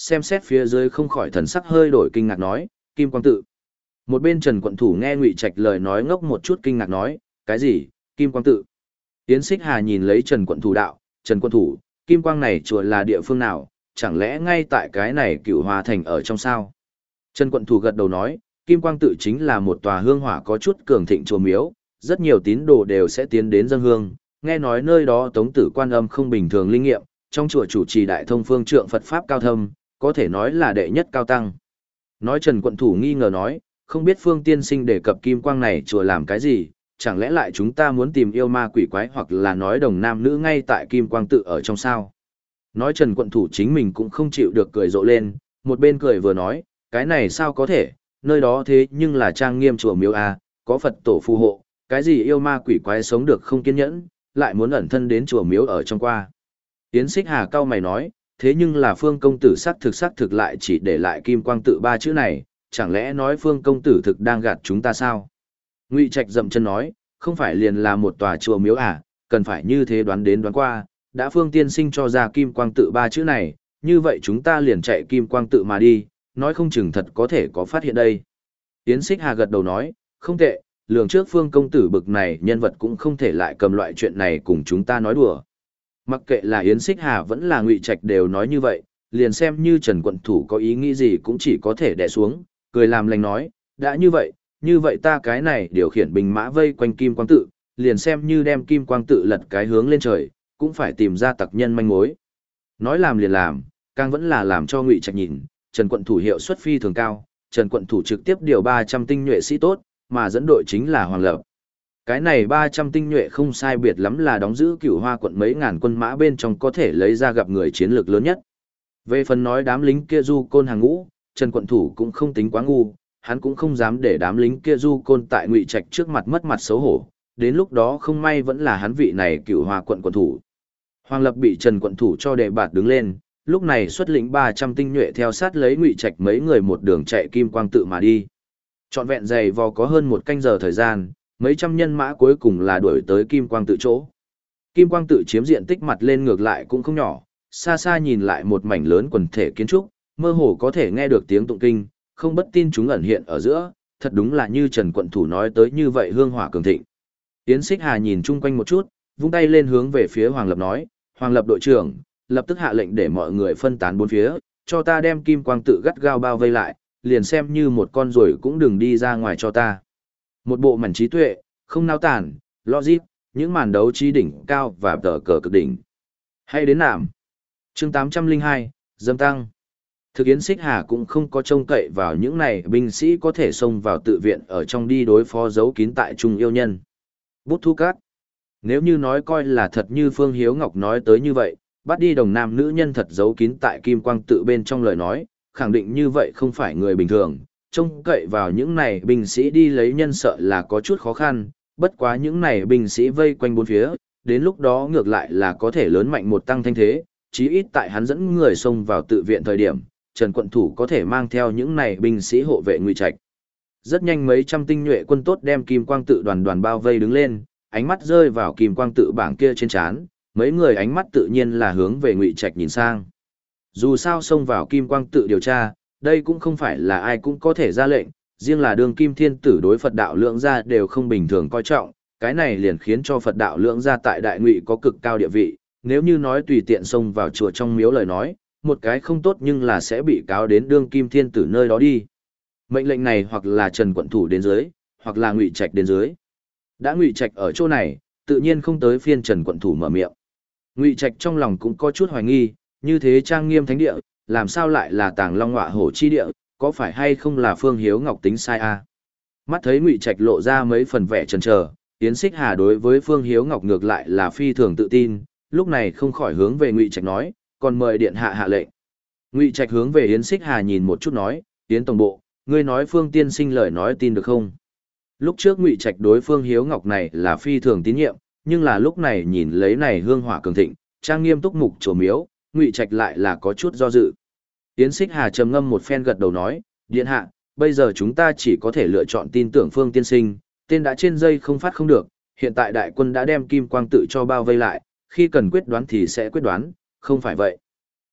xem xét phía dưới không khỏi thần sắc hơi đổi kinh ngạc nói, Kim Quang tự. Một bên Trần Quận Thủ nghe Ngụy Trạch lời nói ngốc một chút kinh ngạc nói, cái gì, Kim Quang tự. Yến Xích Hà nhìn lấy Trần Quận Thủ đạo, Trần Quận Thủ, Kim Quang này chùa là địa phương nào, chẳng lẽ ngay tại cái này Cửu Hoa Thành ở trong sao? Trần Quận Thủ gật đầu nói, Kim Quang tự chính là một tòa hương hỏa có chút cường thịnh chùa miếu, rất nhiều tín đồ đều sẽ tiến đến dâng hương, nghe nói nơi đó Tống Tử Quan Âm không bình thường linh nghiệm, trong chùa chủ trì đại thông phương trượng Phật pháp cao thâm, có thể nói là đệ nhất cao tăng. Nói Trần Quận Thủ nghi ngờ nói, không biết Phương tiên sinh đề cập Kim Quang này chùa làm cái gì, chẳng lẽ lại chúng ta muốn tìm yêu ma quỷ quái hoặc là nói đồng nam nữ ngay tại Kim Quang tự ở trong sao? Nói Trần Quận Thủ chính mình cũng không chịu được cười rộ lên, một bên cười vừa nói, cái này sao có thể, nơi đó thế nhưng là trang nghiêm chùa miếu a, có Phật tổ phù hộ, cái gì yêu ma quỷ quái sống được không kiên nhẫn, lại muốn ẩn thân đến chùa miếu ở trong qua. Yến Xích Hà cao mày nói, thế nhưng là Phương công tử sắc thực sắc thực lại chỉ để lại Kim Quang tự ba chữ này, chẳng lẽ nói Phương công tử thực đang gạt chúng ta sao? Ngụy Trạch dậm chân nói, không phải liền là một tòa chùa miếu à, cần phải như thế đoán đến đoán qua, đã Phương tiên sinh cho ra Kim Quang tự ba chữ này, như vậy chúng ta liền chạy Kim Quang tự mà đi, nói không chừng thật có thể có phát hiện đây. Yến Xích Hà gật đầu nói, không tệ, lường trước Phương công tử bực này nhân vật cũng không thể lại cầm loại chuyện này cùng chúng ta nói đùa. Mặc kệ là Yến Xích Hà vẫn là Ngụy Trạch đều nói như vậy, liền xem như Trần Quận Thủ có ý nghĩ gì cũng chỉ có thể đè xuống, cười làm lành nói, đã như vậy, như vậy ta cái này điều khiển binh mã vây quanh Kim Quang tự, liền xem như đem Kim Quang tự lật cái hướng lên trời, cũng phải tìm ra tặc nhân manh mối. Nói làm liền làm, càng vẫn là làm cho Ngụy Trạch nhìn, Trần Quận Thủ hiệu suất phi thường cao, Trần Quận Thủ trực tiếp điều ba trăm tinh nhuệ sĩ tốt, mà dẫn đội chính là Hoàng Lập. Cái này ba trăm tinh nhuệ không sai biệt lắm là đóng giữ Cửu Hoa quận mấy ngàn quân mã bên trong có thể lấy ra gặp người chiến lược lớn nhất. Về phần nói đám lính kia du côn hàng ngũ, Trần Quận Thủ cũng không tính quá ngu, hắn cũng không dám để đám lính kia du côn tại Ngụy Trạch trước mặt mất mặt xấu hổ, đến lúc đó không may vẫn là hắn vị này Cửu Hoa quận quận thủ. Hoàng Lập bị Trần Quận Thủ cho đệ bạt đứng lên, lúc này xuất lĩnh ba trăm tinh nhuệ theo sát lấy Ngụy Trạch mấy người một đường chạy Kim Quang tự mà đi. Trọn vẹn dày vò có hơn một canh giờ thời gian, mấy trăm nhân mã cuối cùng là đuổi tới Kim Quang tự chỗ. Kim Quang tự chiếm diện tích mặt lên ngược lại cũng không nhỏ, xa xa nhìn lại một mảnh lớn quần thể kiến trúc, mơ hồ có thể nghe được tiếng tụng kinh, không bất tin chúng ẩn hiện ở giữa, thật đúng là như Trần Quận Thủ nói tới như vậy hương hỏa cường thịnh. Yến Xích Hà nhìn chung quanh một chút, vung tay lên hướng về phía Hoàng Lập nói, Hoàng Lập đội trưởng, lập tức hạ lệnh để mọi người phân tán bốn phía, cho ta đem Kim Quang tự gắt gao bao vây lại, liền xem như một con ruồi cũng đừng đi ra ngoài cho ta. Một bộ mảnh trí tuệ, không nao tản, logic, những màn đấu trí đỉnh cao và tờ cờ cực đỉnh. Hay đến nạm. Chương tám trăm linh hai, Dâm Tăng. Thực Yến Xích Hà cũng không có trông cậy vào những này binh sĩ có thể xông vào tự viện ở trong đi đối phó giấu kín tại Trung Yêu Nhân. Bút thu cát. Nếu như nói coi là thật như Phương Hiếu Ngọc nói tới như vậy, bắt đi đồng nam nữ nhân thật giấu kín tại Kim Quang tự bên trong lời nói, khẳng định như vậy không phải người bình thường, trông cậy vào những này binh sĩ đi lấy nhân sợ là có chút khó khăn, bất quá những này binh sĩ vây quanh bốn phía, đến lúc đó ngược lại là có thể lớn mạnh một tăng thanh thế, chí ít tại hắn dẫn người xông vào tự viện thời điểm, Trần Quận Thủ có thể mang theo những này binh sĩ hộ vệ Ngụy Trạch. Rất nhanh mấy trăm tinh nhuệ quân tốt đem Kim Quang tự đoàn đoàn bao vây đứng lên, ánh mắt rơi vào Kim Quang tự bảng kia trên trán, mấy người ánh mắt tự nhiên là hướng về Ngụy Trạch nhìn sang. Dù sao xông vào Kim Quang tự điều tra, đây cũng không phải là ai cũng có thể ra lệnh, riêng là đường Kim Thiên Tử đối Phật đạo lượng gia đều không bình thường coi trọng, cái này liền khiến cho Phật đạo lượng gia tại Đại Ngụy có cực cao địa vị, nếu như nói tùy tiện xông vào chùa trong miếu lời nói, một cái không tốt nhưng là sẽ bị cáo đến đương Kim Thiên Tử nơi đó đi. Mệnh lệnh này hoặc là Trần Quận Thủ đến dưới, hoặc là Ngụy Trạch đến dưới. Đã Ngụy Trạch ở chỗ này, tự nhiên không tới phiên Trần Quận Thủ mở miệng. Ngụy Trạch trong lòng cũng có chút hoài nghi, như thế trang nghiêm thánh địa, làm sao lại là Tàng Long Ngọa Hổ chi địa, có phải hay không là Phương Hiếu Ngọc tính sai a? À? Mắt thấy Ngụy Trạch lộ ra mấy phần vẻ chần chờ, Yến Xích Hà đối với Phương Hiếu Ngọc ngược lại là phi thường tự tin, lúc này không khỏi hướng về Ngụy Trạch nói, còn mời điện hạ hạ lệnh. Ngụy Trạch hướng về Yến Xích Hà nhìn một chút nói, Yến tổng bộ, ngươi nói Phương tiên sinh lời nói tin được không? Lúc trước Ngụy Trạch đối Phương Hiếu Ngọc này là phi thường tín nhiệm, nhưng là lúc này nhìn lấy này hương hỏa cường thịnh, trang nghiêm túc mục chùa miếu, Ngụy Trạch lại là có chút do dự. Yến Xích Hà trầm ngâm một phen gật đầu nói, điện hạ, bây giờ chúng ta chỉ có thể lựa chọn tin tưởng Phương tiên sinh, tên đã trên dây không phát không được, hiện tại đại quân đã đem Kim Quang tự cho bao vây lại, khi cần quyết đoán thì sẽ quyết đoán, không phải vậy.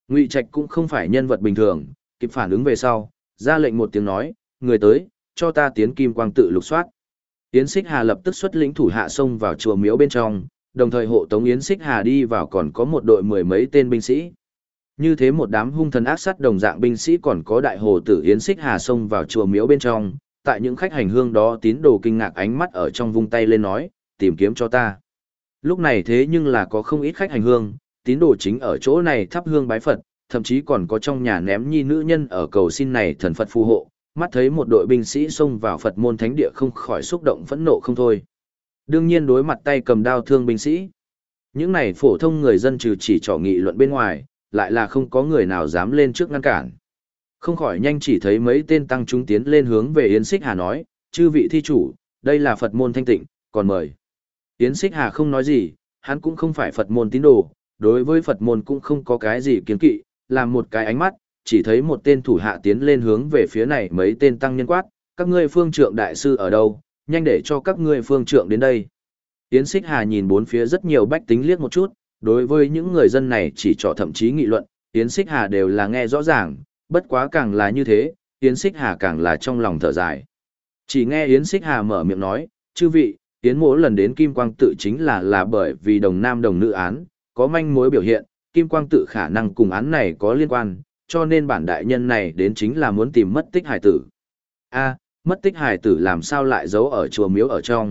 Ngụy Trạch cũng không phải nhân vật bình thường, kịp phản ứng về sau, ra lệnh một tiếng nói, người tới, cho ta tiến kim quang tự lục soát. Yến Xích Hà lập tức xuất lĩnh thủ hạ xông vào chùa miếu bên trong, đồng thời hộ tống Yến Xích Hà đi vào còn có một đội mười mấy tên binh sĩ. Như thế một đám hung thần ác sát đồng dạng binh sĩ còn có đại hồ tử Yến Xích Hà xông vào chùa miếu bên trong, tại những khách hành hương đó tín đồ kinh ngạc ánh mắt ở trong vung tay lên nói, tìm kiếm cho ta. Lúc này thế nhưng là có không ít khách hành hương, tín đồ chính ở chỗ này thắp hương bái Phật, thậm chí còn có trong nhà ném nhi nữ nhân ở cầu xin này thần Phật phù hộ, mắt thấy một đội binh sĩ xông vào Phật môn thánh địa không khỏi xúc động phẫn nộ không thôi. Đương nhiên đối mặt tay cầm đao thương binh sĩ, những này phổ thông người dân trừ chỉ trò nghị luận bên ngoài, lại là không có người nào dám lên trước ngăn cản. Không khỏi nhanh chỉ thấy mấy tên tăng chúng tiến lên hướng về Yến Xích Hà nói, chư vị thi chủ, đây là Phật môn thanh tịnh, còn mời. Yến Xích Hà không nói gì, hắn cũng không phải Phật môn tín đồ, đối với Phật môn cũng không có cái gì kiến kỵ, làm một cái ánh mắt, chỉ thấy một tên thủ hạ tiến lên hướng về phía này mấy tên tăng nhân quát, các ngươi phương trượng đại sư ở đâu, nhanh để cho các ngươi phương trượng đến đây. Yến Xích Hà nhìn bốn phía rất nhiều bách tính liếc một chút, đối với những người dân này chỉ trỏ thậm chí nghị luận, Yến Xích Hà đều là nghe rõ ràng, bất quá càng là như thế, Yến Xích Hà càng là trong lòng thở dài. Chỉ nghe Yến Xích Hà mở miệng nói, chư vị, Yến mỗ lần đến Kim Quang tự chính là là bởi vì đồng nam đồng nữ án, có manh mối biểu hiện, Kim Quang tự khả năng cùng án này có liên quan, cho nên bản đại nhân này đến chính là muốn tìm mất tích hải tử. A, mất tích hải tử làm sao lại giấu ở chùa miếu ở trong?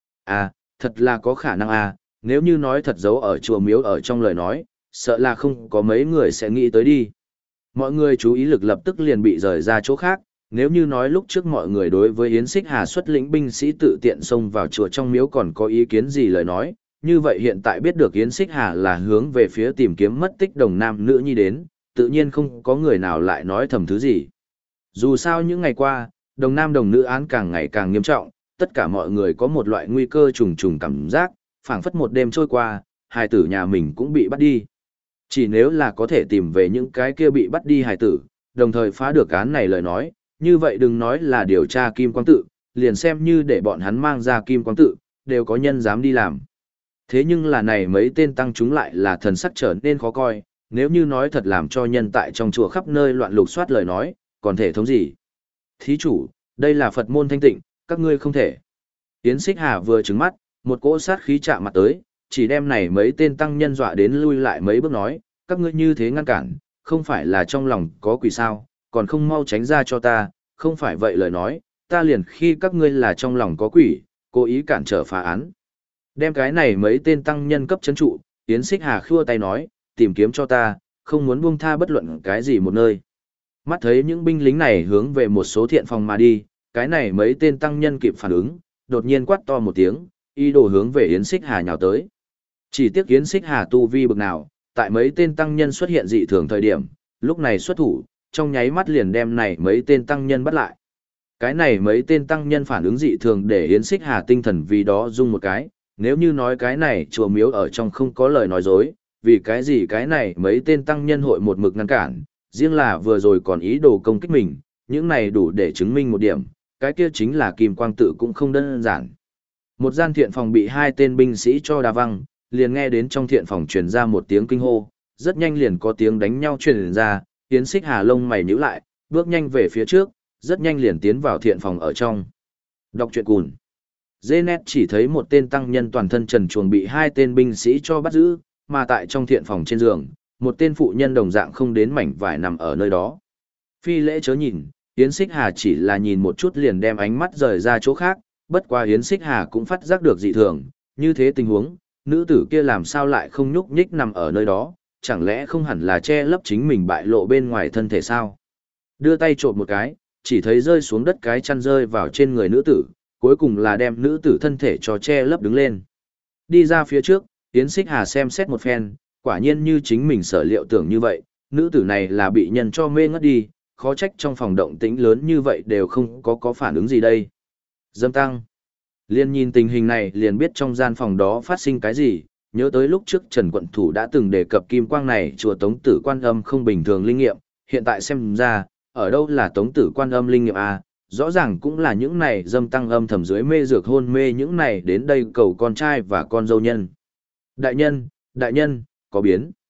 A, thật là có khả năng a, nếu như nói thật giấu ở chùa miếu ở trong lời nói, sợ là không có mấy người sẽ nghĩ tới đi. Mọi người chú ý lực lập tức liền bị rời ra chỗ khác, nếu như nói lúc trước mọi người đối với Yến Xích Hà xuất lĩnh binh sĩ tự tiện xông vào chùa trong miếu còn có ý kiến gì lời nói, như vậy hiện tại biết được Yến Xích Hà là hướng về phía tìm kiếm mất tích đồng nam nữ nhi đến, tự nhiên không có người nào lại nói thầm thứ gì. Dù sao những ngày qua, đồng nam đồng nữ án càng ngày càng nghiêm trọng, tất cả mọi người có một loại nguy cơ trùng trùng cảm giác, phảng phất một đêm trôi qua, hài tử nhà mình cũng bị bắt đi. Chỉ nếu là có thể tìm về những cái kia bị bắt đi hài tử, đồng thời phá được án này lời nói, như vậy đừng nói là điều tra Kim Quang tự, liền xem như để bọn hắn mang ra Kim Quang tự, đều có nhân dám đi làm. Thế nhưng là này mấy tên tăng chúng lại là thần sắc trở nên khó coi, nếu như nói thật làm cho nhân tại trong chùa khắp nơi loạn lục soát lời nói, còn thể thống gì? Thí chủ, đây là Phật môn thanh tịnh, các ngươi không thể. Yến Xích Hà vừa trừng mắt, một cỗ sát khí chạm mặt tới, chỉ đem này mấy tên tăng nhân dọa đến lui lại mấy bước nói, các ngươi như thế ngăn cản, không phải là trong lòng có quỷ sao, còn không mau tránh ra cho ta, không phải vậy lời nói, ta liền khi các ngươi là trong lòng có quỷ, cố ý cản trở phá án. Đem cái này mấy tên tăng nhân cấp chấn trụ, Yến Xích Hà khua tay nói, tìm kiếm cho ta, không muốn buông tha bất luận cái gì một nơi. Mắt thấy những binh lính này hướng về một số thiện phòng mà đi, cái này mấy tên tăng nhân kịp phản ứng, đột nhiên quát to một tiếng, ý đồ hướng về Yến Xích Hà nhào tới. Chỉ tiếc Yến Xích Hà tu vi bực nào, tại mấy tên tăng nhân xuất hiện dị thường thời điểm, lúc này xuất thủ, trong nháy mắt liền đem này mấy tên tăng nhân bắt lại. Cái này mấy tên tăng nhân phản ứng dị thường để Yến Xích Hà tinh thần vì đó rung một cái, nếu như nói cái này chùa miếu ở trong không có lời nói dối, vì cái gì cái này mấy tên tăng nhân hội một mực ngăn cản, riêng là vừa rồi còn ý đồ công kích mình, những này đủ để chứng minh một điểm, cái kia chính là Kim Quang tự cũng không đơn giản. Một gian thiện phòng bị hai tên binh sĩ cho đá văng, liền nghe đến trong thiện phòng truyền ra một tiếng kinh hô, rất nhanh liền có tiếng đánh nhau truyền ra, Yến Xích Hà lông mày nhíu lại, bước nhanh về phía trước, rất nhanh liền tiến vào thiện phòng ở trong. Đọc truyện cùn. Zenet chỉ thấy một tên tăng nhân toàn thân trần truồng bị hai tên binh sĩ cho bắt giữ, mà tại trong thiện phòng trên giường, một tên phụ nhân đồng dạng không đến mảnh vải nằm ở nơi đó. Phi lễ chớ nhìn, Yến Xích Hà chỉ là nhìn một chút liền đem ánh mắt rời ra chỗ khác, bất quá Yến Xích Hà cũng phát giác được dị thường, như thế tình huống, nữ tử kia làm sao lại không nhúc nhích nằm ở nơi đó, chẳng lẽ không hẳn là che lấp chính mình bại lộ bên ngoài thân thể sao? Đưa tay trộm một cái, chỉ thấy rơi xuống đất cái chăn rơi vào trên người nữ tử, cuối cùng là đem nữ tử thân thể cho che lấp đứng lên. Đi ra phía trước, Yến Xích Hà xem xét một phen, quả nhiên như chính mình sở liệu tưởng như vậy, nữ tử này là bị nhân cho mê ngất đi, khó trách trong phòng động tĩnh lớn như vậy đều không có có phản ứng gì đây. Dâm tăng. Liên nhìn tình hình này liền biết trong gian phòng đó phát sinh cái gì, nhớ tới lúc trước Trần Quận Thủ đã từng đề cập kim quang này chùa Tống Tử Quan Âm không bình thường linh nghiệm, hiện tại xem ra, ở đâu là Tống Tử Quan Âm linh nghiệm à, rõ ràng cũng là những này dâm tăng âm thầm dưới mê dược hôn mê những này đến đây cầu con trai và con dâu nhân. Đại nhân, đại nhân, có biến.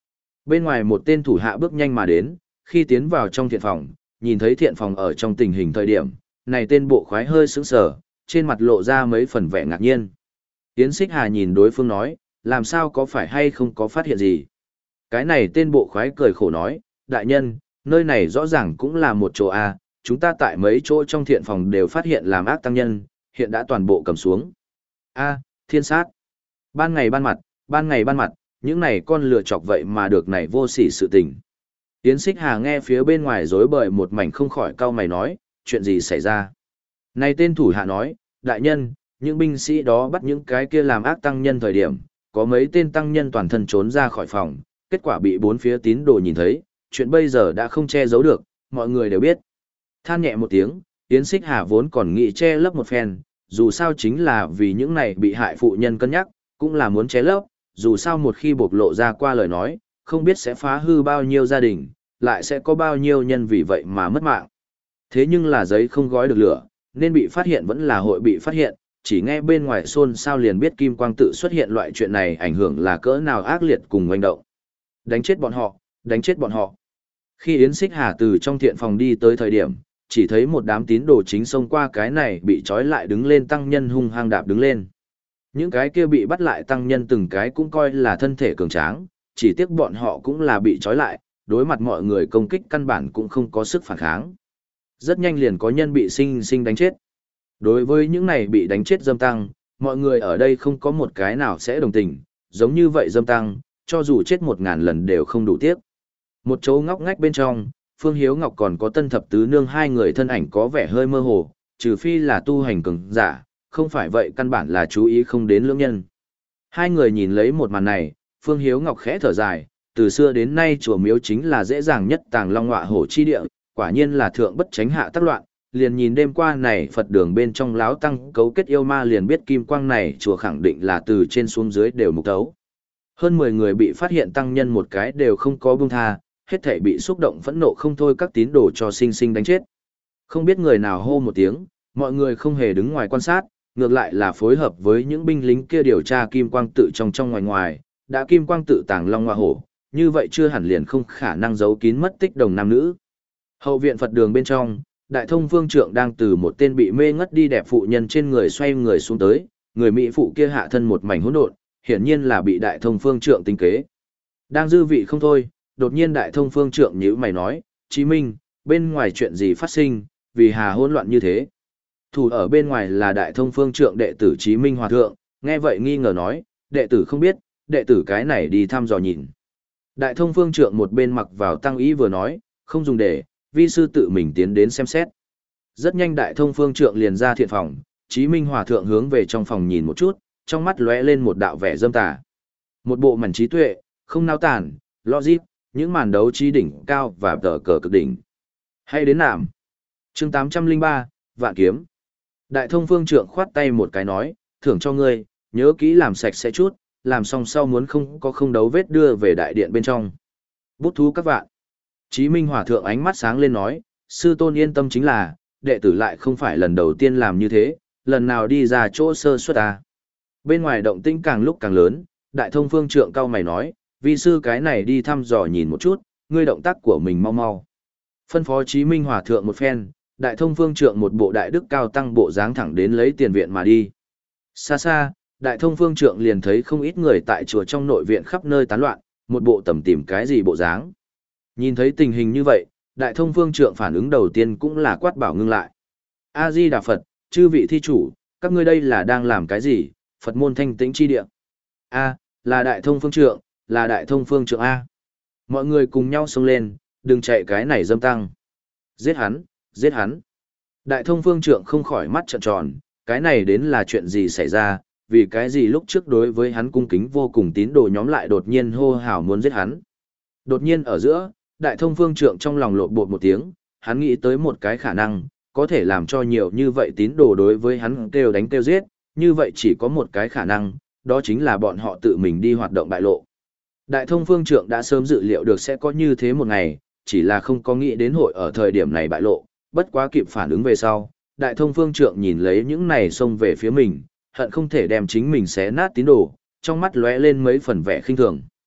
Bên ngoài một tên thủ hạ bước nhanh mà đến, khi tiến vào trong thiện phòng, nhìn thấy thiện phòng ở trong tình hình thời điểm, này tên bộ khoái hơi sững sờ, trên mặt lộ ra mấy phần vẻ ngạc nhiên. Yến Xích Hà nhìn đối phương nói, làm sao có phải hay không có phát hiện gì? Cái này tên bộ khoái cười khổ nói, đại nhân, nơi này rõ ràng cũng là một chỗ A, chúng ta tại mấy chỗ trong thiện phòng đều phát hiện làm ác tăng nhân, hiện đã toàn bộ cầm xuống. A, thiên sát. Ban ngày ban mặt, ban ngày ban mặt, những này con lừa chọc vậy mà được này vô sỉ sự tình. Yến Xích Hà nghe phía bên ngoài rối bời một mảnh không khỏi cau mày nói, chuyện gì xảy ra? Này tên thủ hạ nói, đại nhân, những binh sĩ đó bắt những cái kia làm ác tăng nhân thời điểm, có mấy tên tăng nhân toàn thân trốn ra khỏi phòng, kết quả bị bốn phía tín đồ nhìn thấy, chuyện bây giờ đã không che giấu được, mọi người đều biết. Than nhẹ một tiếng, Yến Xích Hà vốn còn nghĩ che lấp một phen, dù sao chính là vì những này bị hại phụ nhân cân nhắc, cũng là muốn che lấp, dù sao một khi bộc lộ ra qua lời nói, không biết sẽ phá hư bao nhiêu gia đình, lại sẽ có bao nhiêu nhân vì vậy mà mất mạng. Thế nhưng là giấy không gói được lửa, nên bị phát hiện vẫn là hội bị phát hiện, chỉ nghe bên ngoài xôn xao liền biết Kim Quang tự xuất hiện loại chuyện này ảnh hưởng là cỡ nào ác liệt cùng hành động. Đánh chết bọn họ, đánh chết bọn họ. Khi Yến Xích Hà từ trong thiện phòng đi tới thời điểm, chỉ thấy một đám tín đồ chính xông qua cái này bị trói lại đứng lên tăng nhân hung hăng đạp đứng lên. Những cái kia bị bắt lại tăng nhân từng cái cũng coi là thân thể cường tráng, chỉ tiếc bọn họ cũng là bị trói lại, đối mặt mọi người công kích căn bản cũng không có sức phản kháng. Rất nhanh liền có nhân bị sinh sinh đánh chết. Đối với những này bị đánh chết dâm tăng, mọi người ở đây không có một cái nào sẽ đồng tình, giống như vậy dâm tăng, cho dù chết một ngàn lần đều không đủ tiếc. Một chỗ ngóc ngách bên trong, Phương Hiếu Ngọc còn có Tân Thập Tứ Nương hai người thân ảnh có vẻ hơi mơ hồ, trừ phi là tu hành cường giả, không phải vậy căn bản là chú ý không đến lưỡng nhân. Hai người nhìn lấy một màn này, Phương Hiếu Ngọc khẽ thở dài, từ xưa đến nay chùa miếu chính là dễ dàng nhất tàng long ngọa hổ chi địa, quả nhiên là thượng bất tránh hạ tác loạn, liền nhìn đêm qua này Phật đường bên trong láo tăng cấu kết yêu ma liền biết kim quang này chùa khẳng định là từ trên xuống dưới đều mục tấu. Hơn mười người bị phát hiện tăng nhân một cái đều không có buông tha, hết thảy bị xúc động phẫn nộ không thôi các tín đồ cho sinh sinh đánh chết. Không biết người nào hô một tiếng, mọi người không hề đứng ngoài quan sát, ngược lại là phối hợp với những binh lính kia điều tra kim quang tự trong trong ngoài ngoài, đã kim quang tự tàng long hoa hổ, như vậy chưa hẳn liền không khả năng giấu kín mất tích đồng nam nữ. Hậu viện Phật đường bên trong, Đại Thông Vương Trượng đang từ một tên bị mê ngất đi đẹp phụ nhân trên người xoay người xuống tới, người mỹ phụ kia hạ thân một mảnh hỗn độn, hiển nhiên là bị Đại Thông Vương Trượng tính kế. Đang dư vị không thôi, đột nhiên Đại Thông Vương Trượng nhíu mày nói, Chí Minh, bên ngoài chuyện gì phát sinh, vì hà hỗn loạn như thế. Thủ ở bên ngoài là Đại Thông Vương Trượng đệ tử Chí Minh Hòa Thượng, nghe vậy nghi ngờ nói, đệ tử không biết, đệ tử cái này đi thăm dò nhìn. Đại Thông Vương Trượng một bên mặc vào tăng ý vừa nói, không dùng để, vi sư tự mình tiến đến xem xét. Rất nhanh Đại Thông Phương Trượng liền ra thiện phòng, Chí Minh Hòa Thượng hướng về trong phòng nhìn một chút, trong mắt lóe lên một đạo vẻ dâm tà. Một bộ mảnh trí tuệ, không nao tản, logic, những màn đấu trí đỉnh cao và tờ cờ cực đỉnh. Hay đến nạm. Chương tám trăm lẻ ba, Vạn Kiếm. Đại Thông Phương Trượng khoát tay một cái nói, thưởng cho ngươi, nhớ kỹ làm sạch sẽ chút, làm xong sau muốn không có không đấu vết đưa về đại điện bên trong. Bút thú các vạn. Chí Minh Hòa Thượng ánh mắt sáng lên nói, sư tôn yên tâm chính là, đệ tử lại không phải lần đầu tiên làm như thế, lần nào đi ra chỗ sơ suất à. Bên ngoài động tĩnh càng lúc càng lớn, Đại Thông Phương Trượng cao mày nói, vi sư cái này đi thăm dò nhìn một chút, ngươi động tác của mình mau mau. Phân phó Chí Minh Hòa Thượng một phen, Đại Thông Phương Trượng một bộ đại đức cao tăng bộ dáng thẳng đến lấy tiền viện mà đi. Xa xa, Đại Thông Phương Trượng liền thấy không ít người tại chùa trong nội viện khắp nơi tán loạn, một bộ tầm tìm cái gì bộ dáng. Nhìn thấy tình hình như vậy, Đại Thông Vương Trượng phản ứng đầu tiên cũng là quát bảo ngưng lại. A-di-đà Phật, chư vị thi chủ, các ngươi đây là đang làm cái gì, Phật môn thanh tĩnh chi địa. A, là Đại Thông Phương Trượng, là Đại Thông Phương Trượng A. Mọi người cùng nhau xông lên, đừng chạy cái này dâm tăng. Giết hắn, giết hắn. Đại Thông Phương Trượng không khỏi mắt trợn tròn, cái này đến là chuyện gì xảy ra, vì cái gì lúc trước đối với hắn cung kính vô cùng tín đồ nhóm lại đột nhiên hô hào muốn giết hắn. Đột nhiên ở giữa, Đại Thông Phương Trượng trong lòng lộn bột một tiếng, hắn nghĩ tới một cái khả năng, có thể làm cho nhiều như vậy tín đồ đối với hắn kêu đánh kêu giết, như vậy chỉ có một cái khả năng, đó chính là bọn họ tự mình đi hoạt động bại lộ. Đại Thông Phương Trượng đã sớm dự liệu được sẽ có như thế một ngày, chỉ là không có nghĩ đến hội ở thời điểm này bại lộ, bất quá kịp phản ứng về sau, Đại Thông Phương Trượng nhìn lấy những này xông về phía mình, hận không thể đem chính mình xé nát tín đồ, trong mắt lóe lên mấy phần vẻ khinh thường.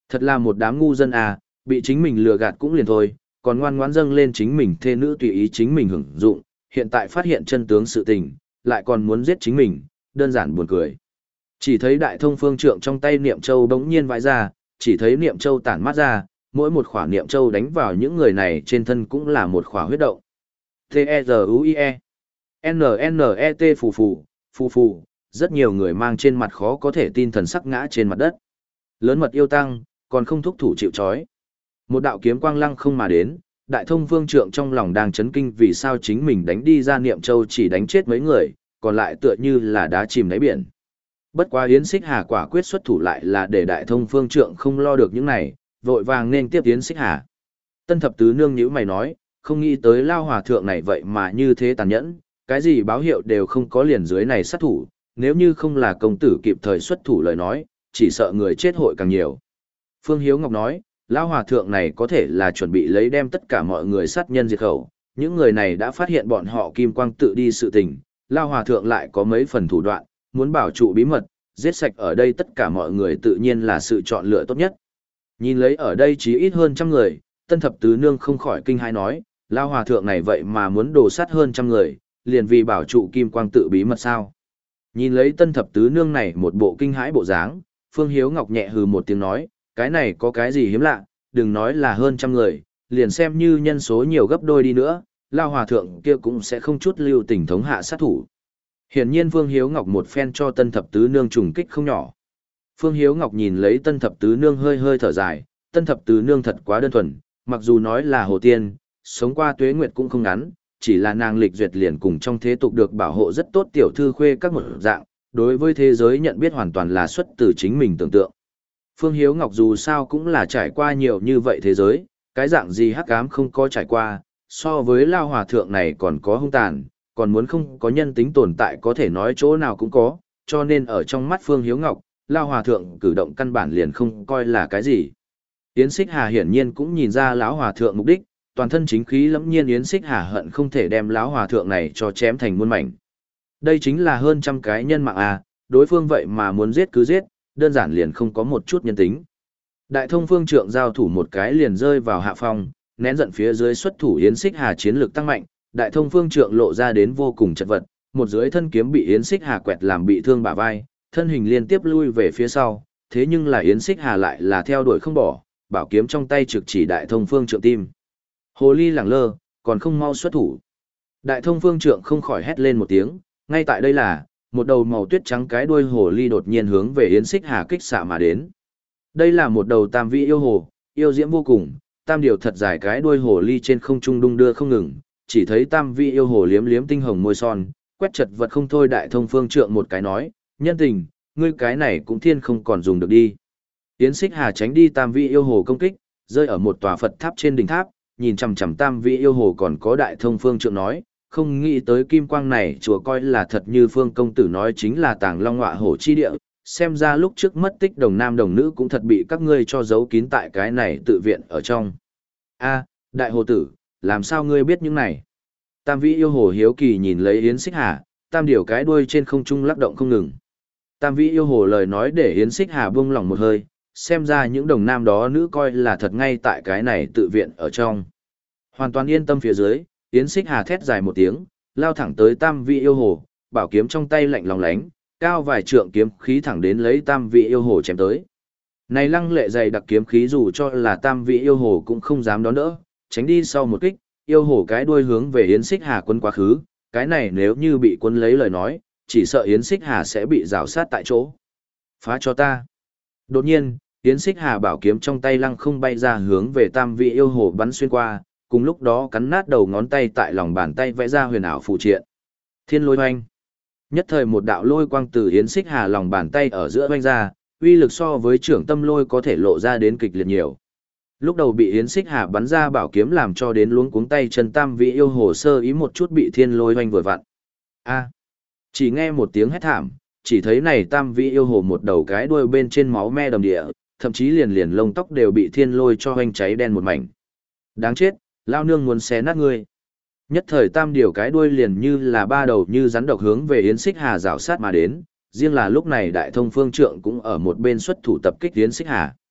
Thật là một đám ngu dân à, bị chính mình lừa gạt cũng liền thôi, còn ngoan ngoãn dâng lên chính mình thê nữ tùy ý chính mình hưởng dụng, hiện tại phát hiện chân tướng sự tình, lại còn muốn giết chính mình, đơn giản buồn cười. Chỉ thấy đại thông phương trượng trong tay niệm châu bỗng nhiên vãi ra, chỉ thấy niệm châu tản mát ra, mỗi một khỏa niệm châu đánh vào những người này trên thân cũng là một khỏa huyết động. T-E-Z-U-I-E N-N-E-T phù phù, phù phù, rất nhiều người mang trên mặt khó có thể tin thần sắc ngã trên mặt đất. Lớn mật yêu tăng, còn không thúc thủ chịu trói. Một đạo kiếm quang lăng không mà đến, đại thông vương trượng trong lòng đang chấn kinh vì sao chính mình đánh đi ra niệm châu chỉ đánh chết mấy người, còn lại tựa như là đá chìm đáy biển. Bất quá Yến Xích Hà quả quyết xuất thủ lại là để đại thông phương trượng không lo được những này, vội vàng nên tiếp Yến Xích Hà. Tân thập tứ nương nhíu mày nói, không nghĩ tới lao hòa thượng này vậy mà như thế tàn nhẫn, cái gì báo hiệu đều không có liền dưới này sát thủ, nếu như không là công tử kịp thời xuất thủ lời nói, chỉ sợ người chết hội càng nhiều. Phương Hiếu Ngọc nói, lao hòa thượng này có thể là chuẩn bị lấy đem tất cả mọi người sát nhân diệt khẩu, những người này đã phát hiện bọn họ kim quang tự đi sự tình, lao hòa thượng lại có mấy phần thủ đoạn, muốn bảo trụ bí mật, giết sạch ở đây tất cả mọi người tự nhiên là sự chọn lựa tốt nhất. Nhìn lấy ở đây chỉ ít hơn trăm người, tân thập tứ nương không khỏi kinh hãi nói, lao hòa thượng này vậy mà muốn đổ sát hơn trăm người, liền vì bảo trụ kim quang tự bí mật sao. Nhìn lấy tân thập tứ nương này một bộ kinh hãi bộ dáng, Phương Hiếu Ngọc nhẹ hừ một tiếng nói, cái này có cái gì hiếm lạ, đừng nói là hơn trăm người, liền xem như nhân số nhiều gấp đôi đi nữa, lao hòa thượng kia cũng sẽ không chút lưu tình thống hạ sát thủ. Hiển nhiên Phương Hiếu Ngọc một phen cho tân thập tứ nương trùng kích không nhỏ. Phương Hiếu Ngọc nhìn lấy tân thập tứ nương hơi hơi thở dài, tân thập tứ nương thật quá đơn thuần, mặc dù nói là hồ tiên, sống qua tuế nguyệt cũng không ngắn, chỉ là nàng lịch duyệt liền cùng trong thế tục được bảo hộ rất tốt tiểu thư khuê các một dạng, đối với thế giới nhận biết hoàn toàn là xuất từ chính mình tưởng tượng. Phương Hiếu Ngọc dù sao cũng là trải qua nhiều như vậy thế giới, cái dạng gì hắc ám không có trải qua, so với lao hòa thượng này còn có hung tàn, còn muốn không có nhân tính tồn tại có thể nói chỗ nào cũng có, cho nên ở trong mắt Phương Hiếu Ngọc, lao hòa thượng cử động căn bản liền không coi là cái gì. Yến Xích Hà hiển nhiên cũng nhìn ra lão hòa thượng mục đích, toàn thân chính khí lẫm nhiên Yến Xích Hà hận không thể đem lão hòa thượng này cho chém thành muôn mảnh. Đây chính là hơn trăm cái nhân mạng à, đối phương vậy mà muốn giết cứ giết, đơn giản liền không có một chút nhân tính. Đại thông phương trượng giao thủ một cái liền rơi vào hạ phong, nén giận phía dưới xuất thủ Yến Xích Hà chiến lược tăng mạnh, đại thông phương trượng lộ ra đến vô cùng chật vật, một dưới thân kiếm bị Yến Xích Hà quẹt làm bị thương bả vai, thân hình liên tiếp lui về phía sau, thế nhưng là Yến Xích Hà lại là theo đuổi không bỏ, bảo kiếm trong tay trực chỉ đại thông phương trượng tim. Hồ ly lẳng lơ, còn không mau xuất thủ. Đại thông phương trượng không khỏi hét lên một tiếng, ngay tại đây là, một đầu màu tuyết trắng cái đuôi hồ ly đột nhiên hướng về Yến Xích Hà kích xạ mà đến. Đây là một đầu tam vị yêu hồ, yêu diễm vô cùng, tam điều thật dài cái đuôi hồ ly trên không trung đung đưa không ngừng, chỉ thấy tam vị yêu hồ liếm liếm tinh hồng môi son, quét chật vật không thôi đại thông phương trượng một cái nói, nhân tình, ngươi cái này cũng thiên không còn dùng được đi. Yến Xích Hà tránh đi tam vị yêu hồ công kích, rơi ở một tòa Phật tháp trên đỉnh tháp, nhìn chằm chằm tam vị yêu hồ còn có đại thông phương trượng nói, không nghĩ tới kim quang này chùa coi là thật như phương công tử nói chính là tàng long ngọa hổ chi địa, xem ra lúc trước mất tích đồng nam đồng nữ cũng thật bị các ngươi cho giấu kín tại cái này tự viện ở trong. A, đại hồ tử, làm sao ngươi biết những này? Tam vị yêu hồ hiếu kỳ nhìn lấy Yến Xích Hà, tam điều cái đuôi trên không trung lắc động không ngừng. Tam vị yêu hồ lời nói để Yến Xích Hà buông lỏng một hơi, xem ra những đồng nam đó nữ coi là thật ngay tại cái này tự viện ở trong. Hoàn toàn yên tâm phía dưới, Yến Xích Hà thét dài một tiếng, lao thẳng tới tam vị yêu hồ, bảo kiếm trong tay lạnh lóng lánh, cao vài trượng kiếm khí thẳng đến lấy tam vị yêu hồ chém tới. Này lăng lệ dày đặc kiếm khí dù cho là tam vị yêu hồ cũng không dám đón đỡ, tránh đi sau một kích, yêu hồ cái đuôi hướng về Yến Xích Hà quân quá khứ, cái này nếu như bị quân lấy lời nói, chỉ sợ Yến Xích Hà sẽ bị rào sát tại chỗ. Phá cho ta. Đột nhiên, Yến Xích Hà bảo kiếm trong tay lăng không bay ra hướng về tam vị yêu hồ bắn xuyên qua, cùng lúc đó cắn nát đầu ngón tay tại lòng bàn tay vẽ ra huyền ảo phù triện. Thiên lôi hoanh. Nhất thời một đạo lôi quang từ Yến Xích Hà lòng bàn tay ở giữa hoanh ra, uy lực so với trưởng tâm lôi có thể lộ ra đến kịch liệt nhiều. Lúc đầu bị Yến Xích Hà bắn ra bảo kiếm làm cho đến luống cuống tay chân tam vị yêu hồ sơ ý một chút bị thiên lôi hoanh vừa vặn. A. Chỉ nghe một tiếng hét thảm, chỉ thấy này tam vị yêu hồ một đầu cái đuôi bên trên máu me đầm địa, thậm chí liền liền lông tóc đều bị thiên lôi cho hoanh cháy đen một mảnh. Đáng chết, lao nương muốn xé nát ngươi. Nhất thời tam điều cái đuôi liền như là ba đầu như rắn độc hướng về Yến Xích Hà rảo sát mà đến, riêng là lúc này đại thông phương trượng cũng ở một bên xuất thủ tập kích Yến Xích Hà.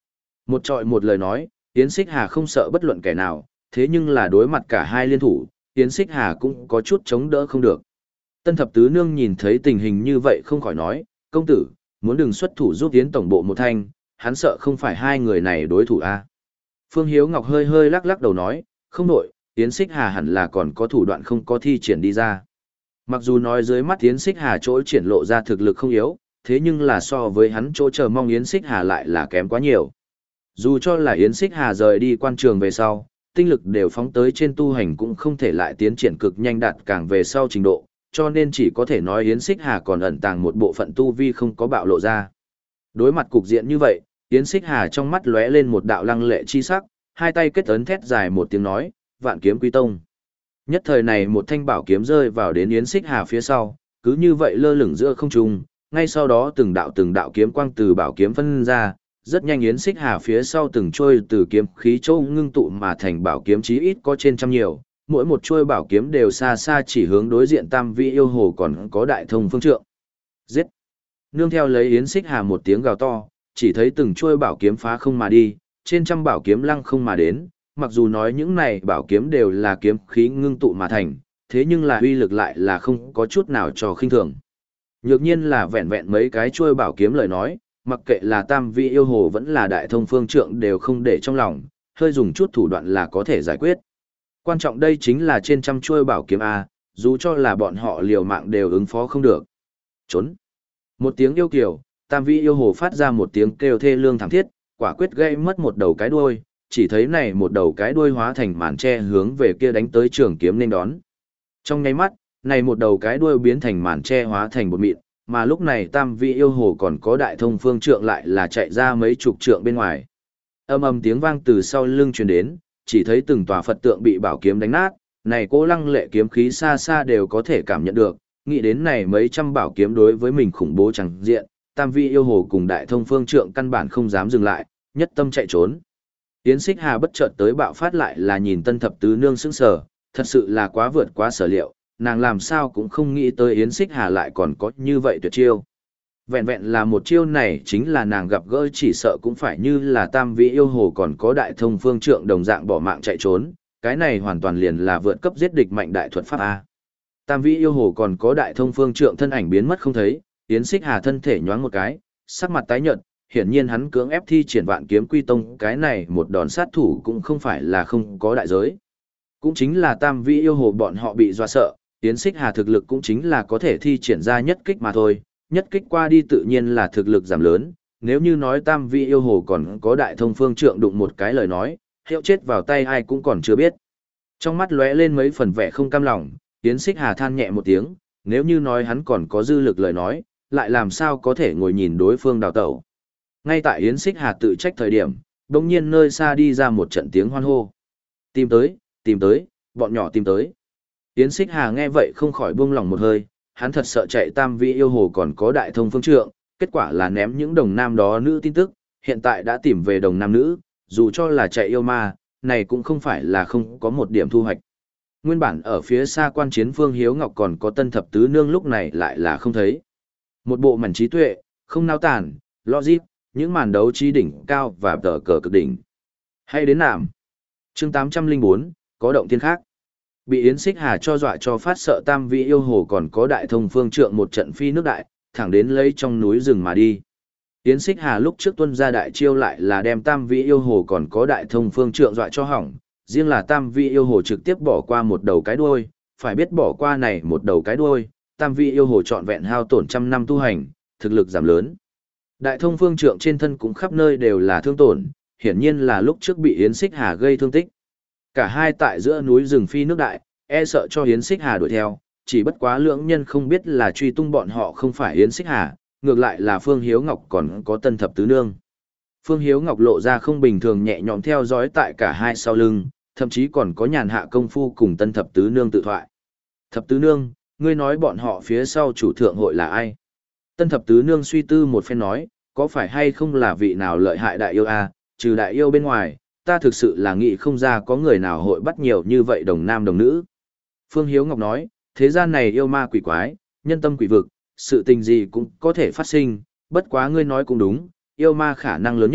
Một trọi một lời nói, Yến Xích Hà không sợ bất luận kẻ nào, thế nhưng là đối mặt cả hai liên thủ, Yến Xích Hà cũng có chút chống đỡ không được. Tân thập tứ nương nhìn thấy tình hình như vậy không khỏi nói, công tử, muốn đừng xuất thủ giúp Yến tổng bộ một thanh, hắn sợ không phải hai người này đối thủ a. Phương Hiếu Ngọc hơi hơi lắc lắc đầu nói, không nội, Yến Xích Hà hẳn là còn có thủ đoạn không có thi triển đi ra. Mặc dù nói dưới mắt Yến Xích Hà chỗ triển lộ ra thực lực không yếu, thế nhưng là so với hắn chỗ chờ mong Yến Xích Hà lại là kém quá nhiều. Dù cho là Yến Xích Hà rời đi quan trường về sau, tinh lực đều phóng tới trên tu hành cũng không thể lại tiến triển cực nhanh đạt càng về sau trình độ, cho nên chỉ có thể nói Yến Xích Hà còn ẩn tàng một bộ phận tu vi không có bạo lộ ra. Đối mặt cục diện như vậy, Yến Xích Hà trong mắt lóe lên một đạo lăng lệ chi sắc, hai tay kết ấn thét dài một tiếng nói, Vạn Kiếm Quy Tông. Nhất thời này một thanh bảo kiếm rơi vào đến Yến Xích Hà phía sau, cứ như vậy lơ lửng giữa không trung, ngay sau đó từng đạo từng đạo kiếm quang từ bảo kiếm phân ra, rất nhanh Yến Xích Hà phía sau từng trôi từ kiếm khí châu ngưng tụ mà thành bảo kiếm chí ít có trên trăm nhiều, mỗi một trôi bảo kiếm đều xa xa chỉ hướng đối diện Tam Vị yêu hồ còn có Đại Thông Phương Trượng. Giết! Nương theo lấy Yến Xích Hà một tiếng gào to, chỉ thấy từng trôi bảo kiếm phá không mà đi, trên trăm bảo kiếm lăng không mà đến, mặc dù nói những này bảo kiếm đều là kiếm khí ngưng tụ mà thành, thế nhưng là uy lực lại là không có chút nào cho khinh thường. Nhược nhiên là vẹn vẹn mấy cái chuôi bảo kiếm lời nói, mặc kệ là Tam Vị yêu hồ vẫn là Đại Thông Phương Trượng đều không để trong lòng, hơi dùng chút thủ đoạn là có thể giải quyết. Quan trọng đây chính là trên trăm chuôi bảo kiếm A, dù cho là bọn họ liều mạng đều ứng phó không được. Trốn! Một tiếng yêu kiều, Tam Vị yêu hồ phát ra một tiếng kêu thê lương thảm thiết, quả quyết gây mất một đầu cái đuôi, chỉ thấy này một đầu cái đuôi hóa thành màn che hướng về kia đánh tới trường kiếm nên đón. Trong nháy mắt, này một đầu cái đuôi biến thành màn che hóa thành bột mịn, mà lúc này Tam Vị yêu hồ còn có Đại Thông Phương Trượng lại là chạy ra mấy chục trượng bên ngoài. Âm ầm tiếng vang từ sau lưng truyền đến, chỉ thấy từng tòa Phật tượng bị bảo kiếm đánh nát, này cố lăng lệ kiếm khí xa xa đều có thể cảm nhận được, nghĩ đến này mấy trăm bảo kiếm đối với mình khủng bố chẳng diện, Tam Vị yêu hồ cùng Đại Thông Phương Trượng căn bản không dám dừng lại, nhất tâm chạy trốn. Yến Xích Hà bất chợt tới bạo phát lại là nhìn Tân Thập Tứ Nương sững sờ, thật sự là quá vượt quá sở liệu, nàng làm sao cũng không nghĩ tới Yến Xích Hà lại còn có như vậy tuyệt chiêu. Vẹn vẹn là một chiêu này chính là nàng gặp gỡ chỉ sợ cũng phải như là Tam Vị yêu hồ còn có Đại Thông Phương Trượng đồng dạng bỏ mạng chạy trốn, cái này hoàn toàn liền là vượt cấp giết địch mạnh đại thuật pháp A. Tam Vị yêu hồ còn có Đại Thông Phương Trượng thân ảnh biến mất không thấy, Yến Xích Hà thân thể nhoáng một cái, sắc mặt tái nhợt, hiển nhiên hắn cưỡng ép thi triển Vạn Kiếm Quy Tông, cái này một đòn sát thủ cũng không phải là không có đại giới. Cũng chính là Tam Vị yêu hồ bọn họ bị dọa sợ, Yến Xích Hà thực lực cũng chính là có thể thi triển ra nhất kích mà thôi, nhất kích qua đi tự nhiên là thực lực giảm lớn, nếu như nói Tam Vị yêu hồ còn có Đại Thông Phương Trượng đụng một cái lời nói, hiệu chết vào tay ai cũng còn chưa biết. Trong mắt lóe lên mấy phần vẻ không cam lòng, Yến Xích Hà than nhẹ một tiếng, nếu như nói hắn còn có dư lực lời nói, lại làm sao có thể ngồi nhìn đối phương đào tẩu. Ngay tại Yến Xích Hà tự trách thời điểm, đột nhiên nơi xa đi ra một trận tiếng hoan hô. Tìm tới, tìm tới, bọn nhỏ tìm tới. Yến Xích Hà nghe vậy không khỏi buông lòng một hơi, hắn thật sợ chạy Tam Vị yêu hồ còn có Đại Thông Phương Trượng, kết quả là ném những đồng nam đó nữ tin tức, hiện tại đã tìm về đồng nam nữ, dù cho là chạy yêu ma, này cũng không phải là không có một điểm thu hoạch. Nguyên bản ở phía xa quan chiến Phương Hiếu Ngọc còn có Tân Thập Tứ Nương lúc này lại là không thấy. Một bộ mảnh trí tuệ, không nao tản, logic, những màn đấu trí đỉnh cao và tờ cờ cực đỉnh. Hay đến nạm. Chương tám trăm lẻ bốn, có động thiên khác. Bị Yến Xích Hà cho dọa cho phát sợ Tam Vị yêu hồ còn có Đại Thông Phương Trượng một trận phi nước đại, thẳng đến lấy trong núi rừng mà đi. Yến Xích Hà lúc trước tuân ra đại chiêu lại là đem Tam Vị yêu hồ còn có Đại Thông Phương Trượng dọa cho hỏng, riêng là Tam Vị yêu hồ trực tiếp bỏ qua một đầu cái đuôi, phải biết bỏ qua này một đầu cái đuôi, Tam Vị yêu hồ trọn vẹn hao tổn trăm năm tu hành, thực lực giảm lớn. Đại Thông Phương Trượng trên thân cũng khắp nơi đều là thương tổn, hiển nhiên là lúc trước bị Yến Xích Hà gây thương tích. Cả hai tại giữa núi rừng phi nước đại, e sợ cho Yến Xích Hà đuổi theo, chỉ bất quá lưỡng nhân không biết là truy tung bọn họ không phải Yến Xích Hà, ngược lại là Phương Hiếu Ngọc còn có Tân Thập Tứ Nương. Phương Hiếu Ngọc lộ ra không bình thường nhẹ nhõm theo dõi tại cả hai sau lưng, thậm chí còn có nhàn hạ công phu cùng Tân Thập Tứ Nương tự thoại. Thập Tứ Nương, ngươi nói bọn họ phía sau chủ thượng hội là ai? Tân Thập Tứ Nương suy tư một phen nói, có phải hay không là vị nào lợi hại đại yêu a? Trừ đại yêu bên ngoài, ta thực sự là nghĩ không ra có người nào hội bắt nhiều như vậy đồng nam đồng nữ. Phương Hiếu Ngọc nói, thế gian này yêu ma quỷ quái, nhân tâm quỷ vực, sự tình gì cũng có thể phát sinh, bất quá ngươi nói cũng đúng, yêu ma khả năng lớn nhất,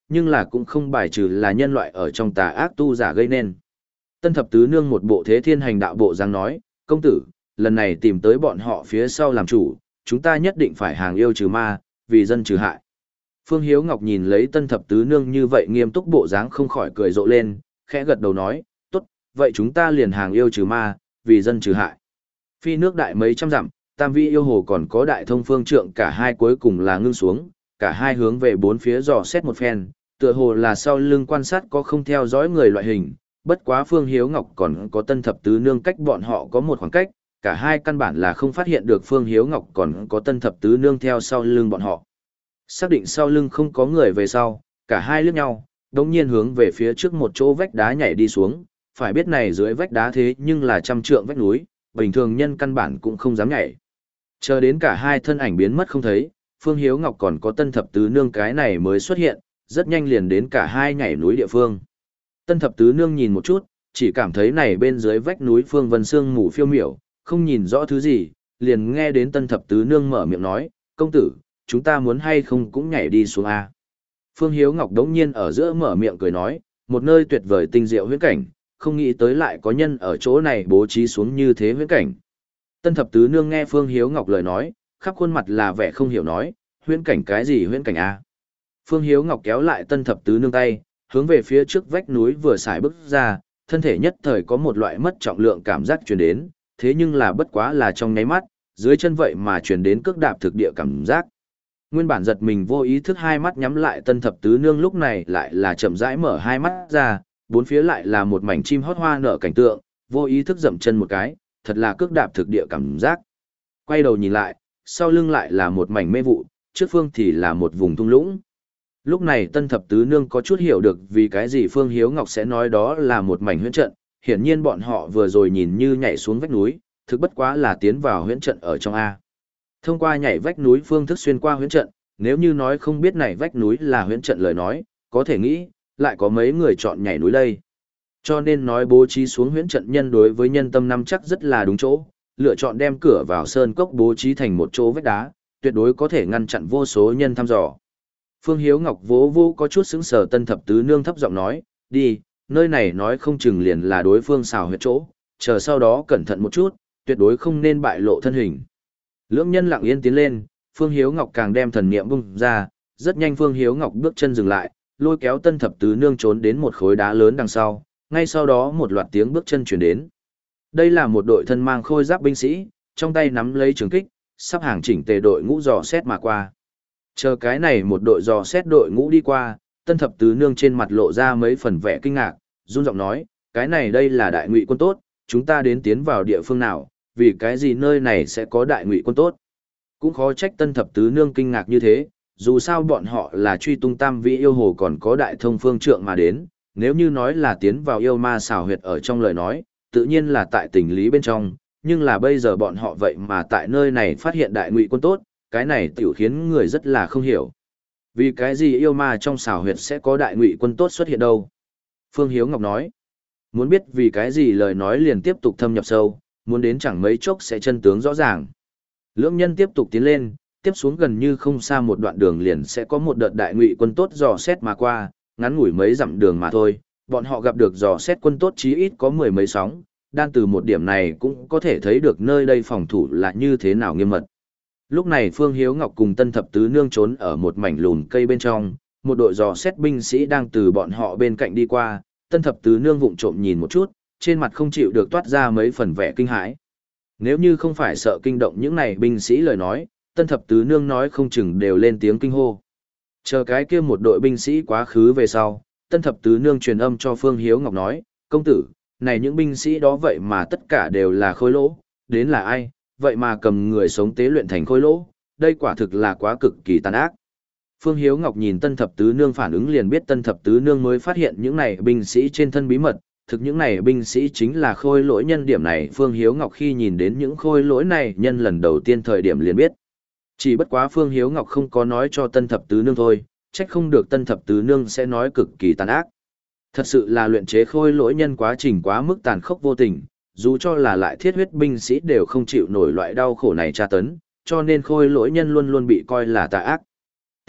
nhưng là cũng không bài trừ là nhân loại ở trong tà ác tu giả gây nên. Tân thập tứ nương một bộ thế thiên hành đạo bộ dáng nói, công tử, lần này tìm tới bọn họ phía sau làm chủ, chúng ta nhất định phải hàng yêu trừ ma, vì dân trừ hại. Phương Hiếu Ngọc nhìn lấy tân thập tứ nương như vậy nghiêm túc bộ dáng không khỏi cười rộ lên, khẽ gật đầu nói, tốt, vậy chúng ta liền hàng yêu trừ ma, vì dân trừ hại. Phi nước đại mấy trăm dặm, tam vi yêu hồ còn có đại thông phương trượng cả hai cuối cùng là ngưng xuống, cả hai hướng về bốn phía dò xét một phen, tựa hồ là sau lưng quan sát có không theo dõi người loại hình, bất quá Phương Hiếu Ngọc còn có tân thập tứ nương cách bọn họ có một khoảng cách, cả hai căn bản là không phát hiện được Phương Hiếu Ngọc còn có tân thập tứ nương theo sau lưng bọn họ. Xác định sau lưng không có người về sau, cả hai liếc nhau, đồng nhiên hướng về phía trước một chỗ vách đá nhảy đi xuống, phải biết này dưới vách đá thế nhưng là trăm trượng vách núi, bình thường nhân căn bản cũng không dám nhảy. Chờ đến cả hai thân ảnh biến mất không thấy, Phương Hiếu Ngọc còn có tân thập tứ nương cái này mới xuất hiện, rất nhanh liền đến cả hai nhảy núi địa phương. Tân thập tứ nương nhìn một chút, chỉ cảm thấy này bên dưới vách núi phương vân sương mù phiêu miểu, không nhìn rõ thứ gì, liền nghe đến tân thập tứ nương mở miệng nói, công tử, chúng ta muốn hay không cũng nhảy đi xuống A. Phương Hiếu Ngọc đống nhiên ở giữa mở miệng cười nói, một nơi tuyệt vời tinh diệu huyễn cảnh, không nghĩ tới lại có nhân ở chỗ này bố trí xuống như thế huyễn cảnh. Tân thập tứ nương nghe Phương Hiếu Ngọc lời nói, khắp khuôn mặt là vẻ không hiểu nói, huyễn cảnh cái gì huyễn cảnh A. Phương Hiếu Ngọc kéo lại tân thập tứ nương tay, hướng về phía trước vách núi vừa xài bước ra, thân thể nhất thời có một loại mất trọng lượng cảm giác truyền đến, thế nhưng là bất quá là trong nháy mắt, dưới chân vậy mà truyền đến cước đạp thực địa cảm giác. Nguyên bản giật mình vô ý thức hai mắt nhắm lại tân thập tứ nương lúc này lại là chậm rãi mở hai mắt ra, bốn phía lại là một mảnh chim hót hoa nở cảnh tượng, vô ý thức dậm chân một cái, thật là cước đạp thực địa cảm giác. Quay đầu nhìn lại, sau lưng lại là một mảnh mê vụ, trước phương thì là một vùng thung lũng. Lúc này tân thập tứ nương có chút hiểu được vì cái gì Phương Hiếu Ngọc sẽ nói đó là một mảnh huyễn trận, hiển nhiên bọn họ vừa rồi nhìn như nhảy xuống vách núi, thực bất quá là tiến vào huyễn trận ở trong A. Thông qua nhảy vách núi phương thức xuyên qua huyễn trận, nếu như nói không biết này vách núi là huyễn trận lời nói, có thể nghĩ, lại có mấy người chọn nhảy núi đây. Cho nên nói bố trí xuống huyễn trận nhân đối với nhân tâm năm chắc rất là đúng chỗ, lựa chọn đem cửa vào sơn cốc bố trí thành một chỗ vách đá, tuyệt đối có thể ngăn chặn vô số nhân thăm dò. Phương Hiếu Ngọc vỗ vô có chút sững sờ tân thập tứ nương thấp giọng nói, đi, nơi này nói không chừng liền là đối phương xào huyệt chỗ, chờ sau đó cẩn thận một chút, tuyệt đối không nên bại lộ thân hình. Lưỡng nhân lặng yên tiến lên, Phương Hiếu Ngọc càng đem thần niệm bung ra, rất nhanh Phương Hiếu Ngọc bước chân dừng lại, lôi kéo tân thập tứ nương trốn đến một khối đá lớn đằng sau, ngay sau đó một loạt tiếng bước chân chuyển đến. Đây là một đội thân mang khôi giáp binh sĩ, trong tay nắm lấy trường kích, sắp hàng chỉnh tề đội ngũ dò xét mà qua. Chờ cái này một đội dò xét đội ngũ đi qua, tân thập tứ nương trên mặt lộ ra mấy phần vẻ kinh ngạc, run giọng nói, cái này đây là đại ngụy quân tốt, chúng ta đến tiến vào địa phương nào, vì cái gì nơi này sẽ có đại ngụy quân tốt. Cũng khó trách tân thập tứ nương kinh ngạc như thế, dù sao bọn họ là truy tung tam vị yêu hồ còn có đại thông phương trượng mà đến, nếu như nói là tiến vào yêu ma xào huyệt ở trong lời nói, tự nhiên là tại tình lý bên trong, nhưng là bây giờ bọn họ vậy mà tại nơi này phát hiện đại ngụy quân tốt, cái này tiểu khiến người rất là không hiểu. Vì cái gì yêu ma trong xào huyệt sẽ có đại ngụy quân tốt xuất hiện đâu? Phương Hiếu Ngọc nói, muốn biết vì cái gì lời nói liền tiếp tục thâm nhập sâu, muốn đến chẳng mấy chốc sẽ chân tướng rõ ràng. Lưỡng nhân tiếp tục tiến lên, tiếp xuống gần như không xa một đoạn đường liền sẽ có một đợt đại ngụy quân tốt dò xét mà qua, ngắn ngủi mấy dặm đường mà thôi, bọn họ gặp được dò xét quân tốt chí ít có mười mấy sóng, đan từ một điểm này cũng có thể thấy được nơi đây phòng thủ là như thế nào nghiêm mật. Lúc này Phương Hiếu Ngọc cùng tân thập tứ nương trốn ở một mảnh lùn cây bên trong, một đội dò xét binh sĩ đang từ bọn họ bên cạnh đi qua, tân thập tứ nương vụng trộm nhìn một chút, trên mặt không chịu được toát ra mấy phần vẻ kinh hãi. Nếu như không phải sợ kinh động những này binh sĩ lời nói, tân thập tứ nương nói không chừng đều lên tiếng kinh hô. Chờ cái kia một đội binh sĩ quá khứ về sau, tân thập tứ nương truyền âm cho Phương Hiếu Ngọc nói, công tử, này những binh sĩ đó vậy mà tất cả đều là khôi lỗ, đến là ai, vậy mà cầm người sống tế luyện thành khôi lỗ, đây quả thực là quá cực kỳ tàn ác. Phương Hiếu Ngọc nhìn tân thập tứ nương phản ứng liền biết tân thập tứ nương mới phát hiện những này binh sĩ trên thân bí mật, thực những này binh sĩ chính là khôi lỗi nhân điểm này. Phương Hiếu Ngọc khi nhìn đến những khôi lỗi này nhân lần đầu tiên thời điểm liền biết. Chỉ bất quá Phương Hiếu Ngọc không có nói cho tân thập tứ nương thôi, trách không được tân thập tứ nương sẽ nói cực kỳ tàn ác. Thật sự là luyện chế khôi lỗi nhân quá trình quá mức tàn khốc vô tình, dù cho là lại thiết huyết binh sĩ đều không chịu nổi loại đau khổ này tra tấn, cho nên khôi lỗi nhân luôn luôn bị coi là tà ác.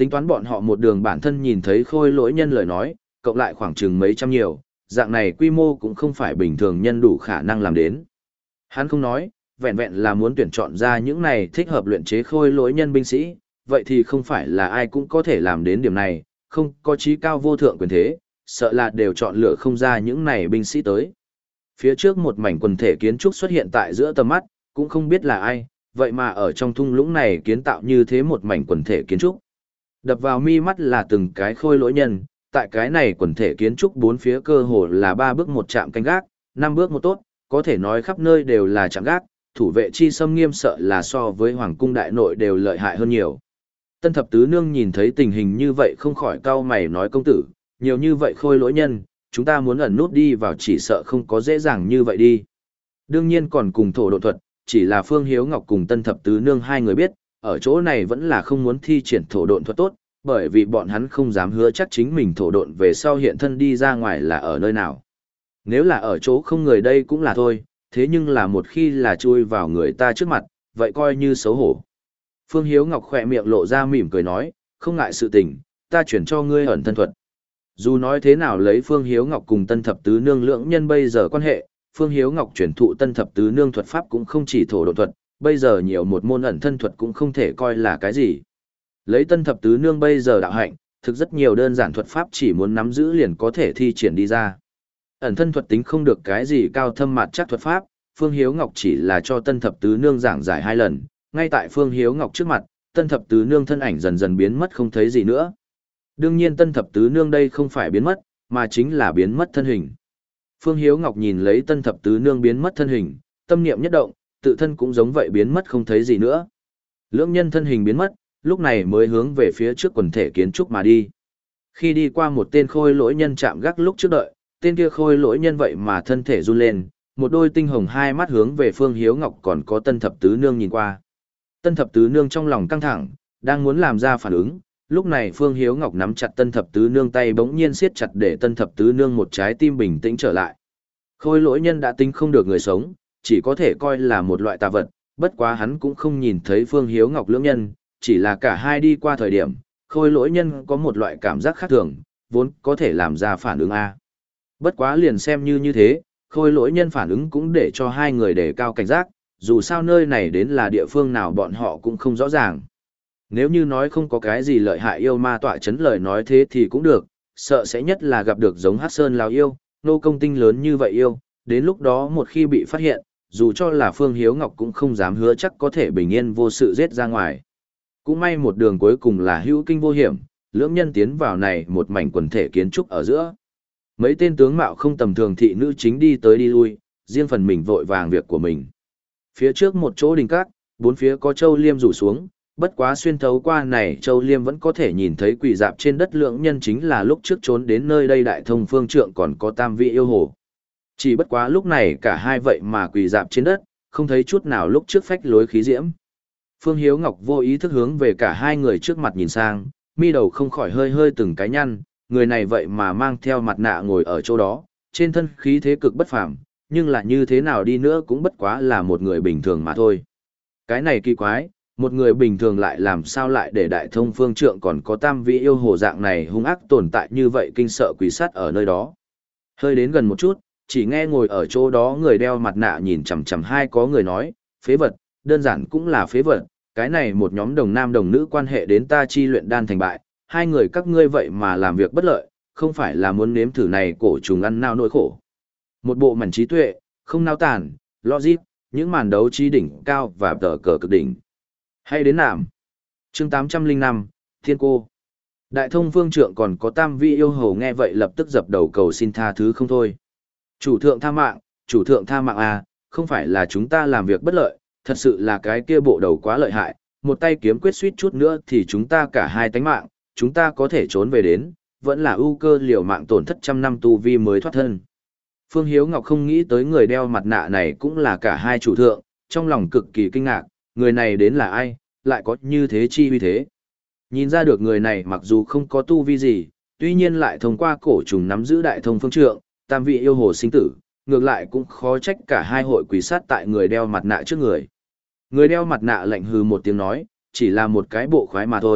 Tính toán bọn họ một đường bản thân nhìn thấy khôi lỗi nhân lời nói, cộng lại khoảng chừng mấy trăm nhiều, dạng này quy mô cũng không phải bình thường nhân đủ khả năng làm đến. Hắn không nói, vẹn vẹn là muốn tuyển chọn ra những này thích hợp luyện chế khôi lỗi nhân binh sĩ, vậy thì không phải là ai cũng có thể làm đến điểm này, không có trí cao vô thượng quyền thế, sợ là đều chọn lựa không ra những này binh sĩ tới. Phía trước một mảnh quần thể kiến trúc xuất hiện tại giữa tầm mắt, cũng không biết là ai, vậy mà ở trong thung lũng này kiến tạo như thế một mảnh quần thể kiến trúc. Đập vào mi mắt là từng cái khôi lỗi nhân, tại cái này quần thể kiến trúc bốn phía cơ hồ là ba bước một trạm canh gác, năm bước một tốt, có thể nói khắp nơi đều là trạm gác, thủ vệ chi xâm nghiêm sợ là so với hoàng cung đại nội đều lợi hại hơn nhiều. Tân thập tứ nương nhìn thấy tình hình như vậy không khỏi cau mày nói công tử, nhiều như vậy khôi lỗi nhân, chúng ta muốn ẩn nút đi vào chỉ sợ không có dễ dàng như vậy đi. Đương nhiên còn cùng thổ độ thuật, chỉ là Phương Hiếu Ngọc cùng Tân thập tứ nương hai người biết, ở chỗ này vẫn là không muốn thi triển thổ độn thuật tốt, bởi vì bọn hắn không dám hứa chắc chính mình thổ độn về sau hiện thân đi ra ngoài là ở nơi nào. Nếu là ở chỗ không người đây cũng là thôi, thế nhưng là một khi là chui vào người ta trước mặt, vậy coi như xấu hổ. Phương Hiếu Ngọc khỏe miệng lộ ra mỉm cười nói, không ngại sự tình, ta chuyển cho ngươi ẩn thân thuật. Dù nói thế nào lấy Phương Hiếu Ngọc cùng Tân thập tứ nương lưỡng nhân bây giờ quan hệ, Phương Hiếu Ngọc chuyển thụ Tân thập tứ nương thuật pháp cũng không chỉ thổ độn thuật, bây giờ nhiều một môn ẩn thân thuật cũng không thể coi là cái gì. Lấy Tân thập tứ nương bây giờ đạo hạnh, thực rất nhiều đơn giản thuật pháp chỉ muốn nắm giữ liền có thể thi triển đi ra. Ẩn thân thuật tính không được cái gì cao thâm mặt chắc thuật pháp, Phương Hiếu Ngọc chỉ là cho Tân thập tứ nương giảng giải hai lần, ngay tại Phương Hiếu Ngọc trước mặt, Tân thập tứ nương thân ảnh dần dần biến mất không thấy gì nữa. Đương nhiên Tân thập tứ nương đây không phải biến mất, mà chính là biến mất thân hình. Phương Hiếu Ngọc nhìn lấy Tân thập tứ nương biến mất thân hình, tâm niệm nhất động, tự thân cũng giống vậy biến mất không thấy gì nữa. Lưỡng nhân thân hình biến mất, lúc này mới hướng về phía trước quần thể kiến trúc mà đi. Khi đi qua một tên khôi lỗi nhân chạm gác lúc trước đợi, tên kia khôi lỗi nhân vậy mà thân thể run lên, một đôi tinh hồng hai mắt hướng về Phương Hiếu Ngọc còn có Tân thập tứ nương nhìn qua. Tân thập tứ nương trong lòng căng thẳng, đang muốn làm ra phản ứng, lúc này Phương Hiếu Ngọc nắm chặt Tân thập tứ nương tay bỗng nhiên siết chặt để Tân thập tứ nương một trái tim bình tĩnh trở lại. Khôi lỗi nhân đã tính không được người sống, chỉ có thể coi là một loại tà vật, bất quá hắn cũng không nhìn thấy Phương Hiếu Ngọc lưỡng nhân, chỉ là cả hai đi qua thời điểm, khôi lỗi nhân có một loại cảm giác khác thường, vốn có thể làm ra phản ứng A. Bất quá liền xem như như thế, khôi lỗi nhân phản ứng cũng để cho hai người đề cao cảnh giác, dù sao nơi này đến là địa phương nào bọn họ cũng không rõ ràng. Nếu như nói không có cái gì lợi hại yêu ma tọa chấn lời nói thế thì cũng được, sợ sẽ nhất là gặp được giống Hát Sơn Lào yêu, nô công tinh lớn như vậy yêu, đến lúc đó một khi bị phát hiện, dù cho là Phương Hiếu Ngọc cũng không dám hứa chắc có thể bình yên vô sự giết ra ngoài. Cũng may một đường cuối cùng là hữu kinh vô hiểm, lưỡng nhân tiến vào này một mảnh quần thể kiến trúc ở giữa. Mấy tên tướng mạo không tầm thường thị nữ chính đi tới đi lui, riêng phần mình vội vàng việc của mình. Phía trước một chỗ đình cát, bốn phía có châu liêm rủ xuống, bất quá xuyên thấu qua này châu liêm vẫn có thể nhìn thấy quỷ dạp trên đất lưỡng nhân chính là lúc trước trốn đến nơi đây đại thông phương trượng còn có tam vị yêu hồ. Chỉ bất quá lúc này cả hai vậy mà quỷ dạp trên đất, không thấy chút nào lúc trước phách lối khí diễm. Phương Hiếu Ngọc vô ý thức hướng về cả hai người trước mặt nhìn sang, mi đầu không khỏi hơi hơi từng cái nhăn, người này vậy mà mang theo mặt nạ ngồi ở chỗ đó, trên thân khí thế cực bất phàm, nhưng là như thế nào đi nữa cũng bất quá là một người bình thường mà thôi. Cái này kỳ quái, một người bình thường lại làm sao lại để đại thông phương trượng còn có tam vị yêu hồ dạng này hung ác tồn tại như vậy kinh sợ quỷ sát ở nơi đó. Hơi đến gần một chút, chỉ nghe ngồi ở chỗ đó người đeo mặt nạ nhìn chằm chằm hai có người nói, phế vật, đơn giản cũng là phế vật, cái này một nhóm đồng nam đồng nữ quan hệ đến ta chi luyện đan thành bại, hai người các ngươi vậy mà làm việc bất lợi, không phải là muốn nếm thử này cổ trùng ăn nao nỗi khổ. Một bộ mảnh trí tuệ, không nao tàn, logic, những màn đấu trí đỉnh cao và tờ cờ cực đỉnh. Hay đến nạm. Chương tám trăm lẻ năm, Thiên Cô. Đại thông phương trượng còn có tam vị yêu hầu nghe vậy lập tức dập đầu cầu xin tha thứ không thôi. Chủ thượng tha mạng, chủ thượng tha mạng à, không phải là chúng ta làm việc bất lợi, thật sự là cái kia bộ đầu quá lợi hại, một tay kiếm quyết suýt chút nữa thì chúng ta cả hai tánh mạng, chúng ta có thể trốn về đến, vẫn là ưu cơ liều mạng tổn thất trăm năm tu vi mới thoát thân. Phương Hiếu Ngọc không nghĩ tới người đeo mặt nạ này cũng là cả hai chủ thượng, trong lòng cực kỳ kinh ngạc, người này đến là ai, lại có như thế chi uy thế. Nhìn ra được người này mặc dù không có tu vi gì, tuy nhiên lại thông qua cổ trùng nắm giữ đại thông phương trượng, tam vị yêu hồ sinh tử, ngược lại cũng khó trách cả hai hội quỷ sát tại người đeo mặt nạ trước người. Người đeo mặt nạ lạnh hừ một tiếng nói, chỉ là một cái bộ khoái mà thôi,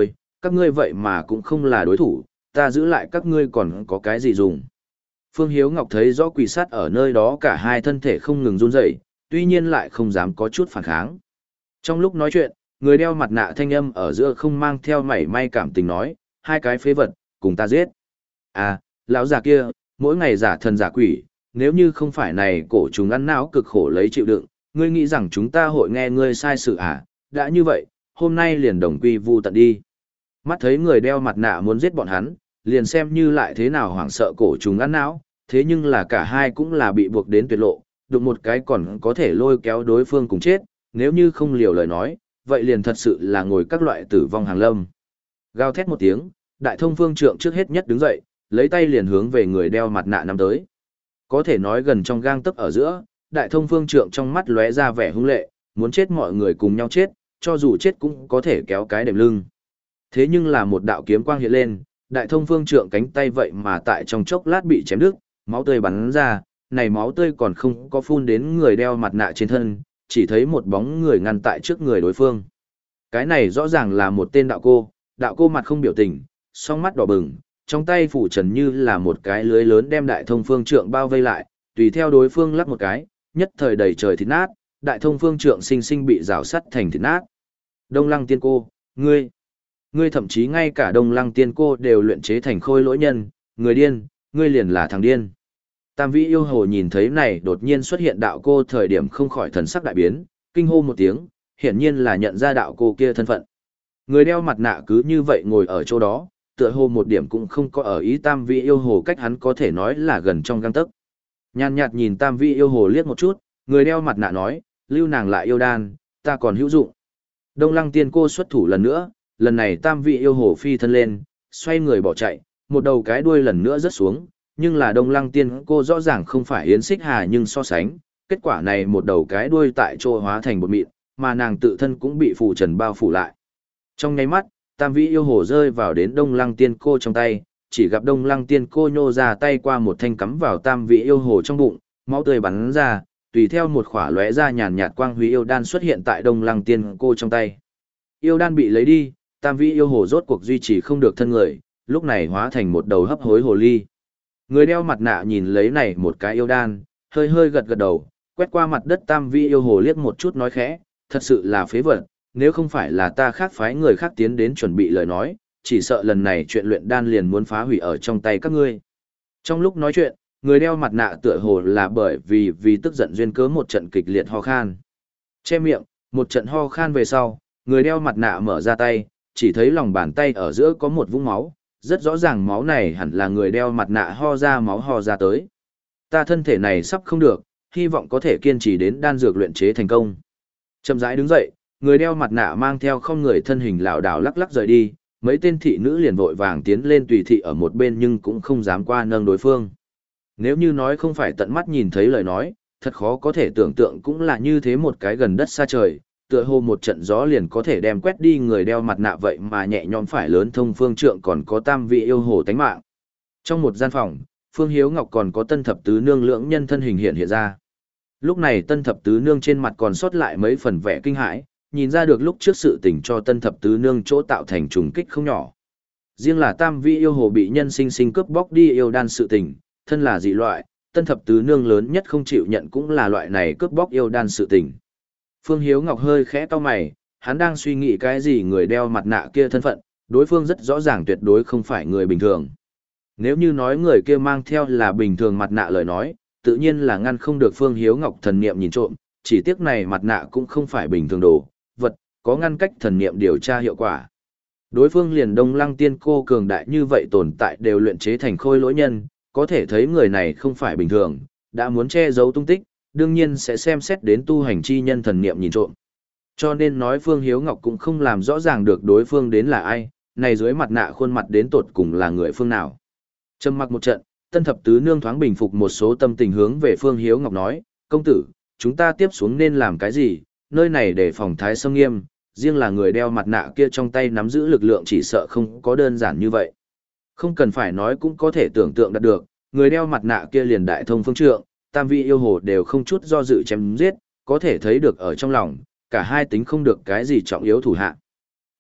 các ngươi vậy mà cũng không là đối thủ, ta giữ lại các ngươi còn có cái gì dùng. Phương Hiếu Ngọc thấy rõ quỷ sát ở nơi đó cả hai thân thể không ngừng run rẩy, tuy nhiên lại không dám có chút phản kháng. Trong lúc nói chuyện, người đeo mặt nạ thanh âm ở giữa không mang theo mảy may cảm tình nói, hai cái phế vật, cùng ta giết. À, lão già kia, mỗi ngày giả thần giả quỷ, nếu như không phải này cổ trùng ăn não cực khổ lấy chịu đựng, ngươi nghĩ rằng chúng ta hội nghe ngươi sai sự à, đã như vậy, hôm nay liền đồng quy vu tận đi. Mắt thấy người đeo mặt nạ muốn giết bọn hắn, liền xem như lại thế nào hoảng sợ cổ trùng ăn não, thế nhưng là cả hai cũng là bị buộc đến tuyệt lộ, đụng một cái còn có thể lôi kéo đối phương cùng chết, nếu như không liều lời nói, vậy liền thật sự là ngồi các loại tử vong hàng lâm. Gào thét một tiếng, đại thông phương trượng trước hết nhất đứng dậy, lấy tay liền hướng về người đeo mặt nạ nắm tới. Có thể nói gần trong gang tấc ở giữa, đại thông phương trượng trong mắt lóe ra vẻ hung lệ, muốn chết mọi người cùng nhau chết, cho dù chết cũng có thể kéo cái đệm lưng. Thế nhưng là một đạo kiếm quang hiện lên, đại thông phương trượng cánh tay vậy mà tại trong chốc lát bị chém đứt, máu tươi bắn ra, này máu tươi còn không có phun đến người đeo mặt nạ trên thân, chỉ thấy một bóng người ngăn tại trước người đối phương. Cái này rõ ràng là một tên đạo cô, đạo cô mặt không biểu tình, song mắt đỏ bừng, trong tay phủ trần như là một cái lưới lớn đem đại thông phương trượng bao vây lại, tùy theo đối phương lắc một cái, nhất thời đầy trời thịt nát, đại thông phương trượng sinh sinh bị rào sắt thành thịt nát. Đông Lăng Tiên Cô, ngươi, ngươi thậm chí ngay cả Đông Lăng Tiên Cô đều luyện chế thành khôi lỗi nhân, người điên, ngươi liền là thằng điên. Tam Vĩ Yêu Hồ nhìn thấy này đột nhiên xuất hiện đạo cô thời điểm không khỏi thần sắc đại biến, kinh hô một tiếng, hiển nhiên là nhận ra đạo cô kia thân phận. Người đeo mặt nạ cứ như vậy ngồi ở chỗ đó, tựa hồ một điểm cũng không có ở ý Tam Vĩ Yêu Hồ cách hắn có thể nói là gần trong gang tấc. Nhàn nhạt nhìn Tam Vĩ Yêu Hồ liếc một chút, người đeo mặt nạ nói, lưu nàng lại yêu đan, ta còn hữu dụng. Đông Lăng Tiên Cô xuất thủ lần nữa, lần này Tam Vĩ Yêu Hồ phi thân lên, xoay người bỏ chạy, một đầu cái đuôi lần nữa rớt xuống, nhưng là Đông Lăng Tiên Cô rõ ràng không phải Yến Xích Hà nhưng so sánh, kết quả này một đầu cái đuôi tại chỗ hóa thành bột mịn, mà nàng tự thân cũng bị phù trần bao phủ lại. Trong nháy mắt, Tam Vĩ Yêu Hồ rơi vào đến Đông Lăng Tiên Cô trong tay, chỉ gặp Đông Lăng Tiên Cô nhô ra tay qua một thanh cắm vào Tam Vĩ Yêu Hồ trong bụng, máu tươi bắn ra, tùy theo một khỏa lóe ra nhàn nhạt quang huy yêu đan xuất hiện tại Đông Lăng Tiên Cô trong tay. Yêu đan bị lấy đi, Tam Vĩ Yêu Hồ rốt cuộc duy trì không được thân người, lúc này hóa thành một đầu hấp hối hồ ly. Người đeo mặt nạ nhìn lấy này một cái yêu đan, hơi hơi gật gật đầu, quét qua mặt đất Tam Vĩ Yêu Hồ liếc một chút nói khẽ, thật sự là phế vật, nếu không phải là ta khác phái người khác tiến đến chuẩn bị lời nói, chỉ sợ lần này chuyện luyện đan liền muốn phá hủy ở trong tay các ngươi. Trong lúc nói chuyện, người đeo mặt nạ tựa hồ là bởi vì vì tức giận duyên cớ một trận kịch liệt ho khan. Che miệng, một trận ho khan về sau, người đeo mặt nạ mở ra tay, chỉ thấy lòng bàn tay ở giữa có một vũng máu, rất rõ ràng máu này hẳn là người đeo mặt nạ ho ra máu ho ra tới. Ta thân thể này sắp không được, hy vọng có thể kiên trì đến đan dược luyện chế thành công. Chậm rãi đứng dậy, người đeo mặt nạ mang theo không người thân hình lảo đảo lắc lắc rời đi, mấy tên thị nữ liền vội vàng tiến lên tùy thị ở một bên nhưng cũng không dám qua nâng đối phương. Nếu như nói không phải tận mắt nhìn thấy lời nói, thật khó có thể tưởng tượng cũng là như thế một cái gần đất xa trời, tựa hồ một trận gió liền có thể đem quét đi người đeo mặt nạ vậy mà nhẹ nhõm phải lớn thông phương trượng còn có Tam Vị Yêu Hồ tánh mạng. Trong một gian phòng, Phương Hiếu Ngọc còn có Tân Thập Tứ Nương lưỡng nhân thân hình hiện hiện ra. Lúc này Tân Thập Tứ Nương trên mặt còn sót lại mấy phần vẻ kinh hãi, nhìn ra được lúc trước sự tình cho Tân Thập Tứ Nương chỗ tạo thành trùng kích không nhỏ. Riêng là Tam Vị Yêu Hồ bị nhân sinh sinh cướp bóc đi yêu đan sự tình, thân là dị loại, Tân Thập Tứ Nương lớn nhất không chịu nhận cũng là loại này cướp bóc yêu đan sự tình. Phương Hiếu Ngọc hơi khẽ cau mày, hắn đang suy nghĩ cái gì người đeo mặt nạ kia thân phận, đối phương rất rõ ràng tuyệt đối không phải người bình thường. Nếu như nói người kia mang theo là bình thường mặt nạ lời nói, tự nhiên là ngăn không được Phương Hiếu Ngọc thần niệm nhìn trộm, chỉ tiếc này mặt nạ cũng không phải bình thường đồ, vật, có ngăn cách thần niệm điều tra hiệu quả. Đối phương liền Đông Lăng Tiên Cô cường đại như vậy tồn tại đều luyện chế thành khôi lỗi nhân, có thể thấy người này không phải bình thường, đã muốn che giấu tung tích, đương nhiên sẽ xem xét đến tu hành chi nhân thần niệm nhìn trộm. Cho nên nói Phương Hiếu Ngọc cũng không làm rõ ràng được đối phương đến là ai, này dưới mặt nạ khuôn mặt đến tột cùng là người phương nào. Trầm mặc một trận, Tân Thập Tứ Nương thoáng bình phục một số tâm tình hướng về Phương Hiếu Ngọc nói, công tử, chúng ta tiếp xuống nên làm cái gì, nơi này để phòng thái sông nghiêm, riêng là người đeo mặt nạ kia trong tay nắm giữ lực lượng chỉ sợ không có đơn giản như vậy. Không cần phải nói cũng có thể tưởng tượng đạt được, người đeo mặt nạ kia liền đại thông phương trượng, Tam Vị Yêu Hồ đều không chút do dự chém giết, có thể thấy được ở trong lòng, cả hai tính không được cái gì trọng yếu thủ hạ.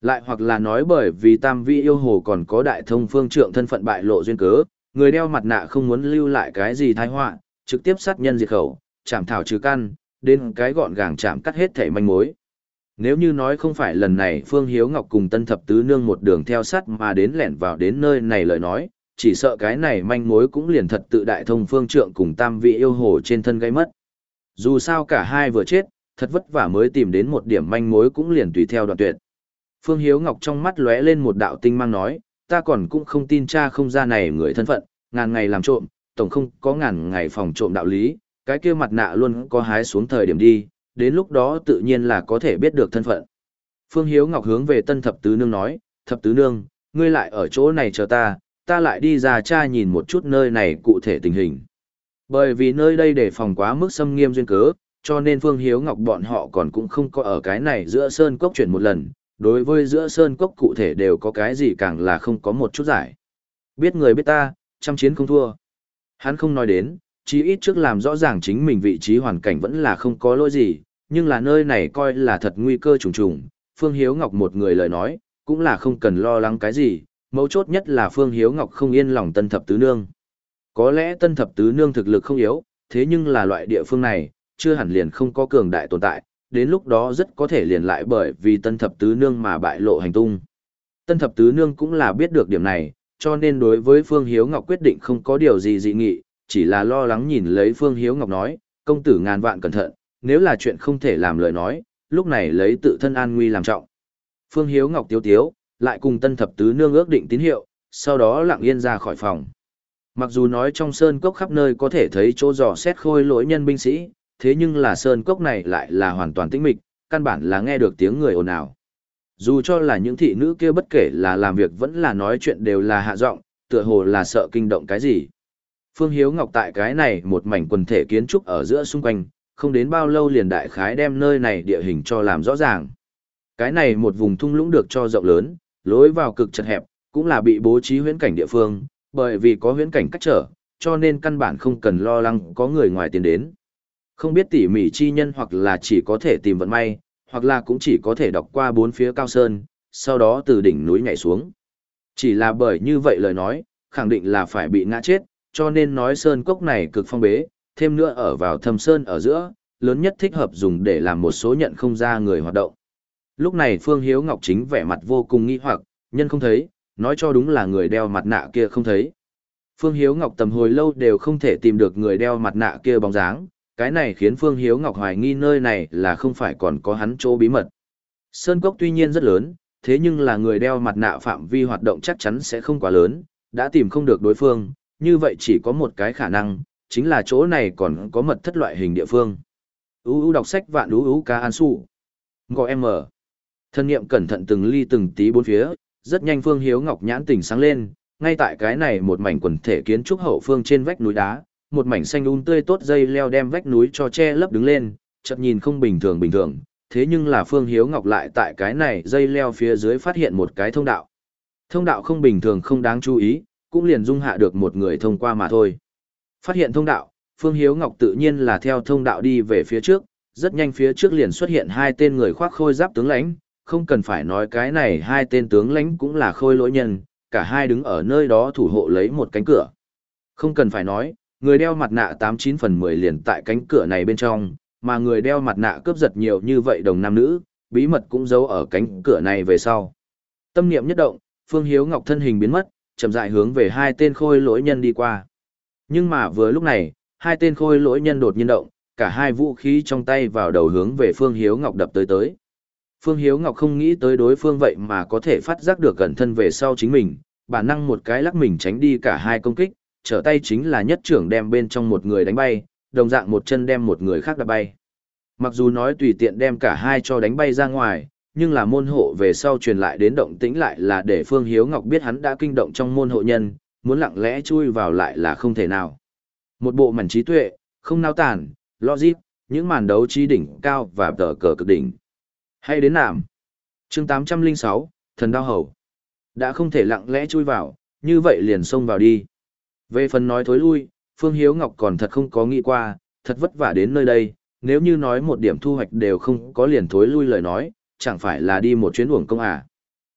Lại hoặc là nói bởi vì Tam Vị yêu hồ còn có đại thông phương trượng thân phận bại lộ duyên cớ, người đeo mặt nạ không muốn lưu lại cái gì tai họa, trực tiếp sát nhân diệt khẩu, chảm thảo trừ căn, đến cái gọn gàng chạm cắt hết thảy manh mối. Nếu như nói không phải lần này Phương Hiếu Ngọc cùng Tân Thập Tứ Nương một đường theo sát mà đến lẻn vào đến nơi này lời nói, chỉ sợ cái này manh mối cũng liền thật tự đại thông phương trượng cùng Tam Vị yêu hồ trên thân gây mất. Dù sao cả hai vừa chết, thật vất vả mới tìm đến một điểm manh mối cũng liền tùy theo đoạn tuyệt. Phương Hiếu Ngọc trong mắt lóe lên một đạo tinh mang nói, ta còn cũng không tin cha không ra này người thân phận, ngàn ngày làm trộm, tổng không có ngàn ngày phòng trộm đạo lý, cái kia mặt nạ luôn có hái xuống thời điểm đi, đến lúc đó tự nhiên là có thể biết được thân phận. Phương Hiếu Ngọc hướng về Tân Thập Tứ Nương nói, Thập Tứ Nương, ngươi lại ở chỗ này chờ ta, ta lại đi ra cha nhìn một chút nơi này cụ thể tình hình. Bởi vì nơi đây để phòng quá mức xâm nghiêm duyên cớ, cho nên Phương Hiếu Ngọc bọn họ còn cũng không có ở cái này giữa sơn cốc chuyển một lần, đối với giữa sơn cốc cụ thể đều có cái gì càng là không có một chút giải. Biết người biết ta, trăm chiến không thua. Hắn không nói đến, chí ít trước làm rõ ràng chính mình vị trí hoàn cảnh vẫn là không có lỗi gì, nhưng là nơi này coi là thật nguy cơ trùng trùng, Phương Hiếu Ngọc một người lời nói, cũng là không cần lo lắng cái gì, mấu chốt nhất là Phương Hiếu Ngọc không yên lòng Tân Thập Tứ Nương. Có lẽ Tân Thập Tứ Nương thực lực không yếu, thế nhưng là loại địa phương này, chưa hẳn liền không có cường đại tồn tại, đến lúc đó rất có thể liền lại bởi vì Tân Thập Tứ Nương mà bại lộ hành tung. Tân Thập Tứ Nương cũng là biết được điểm này, cho nên đối với Phương Hiếu Ngọc quyết định không có điều gì dị nghị, chỉ là lo lắng nhìn lấy Phương Hiếu Ngọc nói, công tử ngàn vạn cẩn thận, nếu là chuyện không thể làm lời nói, lúc này lấy tự thân an nguy làm trọng. Phương Hiếu Ngọc tiếu tiếu, lại cùng Tân Thập Tứ Nương ước định tín hiệu, sau đó lặng yên ra khỏi phòng. Mặc dù nói trong sơn cốc khắp nơi có thể thấy chỗ dò xét khôi lỗi nhân binh sĩ, thế nhưng là sơn cốc này lại là hoàn toàn tĩnh mịch, căn bản là nghe được tiếng người ồn ào. Dù cho là những thị nữ kia bất kể là làm việc vẫn là nói chuyện đều là hạ giọng, tựa hồ là sợ kinh động cái gì. Phương Hiếu Ngọc tại cái này một mảnh quần thể kiến trúc ở giữa xung quanh, không đến bao lâu liền đại khái đem nơi này địa hình cho làm rõ ràng. Cái này một vùng thung lũng được cho rộng lớn, lối vào cực chật hẹp, cũng là bị bố trí huyễn cảnh địa phương, bởi vì có huyễn cảnh cách trở, cho nên căn bản không cần lo lắng có người ngoài tiến đến. Không biết tỉ mỉ chi nhân hoặc là chỉ có thể tìm vận may, hoặc là cũng chỉ có thể đọc qua bốn phía cao sơn, sau đó từ đỉnh núi nhảy xuống. Chỉ là bởi như vậy lời nói, khẳng định là phải bị ngã chết, cho nên nói sơn cốc này cực phong bế, thêm nữa ở vào thâm sơn ở giữa, lớn nhất thích hợp dùng để làm một số nhận không ra người hoạt động. Lúc này Phương Hiếu Ngọc chính vẻ mặt vô cùng nghi hoặc, nhân không thấy, nói cho đúng là người đeo mặt nạ kia không thấy. Phương Hiếu Ngọc tầm hồi lâu đều không thể tìm được người đeo mặt nạ kia bóng dáng, cái này khiến Phương Hiếu Ngọc hoài nghi nơi này là không phải còn có hắn chỗ bí mật. Sơn cốc tuy nhiên rất lớn, thế nhưng là người đeo mặt nạ phạm vi hoạt động chắc chắn sẽ không quá lớn, đã tìm không được đối phương, như vậy chỉ có một cái khả năng, chính là chỗ này còn có mật thất loại hình địa phương. U U đọc sách vạn U U ca an su. Gọi em mở. Thân nghiệm cẩn thận từng ly từng tí bốn phía, rất nhanh Phương Hiếu Ngọc nhãn tỉnh sáng lên, ngay tại cái này một mảnh quần thể kiến trúc hậu phương trên vách núi đá, một mảnh xanh um tươi tốt dây leo đem vách núi cho che lấp đứng lên, chợt nhìn không bình thường bình thường, thế nhưng là Phương Hiếu Ngọc lại tại cái này dây leo phía dưới phát hiện một cái thông đạo. Thông đạo không bình thường không đáng chú ý, cũng liền dung hạ được một người thông qua mà thôi. Phát hiện thông đạo, Phương Hiếu Ngọc tự nhiên là theo thông đạo đi về phía trước, rất nhanh phía trước liền xuất hiện hai tên người khoác khôi giáp tướng lãnh, không cần phải nói cái này hai tên tướng lãnh cũng là khôi lỗi nhân, cả hai đứng ở nơi đó thủ hộ lấy một cánh cửa. Không cần phải nói, người đeo mặt nạ tám chín phần mười liền tại cánh cửa này bên trong, mà người đeo mặt nạ cướp giật nhiều như vậy đồng nam nữ, bí mật cũng giấu ở cánh cửa này về sau. Tâm niệm nhất động, Phương Hiếu Ngọc thân hình biến mất, chậm rãi hướng về hai tên khôi lỗi nhân đi qua. Nhưng mà vừa lúc này, hai tên khôi lỗi nhân đột nhiên động, cả hai vũ khí trong tay vào đầu hướng về Phương Hiếu Ngọc đập tới tới. Phương Hiếu Ngọc không nghĩ tới đối phương vậy mà có thể phát giác được gần thân về sau chính mình, bản năng một cái lắc mình tránh đi cả hai công kích, trở tay chính là nhất trưởng đem bên trong một người đánh bay, đồng dạng một chân đem một người khác đập bay. Mặc dù nói tùy tiện đem cả hai cho đánh bay ra ngoài, nhưng là môn hộ về sau truyền lại đến động tĩnh lại là để Phương Hiếu Ngọc biết hắn đã kinh động trong môn hộ nhân, muốn lặng lẽ chui vào lại là không thể nào. Một bộ mảnh trí tuệ, không nao tản, logic, những màn đấu trí đỉnh cao và tờ cờ cực đỉnh. Hay đến nạm. Chương tám trăm lẻ sáu, Thần Đao Hầu. Đã không thể lặng lẽ chui vào, như vậy liền xông vào đi. Về phần nói thối lui, Phương Hiếu Ngọc còn thật không có nghĩ qua, thật vất vả đến nơi đây, nếu như nói một điểm thu hoạch đều không có liền thối lui lời nói, chẳng phải là đi một chuyến uổng công à.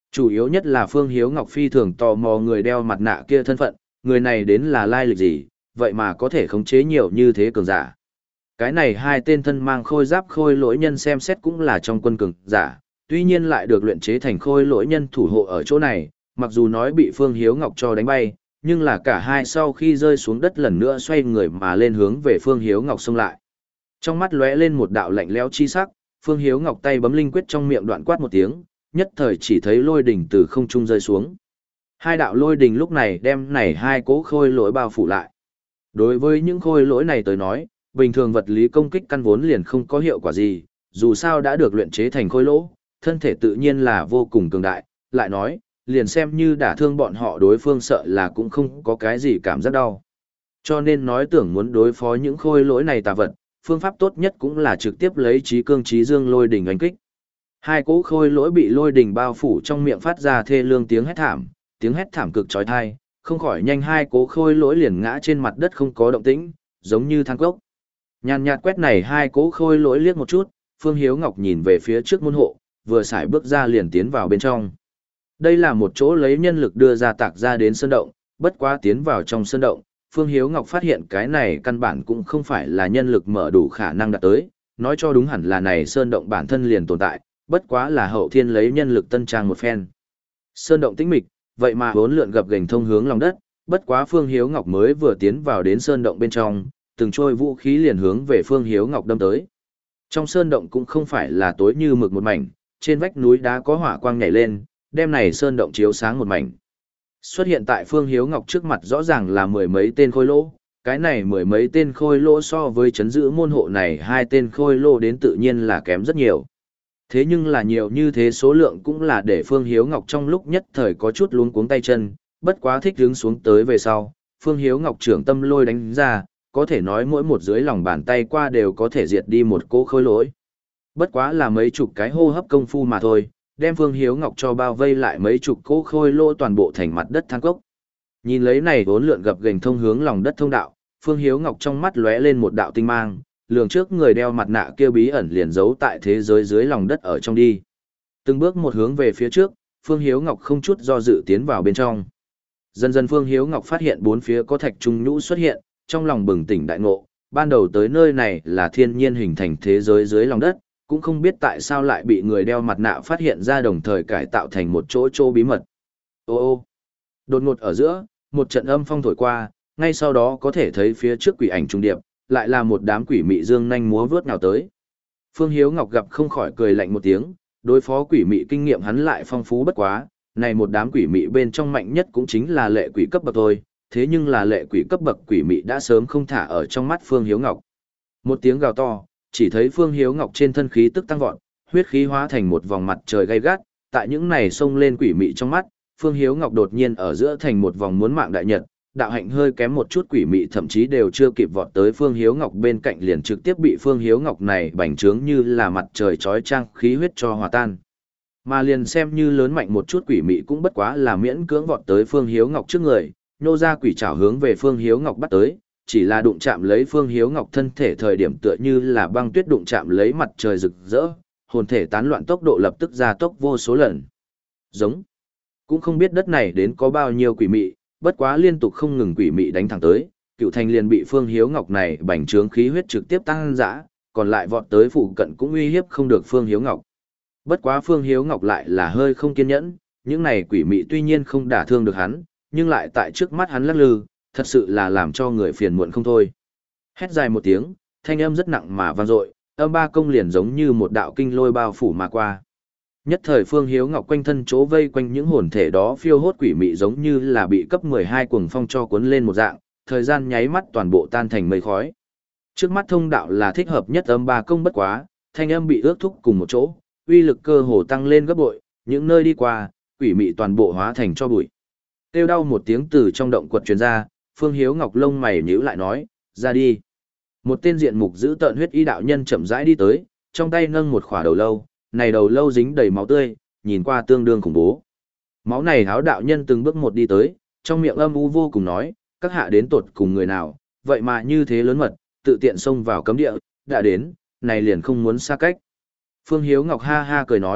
Chủ yếu nhất là Phương Hiếu Ngọc phi thường tò mò người đeo mặt nạ kia thân phận, người này đến là lai lịch gì, vậy mà có thể khống chế nhiều như thế cường giả. Cái này hai tên thân mang khôi giáp khôi lỗi nhân xem xét cũng là trong quân cường giả, tuy nhiên lại được luyện chế thành khôi lỗi nhân thủ hộ ở chỗ này, mặc dù nói bị Phương Hiếu Ngọc cho đánh bay, nhưng là cả hai sau khi rơi xuống đất lần nữa xoay người mà lên hướng về Phương Hiếu Ngọc xông lại. Trong mắt lóe lên một đạo lạnh lẽo chi sắc, Phương Hiếu Ngọc tay bấm linh quyết trong miệng đoạn quát một tiếng, nhất thời chỉ thấy lôi đỉnh từ không trung rơi xuống. Hai đạo lôi đỉnh lúc này đem này hai cỗ khôi lỗi bao phủ lại. Đối với những khôi lỗi này tới nói, bình thường vật lý công kích căn vốn liền không có hiệu quả gì, dù sao đã được luyện chế thành khôi lỗ, thân thể tự nhiên là vô cùng cường đại, lại nói, liền xem như đả thương bọn họ đối phương sợ là cũng không có cái gì cảm giác đau. Cho nên nói tưởng muốn đối phó những khôi lỗi này tà vật, phương pháp tốt nhất cũng là trực tiếp lấy trí cương trí dương lôi đỉnh đánh kích. Hai cỗ khôi lỗi bị lôi đỉnh bao phủ trong miệng phát ra thê lương tiếng hét thảm, tiếng hét thảm cực chói tai, không khỏi nhanh hai cỗ khôi lỗi liền ngã trên mặt đất không có động tĩnh, giống như than cốc. Nhàn nhạt quét này hai cỗ khôi lỗi liếc một chút, Phương Hiếu Ngọc nhìn về phía trước môn hộ, vừa xài bước ra liền tiến vào bên trong. Đây là một chỗ lấy nhân lực đưa ra tạc ra đến sơn động, bất quá tiến vào trong sơn động, Phương Hiếu Ngọc phát hiện cái này căn bản cũng không phải là nhân lực mở đủ khả năng đạt tới, nói cho đúng hẳn là này sơn động bản thân liền tồn tại, bất quá là hậu thiên lấy nhân lực tân trang một phen. Sơn động tĩnh mịch, vậy mà bốn lượn gập ghềnh thông hướng lòng đất, bất quá Phương Hiếu Ngọc mới vừa tiến vào đến sơn động bên trong, từng trôi vũ khí liền hướng về Phương Hiếu Ngọc đâm tới. Trong sơn động cũng không phải là tối như mực một mảnh, trên vách núi đá có hỏa quang nhảy lên, đem này sơn động chiếu sáng một mảnh. Xuất hiện tại Phương Hiếu Ngọc trước mặt rõ ràng là mười mấy tên khôi lỗ, cái này mười mấy tên khôi lỗ so với chấn giữ môn hộ này hai tên khôi lỗ đến tự nhiên là kém rất nhiều. Thế nhưng là nhiều như thế số lượng cũng là để Phương Hiếu Ngọc trong lúc nhất thời có chút luống cuống tay chân, bất quá thích hướng xuống tới về sau, Phương Hiếu Ngọc trưởng tâm lôi đánh ra, có thể nói mỗi một dưới lòng bàn tay qua đều có thể diệt đi một cỗ khôi lỗi. Bất quá là mấy chục cái hô hấp công phu mà thôi, đem Phương Hiếu Ngọc cho bao vây lại mấy chục cỗ khôi lỗ toàn bộ thành mặt đất than cốc. Nhìn lấy này vốn lượn gập ghềnh thông hướng lòng đất thông đạo, Phương Hiếu Ngọc trong mắt lóe lên một đạo tinh mang, lường trước người đeo mặt nạ kia bí ẩn liền giấu tại thế giới dưới lòng đất ở trong đi. Từng bước một hướng về phía trước, Phương Hiếu Ngọc không chút do dự tiến vào bên trong. Dần dần Phương Hiếu Ngọc phát hiện bốn phía có thạch trung nhũ xuất hiện, trong lòng bừng tỉnh đại ngộ, ban đầu tới nơi này là thiên nhiên hình thành thế giới dưới lòng đất, cũng không biết tại sao lại bị người đeo mặt nạ phát hiện ra đồng thời cải tạo thành một chỗ chỗ bí mật. Ô ô, đột ngột ở giữa, một trận âm phong thổi qua, ngay sau đó có thể thấy phía trước quỷ ảnh trung điệp, lại là một đám quỷ mị dương nhanh múa vớt nào tới. Phương Hiếu Ngọc gặp không khỏi cười lạnh một tiếng, đối phó quỷ mị kinh nghiệm hắn lại phong phú bất quá, này một đám quỷ mị bên trong mạnh nhất cũng chính là lệ quỷ cấp bậc thôi, thế nhưng là lệ quỷ cấp bậc quỷ mị đã sớm không thả ở trong mắt Phương Hiếu Ngọc. Một tiếng gào to, chỉ thấy Phương Hiếu Ngọc trên thân khí tức tăng vọt, huyết khí hóa thành một vòng mặt trời gay gắt, tại những này xông lên quỷ mị trong mắt, Phương Hiếu Ngọc đột nhiên ở giữa thành một vòng muốn mạng đại nhật, đạo hạnh hơi kém một chút quỷ mị thậm chí đều chưa kịp vọt tới Phương Hiếu Ngọc bên cạnh liền trực tiếp bị Phương Hiếu Ngọc này bành trướng như là mặt trời chói chang khí huyết cho hòa tan. Mà liền xem như lớn mạnh một chút quỷ mị cũng bất quá là miễn cưỡng vọt tới Phương Hiếu Ngọc trước người, nô ra quỷ trảo hướng về Phương Hiếu Ngọc bắt tới, chỉ là đụng chạm lấy Phương Hiếu Ngọc thân thể thời điểm tựa như là băng tuyết đụng chạm lấy mặt trời rực rỡ, hồn thể tán loạn tốc độ lập tức gia tốc vô số lần. Giống. Cũng không biết đất này đến có bao nhiêu quỷ mị, bất quá liên tục không ngừng quỷ mị đánh thẳng tới, Cựu Thành liền bị Phương Hiếu Ngọc này bành trướng khí huyết trực tiếp tăng dã, còn lại vọt tới phụ cận cũng uy hiếp không được Phương Hiếu Ngọc. Bất quá Phương Hiếu Ngọc lại là hơi không kiên nhẫn, những này quỷ mị tuy nhiên không đả thương được hắn, nhưng lại tại trước mắt hắn lắc lư, thật sự là làm cho người phiền muộn không thôi. Hét dài một tiếng, thanh âm rất nặng mà vang dội, âm ba công liền giống như một đạo kinh lôi bao phủ mà qua. Nhất thời Phương Hiếu Ngọc quanh thân chỗ vây quanh những hồn thể đó phiêu hốt quỷ mị giống như là bị cấp mười hai cuồng phong cho cuốn lên một dạng, thời gian nháy mắt toàn bộ tan thành mây khói. Trước mắt thông đạo là thích hợp nhất âm ba công bất quá, thanh âm bị ước thúc cùng một chỗ, uy lực cơ hồ tăng lên gấp bội, những nơi đi qua, quỷ mị toàn bộ hóa thành cho bụi. Kêu đau một tiếng từ trong động quật truyền ra, Phương Hiếu Ngọc lông mày nhíu lại nói, ra đi. Một tên diện mục giữ tợn huyết y đạo nhân chậm rãi đi tới, trong tay nâng một khỏa đầu lâu, này đầu lâu dính đầy máu tươi, nhìn qua tương đương khủng bố. Máu này háo đạo nhân từng bước một đi tới, trong miệng âm u vô cùng nói, các hạ đến tột cùng người nào, vậy mà như thế lớn mật, tự tiện xông vào cấm địa, đã đến, này liền không muốn xa cách. Phương Hiếu Ngọc ha ha cười nói,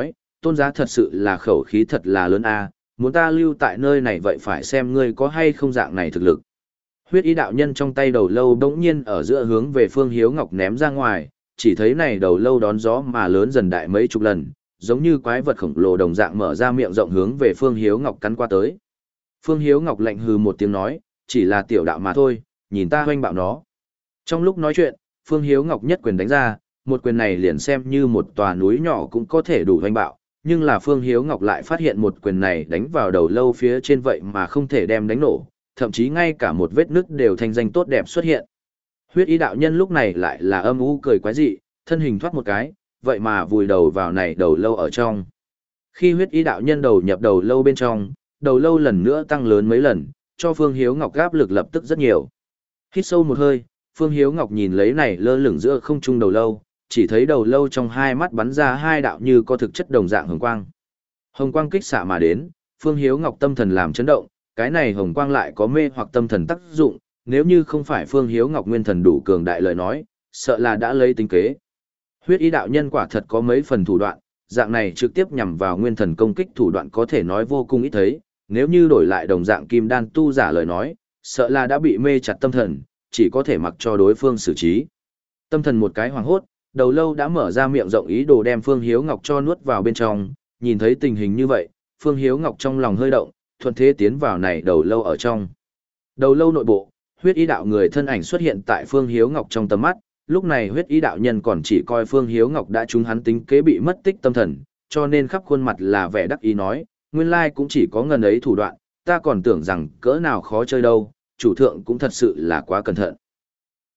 tôn giá thật sự là khẩu khí thật là lớn a, muốn ta lưu tại nơi này vậy phải xem ngươi có hay không dạng này thực lực. Huyết ý đạo nhân trong tay đầu lâu đống nhiên ở giữa hướng về Phương Hiếu Ngọc ném ra ngoài, chỉ thấy này đầu lâu đón gió mà lớn dần đại mấy chục lần, giống như quái vật khổng lồ đồng dạng mở ra miệng rộng hướng về Phương Hiếu Ngọc cắn qua tới. Phương Hiếu Ngọc lạnh hừ một tiếng nói, chỉ là tiểu đạo mà thôi, nhìn ta hoanh bạo nó. Trong lúc nói chuyện, Phương Hiếu Ngọc nhất quyền đánh ra, một quyền này liền xem như một tòa núi nhỏ cũng có thể đủ hoanh bạo, nhưng là Phương Hiếu Ngọc lại phát hiện một quyền này đánh vào đầu lâu phía trên vậy mà không thể đem đánh nổ, thậm chí ngay cả một vết nứt đều thành danh tốt đẹp xuất hiện. Huyết ý đạo nhân lúc này lại là âm u cười quái dị, thân hình thoát một cái, vậy mà vùi đầu vào này đầu lâu ở trong. Khi huyết ý đạo nhân đầu nhập đầu lâu bên trong, đầu lâu lần nữa tăng lớn mấy lần, cho Phương Hiếu Ngọc áp lực lập tức rất nhiều. Hít sâu một hơi, Phương Hiếu Ngọc nhìn lấy này lơ lửng giữa không trung đầu lâu, chỉ thấy đầu lâu trong hai mắt bắn ra hai đạo như có thực chất đồng dạng hồng quang. Hồng quang kích xạ mà đến, Phương Hiếu Ngọc tâm thần làm chấn động, cái này hồng quang lại có mê hoặc tâm thần tác dụng, nếu như không phải Phương Hiếu Ngọc nguyên thần đủ cường đại lời nói, sợ là đã lấy tính kế. Huyết ý đạo nhân quả thật có mấy phần thủ đoạn, dạng này trực tiếp nhằm vào nguyên thần công kích thủ đoạn có thể nói vô cùng ít thấy, nếu như đổi lại đồng dạng kim đan tu giả lời nói, sợ là đã bị mê chặt tâm thần, chỉ có thể mặc cho đối phương xử trí. Tâm thần một cái hoàng hốt, đầu lâu đã mở ra miệng rộng ý đồ đem Phương Hiếu Ngọc cho nuốt vào bên trong, nhìn thấy tình hình như vậy, Phương Hiếu Ngọc trong lòng hơi động, thuận thế tiến vào này đầu lâu ở trong. Đầu lâu nội bộ, huyết ý đạo người thân ảnh xuất hiện tại Phương Hiếu Ngọc trong tầm mắt, lúc này huyết ý đạo nhân còn chỉ coi Phương Hiếu Ngọc đã trúng hắn tính kế bị mất tích tâm thần, cho nên khắp khuôn mặt là vẻ đắc ý nói, nguyên lai cũng chỉ có ngần ấy thủ đoạn, ta còn tưởng rằng cỡ nào khó chơi đâu, chủ thượng cũng thật sự là quá cẩn thận.